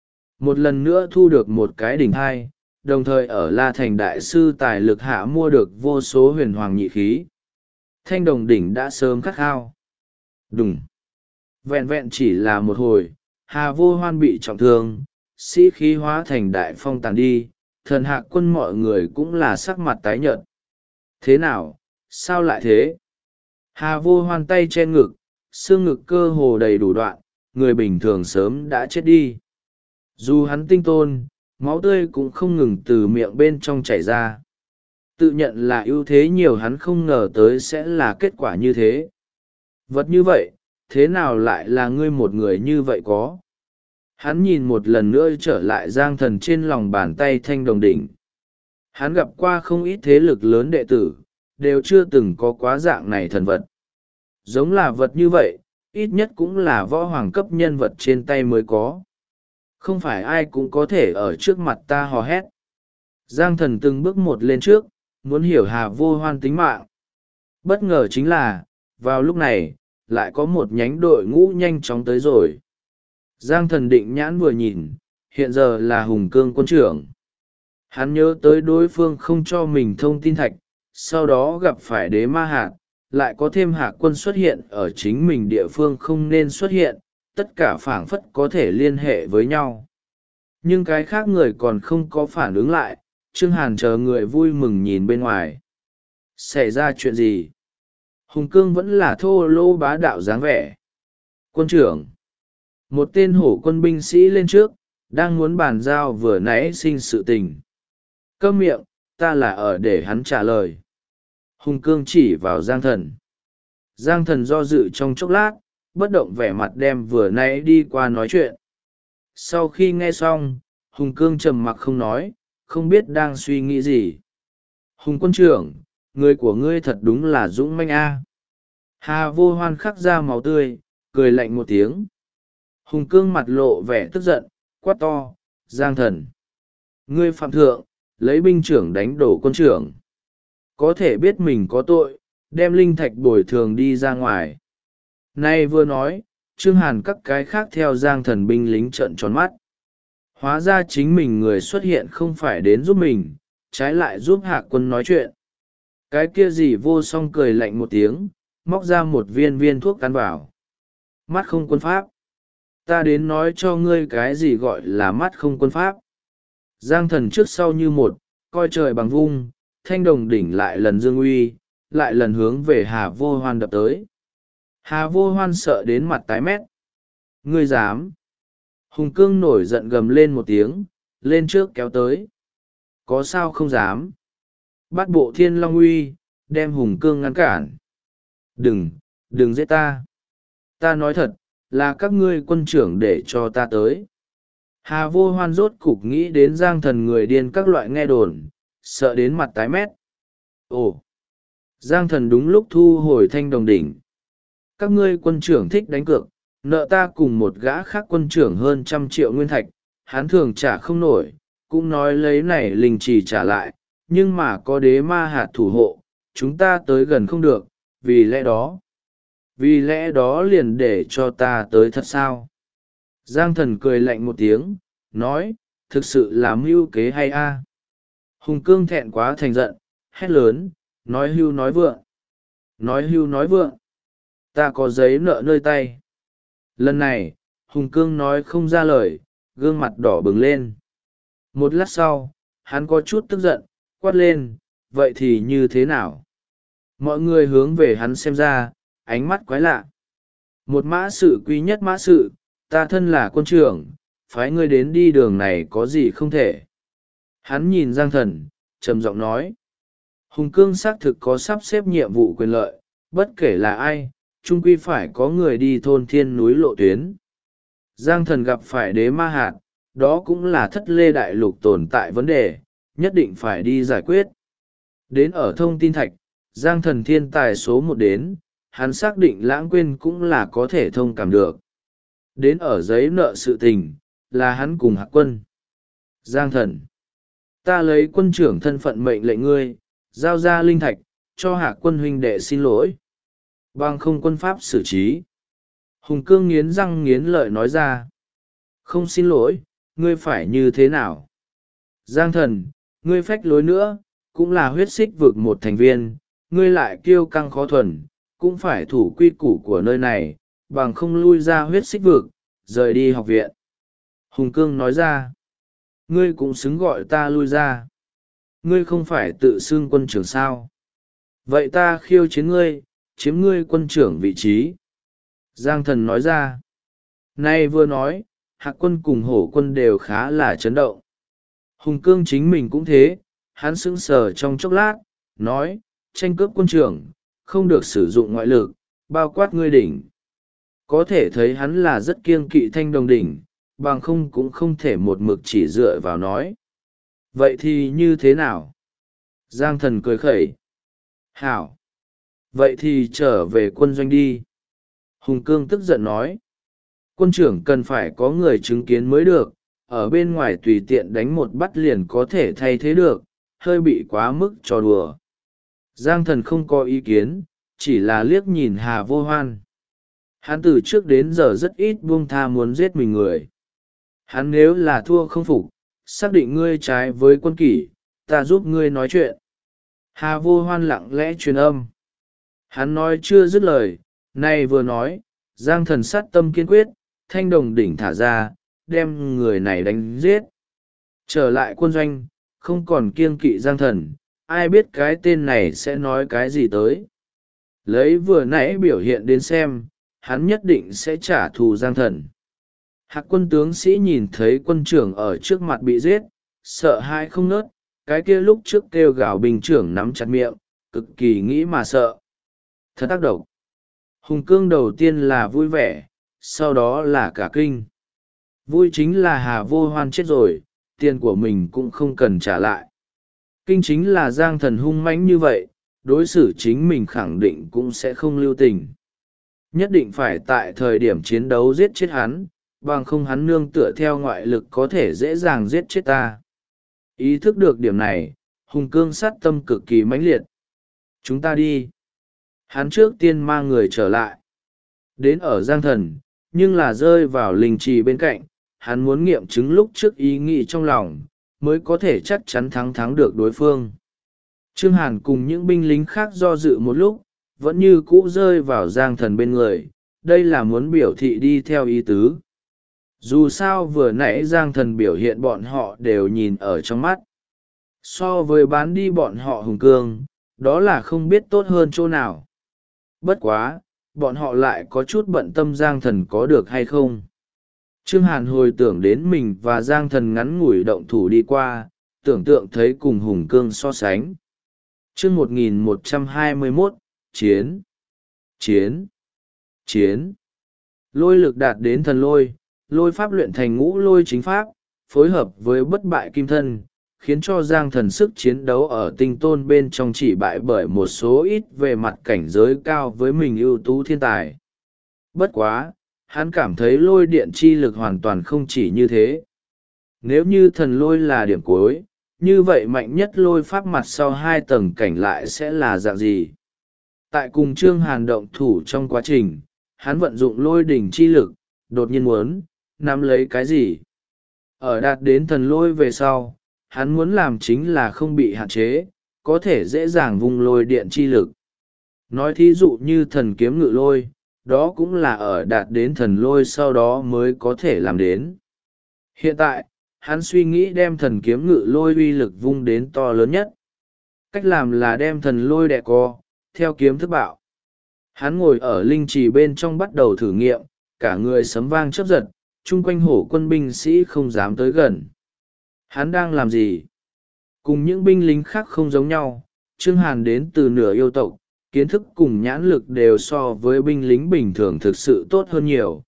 Một lần nữa thu được một cái đỉnh hai, đồng thời ở La Thành Đại Sư tài lực hạ mua được vô số huyền hoàng nhị khí. Thanh đồng đỉnh đã sớm khát khao. Đùng. Vẹn vẹn chỉ là một hồi, Hà Vô Hoan bị trọng thương, sĩ khí hóa thành đại phong tàn đi, thần hạc quân mọi người cũng là sắc mặt tái nhợt. Thế nào, sao lại thế? Hà Vô Hoan tay che ngực, xương ngực cơ hồ đầy đủ đoạn, người bình thường sớm đã chết đi. Dù hắn tinh tôn, máu tươi cũng không ngừng từ miệng bên trong chảy ra. Tự nhận là ưu thế nhiều, hắn không ngờ tới sẽ là kết quả như thế. Vật như vậy, thế nào lại là ngươi một người như vậy có? Hắn nhìn một lần nữa trở lại Giang Thần trên lòng bàn tay thanh đồng đỉnh. Hắn gặp qua không ít thế lực lớn đệ tử, đều chưa từng có quá dạng này thần vật. Giống là vật như vậy, ít nhất cũng là võ hoàng cấp nhân vật trên tay mới có. Không phải ai cũng có thể ở trước mặt ta hò hét. Giang Thần từng bước một lên trước, muốn hiểu Hà Vô Hoan tính mạng. Bất ngờ chính là, vào lúc này, lại có một nhánh đội ngũ nhanh chóng tới rồi. Giang Thần định nhãn vừa nhìn, hiện giờ là Hùng Cương quân trưởng. Hắn nhớ tới đối phương không cho mình thông tin thạch, sau đó gặp phải đế ma hạc, lại có thêm hạc quân xuất hiện ở chính mình địa phương không nên xuất hiện, tất cả phảng phất có thể liên hệ với nhau. Nhưng cái khác người còn không có phản ứng lại, Trương Hàn chờ người vui mừng nhìn bên ngoài. Xảy ra chuyện gì? Hùng Cương vẫn là thô lỗ bá đạo dáng vẻ. Quân trưởng. Một tên hổ quân binh sĩ lên trước, đang muốn bàn giao vừa nãy sinh sự tình. Câm miệng, ta là ở để hắn trả lời. Hùng Cương chỉ vào Giang Thần. Giang Thần do dự trong chốc lát, bất động vẻ mặt đem vừa nãy đi qua nói chuyện. Sau khi nghe xong, Hùng Cương trầm mặc không nói, không biết đang suy nghĩ gì. Hùng quân trưởng, người của ngươi thật đúng là dũng manh a. Hà Vô Hoan khắc ra máu tươi, cười lạnh một tiếng. Hùng Cương mặt lộ vẻ tức giận, quát to: Giang Thần, ngươi phạm thượng, lấy binh trưởng đánh đổ quân trưởng. Có thể biết mình có tội, đem linh thạch bồi thường đi ra ngoài. Nay vừa nói, Trương Hàn các cái khác theo Giang Thần binh lính trợn tròn mắt. Hóa ra chính mình người xuất hiện không phải đến giúp mình, trái lại giúp Hạ Quân nói chuyện. Cái kia gì vô song cười lạnh một tiếng, móc ra một viên viên thuốc cắn vào. Mắt không quân pháp. Ta đến nói cho ngươi cái gì gọi là mắt không quân pháp. Giang Thần trước sau như một, coi trời bằng vung, thanh đồng đỉnh lại lần dương uy, lại lần hướng về Hà Vô Hoan đập tới. Hà Vô Hoan sợ đến mặt tái mét. Ngươi dám? Hùng Cương nổi giận gầm lên một tiếng, lên trước kéo tới. Có sao không dám? Bắt bộ Thiên Long uy, đem Hùng Cương ngăn cản. Đừng giết ta. Ta nói thật, là các ngươi quân trưởng để cho ta tới. Hà Vô Hoan rốt cục nghĩ đến Giang Thần người điên các loại nghe đồn, sợ đến mặt tái mét. Ồ! Giang Thần đúng lúc thu hồi thanh đồng đỉnh. Các ngươi quân trưởng thích đánh cược, nợ ta cùng một gã khác quân trưởng hơn 100 triệu nguyên thạch, hắn thường trả không nổi, cũng nói lấy này linh trì trả lại, nhưng mà có đế ma hạt thủ hộ, chúng ta tới gần không được, vì lẽ đó liền để cho ta tới thật sao? Giang Thần cười lạnh một tiếng, nói, thực sự là mưu kế hay a? Hùng Cương thẹn quá thành giận, hét lớn, nói hưu nói vượng. Nói hưu nói vượng. Ta có giấy nợ nơi tay. Lần này, Hùng Cương nói không ra lời, gương mặt đỏ bừng lên. Một lát sau, hắn có chút tức giận, quát lên, vậy thì như thế nào? Mọi người hướng về hắn xem ra, ánh mắt quái lạ. Một mã sự quý nhất mã sự, ta thân là quân trưởng, phái ngươi đến đi đường này có gì không thể. Hắn nhìn Giang Thần, trầm giọng nói. Hùng Cương xác thực có sắp xếp nhiệm vụ quyền lợi, bất kể là ai, chung quy phải có người đi thôn thiên núi lộ tuyến. Giang Thần gặp phải đế ma hạt, đó cũng là thất lê đại lục tồn tại vấn đề, nhất định phải đi giải quyết. Đến ở thông tin thạch, Giang Thần thiên tài số 1 đến, hắn xác định lãng quên cũng là có thể thông cảm được. Đến ở giấy nợ sự tình, là hắn cùng Hạc Quân. Giang Thần, ta lấy quân trưởng thân phận mệnh lệnh ngươi, giao ra linh thạch, cho Hạc Quân huynh đệ xin lỗi. Bằng không quân pháp xử trí. Hùng Cương nghiến răng nghiến lợi nói ra. Không xin lỗi, ngươi phải như thế nào? Giang Thần, ngươi phách lối nữa, cũng là huyết xích vực một thành viên, ngươi lại kiêu căng khó thuần, cũng phải thủ quy củ của nơi này, bằng không lui ra huyết xích vực, rời đi học viện. Hùng Cương nói ra. Ngươi cũng xứng gọi ta lui ra. Ngươi không phải tự xưng quân trưởng sao? Vậy ta khiêu chiến ngươi, chiếm ngươi quân trưởng vị trí. Giang Thần nói ra. Nay vừa nói, Hạc Quân cùng Hổ Quân đều khá là chấn động. Hùng Cương chính mình cũng thế, hắn sững sờ trong chốc lát, nói, tranh cướp quân trưởng, không được sử dụng ngoại lực, bao quát ngươi đỉnh. Có thể thấy hắn là rất kiêng kỵ thanh đồng đỉnh, bằng không cũng không thể một mực chỉ dựa vào nói. Vậy thì như thế nào? Giang Thần cười khẩy. Hảo! Vậy thì trở về quân doanh đi. Hùng Cương tức giận nói. Quân trưởng cần phải có người chứng kiến mới được, ở bên ngoài tùy tiện đánh một bắt liền có thể thay thế được, hơi bị quá mức trò đùa. Giang Thần không có ý kiến, chỉ là liếc nhìn Hà Vô Hoan. Hắn từ trước đến giờ rất ít buông tha muốn giết mình người. Hắn nếu là thua không phục, xác định ngươi trái với quân kỷ, ta giúp ngươi nói chuyện. Hà Vô Hoan lặng lẽ truyền âm. Hắn nói chưa dứt lời, nay vừa nói, Giang Thần sát tâm kiên quyết, thanh đồng đỉnh thả ra, đem người này đánh giết. Trở lại quân doanh, không còn kiêng kỵ Giang Thần, ai biết cái tên này sẽ nói cái gì tới. Lấy vừa nãy biểu hiện đến xem, hắn nhất định sẽ trả thù Giang Thần. Hạc Quân tướng sĩ nhìn thấy quân trưởng ở trước mặt bị giết, sợ hãi không nớt, cái kia lúc trước kêu gào binh trưởng nắm chặt miệng, cực kỳ nghĩ mà sợ. Thật ác độc. Hùng Cương đầu tiên là vui vẻ, sau đó là cả kinh. Vui chính là Hà Vô Hoan chết rồi, tiền của mình cũng không cần trả lại. Kinh chính là Giang Thần hung mãnh như vậy, đối xử chính mình khẳng định cũng sẽ không lưu tình. Nhất định phải tại thời điểm chiến đấu giết chết hắn, bằng không hắn nương tựa theo ngoại lực có thể dễ dàng giết chết ta. Ý thức được điểm này, Hùng Cương sát tâm cực kỳ mãnh liệt. Chúng ta đi. Hắn trước tiên mang người trở lại. Đến ở Giang Thần, nhưng là rơi vào linh trì bên cạnh, hắn muốn nghiệm chứng lúc trước ý nghĩ trong lòng, mới có thể chắc chắn thắng được đối phương. Trương Hàn cùng những binh lính khác do dự một lúc, vẫn như cũ rơi vào Giang Thần bên người, đây là muốn biểu thị đi theo ý tứ. Dù sao vừa nãy Giang Thần biểu hiện bọn họ đều nhìn ở trong mắt. So với bán đi bọn họ Hùng Cương, đó là không biết tốt hơn chỗ nào. Bất quá, bọn họ lại có chút bận tâm Giang Thần có được hay không. Trương Hàn hồi tưởng đến mình và Giang Thần ngắn ngủi động thủ đi qua, tưởng tượng thấy cùng Hùng Cương so sánh. Chương 1121, Chiến. Chiến. Chiến. Lôi lực đạt đến thần lôi, lôi pháp luyện thành ngũ lôi chính pháp, phối hợp với bất bại kim thân, khiến cho Giang Thần sức chiến đấu ở tinh tôn bên trong chỉ bại bởi một số ít về mặt cảnh giới cao với mình ưu tú thiên tài. Bất quá, hắn cảm thấy lôi điện chi lực hoàn toàn không chỉ như thế. Nếu như thần lôi là điểm cuối, như vậy mạnh nhất lôi pháp mặt sau 2 tầng cảnh lại sẽ là dạng gì? Tại cùng Trương Hàn động thủ trong quá trình, hắn vận dụng lôi đỉnh chi lực, đột nhiên muốn nắm lấy cái gì? Ở đạt đến thần lôi về sau, hắn muốn làm chính là không bị hạn chế, có thể dễ dàng vung lôi điện chi lực. Nói thí dụ như thần kiếm ngự lôi, đó cũng là ở đạt đến thần lôi sau đó mới có thể làm đến. Hiện tại, hắn suy nghĩ đem thần kiếm ngự lôi uy lực vung đến to lớn nhất. Cách làm là đem thần lôi đè co, theo kiếm thức bạo. Hắn ngồi ở linh trì bên trong bắt đầu thử nghiệm, cả người sấm vang chớp giật, chung quanh hổ quân binh sĩ không dám tới gần. Hắn đang làm gì? Cùng những binh lính khác không giống nhau, Trương Hàn đến từ nửa yêu tộc, kiến thức cùng nhãn lực đều so với binh lính bình thường thực sự tốt hơn nhiều.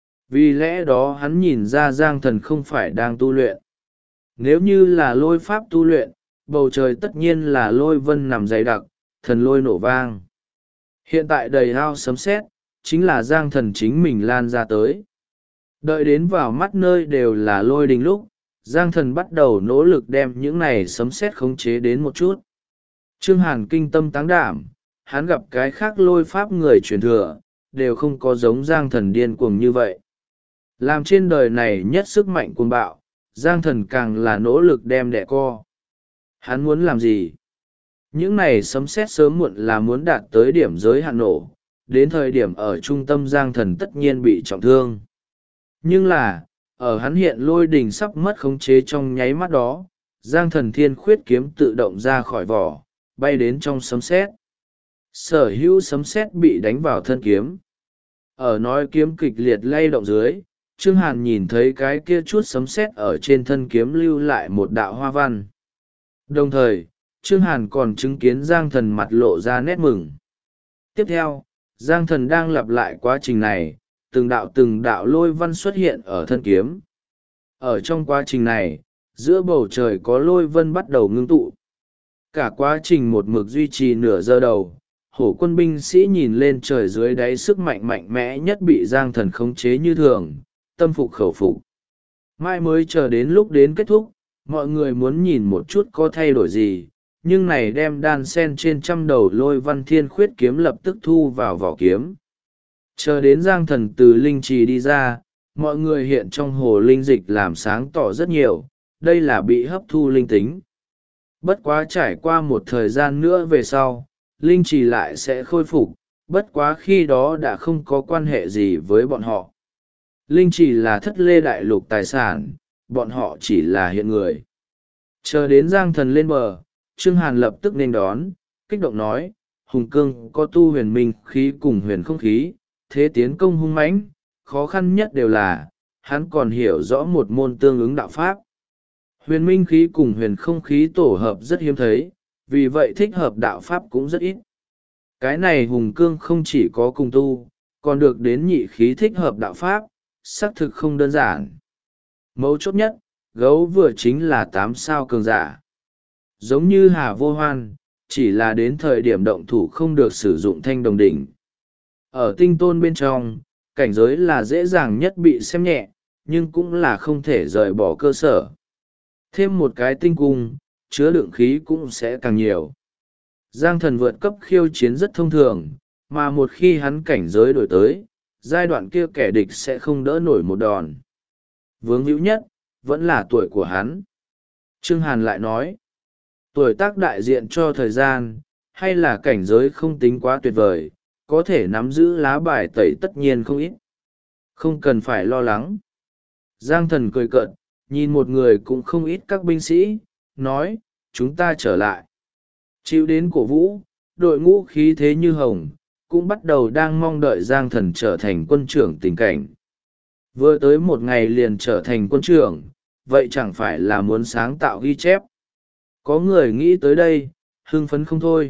Vì lẽ đó hắn nhìn ra Giang Thần không phải đang tu luyện. Nếu như là lôi pháp tu luyện, bầu trời tất nhiên là lôi vân nằm dày đặc, thần lôi nổ vang. Hiện tại đầy ao sấm sét, chính là Giang Thần chính mình lan ra tới. Đợi đến vào mắt nơi đều là lôi đình lúc, Giang Thần bắt đầu nỗ lực đem những này sấm sét khống chế đến một chút. Trương Hàn kinh tâm táng đảm, hắn gặp cái khác lôi pháp người truyền thừa, đều không có giống Giang Thần điên cuồng như vậy. Làm trên đời này nhất sức mạnh cuồng bạo, Giang Thần càng là nỗ lực đem đẻ co. Hắn muốn làm gì? Những này sấm sét sớm muộn là muốn đạt tới điểm giới hạn nổ, đến thời điểm ở trung tâm Giang Thần tất nhiên bị trọng thương. Nhưng là, ở hắn hiện lôi đình sắp mất khống chế trong nháy mắt đó, Giang Thần thiên khuyết kiếm tự động ra khỏi vỏ, bay đến trong sấm sét. Sở hữu sấm sét bị đánh vào thân kiếm. Ở nói kiếm kịch liệt lay động dưới, Trương Hàn nhìn thấy cái kia chút sấm sét ở trên thân kiếm lưu lại một đạo hoa văn. Đồng thời, Trương Hàn còn chứng kiến Giang Thần mặt lộ ra nét mừng. Tiếp theo, Giang Thần đang lặp lại quá trình này, từng đạo lôi văn xuất hiện ở thân kiếm. Ở trong quá trình này, giữa bầu trời có lôi vân bắt đầu ngưng tụ. Cả quá trình một mực duy trì nửa giờ đầu, hổ quân binh sĩ nhìn lên trời dưới đáy sức mạnh mạnh mẽ nhất bị Giang Thần khống chế như thường, tâm phục khẩu phục. Mai mới chờ đến lúc đến kết thúc, mọi người muốn nhìn một chút có thay đổi gì, nhưng này đem đan sen trên trăm đầu lôi văn thiên khuyết kiếm lập tức thu vào vỏ kiếm. Chờ đến Giang Thần từ linh trì đi ra, mọi người hiện trong hồ linh dịch làm sáng tỏ rất nhiều, đây là bị hấp thu linh tính. Bất quá trải qua một thời gian nữa về sau, linh trì lại sẽ khôi phục, bất quá khi đó đã không có quan hệ gì với bọn họ. Linh trì là thất lê đại lục tài sản, bọn họ chỉ là hiện người. Chờ đến Giang Thần lên bờ, Trương Hàn lập tức nên đón, kích động nói, Hùng Cương có tu huyền minh khí cùng huyền không khí, thế tiến công hung mãnh, khó khăn nhất đều là, hắn còn hiểu rõ một môn tương ứng đạo pháp. Huyền minh khí cùng huyền không khí tổ hợp rất hiếm thấy, vì vậy thích hợp đạo pháp cũng rất ít. Cái này Hùng Cương không chỉ có cùng tu, còn được đến nhị khí thích hợp đạo pháp, xác thực không đơn giản. Mấu chốt nhất, gấu vừa chính là 8 sao cường giả. Giống như Hà Vô Hoan, chỉ là đến thời điểm động thủ không được sử dụng thanh đồng đỉnh. Ở tinh tôn bên trong, cảnh giới là dễ dàng nhất bị xem nhẹ, nhưng cũng là không thể rời bỏ cơ sở. Thêm một cái tinh cung, chứa đựng khí cũng sẽ càng nhiều. Giang thần vượt cấp khiêu chiến rất thông thường, mà một khi hắn cảnh giới đổi tới, giai đoạn kia kẻ địch sẽ không đỡ nổi một đòn. Vướng hữu nhất, vẫn là tuổi của hắn. Trương Hàn lại nói, tuổi tác đại diện cho thời gian, hay là cảnh giới không tính quá tuyệt vời, có thể nắm giữ lá bài tẩy tất nhiên không ít. Không cần phải lo lắng. Giang thần cười cợt, nhìn một người cũng không ít các binh sĩ, nói, chúng ta trở lại. Chịu đến cổ vũ, đội ngũ khí thế như hồng, cũng bắt đầu đang mong đợi Giang thần trở thành quân trưởng tình cảnh. Vừa tới một ngày liền trở thành quân trưởng, vậy chẳng phải là muốn sáng tạo ghi chép. Có người nghĩ tới đây, hưng phấn không thôi.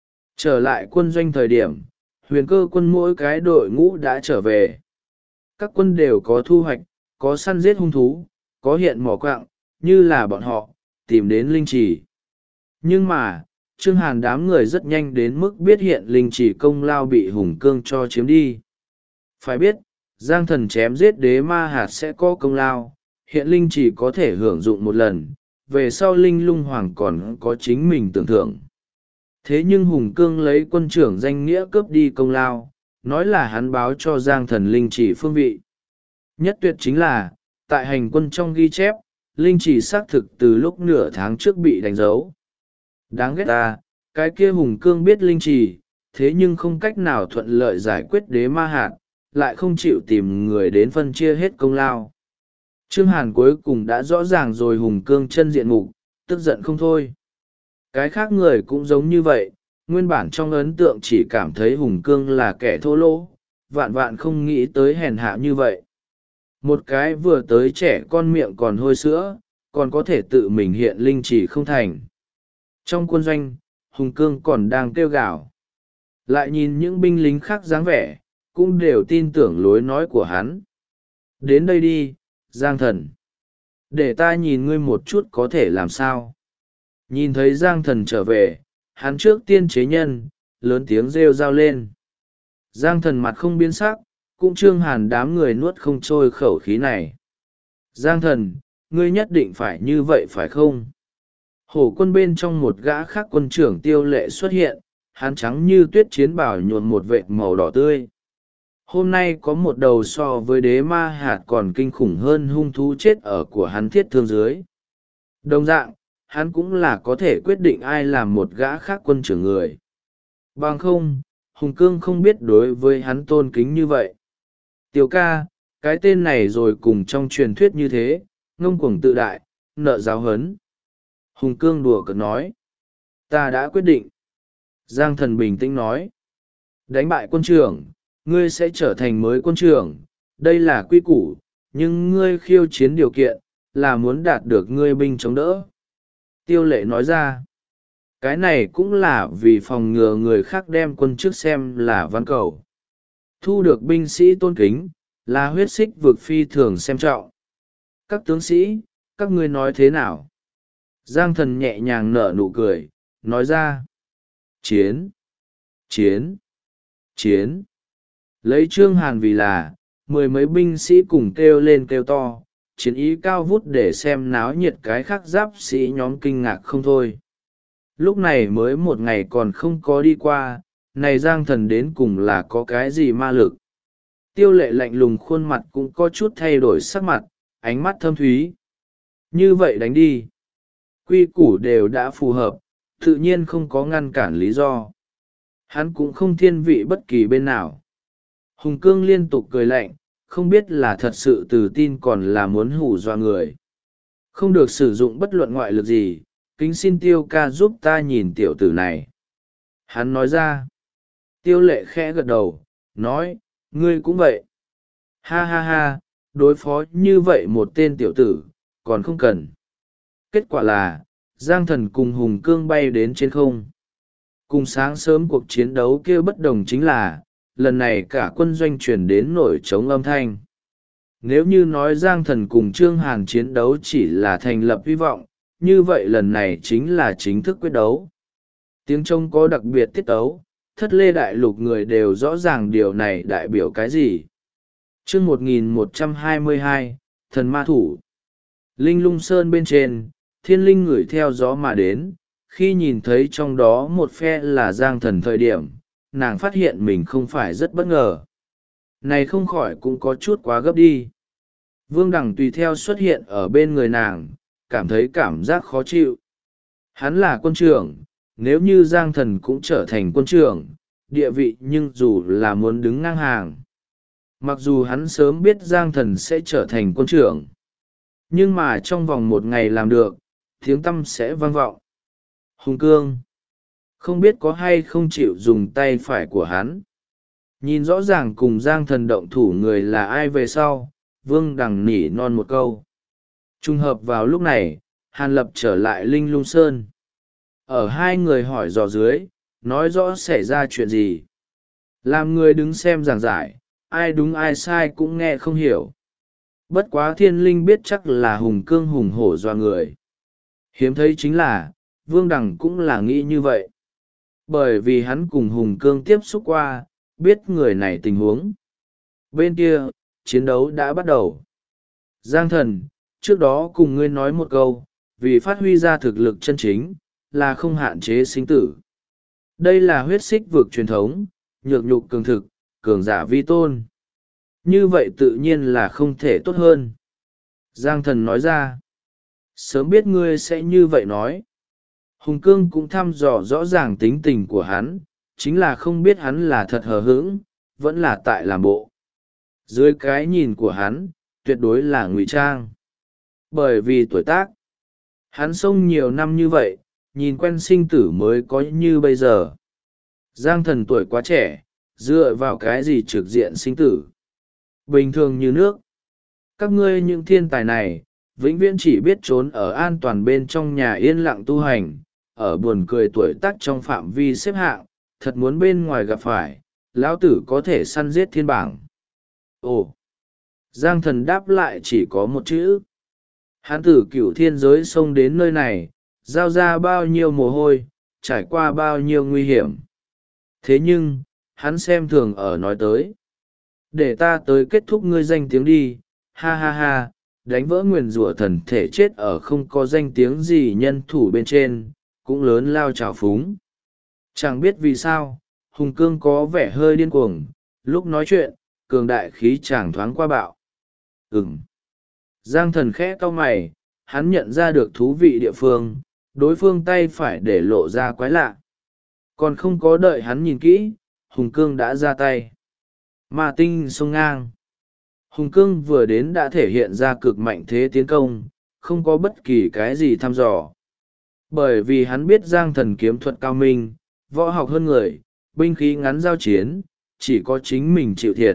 Trở lại quân doanh thời điểm, huyền cơ quân mỗi cái đội ngũ đã trở về. Các quân đều có thu hoạch, có săn giết hung thú, có hiện mỏ quạng, như là bọn họ, tìm đến linh trì. Nhưng mà, Trương Hàn đám người rất nhanh đến mức biết hiện linh trì công lao bị Hùng Cương cho chiếm đi. Phải biết, Giang thần chém giết đế ma hạt sẽ có công lao, hiện linh chỉ có thể hưởng dụng một lần, về sau linh lung hoàng còn có chính mình tưởng thưởng. Thế nhưng Hùng Cương lấy quân trưởng danh nghĩa cướp đi công lao, nói là hắn báo cho Giang thần linh chỉ phương vị. Nhất tuyệt chính là, tại hành quân trong ghi chép, linh chỉ xác thực từ lúc nửa tháng trước bị đánh dấu. Đáng ghét ta, cái kia Hùng Cương biết linh chỉ, thế nhưng không cách nào thuận lợi giải quyết đế ma hạt, lại không chịu tìm người đến phân chia hết công lao. Trương Hàn cuối cùng đã rõ ràng rồi Hùng Cương chân diện mục, tức giận không thôi. Cái khác người cũng giống như vậy, nguyên bản trong ấn tượng chỉ cảm thấy Hùng Cương là kẻ thô lỗ, vạn vạn không nghĩ tới hèn hạ như vậy. Một cái vừa tới trẻ con miệng còn hôi sữa, còn có thể tự mình hiện linh chỉ không thành. Trong quân doanh, Hùng Cương còn đang kêu gào. Lại nhìn những binh lính khác dáng vẻ, cũng đều tin tưởng lối nói của hắn. Đến đây đi, Giang thần. Để ta nhìn ngươi một chút có thể làm sao. Nhìn thấy Giang thần trở về, hắn trước tiên chế nhân, lớn tiếng rêu rao lên. Giang thần mặt không biến sắc, cũng Trương Hàn đám người nuốt không trôi khẩu khí này. Giang thần, ngươi nhất định phải như vậy phải không? Hổ quân bên trong một gã khác quân trưởng Tiêu Lệ xuất hiện, hắn trắng như tuyết chiến bào nhuộm một vệt màu đỏ tươi. Hôm nay có một đầu so với đế ma hạt còn kinh khủng hơn hung thú chết ở của hắn thiết thương dưới. Đồng dạng, hắn cũng là có thể quyết định ai làm một gã khác quân trưởng người. Bằng không, Hùng Cương không biết đối với hắn tôn kính như vậy. Tiểu ca, cái tên này rồi cùng trong truyền thuyết như thế, ngông cuồng tự đại, nợ giáo hấn. Hùng Cương đùa cợt nói. Ta đã quyết định. Giang thần bình tĩnh nói. Đánh bại quân trưởng, ngươi sẽ trở thành mới quân trưởng, đây là quy củ, nhưng ngươi khiêu chiến điều kiện, là muốn đạt được ngươi binh chống đỡ. Tiêu Lệ nói ra. Cái này cũng là vì phòng ngừa người khác đem quân chức xem là văn cầu. Thu được binh sĩ tôn kính, là huyết xích vực phi thường xem trọng. Các tướng sĩ, các ngươi nói thế nào? Giang thần nhẹ nhàng nở nụ cười, nói ra. Chiến! Chiến! Chiến! Lấy Trương Hàn vì là, mười mấy binh sĩ cùng kêu lên kêu to, chiến ý cao vút để xem náo nhiệt cái khác giáp sĩ nhóm kinh ngạc không thôi. Lúc này mới một ngày còn không có đi qua, này Giang thần đến cùng là có cái gì ma lực. Tiêu Lệ lạnh lùng khuôn mặt cũng có chút thay đổi sắc mặt, ánh mắt thâm thúy. Như vậy đánh đi. Quy củ đều đã phù hợp, tự nhiên không có ngăn cản lý do. Hắn cũng không thiên vị bất kỳ bên nào. Hùng Cương liên tục cười lạnh, không biết là thật sự tự tin còn là muốn hù dọa người. Không được sử dụng bất luận ngoại lực gì, kính xin Tiêu ca giúp ta nhìn tiểu tử này. Hắn nói ra. Tiêu Lệ khẽ gật đầu, nói, ngươi cũng vậy. Ha ha ha, đối phó như vậy một tên tiểu tử, còn không cần. Kết quả là, Giang thần cùng Hùng Cương bay đến trên không. Cùng sáng sớm cuộc chiến đấu kia bất đồng chính là, lần này cả quân doanh truyền đến nổi trống âm thanh. Nếu như nói Giang thần cùng Trương Hàn chiến đấu chỉ là thành lập hy vọng, như vậy lần này chính là chính thức quyết đấu. Tiếng trống có đặc biệt tiết tấu, thất lê đại lục người đều rõ ràng điều này đại biểu cái gì. Chương 1122, thần ma thủ. Linh lung sơn bên trên, thiên linh ngửi theo gió mà đến, khi nhìn thấy trong đó một phe là Giang Thần thời điểm, nàng phát hiện mình không phải rất bất ngờ. Này không khỏi cũng có chút quá gấp đi. Vương Đằng tùy theo xuất hiện ở bên người nàng, cảm thấy cảm giác khó chịu. Hắn là quân trưởng, nếu như Giang Thần cũng trở thành quân trưởng, địa vị nhưng dù là muốn đứng ngang hàng. Mặc dù hắn sớm biết Giang Thần sẽ trở thành quân trưởng, nhưng mà trong vòng một ngày làm được, tiếng tăm sẽ vang vọng. Hùng Cương không biết có hay không chịu dùng tay phải của hắn. Nhìn rõ ràng cùng Giang Thần động thủ người là ai về sau, Vương Đằng nỉ non một câu. Trùng hợp vào lúc này, Hàn Lập trở lại Linh Lung Sơn. Ở hai người hỏi dò dưới, nói rõ xảy ra chuyện gì. Làm người đứng xem giảng giải, ai đúng ai sai cũng nghe không hiểu. Bất quá thiên linh biết chắc là Hùng Cương hùng hổ doa người. Hiếm thấy chính là, Vương Đằng cũng là nghĩ như vậy. Bởi vì hắn cùng Hùng Cương tiếp xúc qua, biết người này tình huống. Bên kia, chiến đấu đã bắt đầu. Giang Thần, trước đó cùng ngươi nói một câu, vì phát huy ra thực lực chân chính, là không hạn chế sinh tử. Đây là huyết xích vực truyền thống, nhược nhục cường thực, cường giả vi tôn. Như vậy tự nhiên là không thể tốt hơn. Giang Thần nói ra. Sớm biết ngươi sẽ như vậy nói. Hùng Cương cũng thăm dò rõ ràng tính tình của hắn, chính là không biết hắn là thật hờ hững, vẫn là tại làm bộ. Dưới cái nhìn của hắn, tuyệt đối là ngụy trang. Bởi vì tuổi tác, hắn sống nhiều năm như vậy, nhìn quen sinh tử mới có như bây giờ. Giang Thần tuổi quá trẻ, dựa vào cái gì trực diện sinh tử. Bình thường như nước. Các ngươi những thiên tài này, vĩnh viễn chỉ biết trốn ở an toàn bên trong nhà yên lặng tu hành, ở buồn cười tuổi tác trong phạm vi xếp hạng, thật muốn bên ngoài gặp phải, lão tử có thể săn giết thiên bảng. Ồ! Giang Thần đáp lại chỉ có một chữ. Hắn từ cửu thiên giới xông đến nơi này, giao ra bao nhiêu mồ hôi, trải qua bao nhiêu nguy hiểm. Thế nhưng, hắn xem thường ở nói tới. Để ta tới kết thúc ngươi danh tiếng đi, ha ha ha, đánh vỡ nguyền rủa thần thể chết ở không có danh tiếng gì nhân thủ bên trên, cũng lớn lao trào phúng. Chẳng biết vì sao, Hùng Cương có vẻ hơi điên cuồng, lúc nói chuyện, cường đại khí chàng thoáng qua bạo. Giang Thần khẽ cau mày, hắn nhận ra được thú vị địa phương, đối phương tay phải để lộ ra quái lạ. Còn không có đợi hắn nhìn kỹ, Hùng Cương đã ra tay. Ma tinh sông ngang. Hùng Cương vừa đến đã thể hiện ra cực mạnh thế tiến công, không có bất kỳ cái gì thăm dò. Bởi vì hắn biết Giang Thần kiếm thuật cao minh, võ học hơn người, binh khí ngắn giao chiến, chỉ có chính mình chịu thiệt.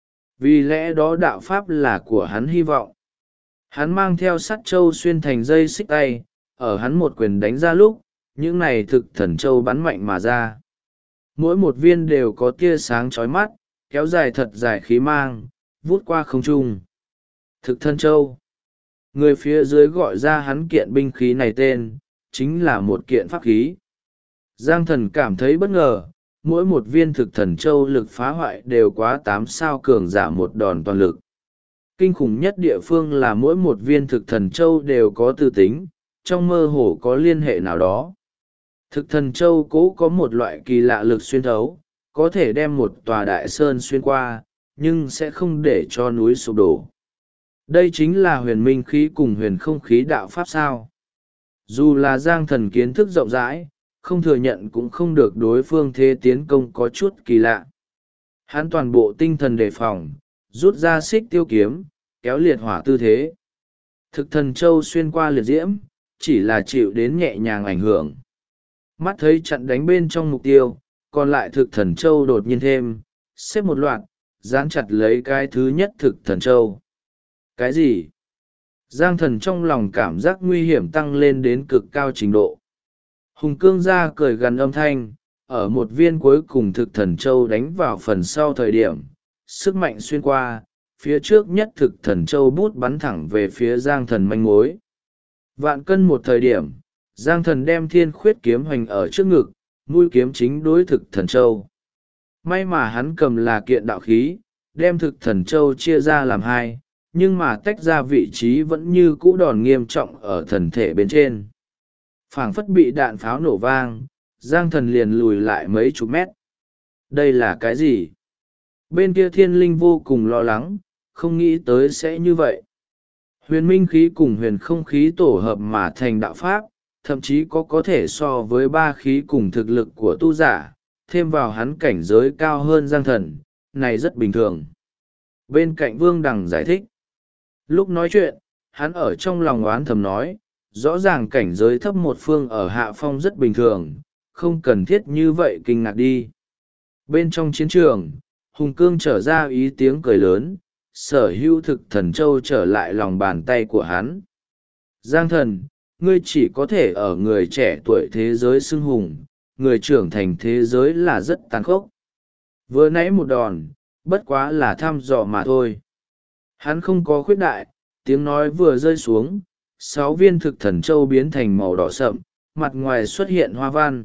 Vì lẽ đó đạo pháp là của hắn hy vọng. Hắn mang theo sắt châu xuyên thành dây xích tay, ở hắn một quyền đánh ra lúc, những này thực thần châu bắn mạnh mà ra. Mỗi một viên đều có tia sáng chói mắt, kéo dài thật dài khí mang, vút qua không trung. Thực thần châu. Người phía dưới gọi ra hắn kiện binh khí này tên, chính là một kiện pháp khí. Giang Thần cảm thấy bất ngờ, mỗi một viên thực thần châu lực phá hoại đều quá 8 sao cường giả một đòn toàn lực. Kinh khủng nhất địa phương là mỗi một viên thực thần châu đều có tư tính, trong mơ hồ có liên hệ nào đó. Thực thần châu cố có một loại kỳ lạ lực xuyên thấu, có thể đem một tòa đại sơn xuyên qua, nhưng sẽ không để cho núi sụp đổ. Đây chính là huyền minh khí cùng huyền không khí đạo pháp sao. Dù là Giang Thần kiến thức rộng rãi, không thừa nhận cũng không được đối phương thế tiến công có chút kỳ lạ. Hắn toàn bộ tinh thần đề phòng, rút ra xích tiêu kiếm, kéo liệt hỏa tư thế. Thực thần châu xuyên qua liệt diễm, chỉ là chịu đến nhẹ nhàng ảnh hưởng. Mắt thấy chặn đánh bên trong mục tiêu, còn lại thực thần châu đột nhiên thêm, xếp một loạt, dán chặt lấy cái thứ nhất thực thần châu. Cái gì? Giang Thần trong lòng cảm giác nguy hiểm tăng lên đến cực cao trình độ. Hùng Cương ra cười gần âm thanh, ở một viên cuối cùng thực thần châu đánh vào phần sau thời điểm, sức mạnh xuyên qua, phía trước nhất thực thần châu bút bắn thẳng về phía Giang Thần manh mối. Vạn cân một thời điểm, Giang Thần đem thiên khuyết kiếm hoành ở trước ngực, mũi kiếm chính đối thực thần châu. May mà hắn cầm là kiện đạo khí, đem thực thần châu chia ra làm hai, nhưng mà tách ra vị trí vẫn như cũ đòn nghiêm trọng ở thần thể bên trên. Phảng phất bị đạn pháo nổ vang, Giang Thần liền lùi lại mấy chục mét. Đây là cái gì? Bên kia thiên linh vô cùng lo lắng, không nghĩ tới sẽ như vậy. Huyền minh khí cùng huyền không khí tổ hợp mà thành đạo pháp, thậm chí có thể so với ba khí cùng thực lực của tu giả, thêm vào hắn cảnh giới cao hơn Giang Thần, này rất bình thường. Bên cạnh Vương Đằng giải thích. Lúc nói chuyện, hắn ở trong lòng oán thầm nói, rõ ràng cảnh giới thấp một phương ở hạ phong rất bình thường, không cần thiết như vậy kinh ngạc đi. Bên trong chiến trường, Hùng Cương trở ra ý tiếng cười lớn, sở hữu thực thần châu trở lại lòng bàn tay của hắn. Giang Thần, ngươi chỉ có thể ở người trẻ tuổi thế giới xưng hùng, người trưởng thành thế giới là rất tàn khốc. Vừa nãy một đòn, bất quá là thăm dò mà thôi. Hắn không có khuyết đại, tiếng nói vừa rơi xuống, 6 viên thực thần châu biến thành màu đỏ sậm, mặt ngoài xuất hiện hoa văn.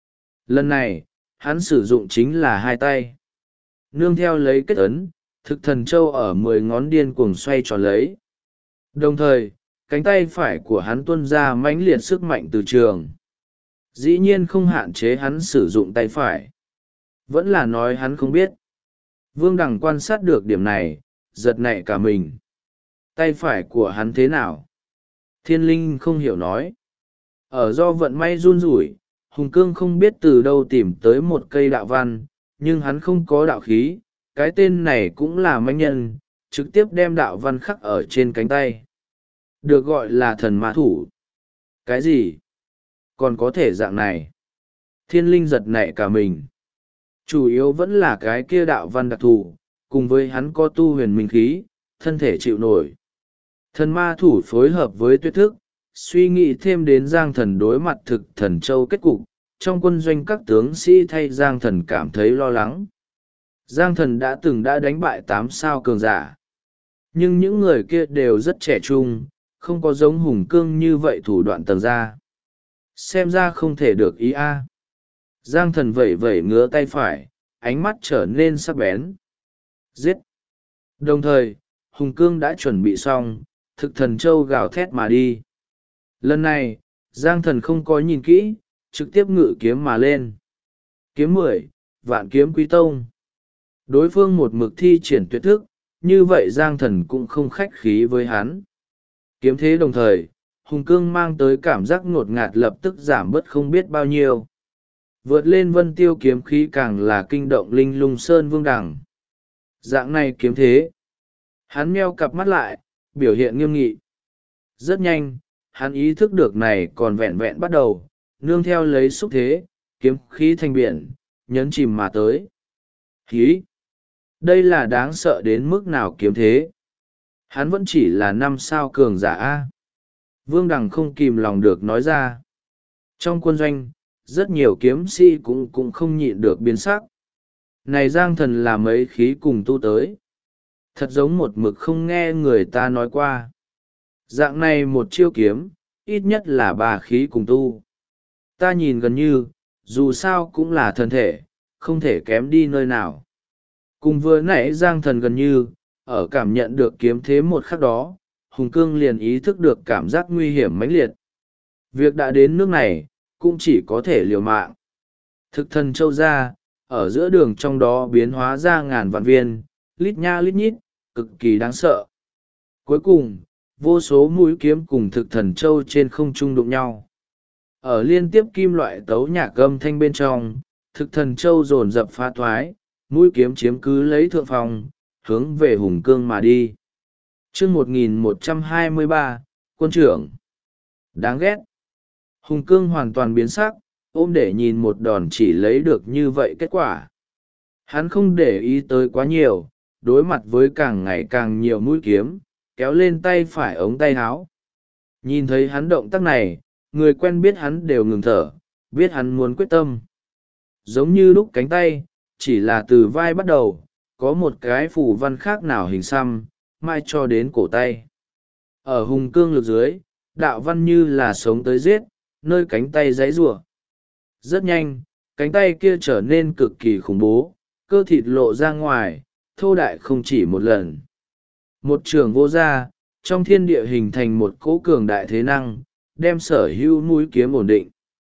Lần này, hắn sử dụng chính là 2 tay. Nương theo lấy kết ấn, thực thần châu ở 10 ngón điên cuồng xoay tròn lấy. Đồng thời, cánh tay phải của hắn tuôn ra mãnh liệt sức mạnh từ trường. Dĩ nhiên không hạn chế hắn sử dụng tay phải. Vẫn là nói hắn không biết. Vương Đằng quan sát được điểm này, giật nảy cả mình. Tay phải của hắn thế nào? Thiên linh không hiểu nói. Ở do vận may run rủi, Hùng Cương không biết từ đâu tìm tới một cây đạo văn, nhưng hắn không có đạo khí, cái tên này cũng là manh nhân, trực tiếp đem đạo văn khắc ở trên cánh tay. Được gọi là thần ma thủ. Cái gì? Còn có thể dạng này? Thiên linh giật nảy cả mình. Chủ yếu vẫn là cái kia đạo văn đặc thù, cùng với hắn có tu huyền minh khí, thân thể chịu nổi. Thần ma thủ phối hợp với tuyệt thức, suy nghĩ thêm đến Giang Thần đối mặt thực thần châu kết cục, trong quân doanh các tướng sĩ thay Giang Thần cảm thấy lo lắng. Giang Thần đã từng đánh bại 8 sao cường giả. Nhưng những người kia đều rất trẻ trung, không có giống Hùng Cương như vậy thủ đoạn tầng ra. Xem ra không thể được ý a. Giang Thần vẩy vẩy ngứa tay phải, ánh mắt trở nên sắc bén. Giết! Đồng thời, Hùng Cương đã chuẩn bị xong, thực thần châu gào thét mà đi. Lần này, Giang Thần không có nhìn kỹ, trực tiếp ngự kiếm mà lên. Kiếm 10, Vạn Kiếm Quý Tông. Đối phương một mực thi triển tuyệt thức, như vậy Giang Thần cũng không khách khí với hắn. Kiếm thế đồng thời, Hùng Cương mang tới cảm giác ngột ngạt lập tức giảm bớt không biết bao nhiêu. Vượt lên vân tiêu kiếm khí càng là kinh động linh lung sơn Vương Đằng. Dạng này kiếm thế. Hắn meo cặp mắt lại, biểu hiện nghiêm nghị. Rất nhanh, hắn ý thức được này còn vẹn vẹn bắt đầu, nương theo lấy xúc thế, kiếm khí thành biển, nhấn chìm mà tới. Khí! Đây là đáng sợ đến mức nào kiếm thế? Hắn vẫn chỉ là 5 sao cường giả A. Vương Đằng không kìm lòng được nói ra. Trong quân doanh, rất nhiều kiếm sĩ cũng không nhịn được biến sắc. Này Giang Thần là mấy khí cùng tu tới. Thật giống một mực không nghe người ta nói qua. Dạng này một chiêu kiếm, ít nhất là 3 khí cùng tu. Ta nhìn gần như, dù sao cũng là thân thể, không thể kém đi nơi nào. Cùng vừa nãy Giang Thần gần như, ở cảm nhận được kiếm thế một khắc đó, Hùng Cương liền ý thức được cảm giác nguy hiểm mãnh liệt. Việc đã đến nước này, cũng chỉ có thể liều mạng. Thực thần châu ra, ở giữa đường trong đó biến hóa ra ngàn vạn viên, lít nha lít nhít, cực kỳ đáng sợ. Cuối cùng, vô số mũi kiếm cùng thực thần châu trên không trung đụng nhau. Ở liên tiếp kim loại tấu nhạc âm thanh bên trong, thực thần châu dồn dập phá thoái, mũi kiếm chiếm cứ lấy thượng phòng, hướng về Hùng Cương mà đi. Chương 1123, quân trưởng. Đáng ghét. Hùng Cương hoàn toàn biến sắc, ôm để nhìn một đòn chỉ lấy được như vậy kết quả. Hắn không để ý tới quá nhiều, đối mặt với càng ngày càng nhiều mũi kiếm, kéo lên tay phải ống tay áo. Nhìn thấy hắn động tác này, người quen biết hắn đều ngừng thở, biết hắn muốn quyết tâm. Giống như lúc cánh tay, chỉ là từ vai bắt đầu, có một cái phù văn khác nào hình xăm, mai cho đến cổ tay. Ở Hùng Cương lực dưới, đạo văn như là sống tới giết, nơi cánh tay giãy giụa. Rất nhanh, cánh tay kia trở nên cực kỳ khủng bố, cơ thịt lộ ra ngoài, thô đại không chỉ một lần. Một trường vô ra, trong thiên địa hình thành một cỗ cường đại thế năng, đem sở hữu mũi kiếm ổn định.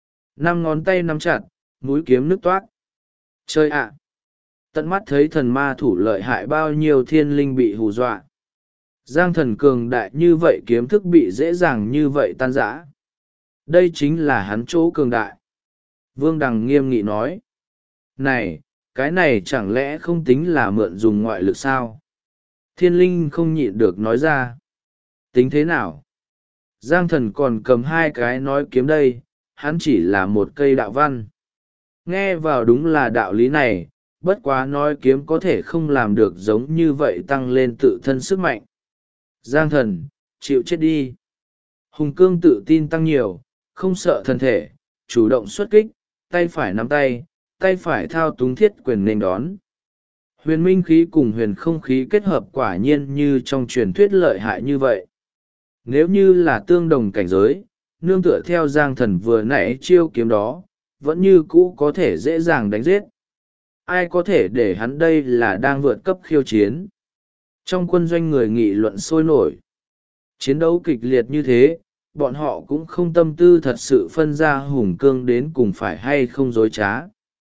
5 ngón tay nắm chặt, mũi kiếm nứt toác. Chơi ạ! Tận mắt thấy thần ma thủ lợi hại bao nhiêu thiên linh bị hù dọa. Giang thần cường đại như vậy kiếm thức bị dễ dàng như vậy tan rã. Đây chính là hắn chỗ cường đại. Vương Đằng nghiêm nghị nói. Này, cái này chẳng lẽ không tính là mượn dùng ngoại lực sao? Thiên linh không nhịn được nói ra. Tính thế nào? Giang thần còn cầm 2 cái nói kiếm đây, hắn chỉ là một cây đạo văn. Nghe vào đúng là đạo lý này, bất quá nói kiếm có thể không làm được giống như vậy tăng lên tự thân sức mạnh. Giang thần, chịu chết đi. Hùng cương tự tin tăng nhiều, không sợ thân thể, chủ động xuất kích, tay phải nắm tay, tay phải thao túng thiết quyền nên đón. Huyền minh khí cùng huyền không khí kết hợp quả nhiên như trong truyền thuyết lợi hại như vậy. Nếu như là tương đồng cảnh giới, nương tựa theo Giang thần vừa nãy chiêu kiếm đó, vẫn như cũ có thể dễ dàng đánh giết. Ai có thể để hắn đây là đang vượt cấp khiêu chiến. Trong quân doanh người nghị luận sôi nổi. Chiến đấu kịch liệt như thế, bọn họ cũng không tâm tư thật sự phân ra hùng cương đến cùng phải hay không dối trá.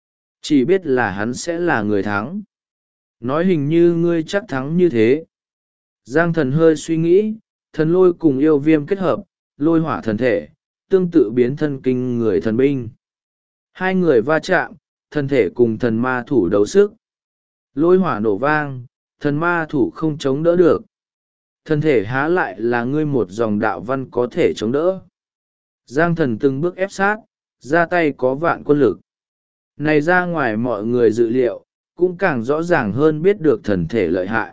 Chỉ biết là hắn sẽ là người thắng. Nói hình như ngươi chắc thắng như thế. Giang thần hơi suy nghĩ, thần lôi cùng yêu viêm kết hợp, lôi hỏa thần thể, tương tự biến thân kinh người thần binh. 2 người va chạm, thân thể cùng thần ma thủ đấu sức. Lôi hỏa nổ vang, thần ma thủ không chống đỡ được. Thân thể há lại là ngươi một dòng đạo văn có thể chống đỡ. Giang thần từng bước ép sát, ra tay có vạn quân lực. Này ra ngoài mọi người dự liệu, cũng càng rõ ràng hơn biết được thần thể lợi hại.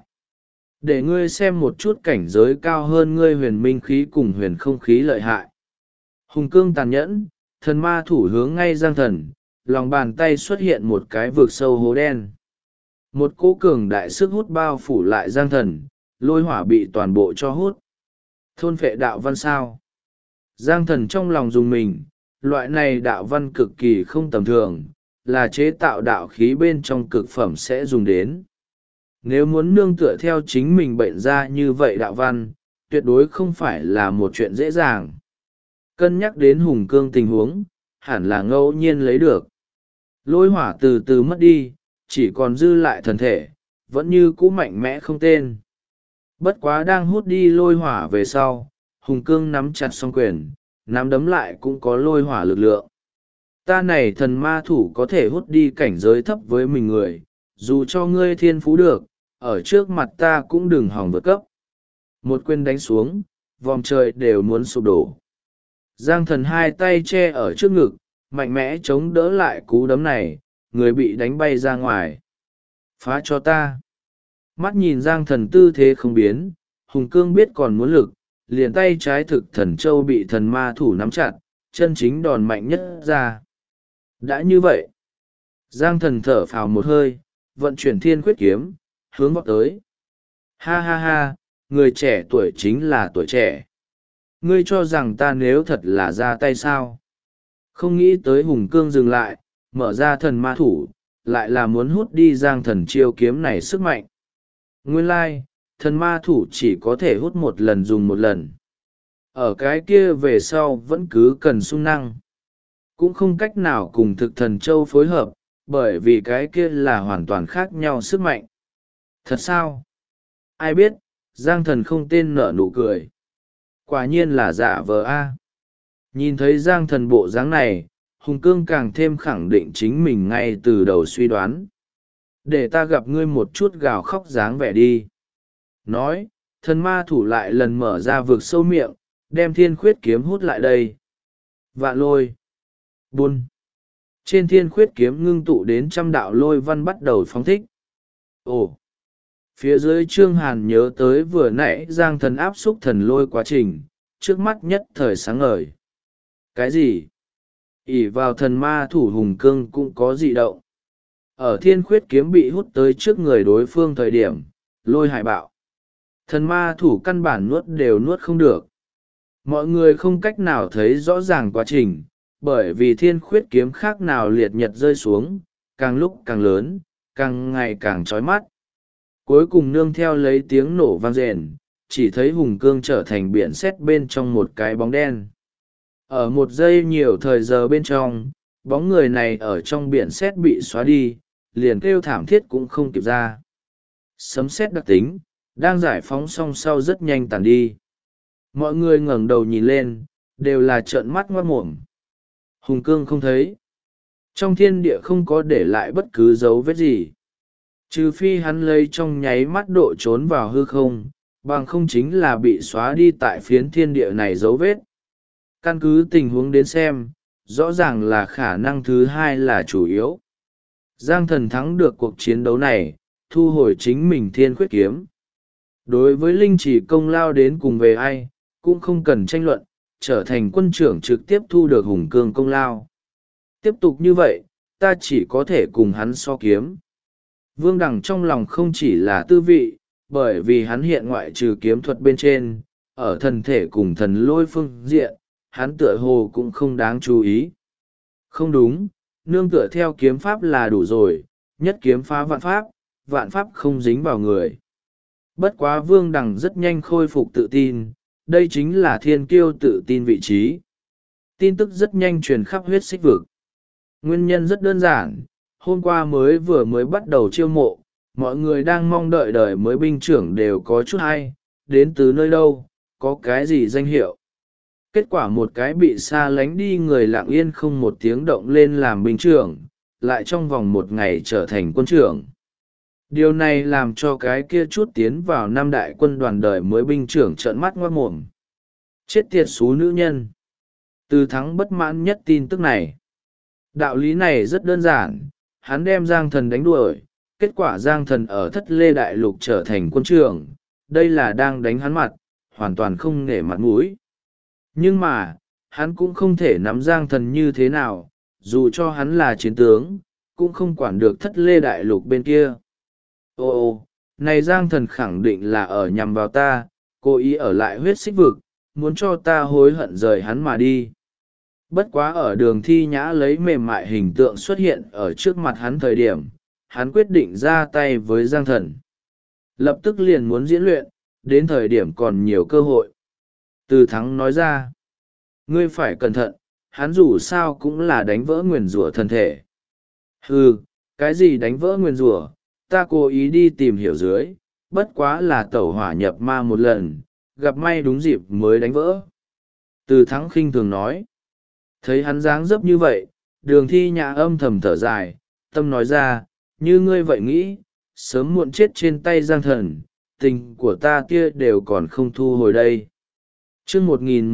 Để ngươi xem một chút cảnh giới cao hơn ngươi huyền minh khí cùng huyền không khí lợi hại. Hùng cương tàn nhẫn, thần ma thủ hướng ngay Giang thần, lòng bàn tay xuất hiện một cái vực sâu hố đen. Một cỗ cường đại sức hút bao phủ lại Giang thần, lôi hỏa bị toàn bộ cho hút. Thôn phệ đạo văn sao? Giang thần trong lòng dùng mình, loại này đạo văn cực kỳ không tầm thường, là chế tạo đạo khí bên trong cực phẩm sẽ dùng đến. Nếu muốn nương tựa theo chính mình bệnh ra như vậy đạo văn, tuyệt đối không phải là một chuyện dễ dàng. Cân nhắc đến hùng cương tình huống, hẳn là ngẫu nhiên lấy được. Lôi hỏa từ từ mất đi, chỉ còn dư lại thần thể, vẫn như cũ mạnh mẽ không tên. Bất quá đang hút đi lôi hỏa về sau, hùng cương nắm chặt song quyền, nắm đấm lại cũng có lôi hỏa lực lượng. Ta này thần ma thủ có thể hút đi cảnh giới thấp với mình người, dù cho ngươi thiên phú được, ở trước mặt ta cũng đừng hòng vượt cấp. Một quyền đánh xuống, vòng trời đều muốn sụp đổ. Giang thần 2 tay che ở trước ngực, mạnh mẽ chống đỡ lại cú đấm này, người bị đánh bay ra ngoài. Phá cho ta. Mắt nhìn Giang thần tư thế không biến, hùng cương biết còn muốn lực, liền tay trái thực thần châu bị thần ma thủ nắm chặt, chân chính đòn mạnh nhất ra. Đã như vậy, Giang thần thở phào một hơi, vận chuyển thiên khuyết kiếm, hướng vọt tới. Ha ha ha, người trẻ tuổi chính là tuổi trẻ. Ngươi cho rằng ta nếu thật là ra tay sao? Không nghĩ tới hùng cương dừng lại, mở ra thần ma thủ, lại là muốn hút đi Giang thần chiêu kiếm này sức mạnh. Nguyên lai, thần ma thủ chỉ có thể hút một lần dùng một lần. Ở cái kia về sau vẫn cứ cần sung năng. Cũng không cách nào cùng thực thần châu phối hợp, bởi vì cái kia là hoàn toàn khác nhau sức mạnh. Thật sao? Ai biết, Giang thần không tên nở nụ cười. Quả nhiên là giả vờ a. Nhìn thấy Giang thần bộ dáng này, hùng cương càng thêm khẳng định chính mình ngay từ đầu suy đoán. Để ta gặp ngươi một chút gào khóc dáng vẻ đi. Nói, thần ma thủ lại lần mở ra vực sâu miệng, đem thiên khuyết kiếm hút lại đây. Vạn lôi. Buôn. Trên thiên khuyết kiếm ngưng tụ đến 100 đạo lôi văn bắt đầu phóng thích. Ồ. Phía dưới Trương Hàn nhớ tới vừa nãy Giang thần áp xúc thần lôi quá trình, trước mắt nhất thời sáng ngời. Cái gì? ỷ vào thần ma thủ hùng cương cũng có dị động. Ở thiên khuyết kiếm bị hút tới trước người đối phương thời điểm, lôi hải bạo. Thần ma thủ căn bản nuốt đều nuốt không được. Mọi người không cách nào thấy rõ ràng quá trình, bởi vì thiên khuyết kiếm khác nào liệt nhật rơi xuống, càng lúc càng lớn, càng ngày càng chói mắt. cuối cùng nương theo lấy tiếng nổ vang rền, chỉ thấy hùng cương trở thành biển sét bên trong một cái bóng đen. Ở một giây nhiều thời giờ bên trong, bóng người này ở trong biển sét bị xóa đi, liền kêu thảm thiết cũng không kịp ra. Sấm sét đặc tính đang giải phóng xong sau rất nhanh tàn đi. Mọi người ngẩng đầu nhìn lên, đều là trợn mắt ngoác mồm. Hùng cương không thấy. Trong thiên địa không có để lại bất cứ dấu vết gì. Trừ phi hắn lấy trong nháy mắt độ trốn vào hư không, bằng không chính là bị xóa đi tại phiến thiên địa này dấu vết. Căn cứ tình huống đến xem, rõ ràng là khả năng thứ hai là chủ yếu. Giang Thần thắng được cuộc chiến đấu này, thu hồi chính mình thiên khuyết kiếm. Đối với linh chỉ công lao đến cùng về ai, cũng không cần tranh luận, trở thành quân trưởng trực tiếp thu được hùng cương công lao. Tiếp tục như vậy, ta chỉ có thể cùng hắn so kiếm. Vương Đằng trong lòng không chỉ là tư vị, bởi vì hắn hiện ngoại trừ kiếm thuật bên trên, ở thần thể cùng thần lôi phương diện, hắn tựa hồ cũng không đáng chú ý. Không đúng, nương tựa theo kiếm pháp là đủ rồi, nhất kiếm phá vạn pháp không dính vào người. Bất quá Vương Đằng rất nhanh khôi phục tự tin, đây chính là thiên kiêu tự tin vị trí. Tin tức rất nhanh truyền khắp huyết xích vực. Nguyên nhân rất đơn giản, hôm qua vừa mới bắt đầu chiêu mộ, mọi người đang mong đợi đời mới binh trưởng đều có chút hay, đến từ nơi đâu, có cái gì danh hiệu. Kết quả một cái bị xa lánh đi người lặng yên không một tiếng động lên làm binh trưởng, lại trong vòng một ngày trở thành quân trưởng. Điều này làm cho cái kia chút tiến vào năm đại quân đoàn đời mới binh trưởng trợn mắt ngoác mồm. Chết tiệt xú nữ nhân. Từ thắng bất mãn nhất tin tức này. Đạo lý này rất đơn giản, hắn đem Giang Thần đánh đuổi, kết quả Giang Thần ở Thất Lê Đại Lục trở thành quân trưởng, đây là đang đánh hắn mặt, hoàn toàn không nể mặt mũi. Nhưng mà, hắn cũng không thể nắm Giang Thần như thế nào, dù cho hắn là chiến tướng, cũng không quản được Thất Lê Đại Lục bên kia. Ồ, này Giang Thần khẳng định là ở nhằm vào ta, cố ý ở lại huyết xích vực, muốn cho ta hối hận rời hắn mà đi. Bất quá ở đường Thi Nhã lấy mềm mại hình tượng xuất hiện ở trước mặt hắn thời điểm, hắn quyết định ra tay với Giang Thần. Lập tức liền muốn diễn luyện, đến thời điểm còn nhiều cơ hội. Từ thắng nói ra, ngươi phải cẩn thận, hắn dù sao cũng là đánh vỡ nguyền rủa thân thể. Cái gì đánh vỡ nguyền rủa, ta cố ý đi tìm hiểu dưới, bất quá là tẩu hỏa nhập ma một lần, gặp may đúng dịp mới đánh vỡ. Từ thắng khinh thường nói. Thấy hắn dáng dấp như vậy, đường Thi Nhã âm thầm thở dài, tâm nói ra, như ngươi vậy nghĩ, sớm muộn chết trên tay Giang Thần, tình của ta kia đều còn không thu hồi đây. Chương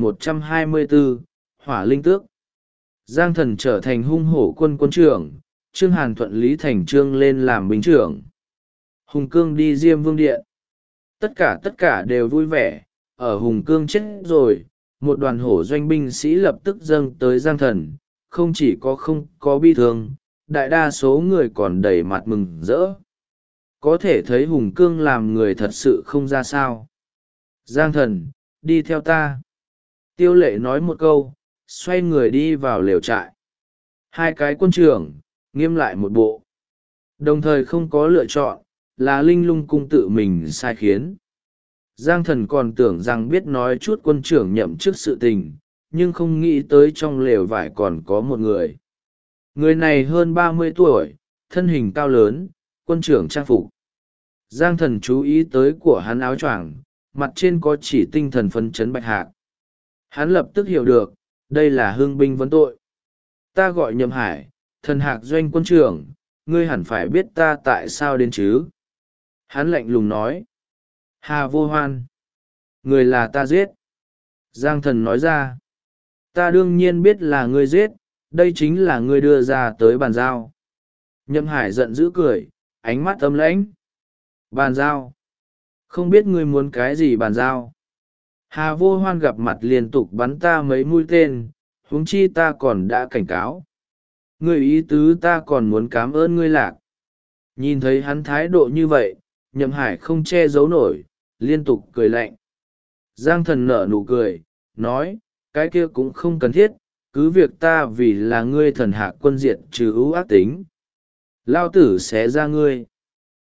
1124, Hỏa Linh Tước. Giang Thần trở thành hung hổ quân trưởng, Trương Hàn thuận lý thành trương lên làm binh trưởng. Hùng Cương đi Diêm Vương Điện. Tất cả đều vui vẻ, ở Hùng Cương chết rồi, một đoàn hổ doanh binh sĩ lập tức dâng tới Giang Thần, không chỉ không có bi thương, đại đa số người còn đầy mặt mừng rỡ. Có thể thấy Hùng Cương làm người thật sự không ra sao. Giang Thần, đi theo ta. Tiêu Lệ nói một câu, xoay người đi vào lều trại. Hai cái quân trưởng, nghiêm lại một bộ. Đồng thời không có lựa chọn, là Linh Lung cung tự mình sai khiến. Giang Thần còn tưởng rằng biết nói chút quân trưởng nhậm chức sự tình, nhưng không nghĩ tới trong lều vải còn có một người. Người này hơn 30 tuổi, thân hình cao lớn, quân trưởng trang phục. Giang Thần chú ý tới của hắn áo choàng, mặt trên có chỉ tinh thần phấn chấn bạch hạc. Hắn lập tức hiểu được, đây là hương binh vấn tội. Ta gọi Nhậm Hải, thần hạc doanh quân trưởng, ngươi hẳn phải biết ta tại sao đến chứ. Hắn lạnh lùng nói. Hà Vô Hoan. Người là ta giết. Giang Thần nói ra. Ta đương nhiên biết là ngươi giết, đây chính là ngươi đưa ra tới bàn giao. Nhậm Hải giận dữ cười, ánh mắt âm lãnh. Bàn giao. Không biết ngươi muốn cái gì bàn giao. Hà Vô Hoan gặp mặt liên tục bắn ta mấy mũi tên, huống chi ta còn đã cảnh cáo. Ngươi ý tứ ta còn muốn cảm ơn ngươi lạc. Nhìn thấy hắn thái độ như vậy, Nhậm Hải không che giấu nổi, liên tục cười lạnh. Giang Thần nở nụ cười, nói, cái kia cũng không cần thiết, cứ việc ta vì là ngươi thần hạc quân diệt trừ ưu ác tính. Lao tử xé ra ngươi.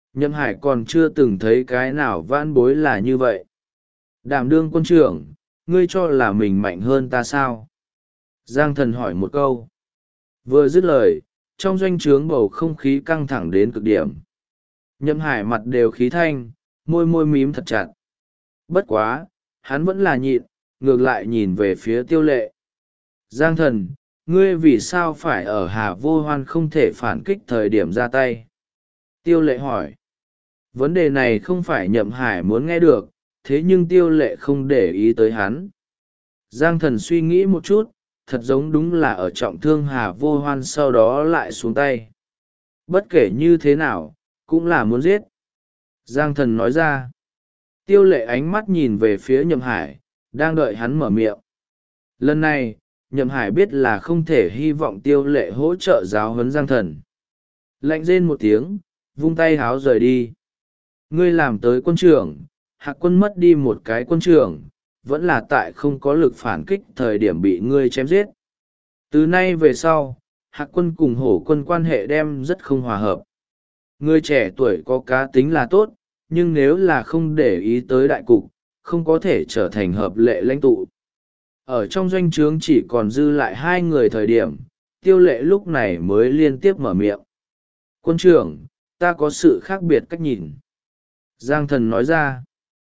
Nhậm Hải còn chưa từng thấy cái nào vãn bối là như vậy. Đảm đương quân trưởng, ngươi cho là mình mạnh hơn ta sao? Giang Thần hỏi một câu. Vừa dứt lời, trong doanh trướng bầu không khí căng thẳng đến cực điểm. Nhậm Hải mặt đều khí thanh, môi môi mím thật chặt. Bất quá, hắn vẫn là nhịn, ngược lại nhìn về phía Tiêu Lệ. Giang Thần, ngươi vì sao phải ở Hà Vô Hoan không thể phản kích thời điểm ra tay? Tiêu Lệ hỏi. Vấn đề này không phải Nhậm Hải muốn nghe được, thế nhưng Tiêu Lệ không để ý tới hắn. Giang Thần suy nghĩ một chút, thật giống đúng là ở trọng thương Hà Vô Hoan sau đó lại xuống tay. Bất kể như thế nào, cũng là muốn giết. Giang Thần nói ra. Tiêu Lệ ánh mắt nhìn về phía Nhậm Hải, đang đợi hắn mở miệng. Lần này, Nhậm Hải biết là không thể hy vọng Tiêu Lệ hỗ trợ giáo huấn Giang Thần. Lạnh rên một tiếng, vung tay háo rời đi. Ngươi làm tới quân trưởng, Hạc quân mất đi một cái quân trưởng, vẫn là tại không có lực phản kích thời điểm bị ngươi chém giết. Từ nay về sau, Hạc quân cùng Hổ quân quan hệ đem rất không hòa hợp. Ngươi trẻ tuổi có cá tính là tốt, nhưng nếu là không để ý tới đại cục, không có thể trở thành hợp lệ lãnh tụ. Ở trong doanh trướng chỉ còn dư lại hai người thời điểm, Tiêu Lệ lúc này mới liên tiếp mở miệng. Quân trưởng, ta có sự khác biệt cách nhìn. Giang Thần nói ra.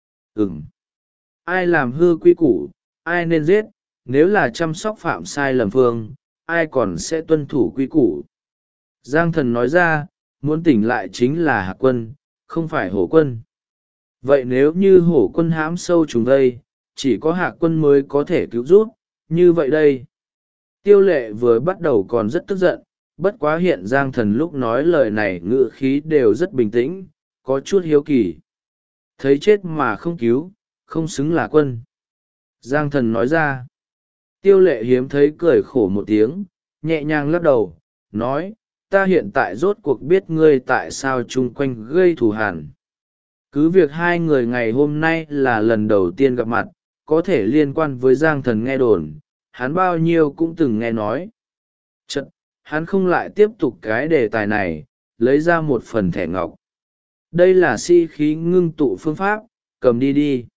Ai làm hư quy củ, ai nên giết, nếu là chăm sóc phạm sai lầm phương, ai còn sẽ tuân thủ quy củ. Giang Thần nói ra, muốn tỉnh lại chính là Hạc quân, không phải Hổ quân. Vậy nếu như Hổ quân hãm sâu trùng đây, chỉ có Hạc quân mới có thể cứu giúp, như vậy đây. Tiêu Lệ vừa bắt đầu còn rất tức giận, bất quá hiện Giang Thần lúc nói lời này ngữ khí đều rất bình tĩnh, có chút hiếu kỳ. Thấy chết mà không cứu, không xứng là quân. Giang Thần nói ra. Tiêu Lệ hiếm thấy cười khổ một tiếng, nhẹ nhàng lắc đầu, nói, ta hiện tại rốt cuộc biết ngươi tại sao chung quanh gây thù hằn. Cứ việc hai người ngày hôm nay là lần đầu tiên gặp mặt, có thể liên quan với Giang Thần nghe đồn, hắn bao nhiêu cũng từng nghe nói. Chật, hắn không lại tiếp tục cái đề tài này, lấy ra một phần thẻ ngọc. Đây là khí ngưng tụ phương pháp, cầm đi đi.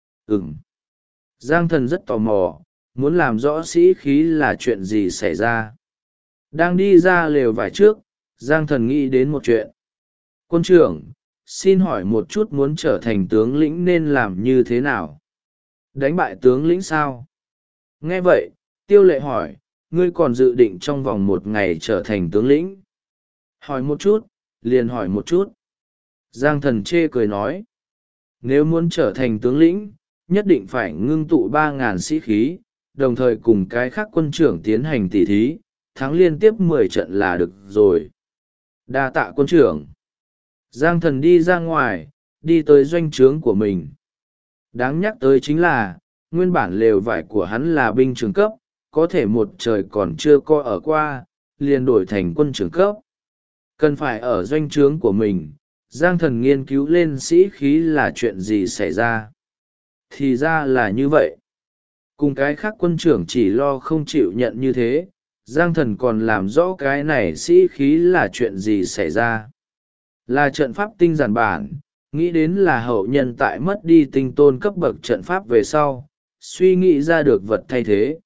Giang Thần rất tò mò, muốn làm rõ khí là chuyện gì xảy ra. Đang đi ra lều vải trước, Giang Thần nghĩ đến một chuyện. Quân trưởng, xin hỏi một chút, muốn trở thành tướng lĩnh nên làm như thế nào? Đánh bại tướng lĩnh sao? Nghe vậy, Tiêu Lệ hỏi, ngươi còn dự định trong vòng 1 ngày trở thành tướng lĩnh? Hỏi một chút, liền hỏi một chút. Giang Thần chê cười nói, nếu muốn trở thành tướng lĩnh, nhất định phải ngưng tụ 3.000 sĩ khí, đồng thời cùng cái khác quân trưởng tiến hành tỉ thí, thắng liên tiếp 10 trận là được rồi. Đa tạ quân trưởng. Giang Thần đi ra ngoài, đi tới doanh trướng của mình. Đáng nhắc tới chính là, nguyên bản lều vải của hắn là binh trưởng cấp, có thể một trời còn chưa coi ở qua, liền đổi thành quân trưởng cấp. Cần phải ở doanh trướng của mình, Giang Thần nghiên cứu lên sĩ khí là chuyện gì xảy ra. Thì ra là như vậy. Cùng cái khác quân trưởng chỉ lo không chịu nhận như thế, Giang Thần còn làm rõ cái này sĩ khí là chuyện gì xảy ra. Là trận pháp tinh giản bản, nghĩ đến là hậu nhân tại mất đi tinh tôn cấp bậc trận pháp về sau, suy nghĩ ra được vật thay thế.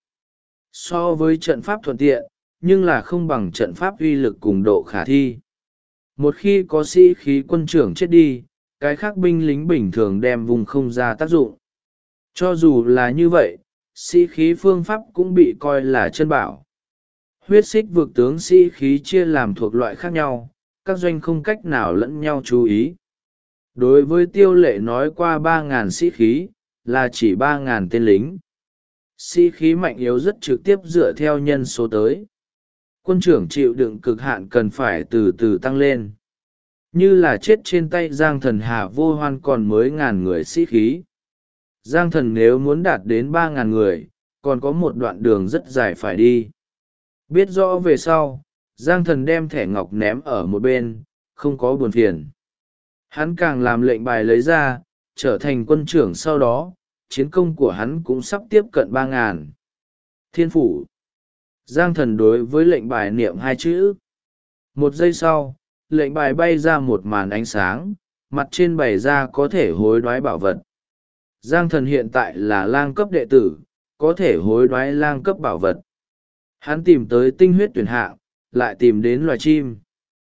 So với trận pháp thuận tiện, nhưng là không bằng trận pháp uy lực cùng độ khả thi. Một khi có sĩ khí quân trưởng chết đi, cái khác binh lính bình thường đem vùng không ra tác dụng. Cho dù là như vậy, sĩ khí phương pháp cũng bị coi là chân bảo. Huyết xích vực tướng sĩ khí chia làm thuộc loại khác nhau, các doanh không cách nào lẫn nhau chú ý. Đối với Tiêu Lệ nói qua 3.000 sĩ khí, là chỉ 3.000 tên lính. Sĩ khí mạnh yếu rất trực tiếp dựa theo nhân số tới. Quân trưởng chịu đựng cực hạn cần phải từ từ tăng lên. Như là chết trên tay Giang Thần Hà Vô Hoan còn mới 1.000 người sĩ khí. Giang Thần nếu muốn đạt đến 3.000 người, còn có một đoạn đường rất dài phải đi. Biết rõ về sau, Giang Thần đem thẻ ngọc ném ở một bên, không có buồn phiền. Hắn càng làm lệnh bài lấy ra, trở thành quân trưởng sau đó, chiến công của hắn cũng sắp tiếp cận 3.000. Thiên phủ. Giang Thần đối với lệnh bài niệm 2 chữ. 1 giây sau, lệnh bài bay ra một màn ánh sáng, mặt trên bày ra có thể hối đoái bảo vật. Giang thần hiện tại là lang cấp đệ tử, có thể hối đoái lang cấp bảo vật. Hắn tìm tới tinh huyết tuyển hạng, lại tìm đến loài chim.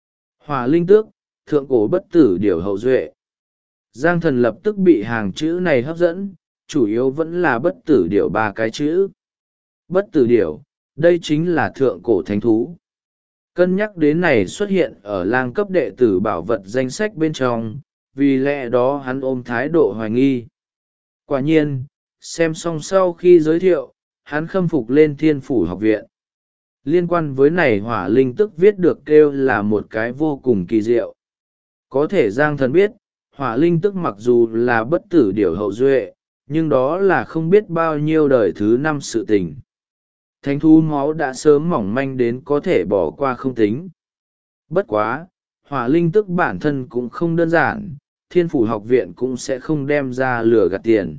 Hỏa linh tước, thượng cổ bất tử điểu hậu duệ. Giang thần lập tức bị hàng chữ này hấp dẫn, chủ yếu vẫn là bất tử điểu ba cái chữ. Bất tử điểu, đây chính là thượng cổ thánh thú. Cân nhắc đến này xuất hiện ở lang cấp đệ tử bảo vật danh sách bên trong, vì lẽ đó hắn ôm thái độ hoài nghi. Quả nhiên, xem xong sau khi giới thiệu, hắn khâm phục lên Thiên Phủ học viện. Liên quan với này hỏa linh tức viết được kêu là một cái vô cùng kỳ diệu. Có thể Giang thần biết, hỏa linh tức mặc dù là bất tử điểu hậu duệ, nhưng đó là không biết bao nhiêu đời thứ năm sự tình. Thánh thú máu đã sớm mỏng manh đến có thể bỏ qua không tính. Bất quá, hỏa linh tức bản thân cũng không đơn giản, Thiên Phủ học viện cũng sẽ không đem ra lừa gạt tiền.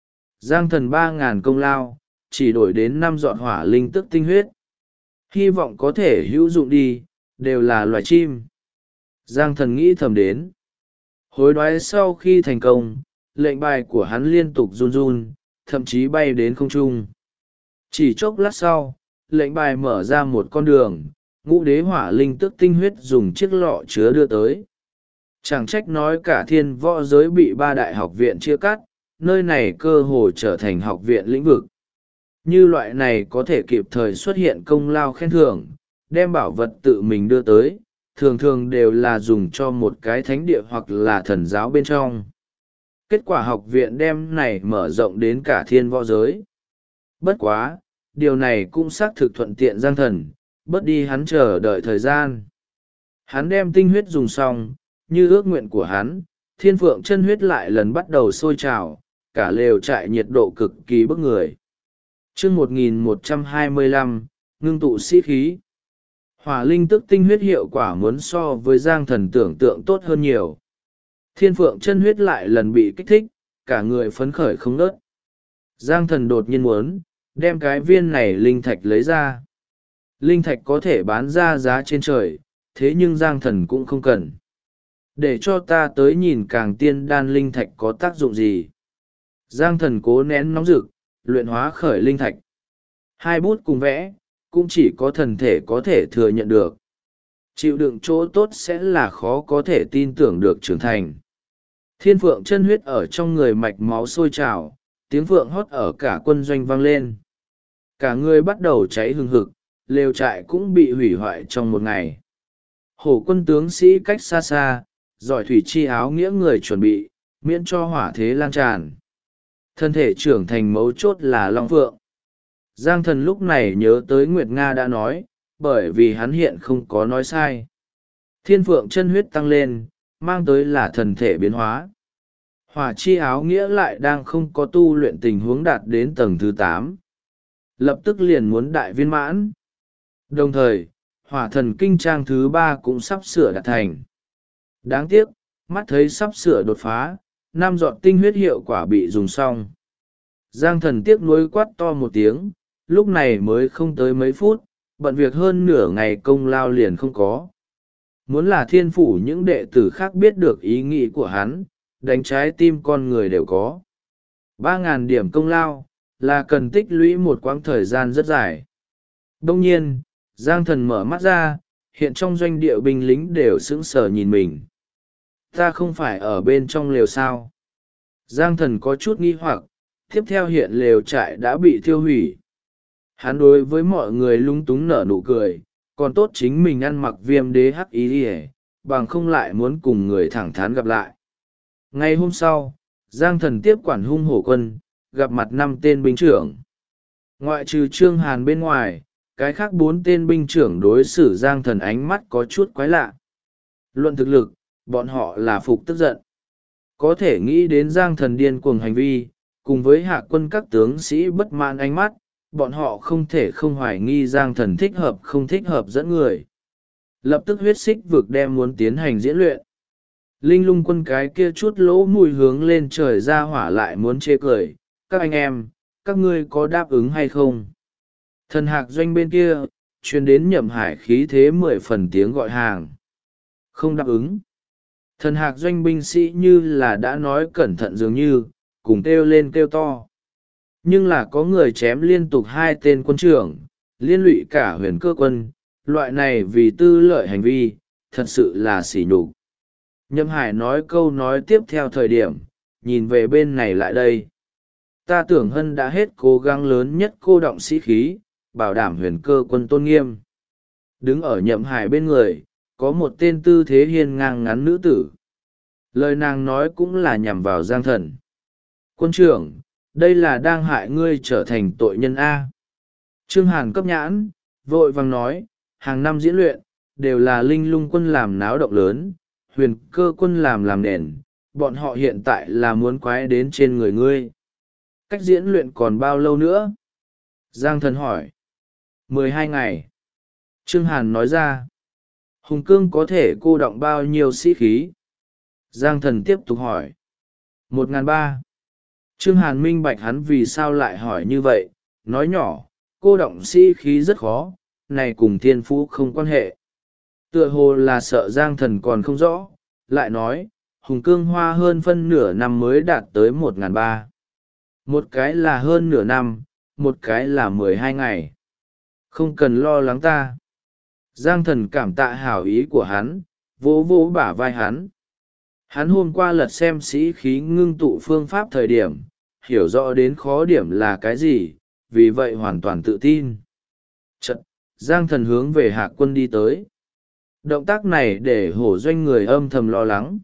Giang thần 3.000 công lao, chỉ đổi đến 5 giọt hỏa linh tức tinh huyết. Hy vọng có thể hữu dụng đi, đều là loài chim. Giang thần nghĩ thầm đến. Hối đoái sau khi thành công, lệnh bài của hắn liên tục run run, thậm chí bay đến không trung. Chỉ chốc lát sau, lệnh bài mở ra một con đường, ngũ đế hỏa linh tức tinh huyết dùng chiếc lọ chứa đưa tới. Chẳng trách nói cả thiên võ giới bị 3 đại học viện chia cắt, nơi này cơ hồ trở thành học viện lĩnh vực. Như loại này có thể kịp thời xuất hiện công lao khen thưởng, đem bảo vật tự mình đưa tới, thường thường đều là dùng cho một cái thánh địa hoặc là thần giáo bên trong. Kết quả học viện đem này mở rộng đến cả thiên võ giới. Bất quá, điều này cũng xác thực thuận tiện Giang thần, bớt đi hắn chờ đợi thời gian. Hắn đem tinh huyết dùng xong, như ước nguyện của hắn, thiên phượng chân huyết lại lần bắt đầu sôi trào, cả lều trại nhiệt độ cực kỳ bức người. Chương 1125, ngưng tụ sĩ khí. Hỏa linh tức tinh huyết hiệu quả muốn so với Giang thần tưởng tượng tốt hơn nhiều. Thiên phượng chân huyết lại lần bị kích thích, cả người phấn khởi không ngớt. Giang thần đột nhiên muốn đem cái viên này linh thạch lấy ra. Linh thạch có thể bán ra giá trên trời, thế nhưng Giang thần cũng không cần. Để cho ta tới nhìn càng tiên đan linh thạch có tác dụng gì. Giang thần cố nén nóng rực, luyện hóa khởi linh thạch. 2 bút cùng vẽ, cũng chỉ có thần thể có thể thừa nhận được. Chịu đựng chỗ tốt sẽ là khó có thể tin tưởng được trưởng thành. Thiên phượng chân huyết ở trong người mạch máu sôi trào, tiếng phượng hót ở cả quân doanh vang lên. Cả người bắt đầu cháy hừng hực, lều trại cũng bị hủy hoại trong một ngày. Hổ quân tướng sĩ cách xa xa, giỏi thủy chi áo nghĩa người chuẩn bị, miễn cho hỏa thế lan tràn. Thân thể trưởng thành mấu chốt là Long Phượng. Giang thần lúc này nhớ tới Nguyệt Nga đã nói, bởi vì hắn hiện không có nói sai. Thiên phượng chân huyết tăng lên, mang tới là thần thể biến hóa. Hỏa chi áo nghĩa lại đang không có tu luyện tình huống đạt đến tầng thứ 8. Lập tức liền muốn đại viên mãn. Đồng thời, hỏa thần kinh trang thứ 3 cũng sắp sửa đạt thành. Đáng tiếc, mắt thấy sắp sửa đột phá, 5 giọt tinh huyết hiệu quả bị dùng xong. Giang thần tiếc nuối quát to một tiếng, lúc này mới không tới mấy phút, bận việc hơn nửa ngày công lao liền không có. Muốn là thiên phủ những đệ tử khác biết được ý nghĩ của hắn, đánh trái tim con người đều có. 3.000 điểm công lao, là cần tích lũy một quãng thời gian rất dài. Đông nhiên, Giang thần mở mắt ra, hiện trong doanh địa binh lính đều sững sờ nhìn mình. Ta không phải ở bên trong lều sao? Giang thần có chút nghi hoặc, tiếp theo hiện lều trại đã bị thiêu hủy. Hắn đối với mọi người lung túng nở nụ cười, còn tốt chính mình ăn mặc viêm đế hắc ý đi, bằng không lại muốn cùng người thẳng thắn gặp lại. Ngày hôm sau, Giang thần tiếp quản hung hổ quân, gặp mặt 5 tên binh trưởng. Ngoại trừ Trương Hàn bên ngoài, cái khác 4 tên binh trưởng đối xử Giang thần ánh mắt có chút quái lạ. Luận thực lực, bọn họ là phục tức giận. Có thể nghĩ đến Giang thần điên cuồng hành vi, cùng với hạ quân các tướng sĩ bất mãn ánh mắt, bọn họ không thể không hoài nghi Giang thần thích hợp không thích hợp dẫn người. Lập tức huyết xích vực đem muốn tiến hành diễn luyện. Linh lung quân cái kia chút lỗ mùi hướng lên trời ra hỏa lại muốn chê cười. Các anh em, các ngươi có đáp ứng hay không? Thần hạc doanh bên kia, truyền đến Nhậm Hải khí thế 10 phần tiếng gọi hàng. không đáp ứng. Thần hạc doanh binh sĩ như là đã nói cẩn thận dường như, cùng kêu lên kêu to. Nhưng là có người chém liên tục hai tên quân trưởng, liên lụy cả huyền cơ quân, loại này vì tư lợi hành vi, thật sự là sỉ nhục. Nhậm Hải nói câu nói tiếp theo thời điểm, nhìn về bên này lại đây. Ta tưởng Hân đã hết cố gắng lớn nhất cô động sĩ khí, bảo đảm huyền cơ quân tôn nghiêm. Đứng ở Nhậm Hải bên người, có một tên tư thế hiên ngang ngắn nữ tử. Lời nàng nói cũng là nhằm vào Giang Thần. Quân trưởng, đây là đang hại ngươi trở thành tội nhân A. Trương Hàn cấp nhãn, vội vàng nói, hàng năm diễn luyện, đều là linh lung quân làm náo động lớn, huyền cơ quân làm nền, bọn họ hiện tại là muốn quái đến trên người ngươi. Cách diễn luyện còn bao lâu nữa? Giang Thần hỏi. 12 ngày. Trương Hàn nói ra. Hùng Cương có thể cô động bao nhiêu sĩ khí? Giang Thần tiếp tục hỏi. 1.300. Trương Hàn minh bạch hắn vì sao lại hỏi như vậy, nói nhỏ, cô động sĩ khí rất khó, này cùng thiên phú không quan hệ. Tựa hồ là sợ Giang Thần còn không rõ, lại nói, Hùng Cương hoa hơn phân nửa năm mới đạt tới 1.300. Một cái là hơn nửa năm, một cái là 12 ngày. Không cần lo lắng ta. Giang Thần cảm tạ hảo ý của hắn, vỗ vỗ bả vai hắn. Hắn hôm qua lật xem sĩ khí ngưng tụ phương pháp thời điểm, hiểu rõ đến khó điểm là cái gì, vì vậy hoàn toàn tự tin. Chật, Giang Thần hướng về Hạc Quân đi tới. Động tác này để hổ doanh người âm thầm lo lắng.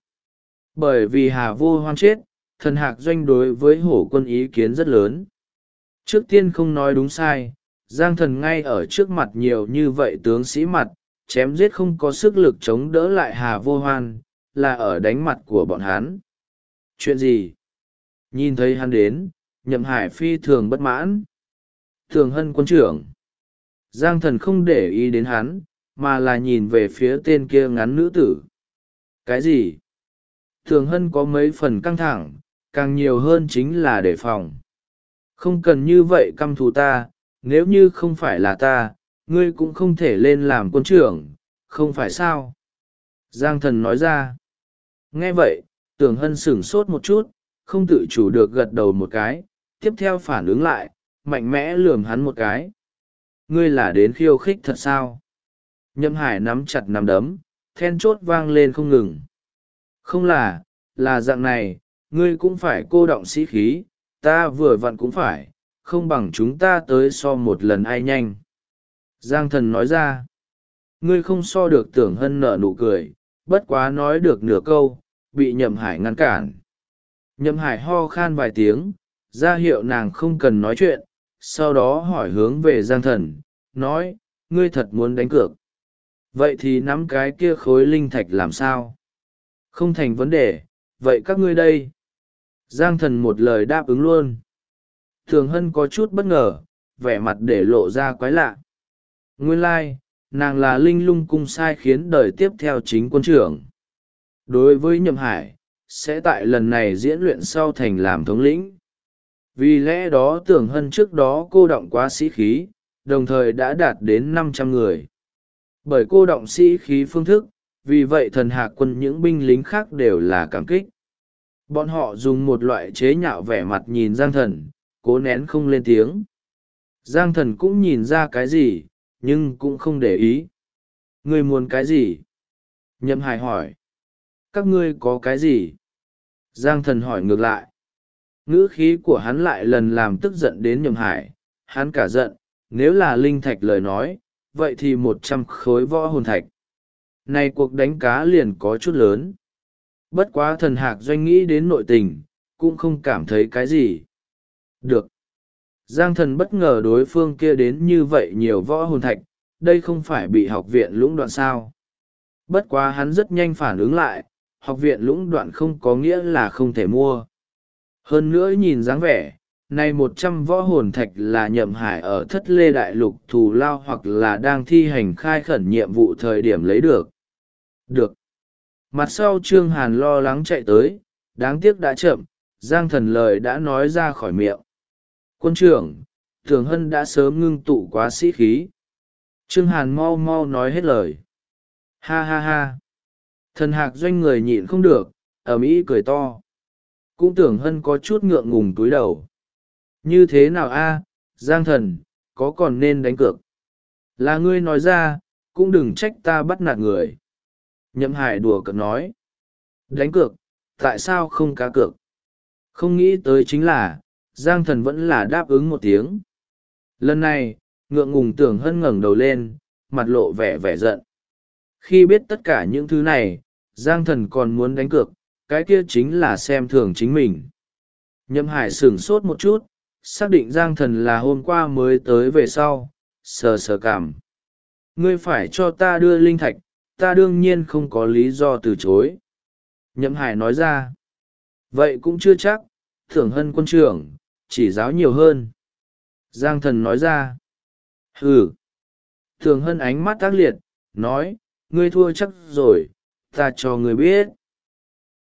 Bởi vì Hà Vô Hoan chết, thần Hạc Doanh đối với hổ quân ý kiến rất lớn. Trước tiên không nói đúng sai, Giang Thần ngay ở trước mặt nhiều như vậy tướng sĩ mặt, chém giết không có sức lực chống đỡ lại Hà Vô Hoan, là ở đánh mặt của bọn hắn. Chuyện gì? Nhìn thấy hắn đến, Nhậm Hải phi thường bất mãn. Thường Hân quân trưởng. Giang Thần không để ý đến hắn, mà là nhìn về phía tên kia ngắn nữ tử. Cái gì? Thường Hân có mấy phần căng thẳng, càng nhiều hơn chính là đề phòng. Không cần như vậy căm thù ta, nếu như không phải là ta, ngươi cũng không thể lên làm quân trưởng, không phải sao? Giang Thần nói ra. Nghe vậy, Tưởng Hân sửng sốt một chút, không tự chủ được gật đầu một cái, tiếp theo phản ứng lại, mạnh mẽ lườm hắn một cái. Ngươi là đến khiêu khích thật sao? Nhậm Hải nắm chặt nắm đấm, then chốt vang lên không ngừng. Không là dạng này, ngươi cũng phải cô động sĩ khí, ta vừa vặn cũng phải, không bằng chúng ta tới so một lần ai nhanh. Giang Thần nói ra. Ngươi không so được. Tưởng Hân nở nụ cười, bất quá nói được nửa câu, bị Nhậm Hải ngăn cản. Nhậm Hải ho khan vài tiếng, ra hiệu nàng không cần nói chuyện, sau đó hỏi hướng về Giang Thần, nói, ngươi thật muốn đánh cược. Vậy thì nắm cái kia khối linh thạch làm sao? Không thành vấn đề, vậy các ngươi đây? Giang Thần một lời đáp ứng luôn. Thường Hân có chút bất ngờ, vẻ mặt để lộ ra quái lạ. Nguyên lai, nàng là linh lung cung sai khiến đời tiếp theo chính quân trưởng. Đối với Nhậm Hải, sẽ tại lần này diễn luyện sau thành làm thống lĩnh. Vì lẽ đó Tưởng Hân trước đó cô động quá sĩ khí, đồng thời đã đạt đến 500 người. Bởi cô động sĩ khí phương thức, vì vậy thần Hạc Quân những binh lính khác đều là cảm kích. Bọn họ dùng một loại chế nhạo vẻ mặt nhìn Giang Thần, cố nén không lên tiếng. Giang Thần cũng nhìn ra cái gì, nhưng cũng không để ý. Ngươi muốn cái gì? Nhậm Hải hỏi. Các ngươi có cái gì? Giang Thần hỏi ngược lại. Ngữ khí của hắn lại lần làm tức giận đến Nhậm Hải. Hắn cả giận, nếu là linh thạch lời nói, vậy thì 100 khối võ hồn thạch. Này cuộc đánh cá liền có chút lớn. Bất quá thần Hạc Doanh nghĩ đến nội tình, cũng không cảm thấy cái gì. Được. Giang Thần bất ngờ đối phương kia đến như vậy nhiều võ hồn thạch, đây không phải bị học viện lũng đoạn sao. Bất quá hắn rất nhanh phản ứng lại, học viện lũng đoạn không có nghĩa là không thể mua. Hơn nữa nhìn dáng vẻ, này 100 võ hồn thạch là Nhậm Hải ở Thất Lê Đại Lục thù lao hoặc là đang thi hành khai khẩn nhiệm vụ thời điểm lấy được. Được. Mặt sau Trương Hàn lo lắng chạy tới, đáng tiếc đã chậm, Giang Thần lời đã nói ra khỏi miệng. Quân trưởng, Thường Hân đã sớm ngưng tụ quá sĩ khí. Trương Hàn mau mau nói hết lời. Ha ha ha. Thần hạc doanh người nhịn không được, ầm ĩ cười to. Cũng tưởng hân có chút ngượng ngùng túi đầu. Như thế nào a, Giang thần, có còn nên đánh cược? Là ngươi nói ra, cũng đừng trách ta bắt nạt người. Nhậm Hải đùa cợt nói. Đánh cược, tại sao không cá cược? Không nghĩ tới chính là, Giang thần vẫn là đáp ứng một tiếng. Lần này, ngượng ngùng tưởng hân ngẩng đầu lên, mặt lộ vẻ vẻ giận. Khi biết tất cả những thứ này, Giang thần còn muốn đánh cược, cái kia chính là xem thường chính mình. Nhậm Hải sửng sốt một chút, xác định Giang thần là hôm qua mới tới về sau, sờ sờ cảm. Ngươi phải cho ta đưa linh thạch, ta đương nhiên không có lý do từ chối. Nhậm Hải nói ra. Vậy cũng chưa chắc, Thưởng Hân quân trưởng, chỉ giáo nhiều hơn. Giang thần nói ra. Ừ. Thưởng Hân ánh mắt tác liệt, nói, ngươi thua chắc rồi, ta cho ngươi biết.